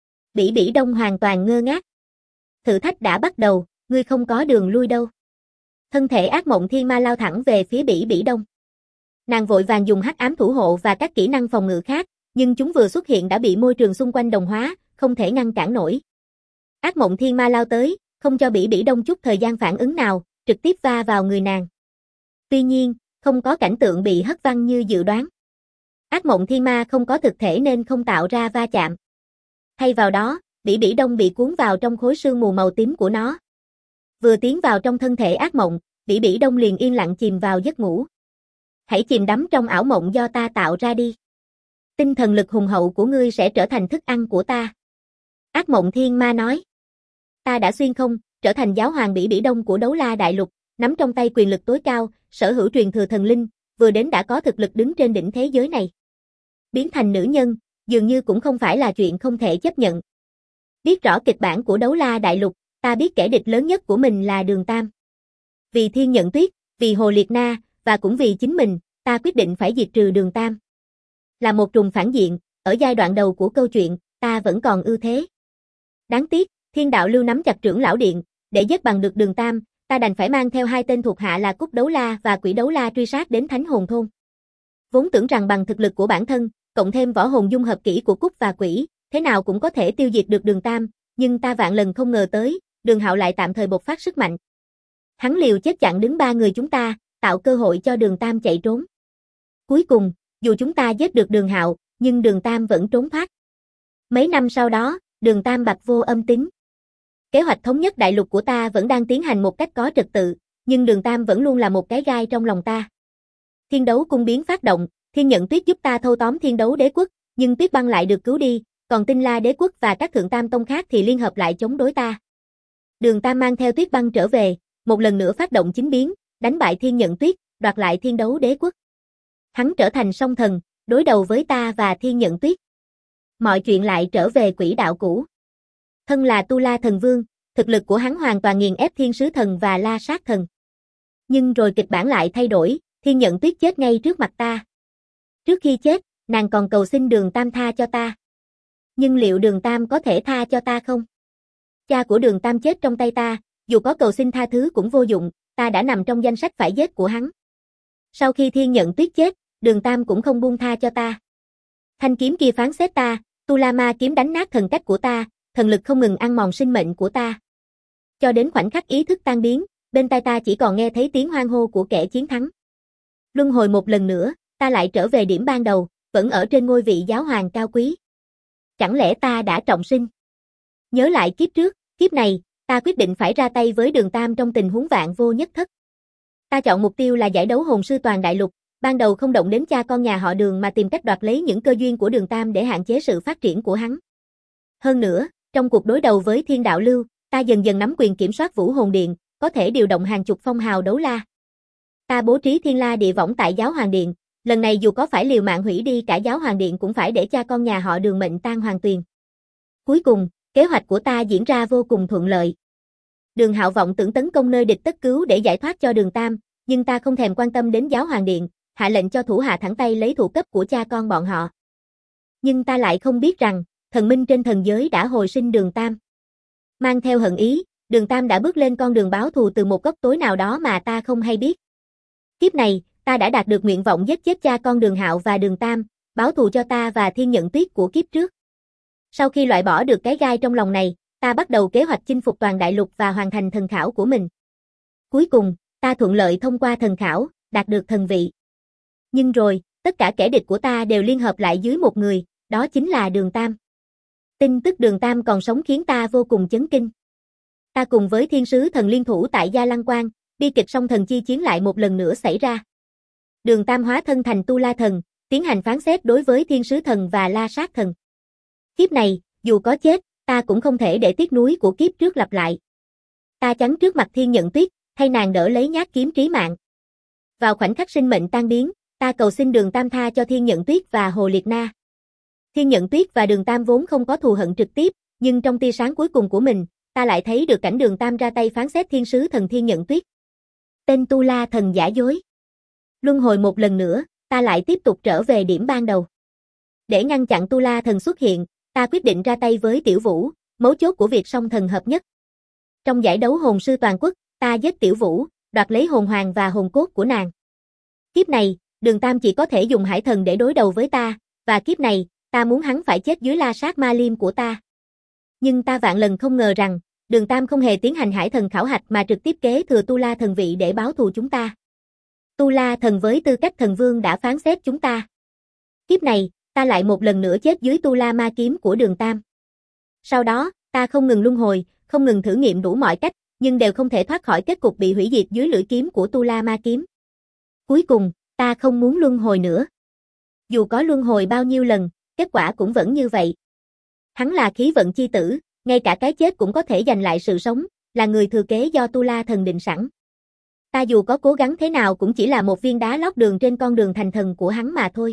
Bỉ Bỉ Đông hoàn toàn ngơ ngác. Thử thách đã bắt đầu, ngươi không có đường lui đâu. Thân thể ác mộng thiên ma lao thẳng về phía Bỉ Bỉ Đông. Nàng vội vàng dùng hắc ám thủ hộ và các kỹ năng phòng ngự khác, nhưng chúng vừa xuất hiện đã bị môi trường xung quanh đồng hóa, không thể ngăn cản nổi. Ác mộng thiên ma lao tới, không cho Bỉ Bỉ Đông chút thời gian phản ứng nào, trực tiếp va vào người nàng. Tuy nhiên, không có cảnh tượng bị hất văng như dự đoán. Ác mộng thiên ma không có thực thể nên không tạo ra va chạm. Thay vào đó, Bỉ Bỉ Đông bị cuốn vào trong khối sương mù màu tím của nó. Vừa tiến vào trong thân thể ác mộng, Bỉ Bỉ Đông liền yên lặng chìm vào giấc ngủ. Hãy chìm đắm trong ảo mộng do ta tạo ra đi. Tinh thần lực hùng hậu của ngươi sẽ trở thành thức ăn của ta. Ác mộng thiên ma nói. Ta đã xuyên không, trở thành giáo hoàng Bỉ Bỉ Đông của Đấu La Đại Lục, nắm trong tay quyền lực tối cao, sở hữu truyền thừa thần linh, vừa đến đã có thực lực đứng trên đỉnh thế giới này. Biến thành nữ nhân, dường như cũng không phải là chuyện không thể chấp nhận. Biết rõ kịch bản của Đấu La Đại Lục, ta biết kẻ địch lớn nhất của mình là Đường Tam. Vì Thiên Nhận Tuyết, vì Hồ Liệt Na, và cũng vì chính mình, ta quyết định phải diệt trừ Đường Tam. Là một trùng phản diện, ở giai đoạn đầu của câu chuyện, ta vẫn còn ưu thế. Đáng tiếc, Thiên Đạo Lưu nắm chặt trưởng lão điện, để giết bằng được Đường Tam, ta đành phải mang theo hai tên thuộc hạ là Cúc Đấu La và Quỷ Đấu La truy sát đến Thánh Hồn Thôn. Vốn tưởng rằng bằng thực lực của bản thân, cộng thêm võ hồn dung hợp kỹ của Cúc và Quỷ, thế nào cũng có thể tiêu diệt được Đường Tam, nhưng ta vạn lần không ngờ tới, Đường Hạo lại tạm thời bộc phát sức mạnh. Hắn liều chết chặn đứng ba người chúng ta, tạo cơ hội cho Đường Tam chạy trốn. Cuối cùng, dù chúng ta giết được Đường Hạo, nhưng Đường Tam vẫn trốn thoát. Mấy năm sau đó, Đường Tam bặt vô âm tín. Kế hoạch thống nhất đại lục của ta vẫn đang tiến hành một cách có trật tự, nhưng Đường Tam vẫn luôn là một cái gai trong lòng ta. Thiên đấu cung biến phát động, Thiên Nhận Tuyết giúp ta thâu tóm Thiên Đấu Đế Quốc, nhưng Tuyết Băng lại được cứu đi, còn Tinh La Đế Quốc và các thượng tam tông khác thì liên hợp lại chống đối ta. Đường Tam mang theo Tuyết Băng trở về, một lần nữa phát động chính biến, đánh bại Thiên Nhận Tuyết, đoạt lại Thiên Đấu Đế Quốc. Hắn trở thành song thần, đối đầu với ta và Thiên Nhận Tuyết. Mọi chuyện lại trở về quỹ đạo cũ. Thân là Tu La Thần Vương, thực lực của hắn hoàn toàn nghiền ép Thiên Sứ Thần và La Sát Thần. Nhưng rồi kịch bản lại thay đổi, Thiên Nhận Tuyết chết ngay trước mặt ta. Trước khi chết, nàng còn cầu xin Đường Tam tha cho ta. Nhưng liệu Đường Tam có thể tha cho ta không? Cha của Đường Tam chết trong tay ta, dù có cầu xin tha thứ cũng vô dụng, ta đã nằm trong danh sách phải giết của hắn. Sau khi Thiên Nhận Tuyết chết, Đường Tam cũng không buông tha cho ta. Thanh kiếm kia phán xét ta, Tu La Ma kiếm đánh nát thần cách của ta, thần lực không ngừng ăn mòn sinh mệnh của ta. Cho đến khoảnh khắc ý thức tan biến, bên tai ta chỉ còn nghe thấy tiếng hoan hô của kẻ chiến thắng. Luân hồi một lần nữa, ta lại trở về điểm ban đầu, vẫn ở trên ngôi vị giáo hoàng cao quý. Chẳng lẽ ta đã trọng sinh? Nhớ lại kiếp trước, kiếp này, ta quyết định phải ra tay với Đường Tam trong tình huống vạn vô nhất thất. Ta chọn mục tiêu là giải đấu hồn sư toàn đại lục, ban đầu không động đến cha con nhà họ Đường mà tìm cách đoạt lấy những cơ duyên của Đường Tam để hạn chế sự phát triển của hắn. Hơn nữa, trong cuộc đối đầu với Thiên Đạo Lưu, ta dần dần nắm quyền kiểm soát Vũ Hồn Điện, có thể điều động hàng chục phong hào đấu la. Ta bố trí thiên la địa võng tại Giáo Hoàng Điện, lần này dù có phải liều mạng hủy đi cả Giáo Hoàng Điện cũng phải để cha con nhà họ Đường mệnh tang hoàng tuyền. Cuối cùng, kế hoạch của ta diễn ra vô cùng thuận lợi. Đường Hạo vọng tưởng tấn công nơi địch tất cứu để giải thoát cho Đường Tam, nhưng ta không thèm quan tâm đến Giáo Hoàng Điện, hạ lệnh cho thủ hạ thẳng tay lấy thủ cấp của cha con bọn họ. Nhưng ta lại không biết rằng, thần minh trên thần giới đã hồi sinh Đường Tam. Mang theo hận ý, Đường Tam đã bước lên con đường báo thù từ một góc tối nào đó mà ta không hay biết. Kiếp này, ta đã đạt được nguyện vọng giết chết cha con Đường Hạo và Đường Tam, báo thù cho ta và Thiên Nhận Tuyết của kiếp trước. Sau khi loại bỏ được cái gai trong lòng này, ta bắt đầu kế hoạch chinh phục toàn đại lục và hoàn thành thần khảo của mình. Cuối cùng, ta thuận lợi thông qua thần khảo, đạt được thần vị. Nhưng rồi, tất cả kẻ địch của ta đều liên hợp lại dưới một người, đó chính là Đường Tam. Tin tức Đường Tam còn sống khiến ta vô cùng chấn kinh. Ta cùng với thiên sứ thần liên thủ tại Gia Lăng Quan, bi kịch song thần chi chiến lại một lần nữa xảy ra. Đường Tam hóa thân thành Tu La Thần, tiến hành phán xét đối với thiên sứ thần và La Sát Thần. Kiếp này, dù có chết, ta cũng không thể để tiếc nuối của kiếp trước lặp lại. Ta chắn trước mặt Thiên Nhận Tuyết, thay nàng đỡ lấy nhát kiếm trí mạng. Vào khoảnh khắc sinh mệnh tan biến, ta cầu xin Đường Tam tha cho Thiên Nhận Tuyết và Hồ Liệt Na. Thiên Nhận Tuyết và Đường Tam vốn không có thù hận trực tiếp, nhưng trong tia sáng cuối cùng của mình, ta lại thấy được cảnh Đường Tam ra tay phán xét thiên sứ thần Thiên Nhận Tuyết. Tên Tu La Thần giả dối. Luân hồi một lần nữa, ta lại tiếp tục trở về điểm ban đầu. Để ngăn chặn Tu La Thần xuất hiện, ta quyết định ra tay với Tiểu Vũ, mấu chốt của việc song thần hợp nhất. Trong giải đấu hồn sư toàn quốc, ta giết Tiểu Vũ, đoạt lấy hồn hoàng và hồn cốt của nàng. Kiếp này, Đường Tam chỉ có thể dùng hải thần để đối đầu với ta, và kiếp này, ta muốn hắn phải chết dưới la sát ma liêm của ta. Nhưng ta vạn lần không ngờ rằng, Đường Tam không hề tiến hành hải thần khảo hạch mà trực tiếp kế thừa Tu La Thần vị để báo thù chúng ta. Tu La Thần với tư cách thần vương đã phán xét chúng ta. Kiếp này, ta lại một lần nữa chết dưới Tu La ma kiếm của Đường Tam. Sau đó, ta không ngừng luân hồi, không ngừng thử nghiệm đủ mọi cách, nhưng đều không thể thoát khỏi kết cục bị hủy diệt dưới lưỡi kiếm của Tu La ma kiếm. Cuối cùng, ta không muốn luân hồi nữa. Dù có luân hồi bao nhiêu lần, kết quả cũng vẫn như vậy. Hắn là khí vận chi tử, ngay cả cái chết cũng có thể giành lại sự sống, là người thừa kế do Tu La Thần định sẵn. Ta dù có cố gắng thế nào cũng chỉ là một viên đá lót đường trên con đường thành thần của hắn mà thôi.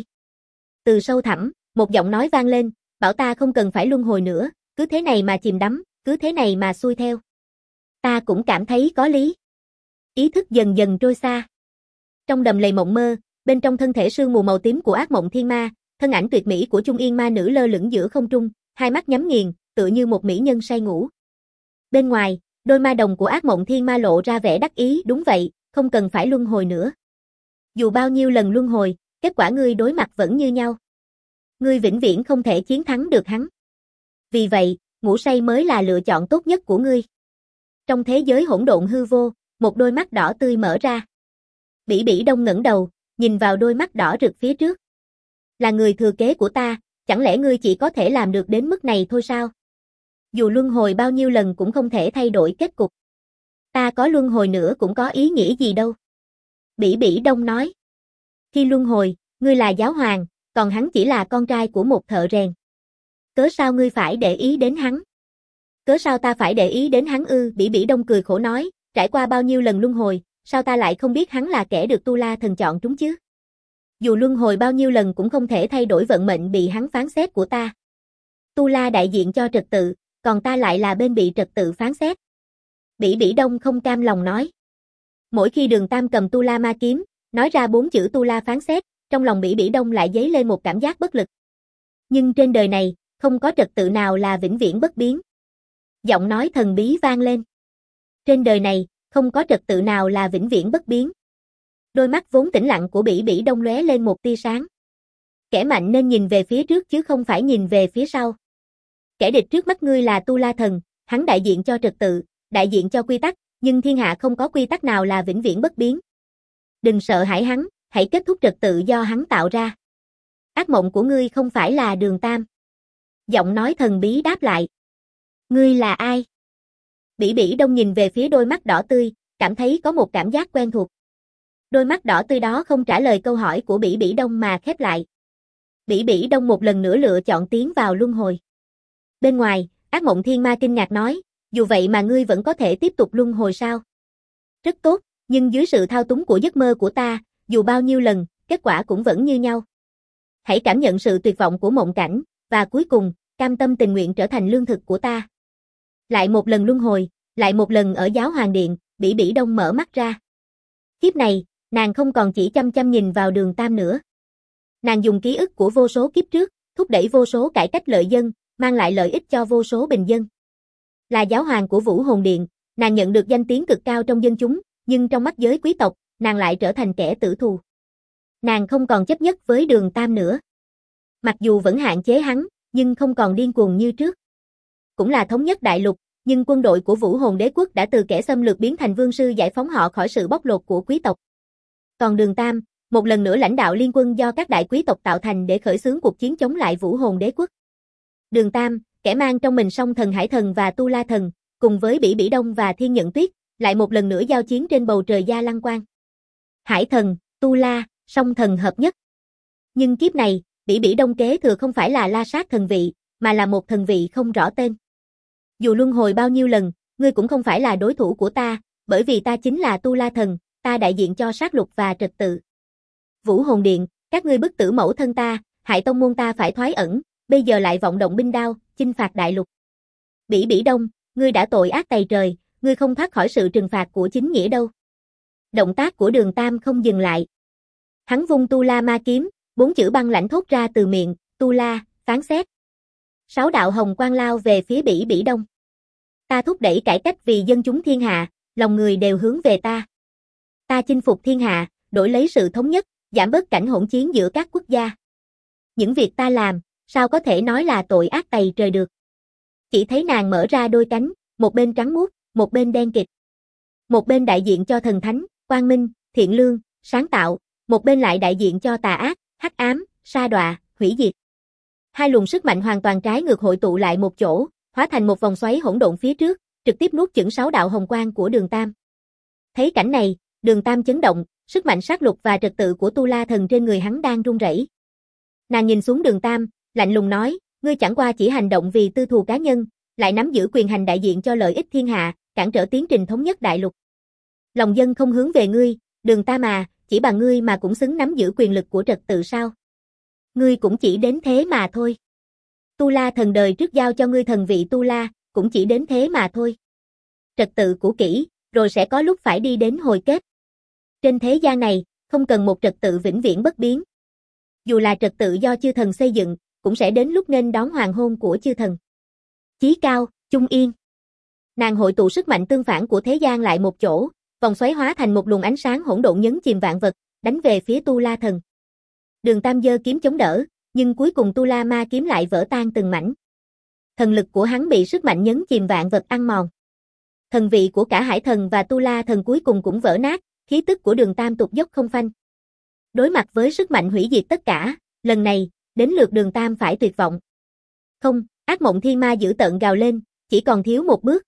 Từ sâu thẳm, một giọng nói vang lên, bảo ta không cần phải luân hồi nữa, cứ thế này mà chìm đắm, cứ thế này mà xuôi theo. Ta cũng cảm thấy có lý. Ý thức dần dần trôi xa. Trong đầm lầy mộng mơ, bên trong thân thể sương mù màu tím của ác mộng thiên ma, thân ảnh tuyệt mỹ của Trung Yên ma nữ lơ lửng giữa không trung, hai mắt nhắm nghiền, tựa như một mỹ nhân say ngủ. Bên ngoài, đôi ma đồng của ác mộng thiên ma lộ ra vẻ đắc ý, đúng vậy, không cần phải luân hồi nữa. Dù bao nhiêu lần luân hồi, kết quả ngươi đối mặt vẫn như nhau. Ngươi vĩnh viễn không thể chiến thắng được hắn. Vì vậy, ngủ say mới là lựa chọn tốt nhất của ngươi. Trong thế giới hỗn độn hư vô, một đôi mắt đỏ tươi mở ra. Bỉ Bỉ Đông ngẩng đầu, nhìn vào đôi mắt đỏ rực phía trước. Là người thừa kế của ta, chẳng lẽ ngươi chỉ có thể làm được đến mức này thôi sao? Dù luân hồi bao nhiêu lần cũng không thể thay đổi kết cục. Ta có luân hồi nữa cũng có ý nghĩa gì đâu. Bỉ Bỉ Đông nói. Khi luân hồi, ngươi là giáo hoàng, còn hắn chỉ là con trai của một thợ rèn. Cớ sao ngươi phải để ý đến hắn? Cớ sao ta phải để ý đến hắn ư? Bỉ Bỉ Đông cười khổ nói, trải qua bao nhiêu lần luân hồi, sao ta lại không biết hắn là kẻ được Tu La Thần chọn trúng chứ? Dù luân hồi bao nhiêu lần cũng không thể thay đổi vận mệnh bị hắn phán xét của ta. Tu La đại diện cho trật tự, còn ta lại là bên bị trật tự phán xét. Bỉ Bỉ Đông không cam lòng nói. Mỗi khi Đường Tam cầm Tu La ma kiếm, nói ra 4 chữ Tu La phán xét, trong lòng Bỉ Bỉ Đông lại dấy lên một cảm giác bất lực. Nhưng trên đời này, không có trật tự nào là vĩnh viễn bất biến. Giọng nói thần bí vang lên. Trên đời này, không có trật tự nào là vĩnh viễn bất biến. Đôi mắt vốn tĩnh lặng của Bỉ Bỉ Đông lóe lên một tia sáng. Kẻ mạnh nên nhìn về phía trước chứ không phải nhìn về phía sau. Kẻ địch trước mắt ngươi là Tu La Thần, hắn đại diện cho trật tự, đại diện cho quy tắc, nhưng thiên hạ không có quy tắc nào là vĩnh viễn bất biến. Đừng sợ hãi hắn, hãy kết thúc trật tự do hắn tạo ra. Ác mộng của ngươi không phải là Đường Tam. Giọng nói thần bí đáp lại. Ngươi là ai? Bỉ Bỉ Đông nhìn về phía đôi mắt đỏ tươi, cảm thấy có một cảm giác quen thuộc. Đôi mắt đỏ tươi đó không trả lời câu hỏi của Bỉ Bỉ Đông mà khép lại. Bỉ Bỉ Đông một lần nữa lựa chọn tiến vào luân hồi. Bên ngoài, ác mộng thiên ma kinh ngạc nói, dù vậy mà ngươi vẫn có thể tiếp tục luân hồi sao? Rất tốt, Nhưng dưới sự thao túng của giấc mơ của ta, dù bao nhiêu lần, kết quả cũng vẫn như nhau. Hãy cảm nhận sự tuyệt vọng của mộng cảnh, và cuối cùng, cam tâm tình nguyện trở thành lương thực của ta. Lại một lần luân hồi, lại một lần ở giáo hoàng điện, Bỉ Bỉ Đông mở mắt ra. Kiếp này, nàng không còn chỉ chăm chăm nhìn vào Đường Tam nữa. Nàng dùng ký ức của vô số kiếp trước, thúc đẩy vô số cải cách lợi dân, mang lại lợi ích cho vô số bình dân. Là giáo hoàng của Vũ Hồn Điện, nàng nhận được danh tiếng cực cao trong dân chúng, nhưng trong mắt giới quý tộc, nàng lại trở thành kẻ tử thù. Nàng không còn chấp nhất với Đường Tam nữa. Mặc dù vẫn hạn chế hắn, nhưng không còn điên cuồng như trước. Cũng là thống nhất đại lục, nhưng quân đội của Vũ Hồn Đế quốc đã từ kẻ xâm lược biến thành vương sư giải phóng họ khỏi sự bóc lột của quý tộc. Còn Đường Tam, một lần nữa lãnh đạo liên quân do các đại quý tộc tạo thành để khởi xướng cuộc chiến chống lại Vũ Hồn Đế quốc. Đường Tam, kẻ mang trong mình Song Thần Hải Thần và Tu La Thần, cùng với Bỉ Bỉ Đông và Thiên Nhận Tuyết, lại một lần nữa giao chiến trên bầu trời Gia Lăng Quang. Hải Thần, Tu La, Song Thần hợp nhất. Nhưng kiếp này, Bỉ Bỉ Đông kế thừa không phải là La Sát thần vị, mà là một thần vị không rõ tên. Dù luân hồi bao nhiêu lần, ngươi cũng không phải là đối thủ của ta, bởi vì ta chính là Tu La Thần, ta đại diện cho sát lục và trật tự. Vũ Hồn Điện, các ngươi bức tử mẫu thân ta, hại tông môn ta phải thoái ẩn, bây giờ lại vọng động binh đao, chinh phạt đại lục. Bỉ Bỉ Đông, ngươi đã tội ác tày trời, ngươi không thoát khỏi sự trừng phạt của chính nghĩa đâu. Động tác của Đường Tam không dừng lại. Hắn vung Tu La Ma Kiếm, 4 chữ băng lãnh thốt ra từ miệng, Tu La, phán xét. 6 đạo hồng quang lao về phía Bỉ Bỉ Đông. Ta thúc đẩy cải cách vì dân chúng thiên hạ, lòng người đều hướng về ta. Ta chinh phục thiên hạ, đổi lấy sự thống nhất, giảm bớt cảnh hỗn chiến giữa các quốc gia. Những việc ta làm, sao có thể nói là tội ác tày trời được. Chỉ thấy nàng mở ra đôi cánh, một bên trắng muốt, một bên đen kịt. Một bên đại diện cho thần thánh, quang minh, thiện lương, sáng tạo, một bên lại đại diện cho tà ác, hắc ám, sa đọa, hủy diệt. Hai luồng sức mạnh hoàn toàn trái ngược hội tụ lại một chỗ, hóa thành một vòng xoáy hỗn độn phía trước, trực tiếp nuốt chửng 6 đạo hồng quang của Đường Tam. Thấy cảnh này, Đường Tam chấn động, sức mạnh sát lục và trật tự của Tu La Thần trên người hắn đang run rẩy. Nàng nhìn xuống Đường Tam, lạnh lùng nói, ngươi chẳng qua chỉ hành động vì tư thù cá nhân, lại nắm giữ quyền hành đại diện cho lợi ích thiên hạ, cản trở tiến trình thống nhất đại lục. Lòng dân không hướng về ngươi, Đường Tam à, chỉ bằng ngươi mà cũng xứng nắm giữ quyền lực của trật tự sao? Ngươi cũng chỉ đến thế mà thôi. Tu La Thần đời trước giao cho ngươi thần vị Tu La, cũng chỉ đến thế mà thôi. Trật tự cũ kỹ, rồi sẽ có lúc phải đi đến hồi kết. Trên thế gian này, không cần một trật tự vĩnh viễn bất biến. Dù là trật tự do chư thần xây dựng, cũng sẽ đến lúc nên đón hoàng hôn của chư thần. Chí cao, chung yên. Nàng hội tụ sức mạnh tương phản của thế gian lại một chỗ, vòng xoáy hóa thành một luồng ánh sáng hỗn độn nhấn chìm vạn vật, đánh về phía Tu La Thần. Đường Tam giơ kiếm chống đỡ, nhưng cuối cùng Tu La Ma kiếm lại vỡ tan từng mảnh. Thần lực của hắn bị sức mạnh nhấn chìm vạn vật ăn mòn. Thần vị của cả Hải Thần và Tu La Thần cuối cùng cũng vỡ nát, khí tức của Đường Tam tụt dốc không phanh. Đối mặt với sức mạnh hủy diệt tất cả, lần này, đến lượt Đường Tam phải tuyệt vọng. Không, ác mộng thiên ma dữ tợn gào lên, chỉ còn thiếu một bước,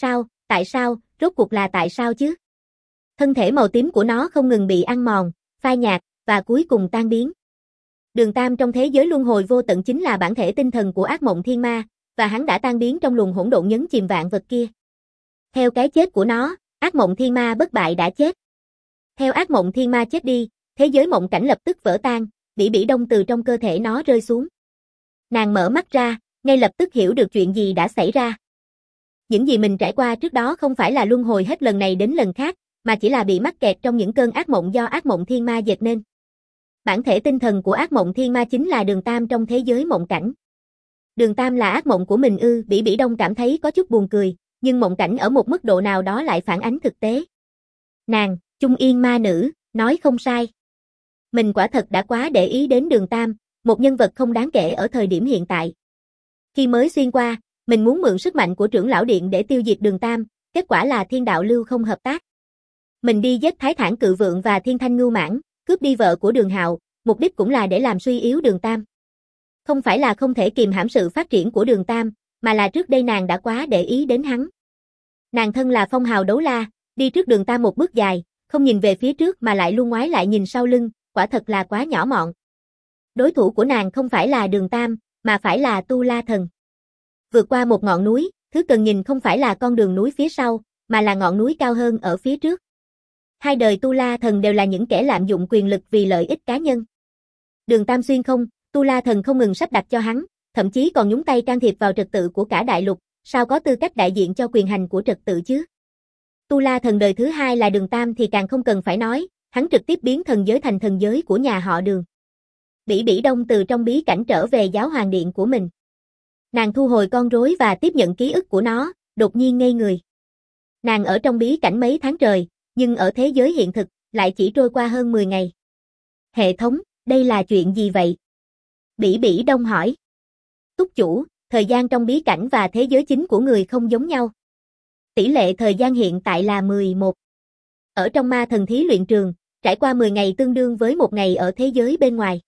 tại sao, rốt cuộc là tại sao chứ? Thân thể màu tím của nó không ngừng bị ăn mòn, phai nhạt, và cuối cùng tan biến. Đường Tam trong thế giới luân hồi vô tận chính là bản thể tinh thần của ác mộng thiên ma, và hắn đã tan biến trong luồng hỗn độn nhấn chìm vạn vật kia. Theo cái chết của nó, ác mộng thiên ma bất bại đã chết. Theo ác mộng thiên ma chết đi, thế giới mộng cảnh lập tức vỡ tan, Bỉ Bỉ Đông từ trong cơ thể nó rơi xuống. Nàng mở mắt ra, ngay lập tức hiểu được chuyện gì đã xảy ra. Những gì mình trải qua trước đó không phải là luân hồi hết lần này đến lần khác, mà chỉ là bị mắc kẹt trong những cơn ác mộng do ác mộng thiên ma dệt nên. Bản thể tinh thần của ác mộng thiên ma chính là Đường Tam trong thế giới mộng cảnh. Đường Tam là ác mộng của mình ư? Bỉ Bỉ Đông cảm thấy có chút buồn cười, nhưng mộng cảnh ở một mức độ nào đó lại phản ánh thực tế. Nàng, Chung Yên ma nữ, nói không sai. Mình quả thật đã quá để ý đến Đường Tam, một nhân vật không đáng kể ở thời điểm hiện tại. Khi mới xuyên qua, mình muốn mượn sức mạnh của trưởng lão điện để tiêu diệt Đường Tam, kết quả là Thiên Đạo Lưu không hợp tác. Mình đi giết Thái Thản Cự Vượng và Thiên Thanh Ngưu Mãn, cướp đi vợ của Đường Hạo, mục đích cũng là để làm suy yếu Đường Tam. Không phải là không thể kìm hãm sự phát triển của Đường Tam, mà là trước đây nàng đã quá để ý đến hắn. Nàng thân là phong hào đấu la, đi trước Đường Tam một bước dài, không nhìn về phía trước mà lại luôn ngoái lại nhìn sau lưng, quả thật là quá nhỏ mọn. Đối thủ của nàng không phải là Đường Tam, mà phải là Tu La Thần. Vượt qua một ngọn núi, thứ cần nhìn không phải là con đường núi phía sau, mà là ngọn núi cao hơn ở phía trước. Hai đời Tu La Thần đều là những kẻ lạm dụng quyền lực vì lợi ích cá nhân. Đường Tam Xuyên không, Tu La Thần không ngừng sắp đặt cho hắn, thậm chí còn nhúng tay can thiệp vào trật tự của cả đại lục, sao có tư cách đại diện cho quyền hành của trật tự chứ? Tu La Thần đời thứ hai là Đường Tam thì càng không cần phải nói, hắn trực tiếp biến thần giới thành thần giới của nhà họ Đường. Bỉ Bỉ Đông từ trong bí cảnh trở về giáo hoàng điện của mình. Nàng thu hồi con rối và tiếp nhận ký ức của nó, đột nhiên ngây người. Nàng ở trong bí cảnh mấy tháng trời, nhưng ở thế giới hiện thực, lại chỉ trôi qua hơn 10 ngày. Hệ thống, đây là chuyện gì vậy? Bỉ Bỉ Đông hỏi. Túc chủ, thời gian trong bí cảnh và thế giới chính của người không giống nhau. Tỷ lệ thời gian hiện tại là 11. Ở trong ma thần thí luyện trường, trải qua 10 ngày tương đương với 1 ngày ở thế giới bên ngoài.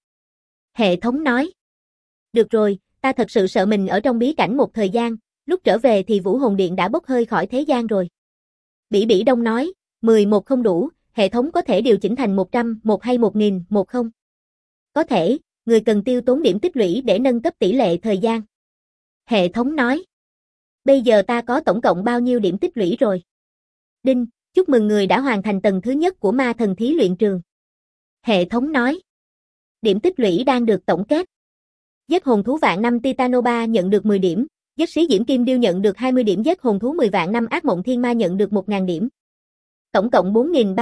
Hệ thống nói. Được rồi, ta thật sự sợ mình ở trong bí cảnh một thời gian, lúc trở về thì Vũ Hồn Điện đã bốc hơi khỏi thế gian rồi. Bỉ Bỉ Đông nói, 11 không đủ, hệ thống có thể điều chỉnh thành 100, 1 hay 1000, 1 không? Có thể, người cần tiêu tốn điểm tích lũy để nâng cấp tỷ lệ thời gian. Hệ thống nói. Bây giờ ta có tổng cộng bao nhiêu điểm tích lũy rồi? Đinh, chúc mừng người đã hoàn thành tầng thứ nhất của ma thần thí luyện trường. Hệ thống nói. Điểm tích lũy đang được tổng kết. Giết hồn thú vạn năm Titanoba nhận được 10 điểm, giết sĩ Diễm Kim Điêu nhận được 20 điểm, giết hồn thú 10 vạn năm Ác Mộng Thiên Ma nhận được 1000 điểm. Tổng cộng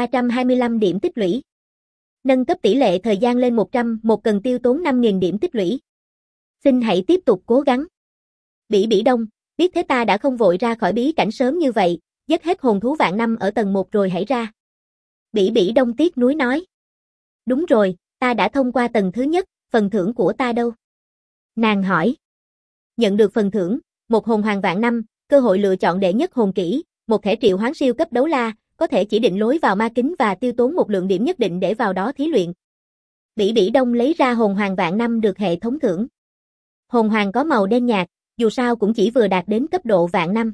4325 điểm tích lũy. Nâng cấp tỷ lệ thời gian lên 100, một cần tiêu tốn 5000 điểm tích lũy. Xin hãy tiếp tục cố gắng. Bỉ Bỉ Đông, biết thế ta đã không vội ra khỏi bí cảnh sớm như vậy, giết hết hồn thú vạn năm ở tầng 1 rồi hãy ra. Bỉ Bỉ Đông tiếc nuối nói. Đúng rồi, ta đã thông qua tầng thứ nhất, phần thưởng của ta đâu? Nàng hỏi. Nhận được phần thưởng, một hồn hoàng vạn năm, cơ hội lựa chọn đệ nhất hồn kỹ, một thẻ triệu hoán siêu cấp đấu la, có thể chỉ định lối vào ma kính và tiêu tốn một lượng điểm nhất định để vào đó thí luyện. Bỉ Bỉ Đông lấy ra hồn hoàng vạn năm được hệ thống thưởng. Hồn hoàng có màu đen nhạt, dù sao cũng chỉ vừa đạt đến cấp độ vạn năm.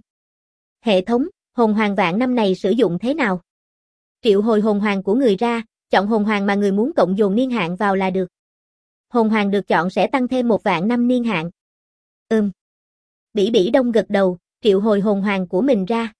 Hệ thống, hồn hoàng vạn năm này sử dụng thế nào? Triệu hồi hồn hoàng của người ra, chọn hồn hoàng mà người muốn cộng dồn niên hạn vào là được. Hồn hoàng được chọn sẽ tăng thêm 1 vạn năm niên hạn. Bỉ Bỉ Đông gật đầu, triệu hồi hồn hoàng của mình ra.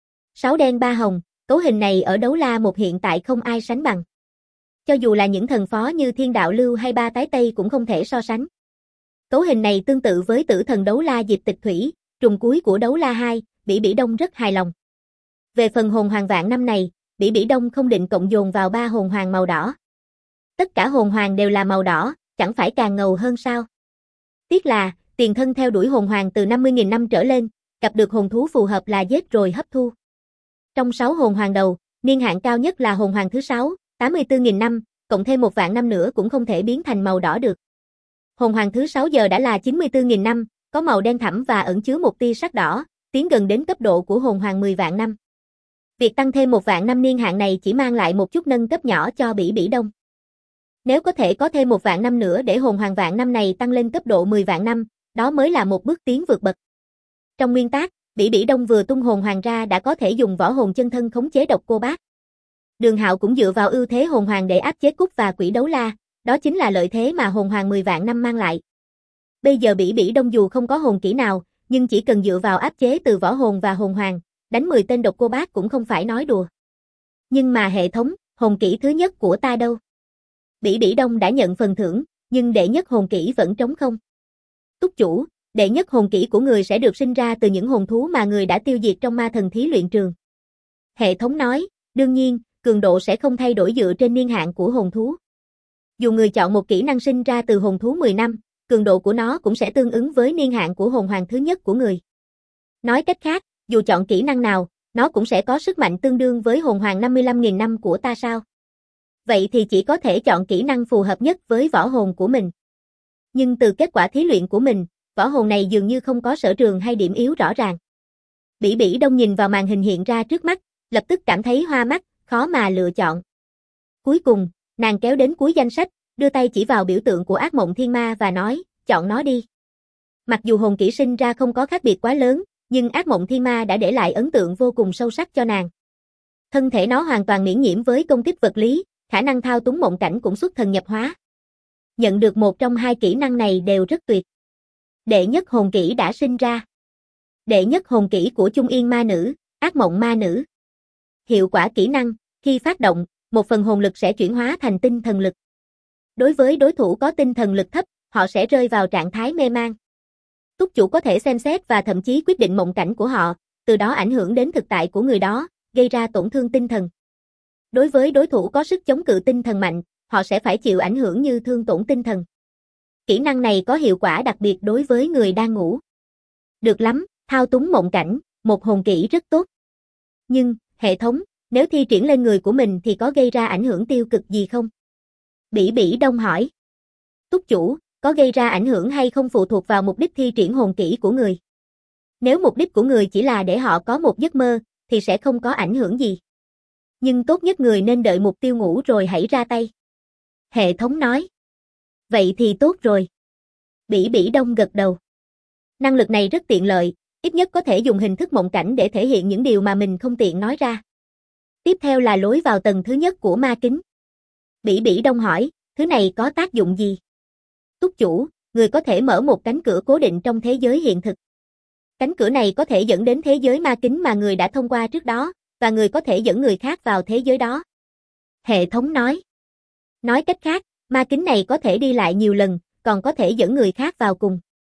6 đen 3 hồng, cấu hình này ở đấu la một hiện tại không ai sánh bằng. Cho dù là những thần phó như Thiên Đạo Lưu hay Ba Tái Tây cũng không thể so sánh. Cấu hình này tương tự với tử thần đấu la Diệp Tịch Thủy, trùng cuối của đấu la 2, Bỉ Bỉ Đông rất hài lòng. Về phần hồn hoàng vạn năm này, Bỉ Bỉ Đông không định cộng dồn vào 3 hồn hoàng màu đỏ. Tất cả hồn hoàng đều là màu đỏ, chẳng phải càng ngầu hơn sao? Tiếc là, tiền thân theo đuổi hồn hoàng từ 50.000 năm trở lên, gặp được hồn thú phù hợp là giết rồi hấp thu. Trong 6 hồn hoàng đầu, niên hạn cao nhất là hồn hoàng thứ 6, 84.000 năm, cộng thêm 1 vạn năm nữa cũng không thể biến thành màu đỏ được. Hồn hoàng thứ 6 giờ đã là 94.000 năm, có màu đen thẳm và ẩn chứa một tia sắc đỏ, tiến gần đến cấp độ của hồn hoàng 10 vạn năm. Việc tăng thêm 1 vạn năm niên hạn này chỉ mang lại một chút nâng cấp nhỏ cho Bỉ Bỉ Đông. Nếu có thể có thêm 1 vạn năm nữa để hồn hoàng vạn năm này tăng lên cấp độ 10 vạn năm, đó mới là một bước tiến vượt bậc. Trong nguyên tác, Bỉ Bỉ Đông vừa tung hồn hoàng ra đã có thể dùng võ hồn chân thân khống chế độc cô bác. Đường Hạo cũng dựa vào ưu thế hồn hoàng để áp chế Cúc và Quỷ Đấu La, đó chính là lợi thế mà hồn hoàng 10 vạn năm mang lại. Bây giờ Bỉ Bỉ Đông dù không có hồn kỹ nào, nhưng chỉ cần dựa vào áp chế từ võ hồn và hồn hoàng, đánh 10 tên độc cô bác cũng không phải nói đùa. Nhưng mà hệ thống, hồn kỹ thứ nhất của ta đâu? Bỉ Bỉ Đông đã nhận phần thưởng, nhưng đệ nhất hồn kỹ vẫn trống không. Túc chủ, đệ nhất hồn kỹ của người sẽ được sinh ra từ những hồn thú mà người đã tiêu diệt trong ma thần thí luyện trường. Hệ thống nói, đương nhiên, cường độ sẽ không thay đổi dựa trên niên hạn của hồn thú. Dù người chọn một kỹ năng sinh ra từ hồn thú 10 năm, cường độ của nó cũng sẽ tương ứng với niên hạn của hồn hoàng thứ nhất của người. Nói cách khác, dù chọn kỹ năng nào, nó cũng sẽ có sức mạnh tương đương với hồn hoàng 55.000 năm của ta sao? Vậy thì chỉ có thể chọn kỹ năng phù hợp nhất với võ hồn của mình. Nhưng từ kết quả thí luyện của mình, võ hồn này dường như không có sở trường hay điểm yếu rõ ràng. Bỉ Bỉ Đông nhìn vào màn hình hiện ra trước mắt, lập tức cảm thấy hoa mắt, khó mà lựa chọn. Cuối cùng, nàng kéo đến cuối danh sách, đưa tay chỉ vào biểu tượng của Ác Mộng Thiên Ma và nói, chọn nó đi. Mặc dù hồn kỹ sinh ra không có khác biệt quá lớn, nhưng Ác Mộng Thiên Ma đã để lại ấn tượng vô cùng sâu sắc cho nàng. Thân thể nó hoàn toàn miễn nhiễm với công kích vật lý, khả năng thao túng mộng cảnh cũng xuất thần nhập hóa. Nhận được một trong hai kỹ năng này đều rất tuyệt. Đệ nhất hồn kỹ đã sinh ra. Đệ nhất hồn kỹ của Trung Yên Ma Nữ, Ác Mộng Ma Nữ. Hiệu quả kỹ năng, Khi phát động, một phần hồn lực sẽ chuyển hóa thành tinh thần lực. Đối với đối thủ có tinh thần lực thấp, họ sẽ rơi vào trạng thái mê man. Túc chủ có thể xem xét và thậm chí quyết định mộng cảnh của họ, từ đó ảnh hưởng đến thực tại của người đó, gây ra tổn thương tinh thần. Đối với đối thủ có sức chống cự tinh thần mạnh, họ sẽ phải chịu ảnh hưởng như thương tổn tinh thần. Kỹ năng này có hiệu quả đặc biệt đối với người đang ngủ. Được lắm, thao túng mộng cảnh, một hồn kỹ rất tốt. Nhưng, hệ thống, nếu thi triển lên người của mình thì có gây ra ảnh hưởng tiêu cực gì không? Bỉ Bỉ Đông hỏi. Túc chủ, có gây ra ảnh hưởng hay không phụ thuộc vào mục đích thi triển hồn kỹ của người. Nếu mục đích của người chỉ là để họ có một giấc mơ, thì sẽ không có ảnh hưởng gì. Nhưng tốt nhất người nên đợi mục tiêu ngủ rồi hãy ra tay. Hệ thống nói. Vậy thì tốt rồi. Bỉ Bỉ Đông gật đầu. Năng lực này rất tiện lợi, ít nhất có thể dùng hình thức mộng cảnh để thể hiện những điều mà mình không tiện nói ra. Tiếp theo là lối vào tầng thứ nhất của ma kính. Bỉ Bỉ Đông hỏi, thứ này có tác dụng gì? Túc chủ, người có thể mở một cánh cửa cố định trong thế giới hiện thực. Cánh cửa này có thể dẫn đến thế giới ma kính mà người đã thông qua trước đó, và người có thể dẫn người khác vào thế giới đó. Hệ thống nói. Nói cách khác, ma kính này có thể đi lại nhiều lần, còn có thể dẫn người khác vào cùng.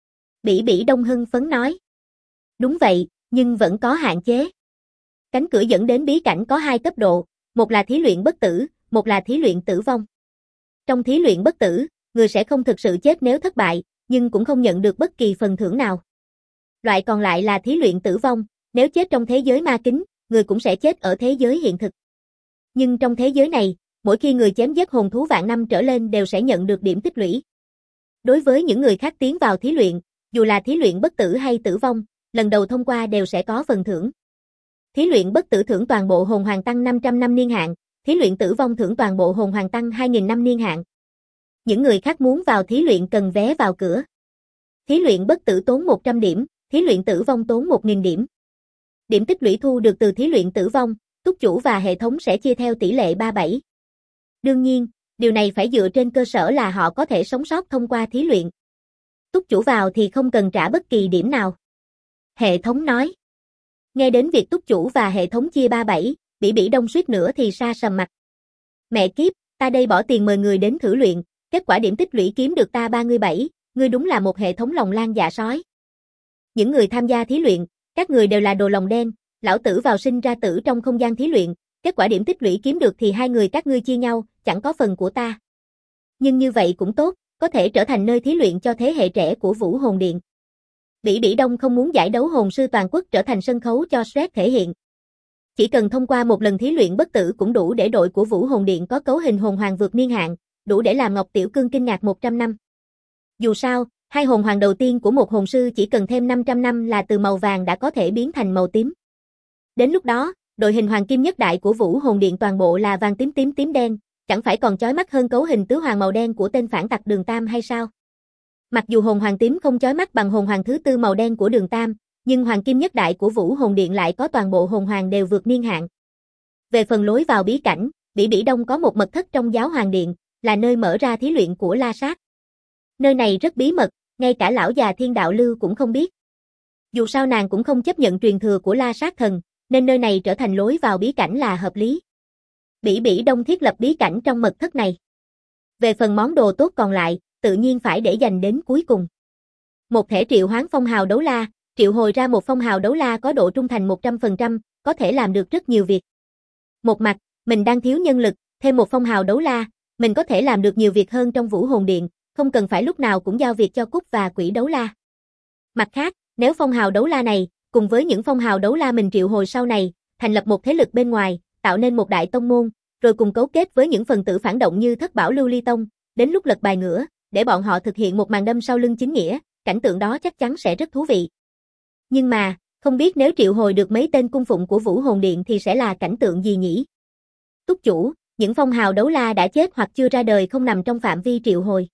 Bỉ Bỉ Đông hưng phấn nói. Đúng vậy, nhưng vẫn có hạn chế. Cánh cửa dẫn đến bí cảnh có 2 cấp độ, một là thí luyện bất tử, một là thí luyện tử vong. Trong thí luyện bất tử, người sẽ không thực sự chết nếu thất bại, nhưng cũng không nhận được bất kỳ phần thưởng nào. Loại còn lại là thí luyện tử vong, nếu chết trong thế giới ma kính, người cũng sẽ chết ở thế giới hiện thực. Nhưng trong thế giới này, mỗi khi người chém giết hồn thú vạn năm trở lên đều sẽ nhận được điểm tích lũy. Đối với những người khác tiến vào thí luyện, dù là thí luyện bất tử hay tử vong, lần đầu thông qua đều sẽ có phần thưởng. Thí luyện bất tử thưởng toàn bộ hồn hoàng tăng 500 năm niên hạn, thí luyện tử vong thưởng toàn bộ hồn hoàng tăng 2000 năm niên hạn. Những người khác muốn vào thí luyện cần vé vào cửa. Thí luyện bất tử tốn 100 điểm, thí luyện tử vong tốn 1000 điểm. Điểm tích lũy thu được từ thí luyện tử vong, túc chủ và hệ thống sẽ chia theo tỷ lệ 3-7. Đương nhiên, điều này phải dựa trên cơ sở là họ có thể sống sót thông qua thí luyện. Túc chủ vào thì không cần trả bất kỳ điểm nào. Hệ thống nói. Nghe đến việc túc chủ và hệ thống chia 3-7, Bỉ Bỉ Đông suýt nữa thì sa sầm mặt. Mẹ kiếp, ta đây bỏ tiền mời người đến thử luyện, kết quả điểm tích lũy kiếm được ta 37, ngươi đúng là một hệ thống lòng lan dạ sói. Những người tham gia thí luyện, các người đều là đồ lòng đen, lão tử vào sinh ra tử trong không gian thí luyện, kết quả điểm tích lũy kiếm được thì hai người các ngươi chia nhau, chẳng có phần của ta. Nhưng như vậy cũng tốt, có thể trở thành nơi thí luyện cho thế hệ trẻ của Vũ Hồn Điện. Bỉ Bỉ Đông không muốn giải đấu hồn sư toàn quốc trở thành sân khấu cho stress thể hiện. Chỉ cần thông qua một lần thí luyện bất tử cũng đủ để đội của Vũ Hồn Điện có cấu hình hồn hoàng vượt niên hạn, đủ để làm Ngọc Tiểu Cương kinh ngạc 100 năm. Dù sao, hai hồn hoàng đầu tiên của một hồn sư chỉ cần thêm 500 năm là từ màu vàng đã có thể biến thành màu tím. Đến lúc đó, đội hình hoàng kim nhất đại của Vũ Hồn Điện toàn bộ là vàng tím tím tím đen, chẳng phải còn chói mắt hơn cấu hình tứ hoàng màu đen của tên phản tặc Đường Tam hay sao? Mặc dù hồn hoàng tím không chói mắt bằng hồn hoàng thứ tư màu đen của Đường Tam, nhưng hoàng kim nhất đại của Vũ Hồn Điện lại có toàn bộ hồn hoàng đều vượt niên hạn. Về phần lối vào bí cảnh, Bỉ Bỉ Đông có một mật thất trong Giáo Hoàng Điện, là nơi mở ra thí luyện của La Sát. Nơi này rất bí mật, ngay cả lão già Thiên Đạo Lưu cũng không biết. Dù sao nàng cũng không chấp nhận truyền thừa của La Sát Thần, nên nơi này trở thành lối vào bí cảnh là hợp lý. Bỉ Bỉ Đông thiết lập bí cảnh trong mật thất này. Về phần món đồ tốt còn lại, tự nhiên phải để dành đến cuối cùng. Một thẻ triệu hoán phong hào đấu la, triệu hồi ra một phong hào đấu la có độ trung thành 100%, có thể làm được rất nhiều việc. Một mặt, mình đang thiếu nhân lực, thêm một phong hào đấu la, mình có thể làm được nhiều việc hơn trong Vũ Hồn Điện, không cần phải lúc nào cũng giao việc cho Cúc và Quỷ đấu la. Mặt khác, nếu phong hào đấu la này, cùng với những phong hào đấu la mình triệu hồi sau này, thành lập một thế lực bên ngoài, tạo nên một đại tông môn, rồi cùng cấu kết với những phần tử phản động như Thất Bảo Lưu Ly Tông, đến lúc lật bài ngửa, để bọn họ thực hiện một màn đâm sau lưng chính nghĩa, cảnh tượng đó chắc chắn sẽ rất thú vị. Nhưng mà, không biết nếu triệu hồi được mấy tên cung phụng của Vũ Hồn Điện thì sẽ là cảnh tượng gì nhỉ? Túc chủ, những phong hào đấu la đã chết hoặc chưa ra đời không nằm trong phạm vi triệu hồi.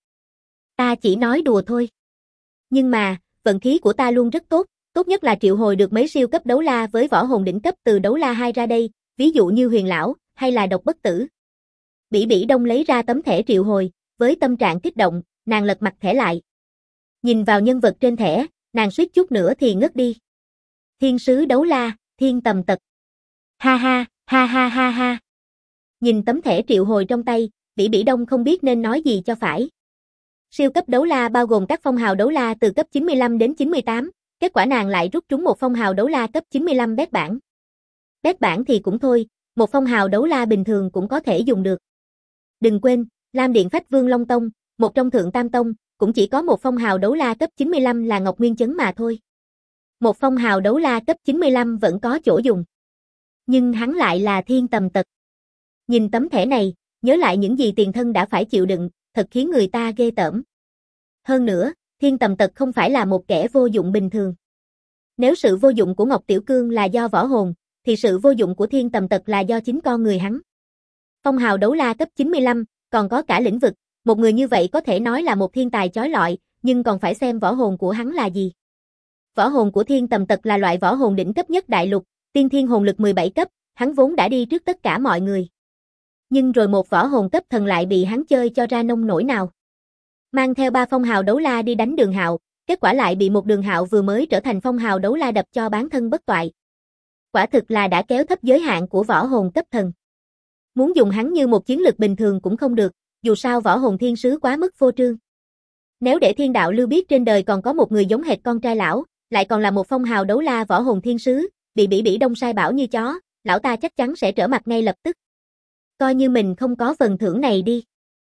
Ta chỉ nói đùa thôi. Nhưng mà, vận khí của ta luôn rất tốt, tốt nhất là triệu hồi được mấy siêu cấp đấu la với võ hồn đỉnh cấp từ đấu la 2 ra đây, ví dụ như Huyền Lão, hay là Độc Bất Tử. Bỉ Bỉ Đông lấy ra tấm thẻ triệu hồi, với tâm trạng kích động, nàng lật mặt thẻ lại. Nhìn vào nhân vật trên thẻ, nàng suýt chút nữa thì ngất đi. Thiên sứ đấu la, Thiên Tầm Tật. Ha ha, ha ha ha ha. Nhìn tấm thẻ triệu hồi trong tay, Bỉ Bỉ Đông không biết nên nói gì cho phải. Siêu cấp đấu la bao gồm các phong hào đấu la từ cấp 95 đến 98, kết quả nàng lại rút trúng một phong hào đấu la cấp 95 bét bản. Bét bản thì cũng thôi, một phong hào đấu la bình thường cũng có thể dùng được. Đừng quên, Lam Điện Phách Vương Long Tông, một trong Thượng Tam Tông, cũng chỉ có một phong hào đấu la cấp 95 là Ngọc Nguyên Chấn mà thôi. Một phong hào đấu la cấp 95 vẫn có chỗ dùng. Nhưng hắn lại là Thiên Tầm Tật. Nhìn tấm thẻ này, nhớ lại những gì tiền thân đã phải chịu đựng, thật khiến người ta ghê tởm. Hơn nữa, Thiên Tầm Tật không phải là một kẻ vô dụng bình thường. Nếu sự vô dụng của Ngọc Tiểu Cương là do võ hồn, thì sự vô dụng của Thiên Tầm Tật là do chính con người hắn. Phong hào đấu la cấp 95, còn có cả lĩnh vực, một người như vậy có thể nói là một thiên tài chói lọi, nhưng còn phải xem võ hồn của hắn là gì. Võ hồn của Thiên Tầm Tật là loại võ hồn đỉnh cấp nhất đại lục, tiên thiên hồn lực 17 cấp, hắn vốn đã đi trước tất cả mọi người. Nhưng rồi một võ hồn cấp thần lại bị hắn chơi cho ra nông nổi nào. Mang theo 3 phong hào đấu la đi đánh Đường Hạo, kết quả lại bị một Đường Hạo vừa mới trở thành phong hào đấu la đập cho bán thân bất toại. Quả thực là đã kéo thấp giới hạn của võ hồn cấp thần. Muốn dùng hắn như một chiến lực bình thường cũng không được, dù sao võ hồn thiên sứ quá mức vô trương. Nếu để thiên đạo lưu biết trên đời còn có một người giống hệt con trai lão, lại còn là một phong hào đấu la võ hồn thiên sứ, bị Bỉ Bỉ Đông sai bảo như chó, lão ta chắc chắn sẽ trở mặt ngay lập tức. Coi như mình không có phần thưởng này đi.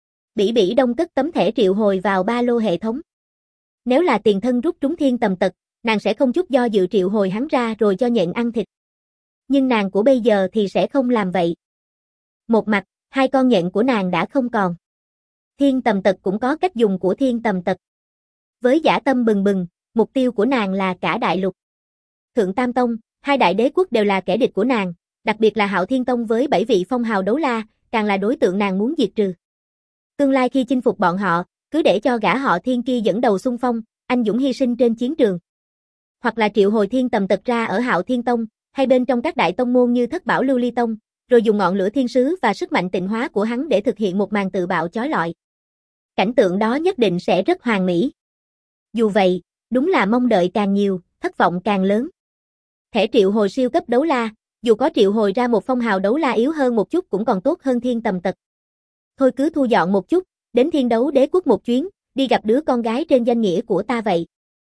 Bỉ Bỉ Đông cất tấm thẻ triệu hồi vào ba lô hệ thống. Nếu là tiền thân rút trúng Thiên Tầm Tật, nàng sẽ không chút do dự triệu hồi hắn ra rồi cho nhện ăn thịt. Nhưng nàng của bây giờ thì sẽ không làm vậy. Một mặt, 2 con nhện của nàng đã không còn. Thiên Tầm Tật cũng có cách dùng của Thiên Tầm Tật. Với dã tâm bừng bừng, mục tiêu của nàng là cả đại lục. Thượng Tam Tông, 2 đại đế quốc đều là kẻ địch của nàng, đặc biệt là Hạo Thiên Tông với 7 vị phong hào đấu la, càng là đối tượng nàng muốn diệt trừ. Tương lai khi chinh phục bọn họ, cứ để cho gã họ Thiên kia dẫn đầu xung phong, anh dũng hy sinh trên chiến trường. Hoặc là triệu hồi Thiên Tầm Tật ra ở Hạo Thiên Tông, hay bên trong các đại tông môn như Thất Bảo Lưu Ly Tông, rồi dùng ngọn lửa thiên sứ và sức mạnh tịnh hóa của hắn để thực hiện một màn tự bạo chói lọi. Cảnh tượng đó nhất định sẽ rất hoàn mỹ. Dù vậy, đúng là mong đợi càng nhiều, thất vọng càng lớn. Thẻ triệu hồi siêu cấp đấu la, dù có triệu hồi ra một phong hào đấu la yếu hơn một chút cũng còn tốt hơn Thiên Tầm Tật. Thôi cứ thu dọn một chút, đến Thiên Đấu Đế Quốc một chuyến, đi gặp đứa con gái trên danh nghĩa của ta vậy.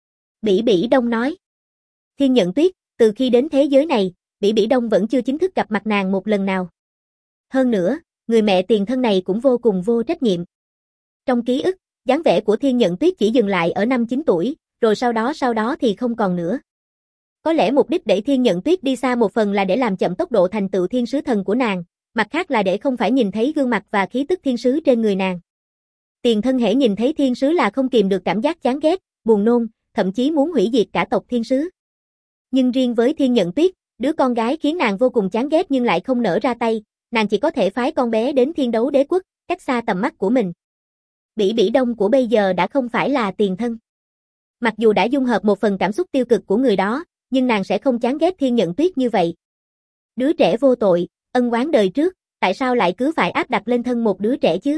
Bỉ Bỉ Đông nói. Thiên Nhận Tuyết, từ khi đến thế giới này, Bỉ Bỉ Đông vẫn chưa chính thức gặp mặt nàng một lần nào. Hơn nữa, người mẹ tiền thân này cũng vô cùng vô trách nhiệm. Trong ký ức, dáng vẻ của Thiên Nhận Tuyết chỉ dừng lại ở năm 9 tuổi, rồi sau đó thì không còn nữa. Có lẽ mục đích đẩy Thiên Nhận Tuyết đi xa một phần là để làm chậm tốc độ thành tựu thiên sứ thần của nàng, mặt khác là để không phải nhìn thấy gương mặt và khí tức thiên sứ trên người nàng. Tiền thân hễ nhìn thấy thiên sứ là không kìm được cảm giác chán ghét, buồn nôn, thậm chí muốn hủy diệt cả tộc thiên sứ. Nhưng riêng với Thiên Nhận Tuyết, đứa con gái khiến nàng vô cùng chán ghét nhưng lại không nỡ ra tay, nàng chỉ có thể phái con bé đến Thiên Đấu Đế Quốc, cách xa tầm mắt của mình. Bỉ Bỉ Đông của bây giờ đã không phải là tiền thân. Mặc dù đã dung hợp một phần cảm xúc tiêu cực của người đó, nhưng nàng sẽ không chán ghét Thiên Nhận Tuyết như vậy. Đứa trẻ vô tội, ân oán đời trước, tại sao lại cứ phải áp đặt lên thân một đứa trẻ chứ?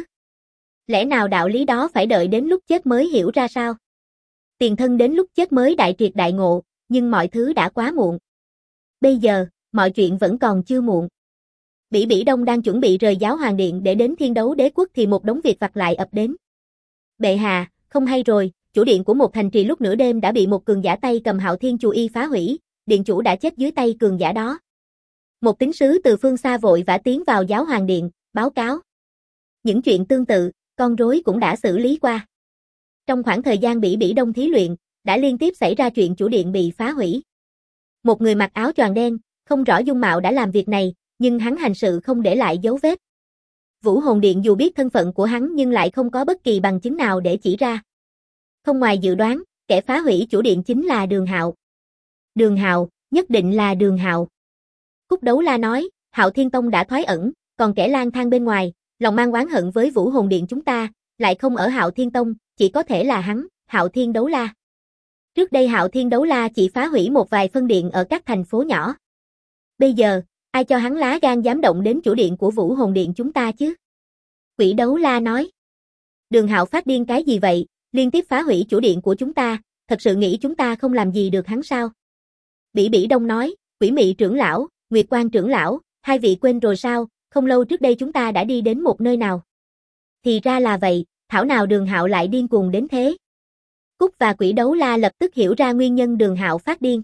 Lẽ nào đạo lý đó phải đợi đến lúc chết mới hiểu ra sao? Tiền thân đến lúc chết mới đại triệt đại ngộ, nhưng mọi thứ đã quá muộn. Bây giờ, mọi chuyện vẫn còn chưa muộn. Bỉ Bỉ Đông đang chuẩn bị rời Giáo Hoàng Điện để đến Thiên Đấu Đế Quốc thì một đống việc vặt lại ập đến. Bệ hạ, không hay rồi, chủ điện của một thành trì lúc nửa đêm đã bị một cường giả tay cầm Hạo Thiên Chù Y phá hủy, điện chủ đã chết dưới tay cường giả đó. Một tín sứ từ phương xa vội vã tiến vào Giáo Hoàng Điện, báo cáo. Những chuyện tương tự, con rối cũng đã xử lý qua. Trong khoảng thời gian Bỉ Bỉ Đông thí luyện, đã liên tiếp xảy ra chuyện chủ điện bị phá hủy. Một người mặc áo choàng đen, không rõ dung mạo đã làm việc này, nhưng hắn hành sự không để lại dấu vết. Vũ Hồn Điện dù biết thân phận của hắn nhưng lại không có bất kỳ bằng chứng nào để chỉ ra. Không ngoài dự đoán, kẻ phá hủy chủ điện chính là Đường Hạo. Đường Hạo, nhất định là Đường Hạo. Cúc Đấu La nói, Hạo Thiên Tông đã thoái ẩn, còn kẻ lang thang bên ngoài, lòng mang oán hận với Vũ Hồn Điện chúng ta, lại không ở Hạo Thiên Tông, chỉ có thể là hắn, Hạo Thiên Đấu La. Trước đây Hạo Thiên Đấu La chỉ phá hủy một vài phân điện ở các thành phố nhỏ. Bây giờ, ai cho hắn lá gan dám động đến chủ điện của Vũ Hồn Điện chúng ta chứ? Quỷ Đấu La nói. Đường Hạo phát điên cái gì vậy, liên tiếp phá hủy chủ điện của chúng ta, thật sự nghĩ chúng ta không làm gì được hắn sao? Bỉ Bỉ Đông nói, Quỷ Mị trưởng lão, Nguyệt Quang trưởng lão, hai vị quên rồi sao, không lâu trước đây chúng ta đã đi đến một nơi nào. Thì ra là vậy, thảo nào Đường Hạo lại điên cuồng đến thế. Cúc và Quỷ Đấu La lập tức hiểu ra nguyên nhân Đường Hạo phát điên.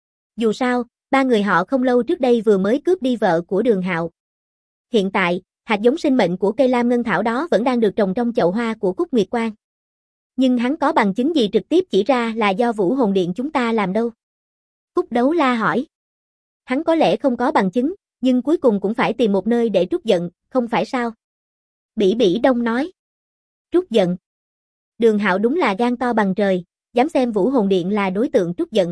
Dù sao, ba người họ không lâu trước đây vừa mới cướp đi vợ của Đường Hạo. Hiện tại, hạt giống sinh mệnh của cây lam ngân thảo đó vẫn đang được trồng trong chậu hoa của Cúc Nguyệt Quang. Nhưng hắn có bằng chứng gì trực tiếp chỉ ra là do Vũ Hồn Điện chúng ta làm đâu? Cúc Đấu La hỏi. Hắn có lẽ không có bằng chứng, nhưng cuối cùng cũng phải tìm một nơi để trút giận, không phải sao? Bỉ Bỉ Đông nói. Trút giận. Đường Hạo đúng là gan to bằng trời, dám xem Vũ Hồn Điện là đối tượng trút giận.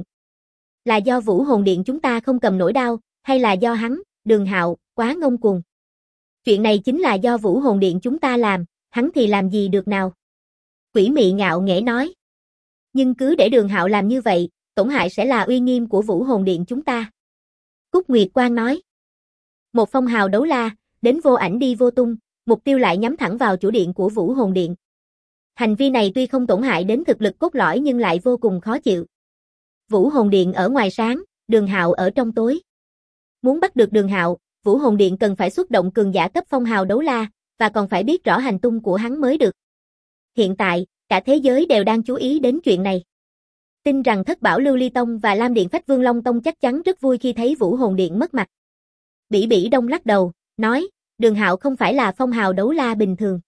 Là do Vũ Hồn Điện chúng ta không cầm nổi đao, hay là do hắn, Đường Hạo, quá ngông cuồng? Chuyện này chính là do Vũ Hồn Điện chúng ta làm, hắn thì làm gì được nào? Quỷ Mị ngạo nghễ nói. Nhưng cứ để Đường Hạo làm như vậy, tổn hại sẽ là uy nghiêm của Vũ Hồn Điện chúng ta. Cúc Nguyệt Quang nói. Một phong hào đấu la, đến vô ảnh đi vô tung, mục tiêu lại nhắm thẳng vào chủ điện của Vũ Hồn Điện. Hành vi này tuy không tổn hại đến thực lực cốt lõi nhưng lại vô cùng khó chịu. Vũ Hồn Điện ở ngoài sáng, Đường Hạo ở trong tối. Muốn bắt được Đường Hạo, Vũ Hồn Điện cần phải xuất động cường giả cấp phong hào đấu la, và còn phải biết rõ hành tung của hắn mới được. Hiện tại, cả thế giới đều đang chú ý đến chuyện này. Tin rằng Thất Bảo Lưu Ly Tông và Lam Điện Phách Vương Long Tông chắc chắn rất vui khi thấy Vũ Hồn Điện mất mặt. Bỉ Bỉ Đông lắc đầu, nói, Đường Hạo không phải là phong hào đấu la bình thường.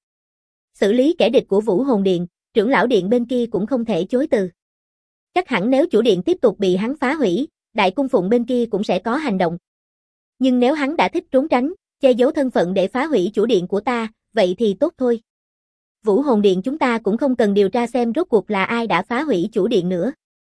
Xử lý kẻ địch của Vũ Hồn Điện, trưởng lão điện bên kia cũng không thể chối từ. Chắc hẳn nếu chủ điện tiếp tục bị hắn phá hủy, đại cung phụng bên kia cũng sẽ có hành động. Nhưng nếu hắn đã thích trốn tránh, che giấu thân phận để phá hủy chủ điện của ta, vậy thì tốt thôi. Vũ Hồn Điện chúng ta cũng không cần điều tra xem rốt cuộc là ai đã phá hủy chủ điện nữa.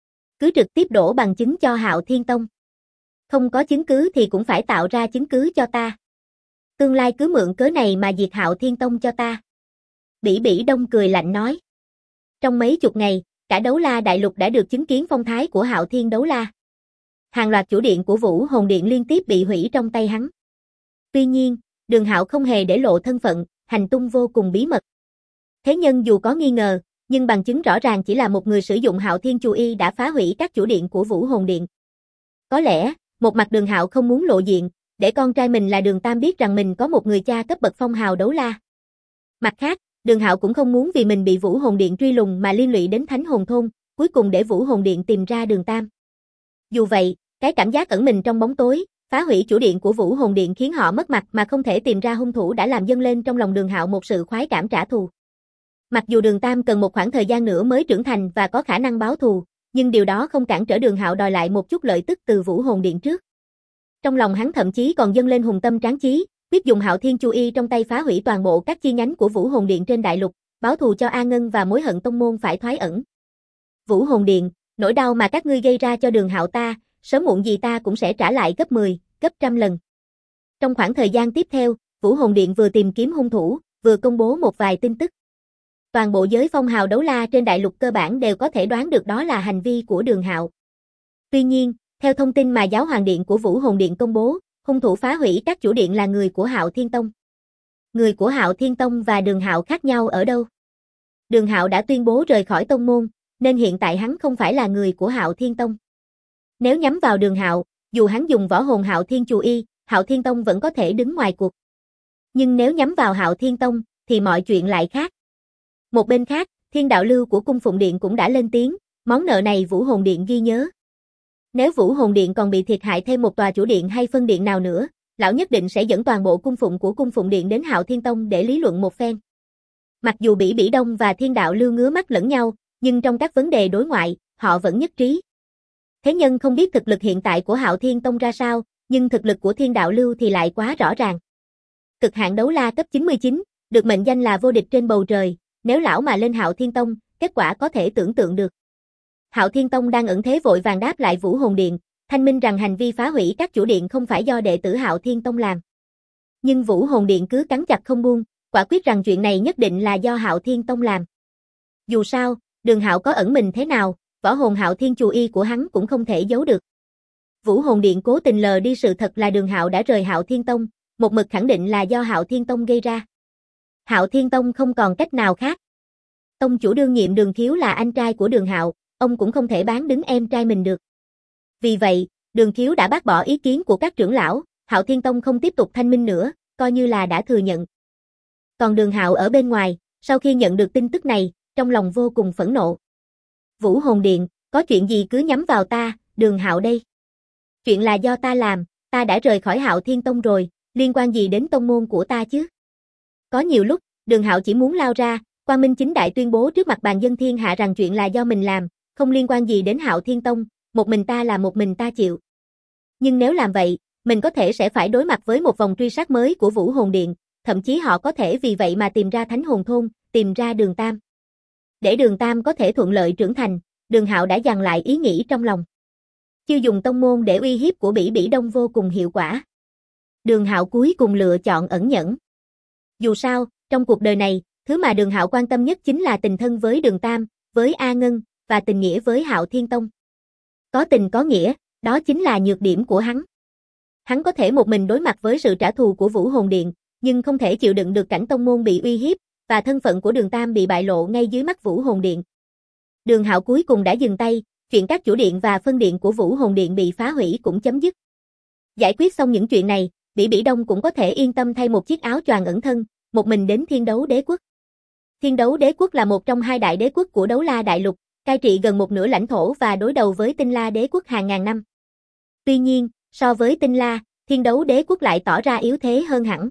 Cứ trực tiếp đổ bằng chứng cho Hạo Thiên Tông. Không có chứng cứ thì cũng phải tạo ra chứng cứ cho ta. Tương lai cứ mượn cớ này mà diệt Hạo Thiên Tông cho ta. Bỉ Bỉ Đông cười lạnh nói. Trong mấy chục ngày, cả đấu la đại lục đã được chứng kiến phong thái của Hạo Thiên đấu la. Hàng loạt chủ điện của Vũ Hồn Điện liên tiếp bị hủy trong tay hắn. Tuy nhiên, Đường Hạo không hề để lộ thân phận, hành tung vô cùng bí mật. Thế nhân dù có nghi ngờ, nhưng bằng chứng rõ ràng chỉ là một người sử dụng Hạo Thiên Chu Y đã phá hủy các chủ điện của Vũ Hồn Điện. Có lẽ, một mặt Đường Hạo không muốn lộ diện, để con trai mình là Đường Tam biết rằng mình có một người cha cấp bậc phong hào đấu la. Mặt khác, Đường Hạo cũng không muốn vì mình bị Vũ Hồn Điện truy lùng mà liên lụy đến Thánh Hồn Thôn, cuối cùng để Vũ Hồn Điện tìm ra Đường Tam. Dù vậy, cái cảm giác ẩn mình trong bóng tối, phá hủy chủ điện của Vũ Hồn Điện khiến họ mất mặt mà không thể tìm ra hung thủ đã làm dâng lên trong lòng Đường Hạo một sự khoái cảm trả thù. Mặc dù Đường Tam cần một khoảng thời gian nữa mới trưởng thành và có khả năng báo thù, nhưng điều đó không cản trở Đường Hạo đòi lại một chút lợi tức từ Vũ Hồn Điện trước. Trong lòng hắn thậm chí còn dâng lên hùng tâm tráng chí, quyết dùng Hạo Thiên Chu Y trong tay phá hủy toàn bộ các chi nhánh của Vũ Hồn Điện trên đại lục, báo thù cho A Ngân và mối hận tông môn phải thoái ẩn. Vũ Hồn Điện, nỗi đau mà các ngươi gây ra cho Đường Hạo ta, sớm muộn gì ta cũng sẽ trả lại gấp 10, gấp trăm lần. Trong khoảng thời gian tiếp theo, Vũ Hồn Điện vừa tìm kiếm hung thủ, vừa công bố một vài tin tức. Toàn bộ giới phong hào đấu la trên đại lục cơ bản đều có thể đoán được đó là hành vi của Đường Hạo. Tuy nhiên, theo thông tin mà Giáo Hoàng Điện của Vũ Hồn Điện công bố, hung thủ phá hủy các chủ điện là người của Hạo Thiên Tông. Người của Hạo Thiên Tông và Đường Hạo khác nhau ở đâu? Đường Hạo đã tuyên bố rời khỏi tông môn, nên hiện tại hắn không phải là người của Hạo Thiên Tông. Nếu nhắm vào Đường Hạo, dù hắn dùng võ hồn Hạo Thiên Chu Y, Hạo Thiên Tông vẫn có thể đứng ngoài cuộc. Nhưng nếu nhắm vào Hạo Thiên Tông, thì mọi chuyện lại khác. Một bên khác, Thiên Đạo Lưu của Cung Phụng Điện cũng đã lên tiếng, món nợ này Vũ Hồn Điện ghi nhớ. Nếu Vũ Hồn Điện còn bị thiệt hại thêm một tòa chủ điện hay phân điện nào nữa, lão nhất định sẽ dẫn toàn bộ cung phụng của Cung Phụng Điện đến Hạo Thiên Tông để lý luận một phen. Mặc dù Bỉ Bỉ Đông và Thiên Đạo Lưu ngứa mắt lẫn nhau, nhưng trong các vấn đề đối ngoại, họ vẫn nhất trí. Thế nhân không biết thực lực hiện tại của Hạo Thiên Tông ra sao, nhưng thực lực của Thiên Đạo Lưu thì lại quá rõ ràng. Cực hạn đấu la cấp 99, được mệnh danh là vô địch trên bầu trời, nếu lão mà lên Hạo Thiên Tông, kết quả có thể tưởng tượng được. Hạo Thiên Tông đang ẩn thế vội vàng đáp lại Vũ Hồn Điện, thanh minh rằng hành vi phá hủy các chủ điện không phải do đệ tử Hạo Thiên Tông làm. Nhưng Vũ Hồn Điện cứ cắn chặt không buông, quả quyết rằng chuyện này nhất định là do Hạo Thiên Tông làm. Dù sao, Đường Hạo có ẩn mình thế nào, võ hồn Hạo Thiên Chu Y của hắn cũng không thể giấu được. Vũ Hồn Điện cố tình lờ đi sự thật là Đường Hạo đã rời Hạo Thiên Tông, một mực khẳng định là do Hạo Thiên Tông gây ra. Hạo Thiên Tông không còn cách nào khác. Tông chủ đương nhiệm Đường Khiếu là anh trai của Đường Hạo, ông cũng không thể bán đứng em trai mình được. Vì vậy, Đường Khiếu đã bác bỏ ý kiến của các trưởng lão, Hạo Thiên Tông không tiếp tục thanh minh nữa, coi như là đã thừa nhận. Còn Đường Hạo ở bên ngoài, sau khi nhận được tin tức này, trong lòng vô cùng phẫn nộ. Vũ Hồn Điện, có chuyện gì cứ nhắm vào ta, Đường Hạo đây. Chuyện là do ta làm, ta đã rời khỏi Hạo Thiên Tông rồi, liên quan gì đến tông môn của ta chứ? Có nhiều lúc, Đường Hạo chỉ muốn lao ra, quang minh chính đại tuyên bố trước mặt bàn dân thiên hạ rằng chuyện là do mình làm, không liên quan gì đến Hạo Thiên Tông, một mình ta là một mình ta chịu. Nhưng nếu làm vậy, mình có thể sẽ phải đối mặt với một vòng truy sát mới của Vũ Hồn Điện, thậm chí họ có thể vì vậy mà tìm ra Thánh Hồn Thôn, tìm ra Đường Tam. Để Đường Tam có thể thuận lợi trưởng thành, Đường Hạo đã dằn lại ý nghĩ trong lòng. Chưa dùng tông môn để uy hiếp của Bỉ Bỉ Đông vô cùng hiệu quả. Đường Hạo cuối cùng lựa chọn ẩn nhẫn. Dù sao, trong cuộc đời này, thứ mà Đường Hạo quan tâm nhất chính là tình thân với Đường Tam, với A Ngân, và tình nghĩa với Hạo Thiên Tông. Có tình có nghĩa, đó chính là nhược điểm của hắn. Hắn có thể một mình đối mặt với sự trả thù của Vũ Hồn Điện, nhưng không thể chịu đựng được cảnh tông môn bị uy hiếp, và thân phận của Đường Tam bị bại lộ ngay dưới mắt Vũ Hồn Điện. Đường Hạo cuối cùng đã dừng tay, chuyện các chủ điện và phân điện của Vũ Hồn Điện bị phá hủy cũng chấm dứt. Giải quyết xong những chuyện này, Bỉ Bỉ Đông cũng có thể yên tâm thay một chiếc áo choàng ẩn thân, một mình đến Thiên Đấu Đế Quốc. Thiên Đấu Đế Quốc là một trong hai đại đế quốc của Đấu La Đại Lục, cai trị gần một nửa lãnh thổ và đối đầu với Tinh La Đế Quốc hàng ngàn năm. Tuy nhiên, so với Tinh La, Thiên Đấu Đế Quốc lại tỏ ra yếu thế hơn hẳn.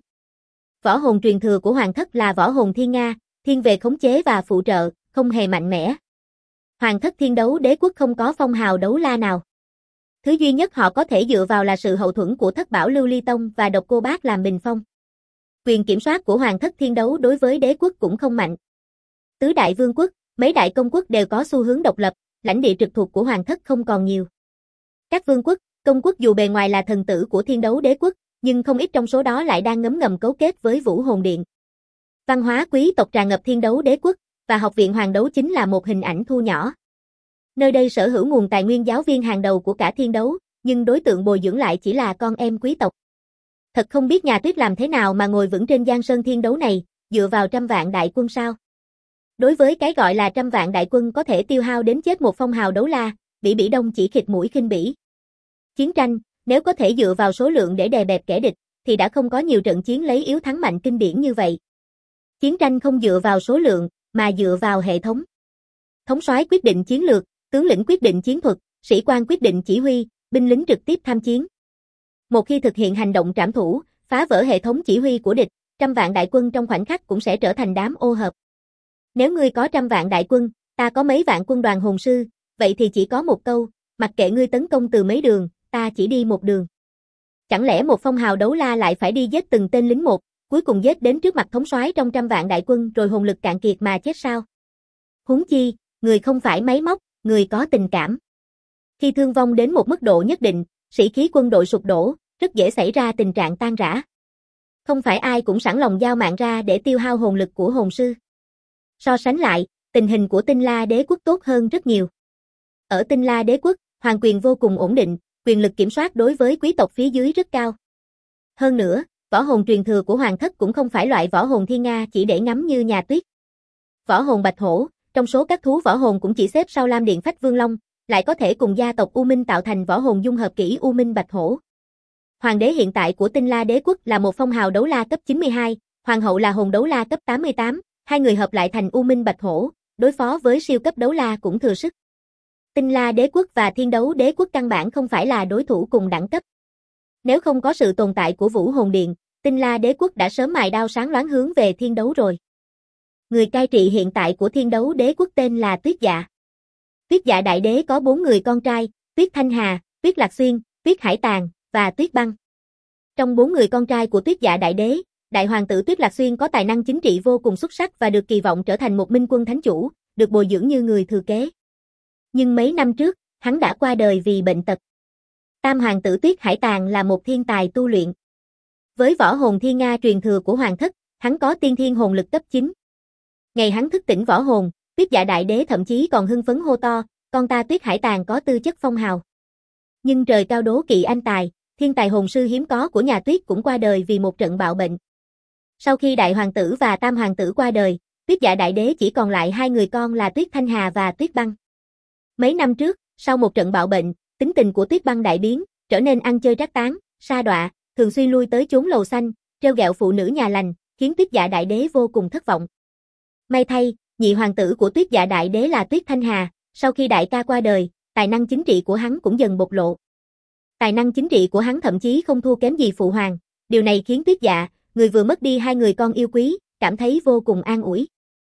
Võ hồn truyền thừa của Hoàng Thất là võ hồn thiên nga, thiên về khống chế và phụ trợ, không hề mạnh mẽ. Hoàng Thất Thiên Đấu Đế Quốc không có phong hào đấu la nào. Thứ duy nhất họ có thể dựa vào là sự hậu thuẫn của Thất Bảo Lưu Ly Tông và Độc Cô Bác làm bình phong. Quyền kiểm soát của Hoàng Thất Thiên Đấu đối với đế quốc cũng không mạnh. Tứ đại vương quốc, mấy đại công quốc đều có xu hướng độc lập, lãnh địa trực thuộc của Hoàng Thất không còn nhiều. Các vương quốc, công quốc dù bề ngoài là thần tử của Thiên Đấu Đế Quốc, nhưng không ít trong số đó lại đang ngấm ngầm cấu kết với Vũ Hồn Điện. Văn hóa quý tộc tràn ngập Thiên Đấu Đế Quốc, và Học viện Hoàng Đấu chính là một hình ảnh thu nhỏ. Nơi đây sở hữu nguồn tài nguyên giáo viên hàng đầu của cả Thiên Đấu, nhưng đối tượng bồi dưỡng lại chỉ là con em quý tộc. Thật không biết nhà Tuyết làm thế nào mà ngồi vững trên giang sơn Thiên Đấu này, dựa vào 100 vạn đại quân sao? Đối với cái gọi là 100 vạn đại quân có thể tiêu hao đến chết một phong hào đấu la, Bỉ Bỉ Đông chỉ khịt mũi khinh bỉ. Chiến tranh, nếu có thể dựa vào số lượng để đè bẹp kẻ địch, thì đã không có nhiều trận chiến lấy yếu thắng mạnh kinh điển như vậy. Chiến tranh không dựa vào số lượng, mà dựa vào hệ thống. Thống soái quyết định chiến lược, tướng lĩnh quyết định chiến thuật, sĩ quan quyết định chỉ huy, binh lính trực tiếp tham chiến. Một khi thực hiện hành động trảm thủ, phá vỡ hệ thống chỉ huy của địch, 100 vạn đại quân trong khoảnh khắc cũng sẽ trở thành đám ô hợp. Nếu ngươi có 100 vạn đại quân, ta có mấy vạn quân đoàn hồn sư, vậy thì chỉ có một câu, mặc kệ ngươi tấn công từ mấy đường, ta chỉ đi một đường. Chẳng lẽ một phong hào đấu la lại phải đi giết từng tên lính một, cuối cùng giết đến trước mặt thống soái trong 100 vạn đại quân rồi hồn lực cạn kiệt mà chết sao? Huống chi, người không phải máy móc, người có tình cảm. Khi thương vong đến một mức độ nhất định, sĩ khí quân đội sụp đổ, rất dễ xảy ra tình trạng tan rã. Không phải ai cũng sẵn lòng giao mạng ra để tiêu hao hồn lực của hồn sư. So sánh lại, tình hình của Tinh La Đế Quốc tốt hơn rất nhiều. Ở Tinh La Đế Quốc, hoàng quyền vô cùng ổn định, quyền lực kiểm soát đối với quý tộc phía dưới rất cao. Hơn nữa, võ hồn truyền thừa của Hoàng Thất cũng không phải loại võ hồn thiên nga chỉ để ngắm như nhà Tuyết. Võ hồn Bạch Hổ, trong số các thú võ hồn cũng chỉ xếp sau Lam Điện Phách Vương Long, lại có thể cùng gia tộc U Minh tạo thành võ hồn dung hợp kỹ U Minh Bạch Hổ. Hoàng đế hiện tại của Tinh La Đế Quốc là một phong hào đấu la cấp 92, hoàng hậu là hồn đấu la cấp 88, hai người hợp lại thành U Minh Bạch Hổ, đối phó với siêu cấp đấu la cũng thừa sức. Tinh La Đế Quốc và Thiên Đấu Đế Quốc căn bản không phải là đối thủ cùng đẳng cấp. Nếu không có sự tồn tại của Vũ Hồn Điện, Tinh La Đế Quốc đã sớm mài đao sáng loáng hướng về Thiên Đấu rồi. Người cai trị hiện tại của Thiên Đấu Đế Quốc tên là Tuyết Dạ. Tuyết Dạ Đại Đế có 4 người con trai, Tuyết Thanh Hà, Tuyết Lạc Xuyên, Tuyết Hải Tàng và Tuyết Băng. Trong 4 người con trai của Tuyết Dạ Đại Đế, Đại hoàng tử Tuyết Lạc Xuyên có tài năng chính trị vô cùng xuất sắc và được kỳ vọng trở thành một minh quân thánh chủ, được bồi dưỡng như người thừa kế. Nhưng mấy năm trước, hắn đã qua đời vì bệnh tật. Tam hoàng tử Tuyết Hải Tàng là một thiên tài tu luyện. Với võ hồn thiên nga truyền thừa của Hoàng Thất, hắn có tiên thiên hồn lực cấp 9. Ngày hắn thức tỉnh võ hồn, Tuyết Dạ Đại Đế thậm chí còn hưng phấn hô to, con ta Tuyết Hải Tàng có tư chất phong hào. Nhưng trời cao đố kỵ anh tài, thiên tài hồn sư hiếm có của nhà Tuyết cũng qua đời vì một trận bạo bệnh. Sau khi đại hoàng tử và tam hoàng tử qua đời, Tuyết Dạ Đại Đế chỉ còn lại 2 người con là Tuyết Thanh Hà và Tuyết Băng. Mấy năm trước, sau một trận bạo bệnh, tính tình của Tuyết Băng đại biến, trở nên ăn chơi trác tán, sa đọa, thường xuyên lui tới chốn lầu xanh, trêu ghẹo phụ nữ nhà lành, khiến Tuyết Dạ Đại Đế vô cùng thất vọng. May thay, nhị hoàng tử của Tuyết Dạ Đại Đế là Tuyết Thanh Hà, sau khi đại ca qua đời, tài năng chính trị của hắn cũng dần bộc lộ. Tài năng chính trị của hắn thậm chí không thua kém gì phụ hoàng, điều này khiến Tuyết Dạ, người vừa mất đi hai người con yêu quý, cảm thấy vô cùng an ủi.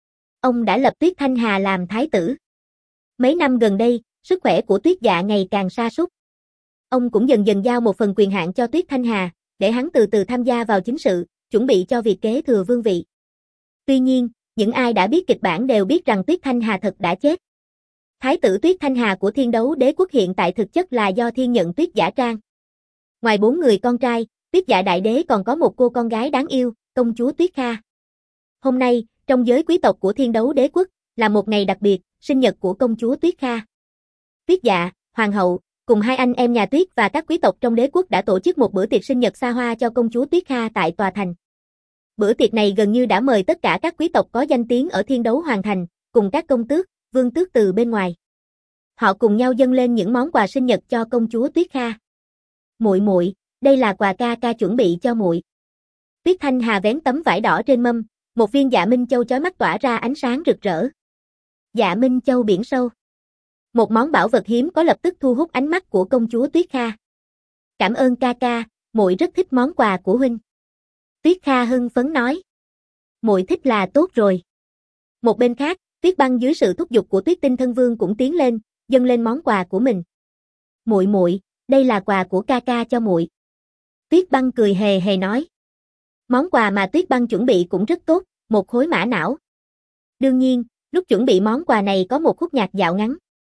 Ông đã lập Tuyết Thanh Hà làm thái tử. Mấy năm gần đây, sức khỏe của Tuyết Dạ ngày càng sa sút. Ông cũng dần dần giao một phần quyền hạn cho Tuyết Thanh Hà, để hắn từ từ tham gia vào chính sự, chuẩn bị cho việc kế thừa vương vị. Tuy nhiên, những ai đã biết kịch bản đều biết rằng Tuyết Thanh Hà thật đã chết. Thái tử Tuyết Thanh Hà của Thiên Đấu Đế quốc hiện tại thực chất là do Thiên nhận Tuyết Giả Trang. Ngoài 4 người con trai, Tuyết Dạ Đại Đế còn có một cô con gái đáng yêu, công chúa Tuyết Kha. Hôm nay, trong giới quý tộc của Thiên Đấu Đế quốc, là một ngày đặc biệt, sinh nhật của công chúa Tuyết Kha. Tuyết Dạ, hoàng hậu, cùng hai anh em nhà Tuyết và các quý tộc trong đế quốc đã tổ chức một bữa tiệc sinh nhật xa hoa cho công chúa Tuyết Kha tại tòa thành. Bữa tiệc này gần như đã mời tất cả các quý tộc có danh tiếng ở Thiên Đấu Hoàng thành, cùng các công tước, vương tước từ bên ngoài. Họ cùng nhau dâng lên những món quà sinh nhật cho công chúa Tuyết Kha. "Muội muội, đây là quà ca ca chuẩn bị cho muội." Tuyết Thanh Hà vén tấm vải đỏ trên mâm, một viên Dạ Minh Châu chói mắt tỏa ra ánh sáng rực rỡ. Dạ Minh Châu biển sâu. Một món bảo vật hiếm có lập tức thu hút ánh mắt của công chúa Tuyết Kha. "Cảm ơn ca ca, muội rất thích món quà của huynh." Tuyết Kha hưng phấn nói. "Muội thích là tốt rồi." Một bên khác, Tuyết Băng dưới sự thúc giục của Tuyết Tinh Thân Vương cũng tiến lên, dâng lên món quà của mình. "Muội muội, đây là quà của ca ca cho muội." Tuyết Băng cười hề hề nói. Món quà mà Tuyết Băng chuẩn bị cũng rất tốt, một khối mã não. Đương nhiên, lúc chuẩn bị món quà này có một khúc nhạc dạo ngắn.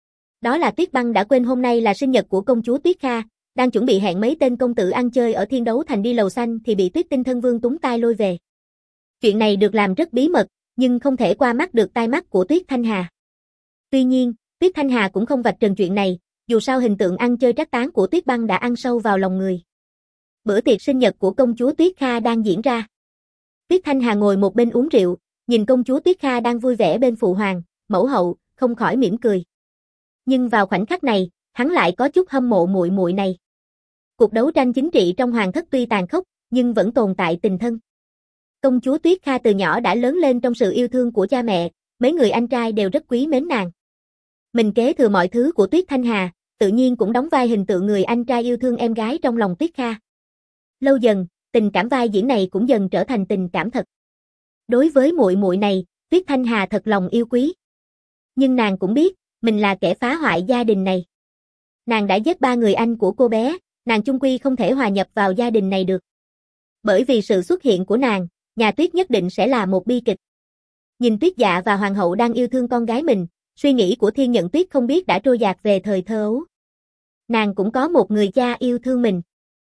Đó là Tuyết Băng đã quên hôm nay là sinh nhật của công chúa Tuyết Kha, đang chuẩn bị hẹn mấy tên công tử ăn chơi ở Thiên Đấu Thành đi lầu xanh thì bị Tuyết Tinh Thân Vương túng tay lôi về. Chuyện này được làm rất bí mật, nhưng không thể qua mắt được tai mắt của Tuyết Thanh Hà. Tuy nhiên, Tuyết Thanh Hà cũng không vạch trần chuyện này, dù sao hình tượng ăn chơi trác tán của Tuyết Băng đã ăn sâu vào lòng người. Bữa tiệc sinh nhật của công chúa Tuyết Kha đang diễn ra. Tuyết Thanh Hà ngồi một bên uống rượu, nhìn công chúa Tuyết Kha đang vui vẻ bên phụ hoàng, mẫu hậu, không khỏi mỉm cười. Nhưng vào khoảnh khắc này, hắn lại có chút hâm mộ muội muội này. Cuộc đấu tranh chính trị trong hoàng thất tuy tàn khốc, nhưng vẫn tồn tại tình thân. Công chúa Tuyết Kha từ nhỏ đã lớn lên trong sự yêu thương của cha mẹ, mấy người anh trai đều rất quý mến nàng. Mình kế thừa mọi thứ của Tuyết Thanh Hà, tự nhiên cũng đóng vai hình tượng người anh trai yêu thương em gái trong lòng Tuyết Kha. Lâu dần, tình cảm vai diễn này cũng dần trở thành tình cảm thật. Đối với muội muội này, Tuyết Thanh Hà thật lòng yêu quý. Nhưng nàng cũng biết, mình là kẻ phá hoại gia đình này. Nàng đã giết 3 người anh của cô bé, nàng chung quy không thể hòa nhập vào gia đình này được. Bởi vì sự xuất hiện của nàng, nhà Tuyết nhất định sẽ là một bi kịch. Nhìn Tuyết Dạ và hoàng hậu đang yêu thương con gái mình, suy nghĩ của Thiên Nhận Tuyết không biết đã trôi dạt về thời thơ ấu. Nàng cũng có một người cha yêu thương mình.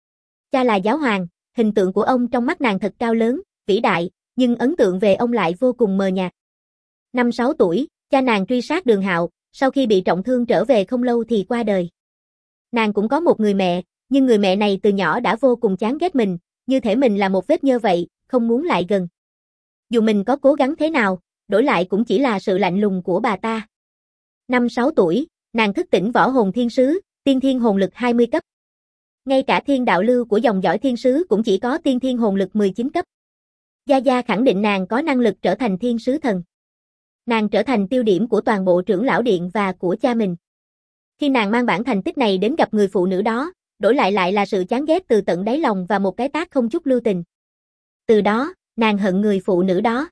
Cha là giáo hoàng, hình tượng của ông trong mắt nàng thật cao lớn, vĩ đại, nhưng ấn tượng về ông lại vô cùng mờ nhạt. Năm 6 tuổi, cha nàng truy sát Đường Hạo, sau khi bị trọng thương trở về không lâu thì qua đời. Nàng cũng có một người mẹ, nhưng người mẹ này từ nhỏ đã vô cùng chán ghét mình, như thể mình là một vết nhơ vậy, không muốn lại gần. Dù mình có cố gắng thế nào, đổi lại cũng chỉ là sự lạnh lùng của bà ta. Năm 6 tuổi, nàng thức tỉnh võ hồn thiên sứ, tiên thiên hồn lực 20 cấp. Ngay cả thiên đạo lưu của dòng dõi thiên sứ cũng chỉ có tiên thiên hồn lực 19 cấp. Gia Gia khẳng định nàng có năng lực trở thành thiên sứ thần. Nàng trở thành tiêu điểm của toàn bộ trưởng lão điện và của cha mình. Khi nàng mang bản thành tích này đến gặp người phụ nữ đó, đổi lại là sự chán ghét từ tận đáy lòng và một cái tát không chút lưu tình. Từ đó, nàng hận người phụ nữ đó.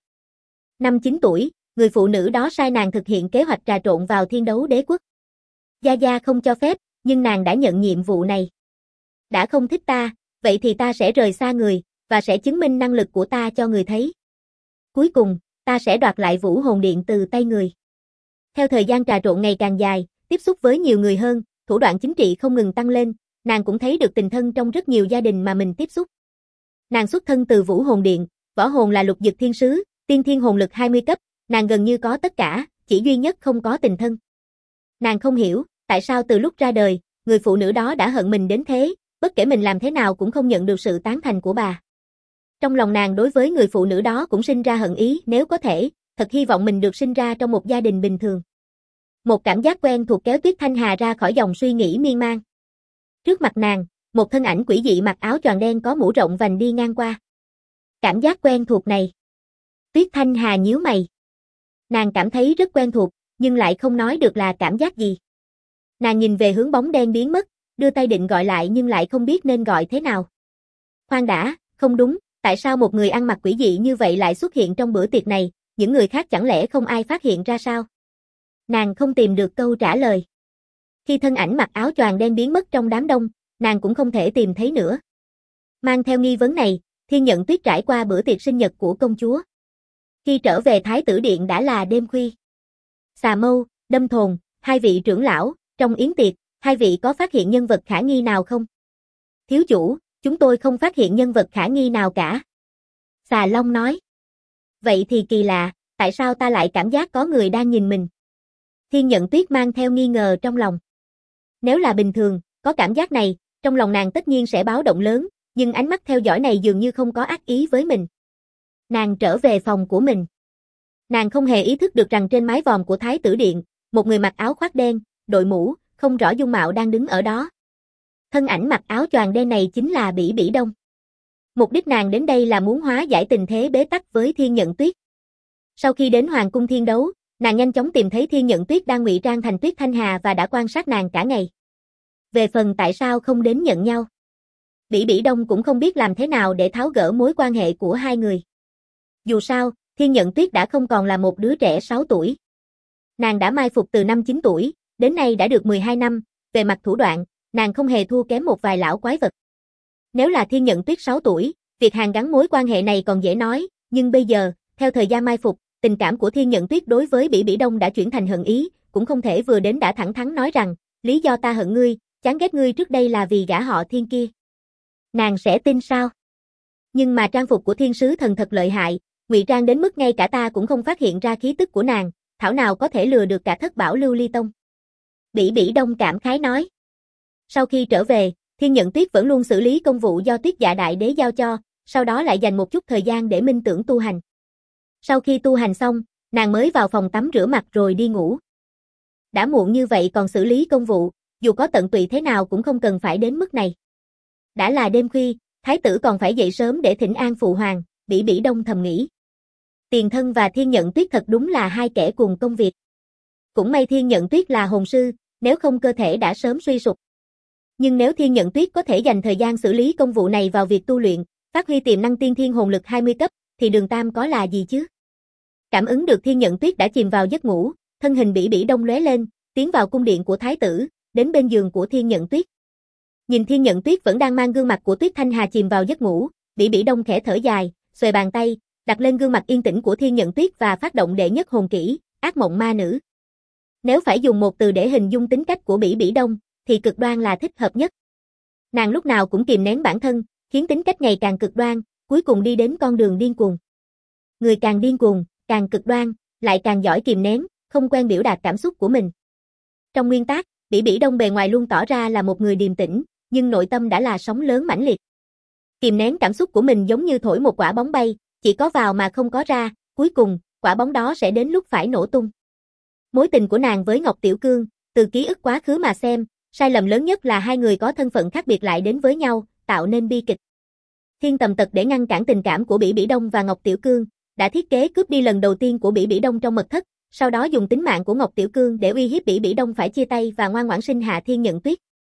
Năm 9 tuổi, người phụ nữ đó sai nàng thực hiện kế hoạch trà trộn vào Thiên Đấu Đế quốc. Gia Gia không cho phép, nhưng nàng đã nhận nhiệm vụ này. Đã không thích ta, vậy thì ta sẽ rời xa người, và sẽ chứng minh năng lực của ta cho người thấy. Cuối cùng, ta sẽ đoạt lại Vũ Hồn Điện từ tay người. Theo thời gian trà trộn ngày càng dài, tiếp xúc với nhiều người hơn, thủ đoạn chính trị không ngừng tăng lên, nàng cũng thấy được tình thân trong rất nhiều gia đình mà mình tiếp xúc. Nàng xuất thân từ Vũ Hồn Điện, võ hồn là lục dực thiên sứ, tiên thiên hồn lực 20 cấp, nàng gần như có tất cả, chỉ duy nhất không có tình thân. Nàng không hiểu, tại sao từ lúc ra đời, người phụ nữ đó đã hận mình đến thế, bất kể mình làm thế nào cũng không nhận được sự tán thành của bà. Trong lòng nàng đối với người phụ nữ đó cũng sinh ra hận ý, nếu có thể, thật hy vọng mình được sinh ra trong một gia đình bình thường. Một cảm giác quen thuộc kéo Tuyết Thanh Hà ra khỏi dòng suy nghĩ miên man. Trước mặt nàng, một thân ảnh quỷ dị mặc áo choàng đen có mũ rộng vành đi ngang qua. Cảm giác quen thuộc này. Tuyết Thanh Hà nhíu mày. Nàng cảm thấy rất quen thuộc, nhưng lại không nói được là cảm giác gì. Nàng nhìn về hướng bóng đen biến mất, đưa tay định gọi lại nhưng lại không biết nên gọi thế nào. Khoan đã, không đúng, tại sao một người ăn mặc quỷ dị như vậy lại xuất hiện trong bữa tiệc này, những người khác chẳng lẽ không ai phát hiện ra sao? Nàng không tìm được câu trả lời. Khi thân ảnh mặc áo choàng đen biến mất trong đám đông, nàng cũng không thể tìm thấy nữa. Mang theo nghi vấn này, Thiên Nhận Tuyết trải qua bữa tiệc sinh nhật của công chúa. Khi trở về Thái tử điện đã là đêm khuya. Xà Mâu, Đâm Thồn, hai vị trưởng lão, trong yến tiệc, hai vị có phát hiện nhân vật khả nghi nào không? Thiếu chủ, chúng tôi không phát hiện nhân vật khả nghi nào cả. Xà Long nói. Vậy thì kỳ lạ, tại sao ta lại cảm giác có người đang nhìn mình? Thiên Nhận Tuyết mang theo nghi ngờ trong lòng. Nếu là bình thường, có cảm giác này, trong lòng nàng tất nhiên sẽ báo động lớn, nhưng ánh mắt theo dõi này dường như không có ác ý với mình. Nàng trở về phòng của mình. Nàng không hề ý thức được rằng trên mái vòm của Thái tử điện, một người mặc áo khoác đen, đội mũ, không rõ dung mạo đang đứng ở đó. Thân ảnh mặc áo choàng đen này chính là Bỉ Bỉ Đông. Mục đích nàng đến đây là muốn hóa giải tình thế bế tắc với Thiên Nhận Tuyết. Sau khi đến Hoàng cung Thiên Đấu, nàng nhanh chóng tìm thấy Thiên Nhận Tuyết đang ngụy trang thành Tuyết Thanh Hà và đã quan sát nàng cả ngày. Về phần tại sao không đến nhận nhau, Bỉ Bỉ Đông cũng không biết làm thế nào để tháo gỡ mối quan hệ của hai người. Dù sao, Thiên Nhận Tuyết đã không còn là một đứa trẻ 6 tuổi. Nàng đã mai phục từ năm 9 tuổi, đến nay đã được 12 năm, về mặt thủ đoạn, nàng không hề thua kém một vài lão quái vật. Nếu là Thiên Nhận Tuyết 6 tuổi, việc hàn gắn mối quan hệ này còn dễ nói, nhưng bây giờ, theo thời gian mai phục, tình cảm của Thiên Nhận Tuyết đối với Bỉ Bỉ Đông đã chuyển thành hận ý, cũng không thể vừa đến đã thẳng thắn nói rằng, lý do ta hận ngươi, chán ghét ngươi trước đây là vì gã họ Thiên kia. Nàng sẽ tin sao? Nhưng mà trang phục của thiên sứ thần thật lợi hại, ngụy trang đến mức ngay cả ta cũng không phát hiện ra khí tức của nàng, thảo nào có thể lừa được cả thất bảo lưu ly tông. Bỉ Bỉ Đông cảm khái nói. Sau khi trở về, Thiên Nhận Tuyết vẫn luôn xử lý công vụ do Tuyết Dạ Đại Đế giao cho, sau đó lại dành một chút thời gian để minh tưởng tu hành. Sau khi tu hành xong, nàng mới vào phòng tắm rửa mặt rồi đi ngủ. Đã muộn như vậy còn xử lý công vụ, dù có tận tụy thế nào cũng không cần phải đến mức này. Đã là đêm khuya, thái tử còn phải dậy sớm để thỉnh an phụ hoàng, Bỉ Bỉ Đông thầm nghĩ. Tiền Thân và Thiên Nhận Tuyết thật đúng là hai kẻ cùng công việc. Cũng may Thiên Nhận Tuyết là hồn sư, nếu không cơ thể đã sớm suy sụp. Nhưng nếu Thiên Nhận Tuyết có thể dành thời gian xử lý công vụ này vào việc tu luyện, phát huy tiềm năng tiên thiên hồn lực 20 cấp, thì Đường Tam có là gì chứ? Cảm ứng được Thiên Nhận Tuyết đã chìm vào giấc ngủ, thân hình Bỉ Bỉ Đông lóe lên, tiến vào cung điện của thái tử, đến bên giường của Thiên Nhận Tuyết. Nhìn Thiên Nhận Tuyết vẫn đang mang gương mặt của Tuyết Thanh Hà chìm vào giấc ngủ, Bỉ Bỉ Đông khẽ thở dài, xuề bàn tay, đặt lên gương mặt yên tĩnh của Thiên Nhận Tuyết và phát động đệ nhất hồn kỹ, ác mộng ma nữ. Nếu phải dùng một từ để hình dung tính cách của Bỉ Bỉ Đông, thì cực đoan là thích hợp nhất. Nàng lúc nào cũng kìm nén bản thân, khiến tính cách ngày càng cực đoan, cuối cùng đi đến con đường điên cuồng. Người càng điên cuồng, càng cực đoan, lại càng giỏi kìm nén, không quen biểu đạt cảm xúc của mình. Trong nguyên tắc, Bỉ Bỉ Đông bề ngoài luôn tỏ ra là một người điềm tĩnh, nhưng nội tâm đã là sóng lớn mãnh liệt. Kìm nén cảm xúc của mình giống như thổi một quả bóng bay, chỉ có vào mà không có ra, cuối cùng, quả bóng đó sẽ đến lúc phải nổ tung. Mối tình của nàng với Ngọc Tiểu Cương, từ ký ức quá khứ mà xem, sai lầm lớn nhất là hai người có thân phận khác biệt lại đến với nhau, tạo nên bi kịch. Thiên Tầm Tật để ngăn cản tình cảm của Bỉ Bỉ Đông và Ngọc Tiểu Cương, đã thiết kế cướp đi lần đầu tiên của Bỉ Bỉ Đông trong mật thất, sau đó dùng tính mạng của Ngọc Tiểu Cương để uy hiếp Bỉ Bỉ Đông phải chia tay và ngoan ngoãn sinh hạ Thiên Nhận Tuyết.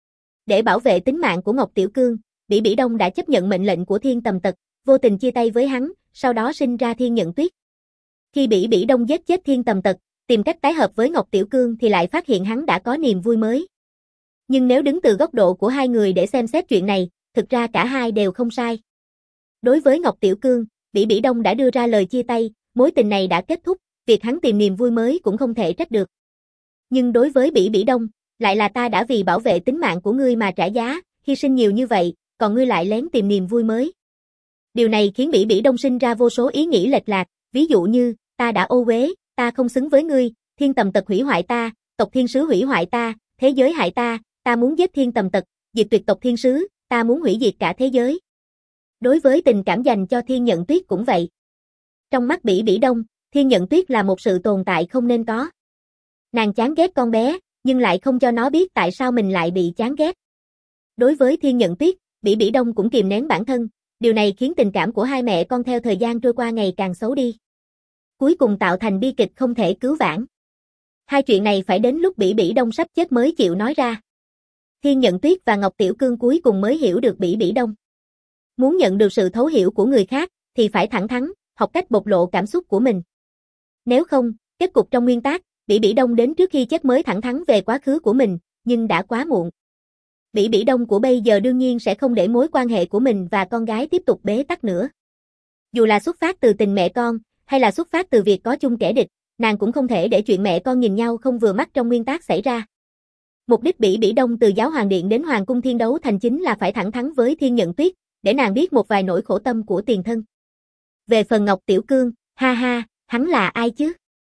Để bảo vệ tính mạng của Ngọc Tiểu Cương, Bỉ Bỉ Đông đã chấp nhận mệnh lệnh của Thiên Tầm Tật, vô tình chia tay với hắn, sau đó sinh ra Thiên Nhận Tuyết. Khi Bỉ Bỉ Đông giết chết Thiên Tầm Tật, tìm cách tái hợp với Ngọc Tiểu Cương thì lại phát hiện hắn đã có niềm vui mới. Nhưng nếu đứng từ góc độ của hai người để xem xét chuyện này, thực ra cả hai đều không sai. Đối với Ngọc Tiểu Cương, Bỉ Bỉ Đông đã đưa ra lời chia tay, mối tình này đã kết thúc, việc hắn tìm niềm vui mới cũng không thể trách được. Nhưng đối với Bỉ Bỉ Đông, lại là ta đã vì bảo vệ tính mạng của ngươi mà trả giá, hy sinh nhiều như vậy, còn ngươi lại lén tìm niềm vui mới. Điều này khiến Bỉ Bỉ Đông sinh ra vô số ý nghĩ lệch lạc, ví dụ như, ta đã ô uế, ta không xứng với ngươi, Thiên Tầm Tật hủy hoại ta, tộc thiên sứ hủy hoại ta, thế giới hại ta muốn giết Thiên Tầm Tật, diệt tuyệt tộc thiên sứ, ta muốn hủy diệt cả thế giới. Đối với tình cảm dành cho Thiên Nhận Tuyết cũng vậy. Trong mắt Bỉ Bỉ Đông, Thiên Nhận Tuyết là một sự tồn tại không nên có. Nàng chán ghét con bé, nhưng lại không cho nó biết tại sao mình lại bị chán ghét. Đối với Thiên Nhận Tuyết, Bỉ Bỉ Đông cũng kìm nén bản thân, Điều này khiến tình cảm của hai mẹ con theo thời gian trôi qua ngày càng xấu đi. Cuối cùng tạo thành bi kịch không thể cứu vãn. Hai chuyện này phải đến lúc Bỉ Bỉ Đông sắp chết mới chịu nói ra. Thiên Nhận Tuyết và Ngọc Tiểu Cương cuối cùng mới hiểu được Bỉ Bỉ Đông. Muốn nhận được sự thấu hiểu của người khác, thì phải thẳng thắn, học cách bộc lộ cảm xúc của mình. Nếu không, kết cục trong nguyên tác, Bỉ Bỉ Đông đến trước khi chết mới thẳng thắn về quá khứ của mình, nhưng đã quá muộn. Bỉ Bỉ Đông của bây giờ đương nhiên sẽ không để mối quan hệ của mình và con gái tiếp tục bế tắc nữa. Dù là xuất phát từ tình mẹ con, hay là xuất phát từ việc có chung kẻ địch, nàng cũng không thể để chuyện mẹ con nhìn nhau không vừa mắt trong nguyên tác xảy ra. Mục đích Bỉ Bỉ Đông từ Giáo Hoàng Điện đến Hoàng cung Thiên Đấu Thành chính là phải thẳng thắn với Thiên Nhận Tuyết, để nàng biết một vài nỗi khổ tâm của tiền thân. Về phần Ngọc Tiểu Cương, ha ha, hắn là ai chứ?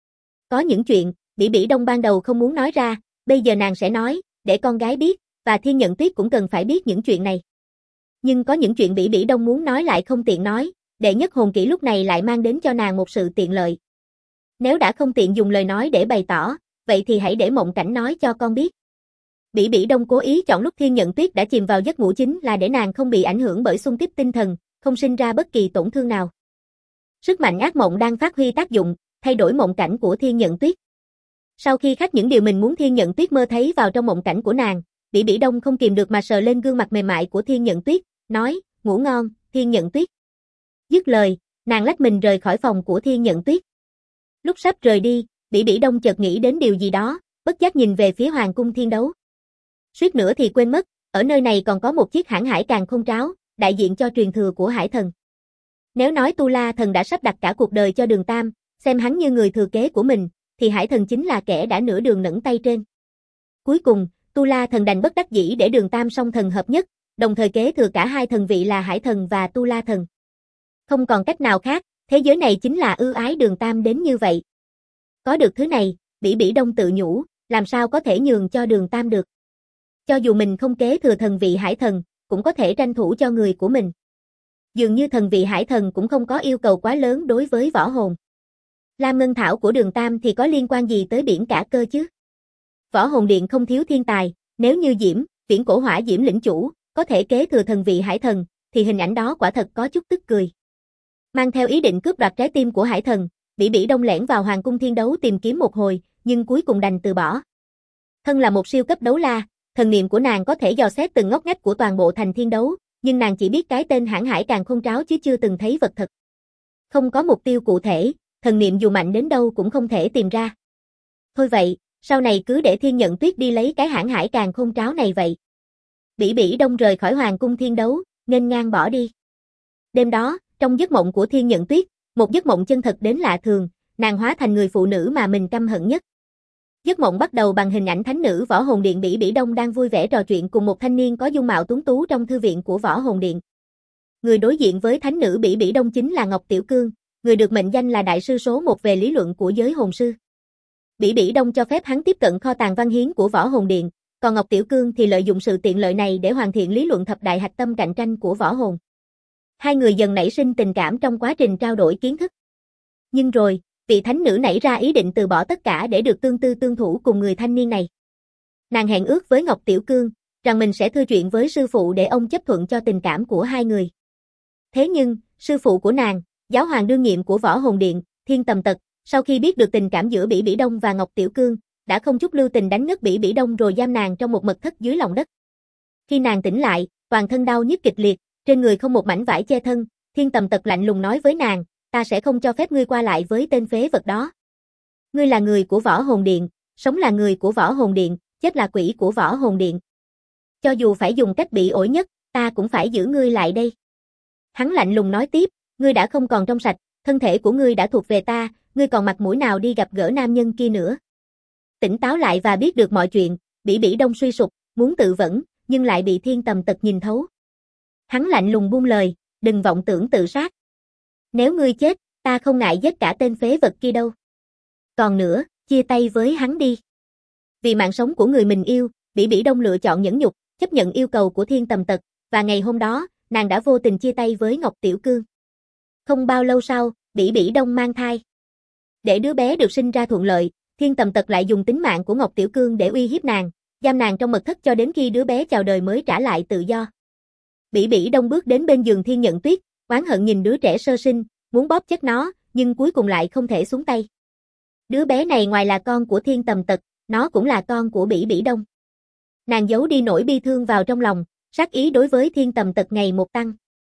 Có những chuyện, Bỉ Bỉ Đông ban đầu không muốn nói ra, bây giờ nàng sẽ nói, để con gái biết, và Thiên Nhận Tuyết cũng cần phải biết những chuyện này. Nhưng có những chuyện Bỉ Bỉ Đông muốn nói lại không tiện nói, đệ nhất hồn kỹ lúc này lại mang đến cho nàng một sự tiện lợi. Nếu đã không tiện dùng lời nói để bày tỏ, vậy thì hãy để Mộng Cảnh nói cho con biết. Bỉ Bỉ Đông cố ý chọn lúc Thiên Nhận Tuyết đã chìm vào giấc ngủ chính là để nàng không bị ảnh hưởng bởi xung kích tinh thần, không sinh ra bất kỳ tổn thương nào. Sức mạnh ác mộng đang phát huy tác dụng, thay đổi mộng cảnh của Thiên Nhận Tuyết. Sau khi khắc những điều mình muốn Thiên Nhận Tuyết mơ thấy vào trong mộng cảnh của nàng, Bỉ Bỉ Đông không kìm được mà sờ lên gương mặt mềm mại của Thiên Nhận Tuyết, nói, ngủ ngon, Thiên Nhận Tuyết. Dứt lời, nàng lách mình rời khỏi phòng của Thiên Nhận Tuyết. Lúc sắp rời đi, Bỉ Bỉ Đông chợt nghĩ đến điều gì đó, bất giác nhìn về phía Hoàng cung Thiên Đấu. Suýt nữa thì quên mất, ở nơi này còn có một chiếc hãn hải càn khôn tráo, đại diện cho truyền thừa của Hải Thần. Nếu nói Tu La Thần đã sắp đặt cả cuộc đời cho Đường Tam, xem hắn như người thừa kế của mình, thì Hải Thần chính là kẻ đã nửa đường nẫng tay trên. Cuối cùng, Tu La Thần đành bất đắc dĩ để Đường Tam song thần hợp nhất, đồng thời kế thừa cả hai thần vị là Hải Thần và Tu La Thần. Không còn cách nào khác, thế giới này chính là ưu ái Đường Tam đến như vậy. Có được thứ này, Bỉ Bỉ Đông tự nhủ, làm sao có thể nhường cho Đường Tam được. Cho dù mình không kế thừa thần vị Hải Thần, cũng có thể tranh thủ cho người của mình. Dường như thần vị Hải Thần cũng không có yêu cầu quá lớn đối với võ hồn. Lam Ngân Thảo của Đường Tam thì có liên quan gì tới biển cả cơ chứ? Võ hồn điện không thiếu thiên tài, nếu như Viễn Cổ Hỏa Diễm lĩnh chủ, có thể kế thừa thần vị Hải Thần, thì hình ảnh đó quả thật có chút tức cười. Mang theo ý định cướp đoạt trái tim của Hải Thần, Bỉ Bỉ Đông lẻn vào Hoàng cung Thiên Đấu tìm kiếm một hồi, nhưng cuối cùng đành từ bỏ. Thân là một siêu cấp đấu la, thần niệm của nàng có thể dò xét từng ngóc ngách của toàn bộ thành Thiên Đấu, nhưng nàng chỉ biết cái tên hãn hải càn khôn tráo chứ chưa từng thấy vật thật. Không có mục tiêu cụ thể, thần niệm dù mạnh đến đâu cũng không thể tìm ra. Thôi vậy, sau này cứ để Thiên Nhận Tuyết đi lấy cái hãn hải càn khôn tráo này vậy. Bỉ Bỉ Đông rời khỏi Hoàng cung Thiên Đấu, nghênh ngang bỏ đi. Đêm đó, trong giấc mộng của Thiên Nhận Tuyết, một giấc mộng chân thật đến lạ thường, nàng hóa thành người phụ nữ mà mình căm hận nhất. Giấc mộng bắt đầu bằng hình ảnh thánh nữ Võ Hồn Điện Bỉ Bỉ Đông đang vui vẻ trò chuyện cùng một thanh niên có dung mạo tuấn tú trong thư viện của Võ Hồn Điện. Người đối diện với thánh nữ Bỉ Bỉ Đông chính là Ngọc Tiểu Cương, người được mệnh danh là đại sư số 1 về lý luận của giới hồn sư. Bỉ Bỉ Đông cho phép hắn tiếp cận kho tàng văn hiến của Võ Hồn Điện, còn Ngọc Tiểu Cương thì lợi dụng sự tiện lợi này để hoàn thiện lý luận thập đại hạch tâm cạnh tranh của võ hồn. Hai người dần nảy sinh tình cảm trong quá trình trao đổi kiến thức. Nhưng rồi, vị thánh nữ nảy ra ý định từ bỏ tất cả để được tương tư tương thủ cùng người thanh niên này. Nàng hẹn ước với Ngọc Tiểu Cương rằng mình sẽ thưa chuyện với sư phụ để ông chấp thuận cho tình cảm của hai người. Thế nhưng, sư phụ của nàng, giáo hoàng đương nhiệm của Võ Hồn Điện, Thiên Tầm Tật, sau khi biết được tình cảm giữa Bỉ Bỉ Đông và Ngọc Tiểu Cương, đã không chút lưu tình đánh ngất Bỉ Bỉ Đông rồi giam nàng trong một mật thất dưới lòng đất. Khi nàng tỉnh lại, toàn thân đau nhức kịch liệt, trên người không một mảnh vải che thân, Thiên Tầm Tật lạnh lùng nói với nàng, ta sẽ không cho phép ngươi qua lại với tên phế vật đó. Ngươi là người của Võ Hồn Điện, sống là người của Võ Hồn Điện, chết là quỷ của Võ Hồn Điện. Cho dù phải dùng cách bị ổi nhất, ta cũng phải giữ ngươi lại đây. Hắn lạnh lùng nói tiếp, ngươi đã không còn trong sạch, thân thể của ngươi đã thuộc về ta, ngươi còn mặt mũi nào đi gặp gỡ nam nhân kia nữa. Tỉnh táo lại và biết được mọi chuyện, Bỉ Bỉ Đông suy sụp, muốn tự vẫn, nhưng lại bị Thiên Tầm Tật nhìn thấu. Hắn lạnh lùng buông lời, đừng vọng tưởng tự sát. Nếu ngươi chết, ta không ngại giết cả tên phế vật kia đâu. Còn nữa, chia tay với hắn đi. Vì mạng sống của người mình yêu, Bỉ Bỉ Đông lựa chọn nhẫn nhục, chấp nhận yêu cầu của Thiên Tầm Tật, và ngày hôm đó, nàng đã vô tình chia tay với Ngọc Tiểu Cương. Không bao lâu sau, Bỉ Bỉ Đông mang thai. Để đứa bé được sinh ra thuận lợi, Thiên Tầm Tật lại dùng tính mạng của Ngọc Tiểu Cương để uy hiếp nàng, giam nàng trong mật thất cho đến khi đứa bé chào đời mới trả lại tự do. Bỉ Bỉ Đông bước đến bên giường Thiên Nhận Tuyết, oán hận nhìn đứa trẻ sơ sinh, muốn bóp chết nó, nhưng cuối cùng lại không thể xuống tay. Đứa bé này ngoài là con của Thiên Tầm Tật, nó cũng là con của Bỉ Bỉ Đông. Nàng giấu đi nỗi bi thương vào trong lòng, sát ý đối với Thiên Tầm Tật ngày một tăng.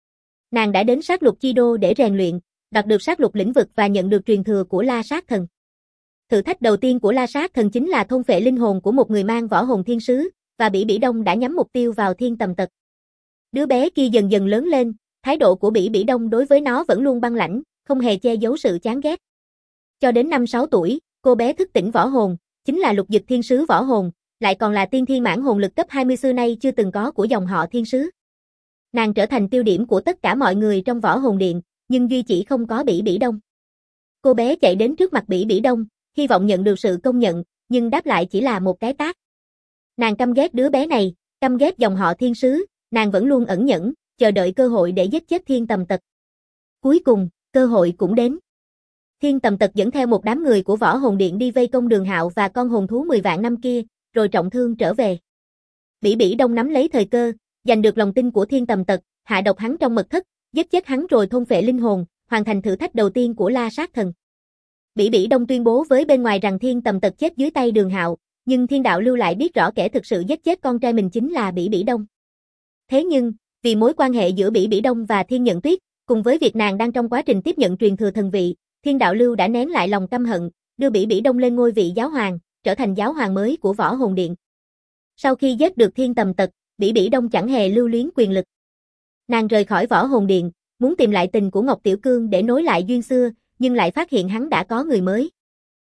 Nàng đã đến sát lục chi đô để rèn luyện, đạt được sát lục lĩnh vực và nhận được truyền thừa của La Sát Thần. Thử thách đầu tiên của La Sát Thần chính là thôn phệ linh hồn của một người mang võ hồn thiên sứ, và Bỉ Bỉ Đông đã nhắm mục tiêu vào Thiên Tầm Tật. Đứa bé kia dần dần lớn lên, thái độ của Bỉ Bỉ Đông đối với nó vẫn luôn băng lãnh, không hề che giấu sự chán ghét. Cho đến 5-6 tuổi, cô bé thức tỉnh võ hồn, chính là lục dực thiên sứ võ hồn, lại còn là tiên thiên mãn hồn lực cấp 20 xưa nay chưa từng có của dòng họ thiên sứ. Nàng trở thành tiêu điểm của tất cả mọi người trong võ hồn điện, nhưng duy chỉ không có Bỉ Bỉ Đông. Cô bé chạy đến trước mặt Bỉ Bỉ Đông, hy vọng nhận được sự công nhận, nhưng đáp lại chỉ là một cái tát. Nàng căm ghét đứa bé này, căm ghét dòng họ thiên sứ, nàng vẫn luôn ẩn nhẫn, chờ đợi cơ hội để giết chết Thiên Tầm Tật. Cuối cùng, cơ hội cũng đến. Thiên Tầm Tật dẫn theo một đám người của võ hồn điện đi vây công Đường Hạo và con hồn thú 10 vạn năm kia, rồi trọng thương trở về. Bỉ Bỉ Đông nắm lấy thời cơ, giành được lòng tin của Thiên Tầm Tật, hạ độc hắn trong mật thất, giết chết hắn rồi thôn phệ linh hồn, hoàn thành thử thách đầu tiên của La Sát Thần. Bỉ Bỉ Đông tuyên bố với bên ngoài rằng Thiên Tầm Tật chết dưới tay Đường Hạo, nhưng Thiên Đạo Lưu lại biết rõ kẻ thực sự giết chết con trai mình chính là Bỉ Bỉ Đông. Thế nhưng, vì mối quan hệ giữa Bỉ Bỉ Đông và Thiên Nhận Tuyết, cùng với việc nàng đang trong quá trình tiếp nhận truyền thừa thần vị, Thiên Đạo Lưu đã nén lại lòng căm hận, đưa Bỉ Bỉ Đông lên ngôi vị giáo hoàng, trở thành giáo hoàng mới của võ hồn điện. Sau khi giết được Thiên Tầm Tật, Bỉ Bỉ Đông chẳng hề lưu luyến quyền lực. Nàng rời khỏi võ hồn điện, muốn tìm lại tình của Ngọc Tiểu Cương để nối lại duyên xưa, nhưng lại phát hiện hắn đã có người mới.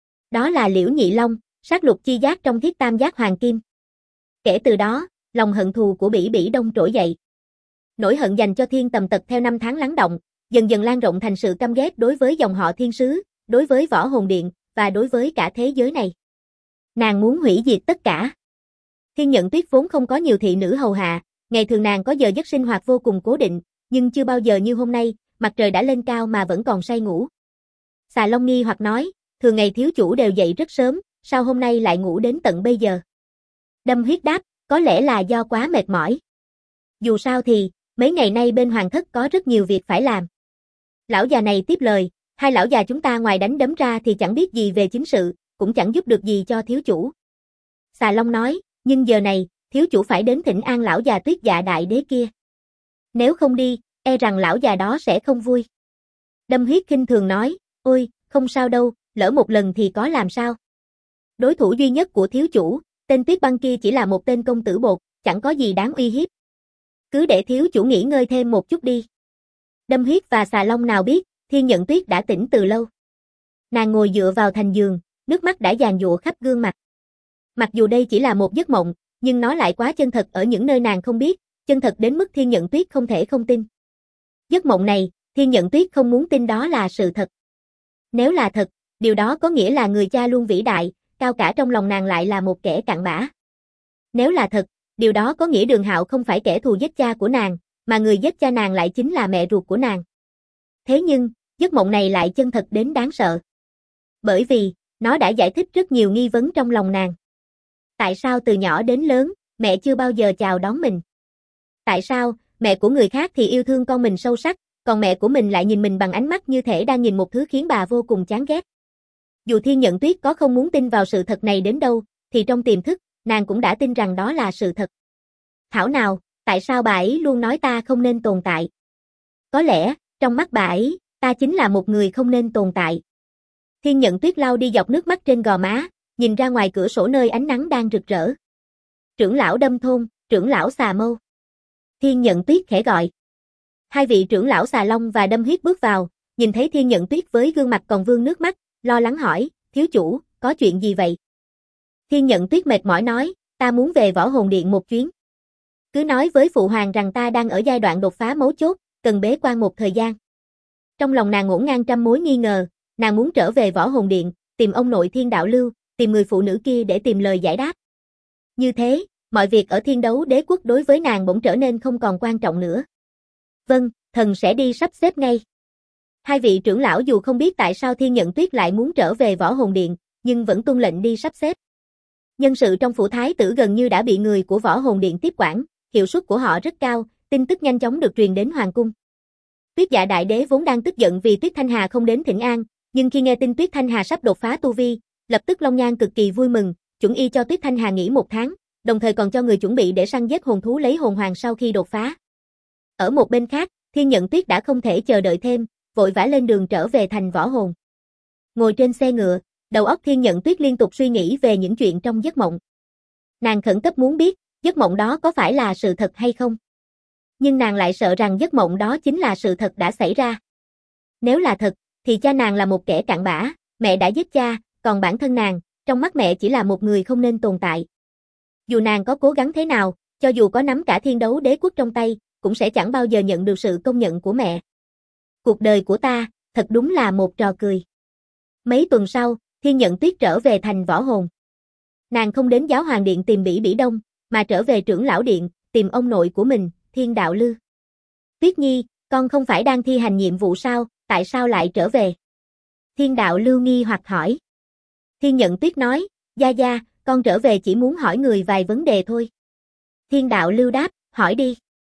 Đó là Liễu Nhị Long, sát lục chi giác trong Thiết Tam Giác Hoàng Kim. Kể từ đó, lòng hận thù của Bỉ Bỉ Đông trỗi dậy. Nỗi hận dành cho Thiên Tầm Tật theo năm tháng lắng động, dần dần lan rộng thành sự căm ghét đối với dòng họ thiên sứ, đối với võ hồn điện, và đối với cả thế giới này. Nàng muốn hủy diệt tất cả. Thiên Nhận Tuyết vốn không có nhiều thị nữ hầu hạ, ngày thường nàng có giờ giấc sinh hoạt vô cùng cố định, nhưng chưa bao giờ như hôm nay, mặt trời đã lên cao mà vẫn còn say ngủ. Xà Long nghi hoặc nói, thường ngày thiếu chủ đều dậy rất sớm, sao hôm nay lại ngủ đến tận bây giờ? Đâm Huyết đáp, có lẽ là do quá mệt mỏi. Dù sao thì, mấy ngày nay bên hoàng thất có rất nhiều việc phải làm. Lão già này tiếp lời, hai lão già chúng ta ngoài đánh đấm ra thì chẳng biết gì về chính sự, cũng chẳng giúp được gì cho thiếu chủ. Xà Long nói, nhưng giờ này, thiếu chủ phải đến thỉnh an lão già Tuyết Dạ đại đế kia. Nếu không đi, e rằng lão già đó sẽ không vui. Đâm Huyết khinh thường nói, ôi, không sao đâu, lỡ một lần thì có làm sao. Đối thủ duy nhất của thiếu chủ, tên Tuyết Băng kia chỉ là một tên công tử bột, chẳng có gì đáng uy hiếp. Cứ để thiếu chủ nghỉ ngơi thêm một chút đi. Đâm Huyết và Xà Long nào biết, Thiên Nhận Tuyết đã tỉnh từ lâu. Nàng ngồi dựa vào thành giường, nước mắt đã giàn giụa khắp gương mặt. Mặc dù đây chỉ là một giấc mộng, nhưng nó lại quá chân thật ở những nơi nàng không biết, chân thật đến mức Thiên Nhận Tuyết không thể không tin. Giấc mộng này, Thiên Nhận Tuyết không muốn tin đó là sự thật. Nếu là thật, điều đó có nghĩa là người cha luôn vĩ đại, cao cả trong lòng nàng lại là một kẻ cặn bã. Nếu là thật, điều đó có nghĩa Đường Hạo không phải kẻ thù giết cha của nàng, mà người giết cha nàng lại chính là mẹ ruột của nàng. Thế nhưng, giấc mộng này lại chân thật đến đáng sợ. Bởi vì, nó đã giải thích rất nhiều nghi vấn trong lòng nàng. Tại sao từ nhỏ đến lớn, mẹ chưa bao giờ chào đón mình? Tại sao, mẹ của người khác thì yêu thương con mình sâu sắc, còn mẹ của mình lại nhìn mình bằng ánh mắt như thể đang nhìn một thứ khiến bà vô cùng chán ghét? Dù Thiên Nhận Tuyết có không muốn tin vào sự thật này đến đâu, thì trong tiềm thức, nàng cũng đã tin rằng đó là sự thật. Thảo nào, tại sao bà ấy luôn nói ta không nên tồn tại? Có lẽ, trong mắt bà ấy, ta chính là một người không nên tồn tại. Thiên Nhận Tuyết lau đi giọt nước mắt trên gò má, nhìn ra ngoài cửa sổ nơi ánh nắng đang rực rỡ. Trưởng lão Đâm Thôn, trưởng lão Xà Mâu. Thiên Nhận Tuyết khẽ gọi. Hai vị trưởng lão Xà Long và Đâm Huyết bước vào, nhìn thấy Thiên Nhận Tuyết với gương mặt còn vương nước mắt, lo lắng hỏi, thiếu chủ, có chuyện gì vậy? Thiên Nhận Tuyết mệt mỏi nói, ta muốn về võ hồn điện một chuyến. Cứ nói với phụ hoàng rằng ta đang ở giai đoạn đột phá mấu chốt, cần bế quan một thời gian. Trong lòng nàng ngổn ngang trăm mối nghi ngờ, nàng muốn trở về võ hồn điện, tìm ông nội Thiên Đạo Lưu, tìm người phụ nữ kia để tìm lời giải đáp. Như thế, mọi việc ở Thiên Đấu Đế quốc đối với nàng bỗng trở nên không còn quan trọng nữa. Vâng, thần sẽ đi sắp xếp ngay. Hai vị trưởng lão dù không biết tại sao Thiên Nhận Tuyết lại muốn trở về võ hồn điện, nhưng vẫn tuân lệnh đi sắp xếp. Nhân sự trong phủ thái tử gần như đã bị người của võ hồn điện tiếp quản, hiệu suất của họ rất cao, tin tức nhanh chóng được truyền đến hoàng cung. Tuyết Dạ Đại Đế vốn đang tức giận vì Tuyết Thanh Hà không đến thỉnh an, nhưng khi nghe tin Tuyết Thanh Hà sắp đột phá tu vi, lập tức Long Nhan cực kỳ vui mừng, chuẩn y cho Tuyết Thanh Hà nghỉ 1 tháng, đồng thời còn cho người chuẩn bị để săn giết hồn thú lấy hồn hoàng sau khi đột phá. Ở một bên khác, Thiên Nhận Tuyết đã không thể chờ đợi thêm, vội vã lên đường trở về thành Võ Hồn. Ngồi trên xe ngựa, đầu óc Thiên Nhận Tuyết liên tục suy nghĩ về những chuyện trong giấc mộng. Nàng khẩn cấp muốn biết, giấc mộng đó có phải là sự thật hay không? Nhưng nàng lại sợ rằng giấc mộng đó chính là sự thật đã xảy ra. Nếu là thật, thì cha nàng là một kẻ cặn bã, mẹ đã giết cha, còn bản thân nàng, trong mắt mẹ chỉ là một người không nên tồn tại. Dù nàng có cố gắng thế nào, cho dù có nắm cả Thiên Đấu Đế quốc trong tay, cũng sẽ chẳng bao giờ nhận được sự công nhận của mẹ. Cuộc đời của ta, thật đúng là một trò cười. Mấy tuần sau, Thiên Nhận Tuyết trở về thành Võ Hồn. Nàng không đến Giáo Hoàng Điện tìm Bỉ Bỉ Đông, mà trở về Trưởng Lão Điện, tìm ông nội của mình, Thiên Đạo Lư. Tuyết Nhi, con không phải đang thi hành nhiệm vụ sao, tại sao lại trở về? Thiên Đạo Lưu nghi hoặc hỏi. Thiên Nhận Tuyết nói, Gia Gia, con trở về chỉ muốn hỏi người vài vấn đề thôi. Thiên Đạo Lưu đáp, hỏi đi.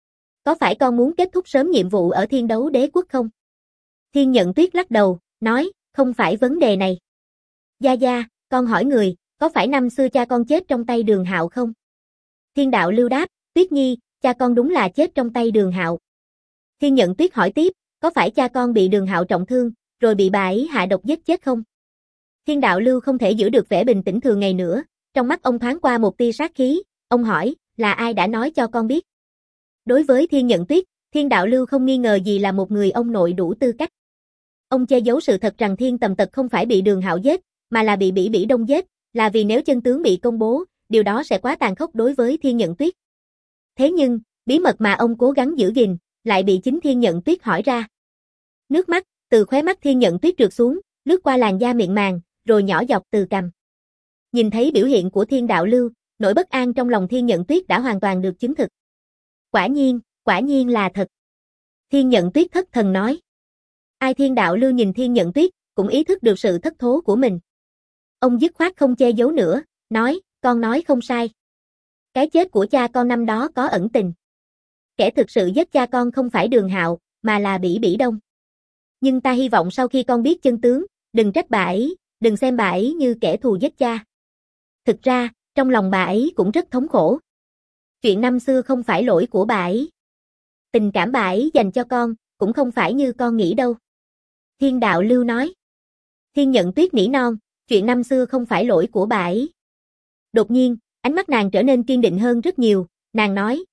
Có phải con muốn kết thúc sớm nhiệm vụ ở Thiên Đấu Đế quốc không? Thiên Nhận Tuyết lắc đầu, nói, không phải vấn đề này. Gia Gia, con hỏi người, có phải năm xưa cha con chết trong tay Đường Hạo không? Thiên Đạo Lưu đáp, Tuyết Nhi, cha con đúng là chết trong tay Đường Hạo. Thiên Nhận Tuyết hỏi tiếp, có phải cha con bị Đường Hạo trọng thương, rồi bị bà ấy hạ độc giết chết không? Thiên Đạo Lưu không thể giữ được vẻ bình tĩnh thường ngày nữa, trong mắt ông thoáng qua một tia sát khí, ông hỏi, là ai đã nói cho con biết? Đối với Thiên Nhận Tuyết, Thiên Đạo Lưu không nghi ngờ gì là một người ông nội đủ tư cách. Ông che giấu sự thật rằng Thiên Tầm Tật không phải bị Đường Hạo giết, mà là bị Bỉ Bỉ Đông giết, là vì nếu chân tướng bị công bố, điều đó sẽ quá tàn khốc đối với Thiên Nhận Tuyết. Thế nhưng, bí mật mà ông cố gắng giữ gìn, lại bị chính Thiên Nhận Tuyết hỏi ra. Nước mắt, từ khóe mắt Thiên Nhận Tuyết trượt xuống, lướt qua làn da mịn màng, rồi nhỏ dọc từ cằm. Nhìn thấy biểu hiện của Thiên Đạo Lưu, nỗi bất an trong lòng Thiên Nhận Tuyết đã hoàn toàn được chứng thực. Quả nhiên là thật. Thiên Nhận Tuyết thất thần nói. Ai Thiên Đạo Lưu nhìn Thiên Nhận Tuyết, cũng ý thức được sự thất thố của mình. Ông dứt khoát không che giấu nữa, nói, con nói không sai. Cái chết của cha con năm đó có ẩn tình. Kẻ thực sự giết cha con không phải Đường Hạo, mà là Bỉ Bỉ Đông. Nhưng ta hy vọng sau khi con biết chân tướng, đừng trách bà ấy, đừng xem bà ấy như kẻ thù giết cha. Thực ra, trong lòng bà ấy cũng rất thống khổ. Chuyện năm xưa không phải lỗi của bà ấy. Tình cảm bà ấy dành cho con, cũng không phải như con nghĩ đâu. Thiên Đạo Lưu nói. Thiên Nhận Tuyết nỉ non, chuyện năm xưa không phải lỗi của bà ấy. Đột nhiên, ánh mắt nàng trở nên kiên định hơn rất nhiều, nàng nói,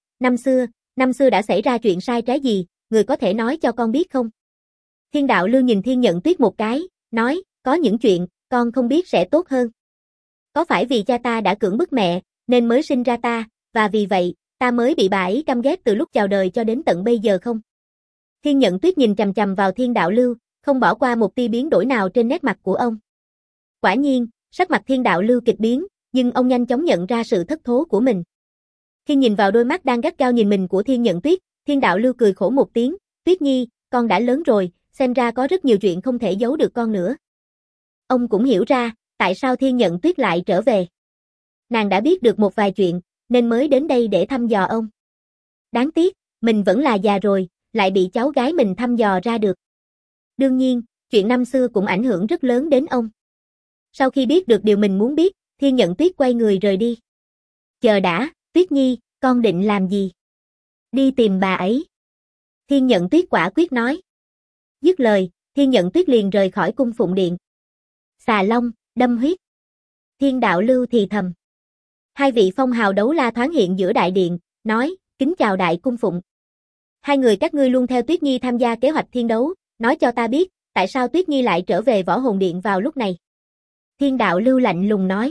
năm xưa đã xảy ra chuyện sai trái gì, người có thể nói cho con biết không? Thiên Đạo Lưu nhìn Thiên Nhận Tuyết một cái, nói, có những chuyện, con không biết sẽ tốt hơn. Có phải vì cha ta đã cưỡng bức mẹ, nên mới sinh ra ta, và vì vậy, ta mới bị bà ấy căm ghét từ lúc chào đời cho đến tận bây giờ không? Thiên Nhận Tuyết nhìn chằm chằm vào Thiên Đạo Lưu, không bỏ qua một tia biến đổi nào trên nét mặt của ông. Quả nhiên, sắc mặt Thiên Đạo Lưu kịch biến, nhưng ông nhanh chóng nhận ra sự thất thố của mình. Khi nhìn vào đôi mắt đang gắt gao nhìn mình của Thiên Nhận Tuyết, Thiên Đạo Lưu cười khổ một tiếng, Tuyết Nhi, con đã lớn rồi, xem ra có rất nhiều chuyện không thể giấu được con nữa. Ông cũng hiểu ra, tại sao Thiên Nhận Tuyết lại trở về. Nàng đã biết được một vài chuyện, nên mới đến đây để thăm dò ông. Đáng tiếc, mình vẫn là già rồi, lại bị cháu gái mình thăm dò ra được. Đương nhiên, chuyện năm xưa cũng ảnh hưởng rất lớn đến ông. Sau khi biết được điều mình muốn biết, Thiên Nhận Tuyết quay người rời đi. Chờ đã, Tuyết Nhi, con định làm gì? Đi tìm bà ấy. Thiên Nhận Tuyết quả quyết nói. Dứt lời, Thiên Nhận Tuyết liền rời khỏi cung phụng điện. Xà Long, đâm huyết. Thiên Đạo Lưu thì thầm. Hai vị phong hào đấu la thoáng hiện giữa đại điện, nói, kính chào đại cung phụng. Hai người các ngươi luôn theo Tuyết Nhi tham gia kế hoạch thiên đấu, nói cho ta biết, tại sao Tuyết Nhi lại trở về Võ Hồn Điện vào lúc này. Thiên Đạo Lưu lạnh lùng nói.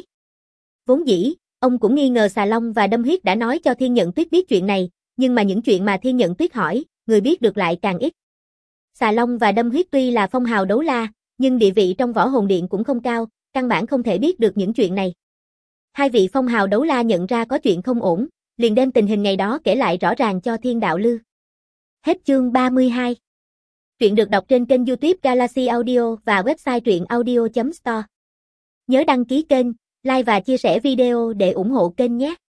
Vốn dĩ, ông cũng nghi ngờ Xà Long và Đâm Huyết đã nói cho Thiên Nhận Tuyết biết chuyện này, nhưng mà những chuyện mà Thiên Nhận Tuyết hỏi, người biết được lại càng ít. Xà Long và Đâm Huyết tuy là phong hào đấu la, nhưng địa vị trong Võ Hồn Điện cũng không cao, căn bản không thể biết được những chuyện này. Hai vị phong hào đấu la nhận ra có chuyện không ổn, liền đem tình hình ngày đó kể lại rõ ràng cho Thiên Đạo Lưu. Hết chương 32. Truyện được đọc trên kênh YouTube Galaxy Audio và website truyệnaudio.store. Nhớ đăng ký kênh, like và chia sẻ video để ủng hộ kênh nhé.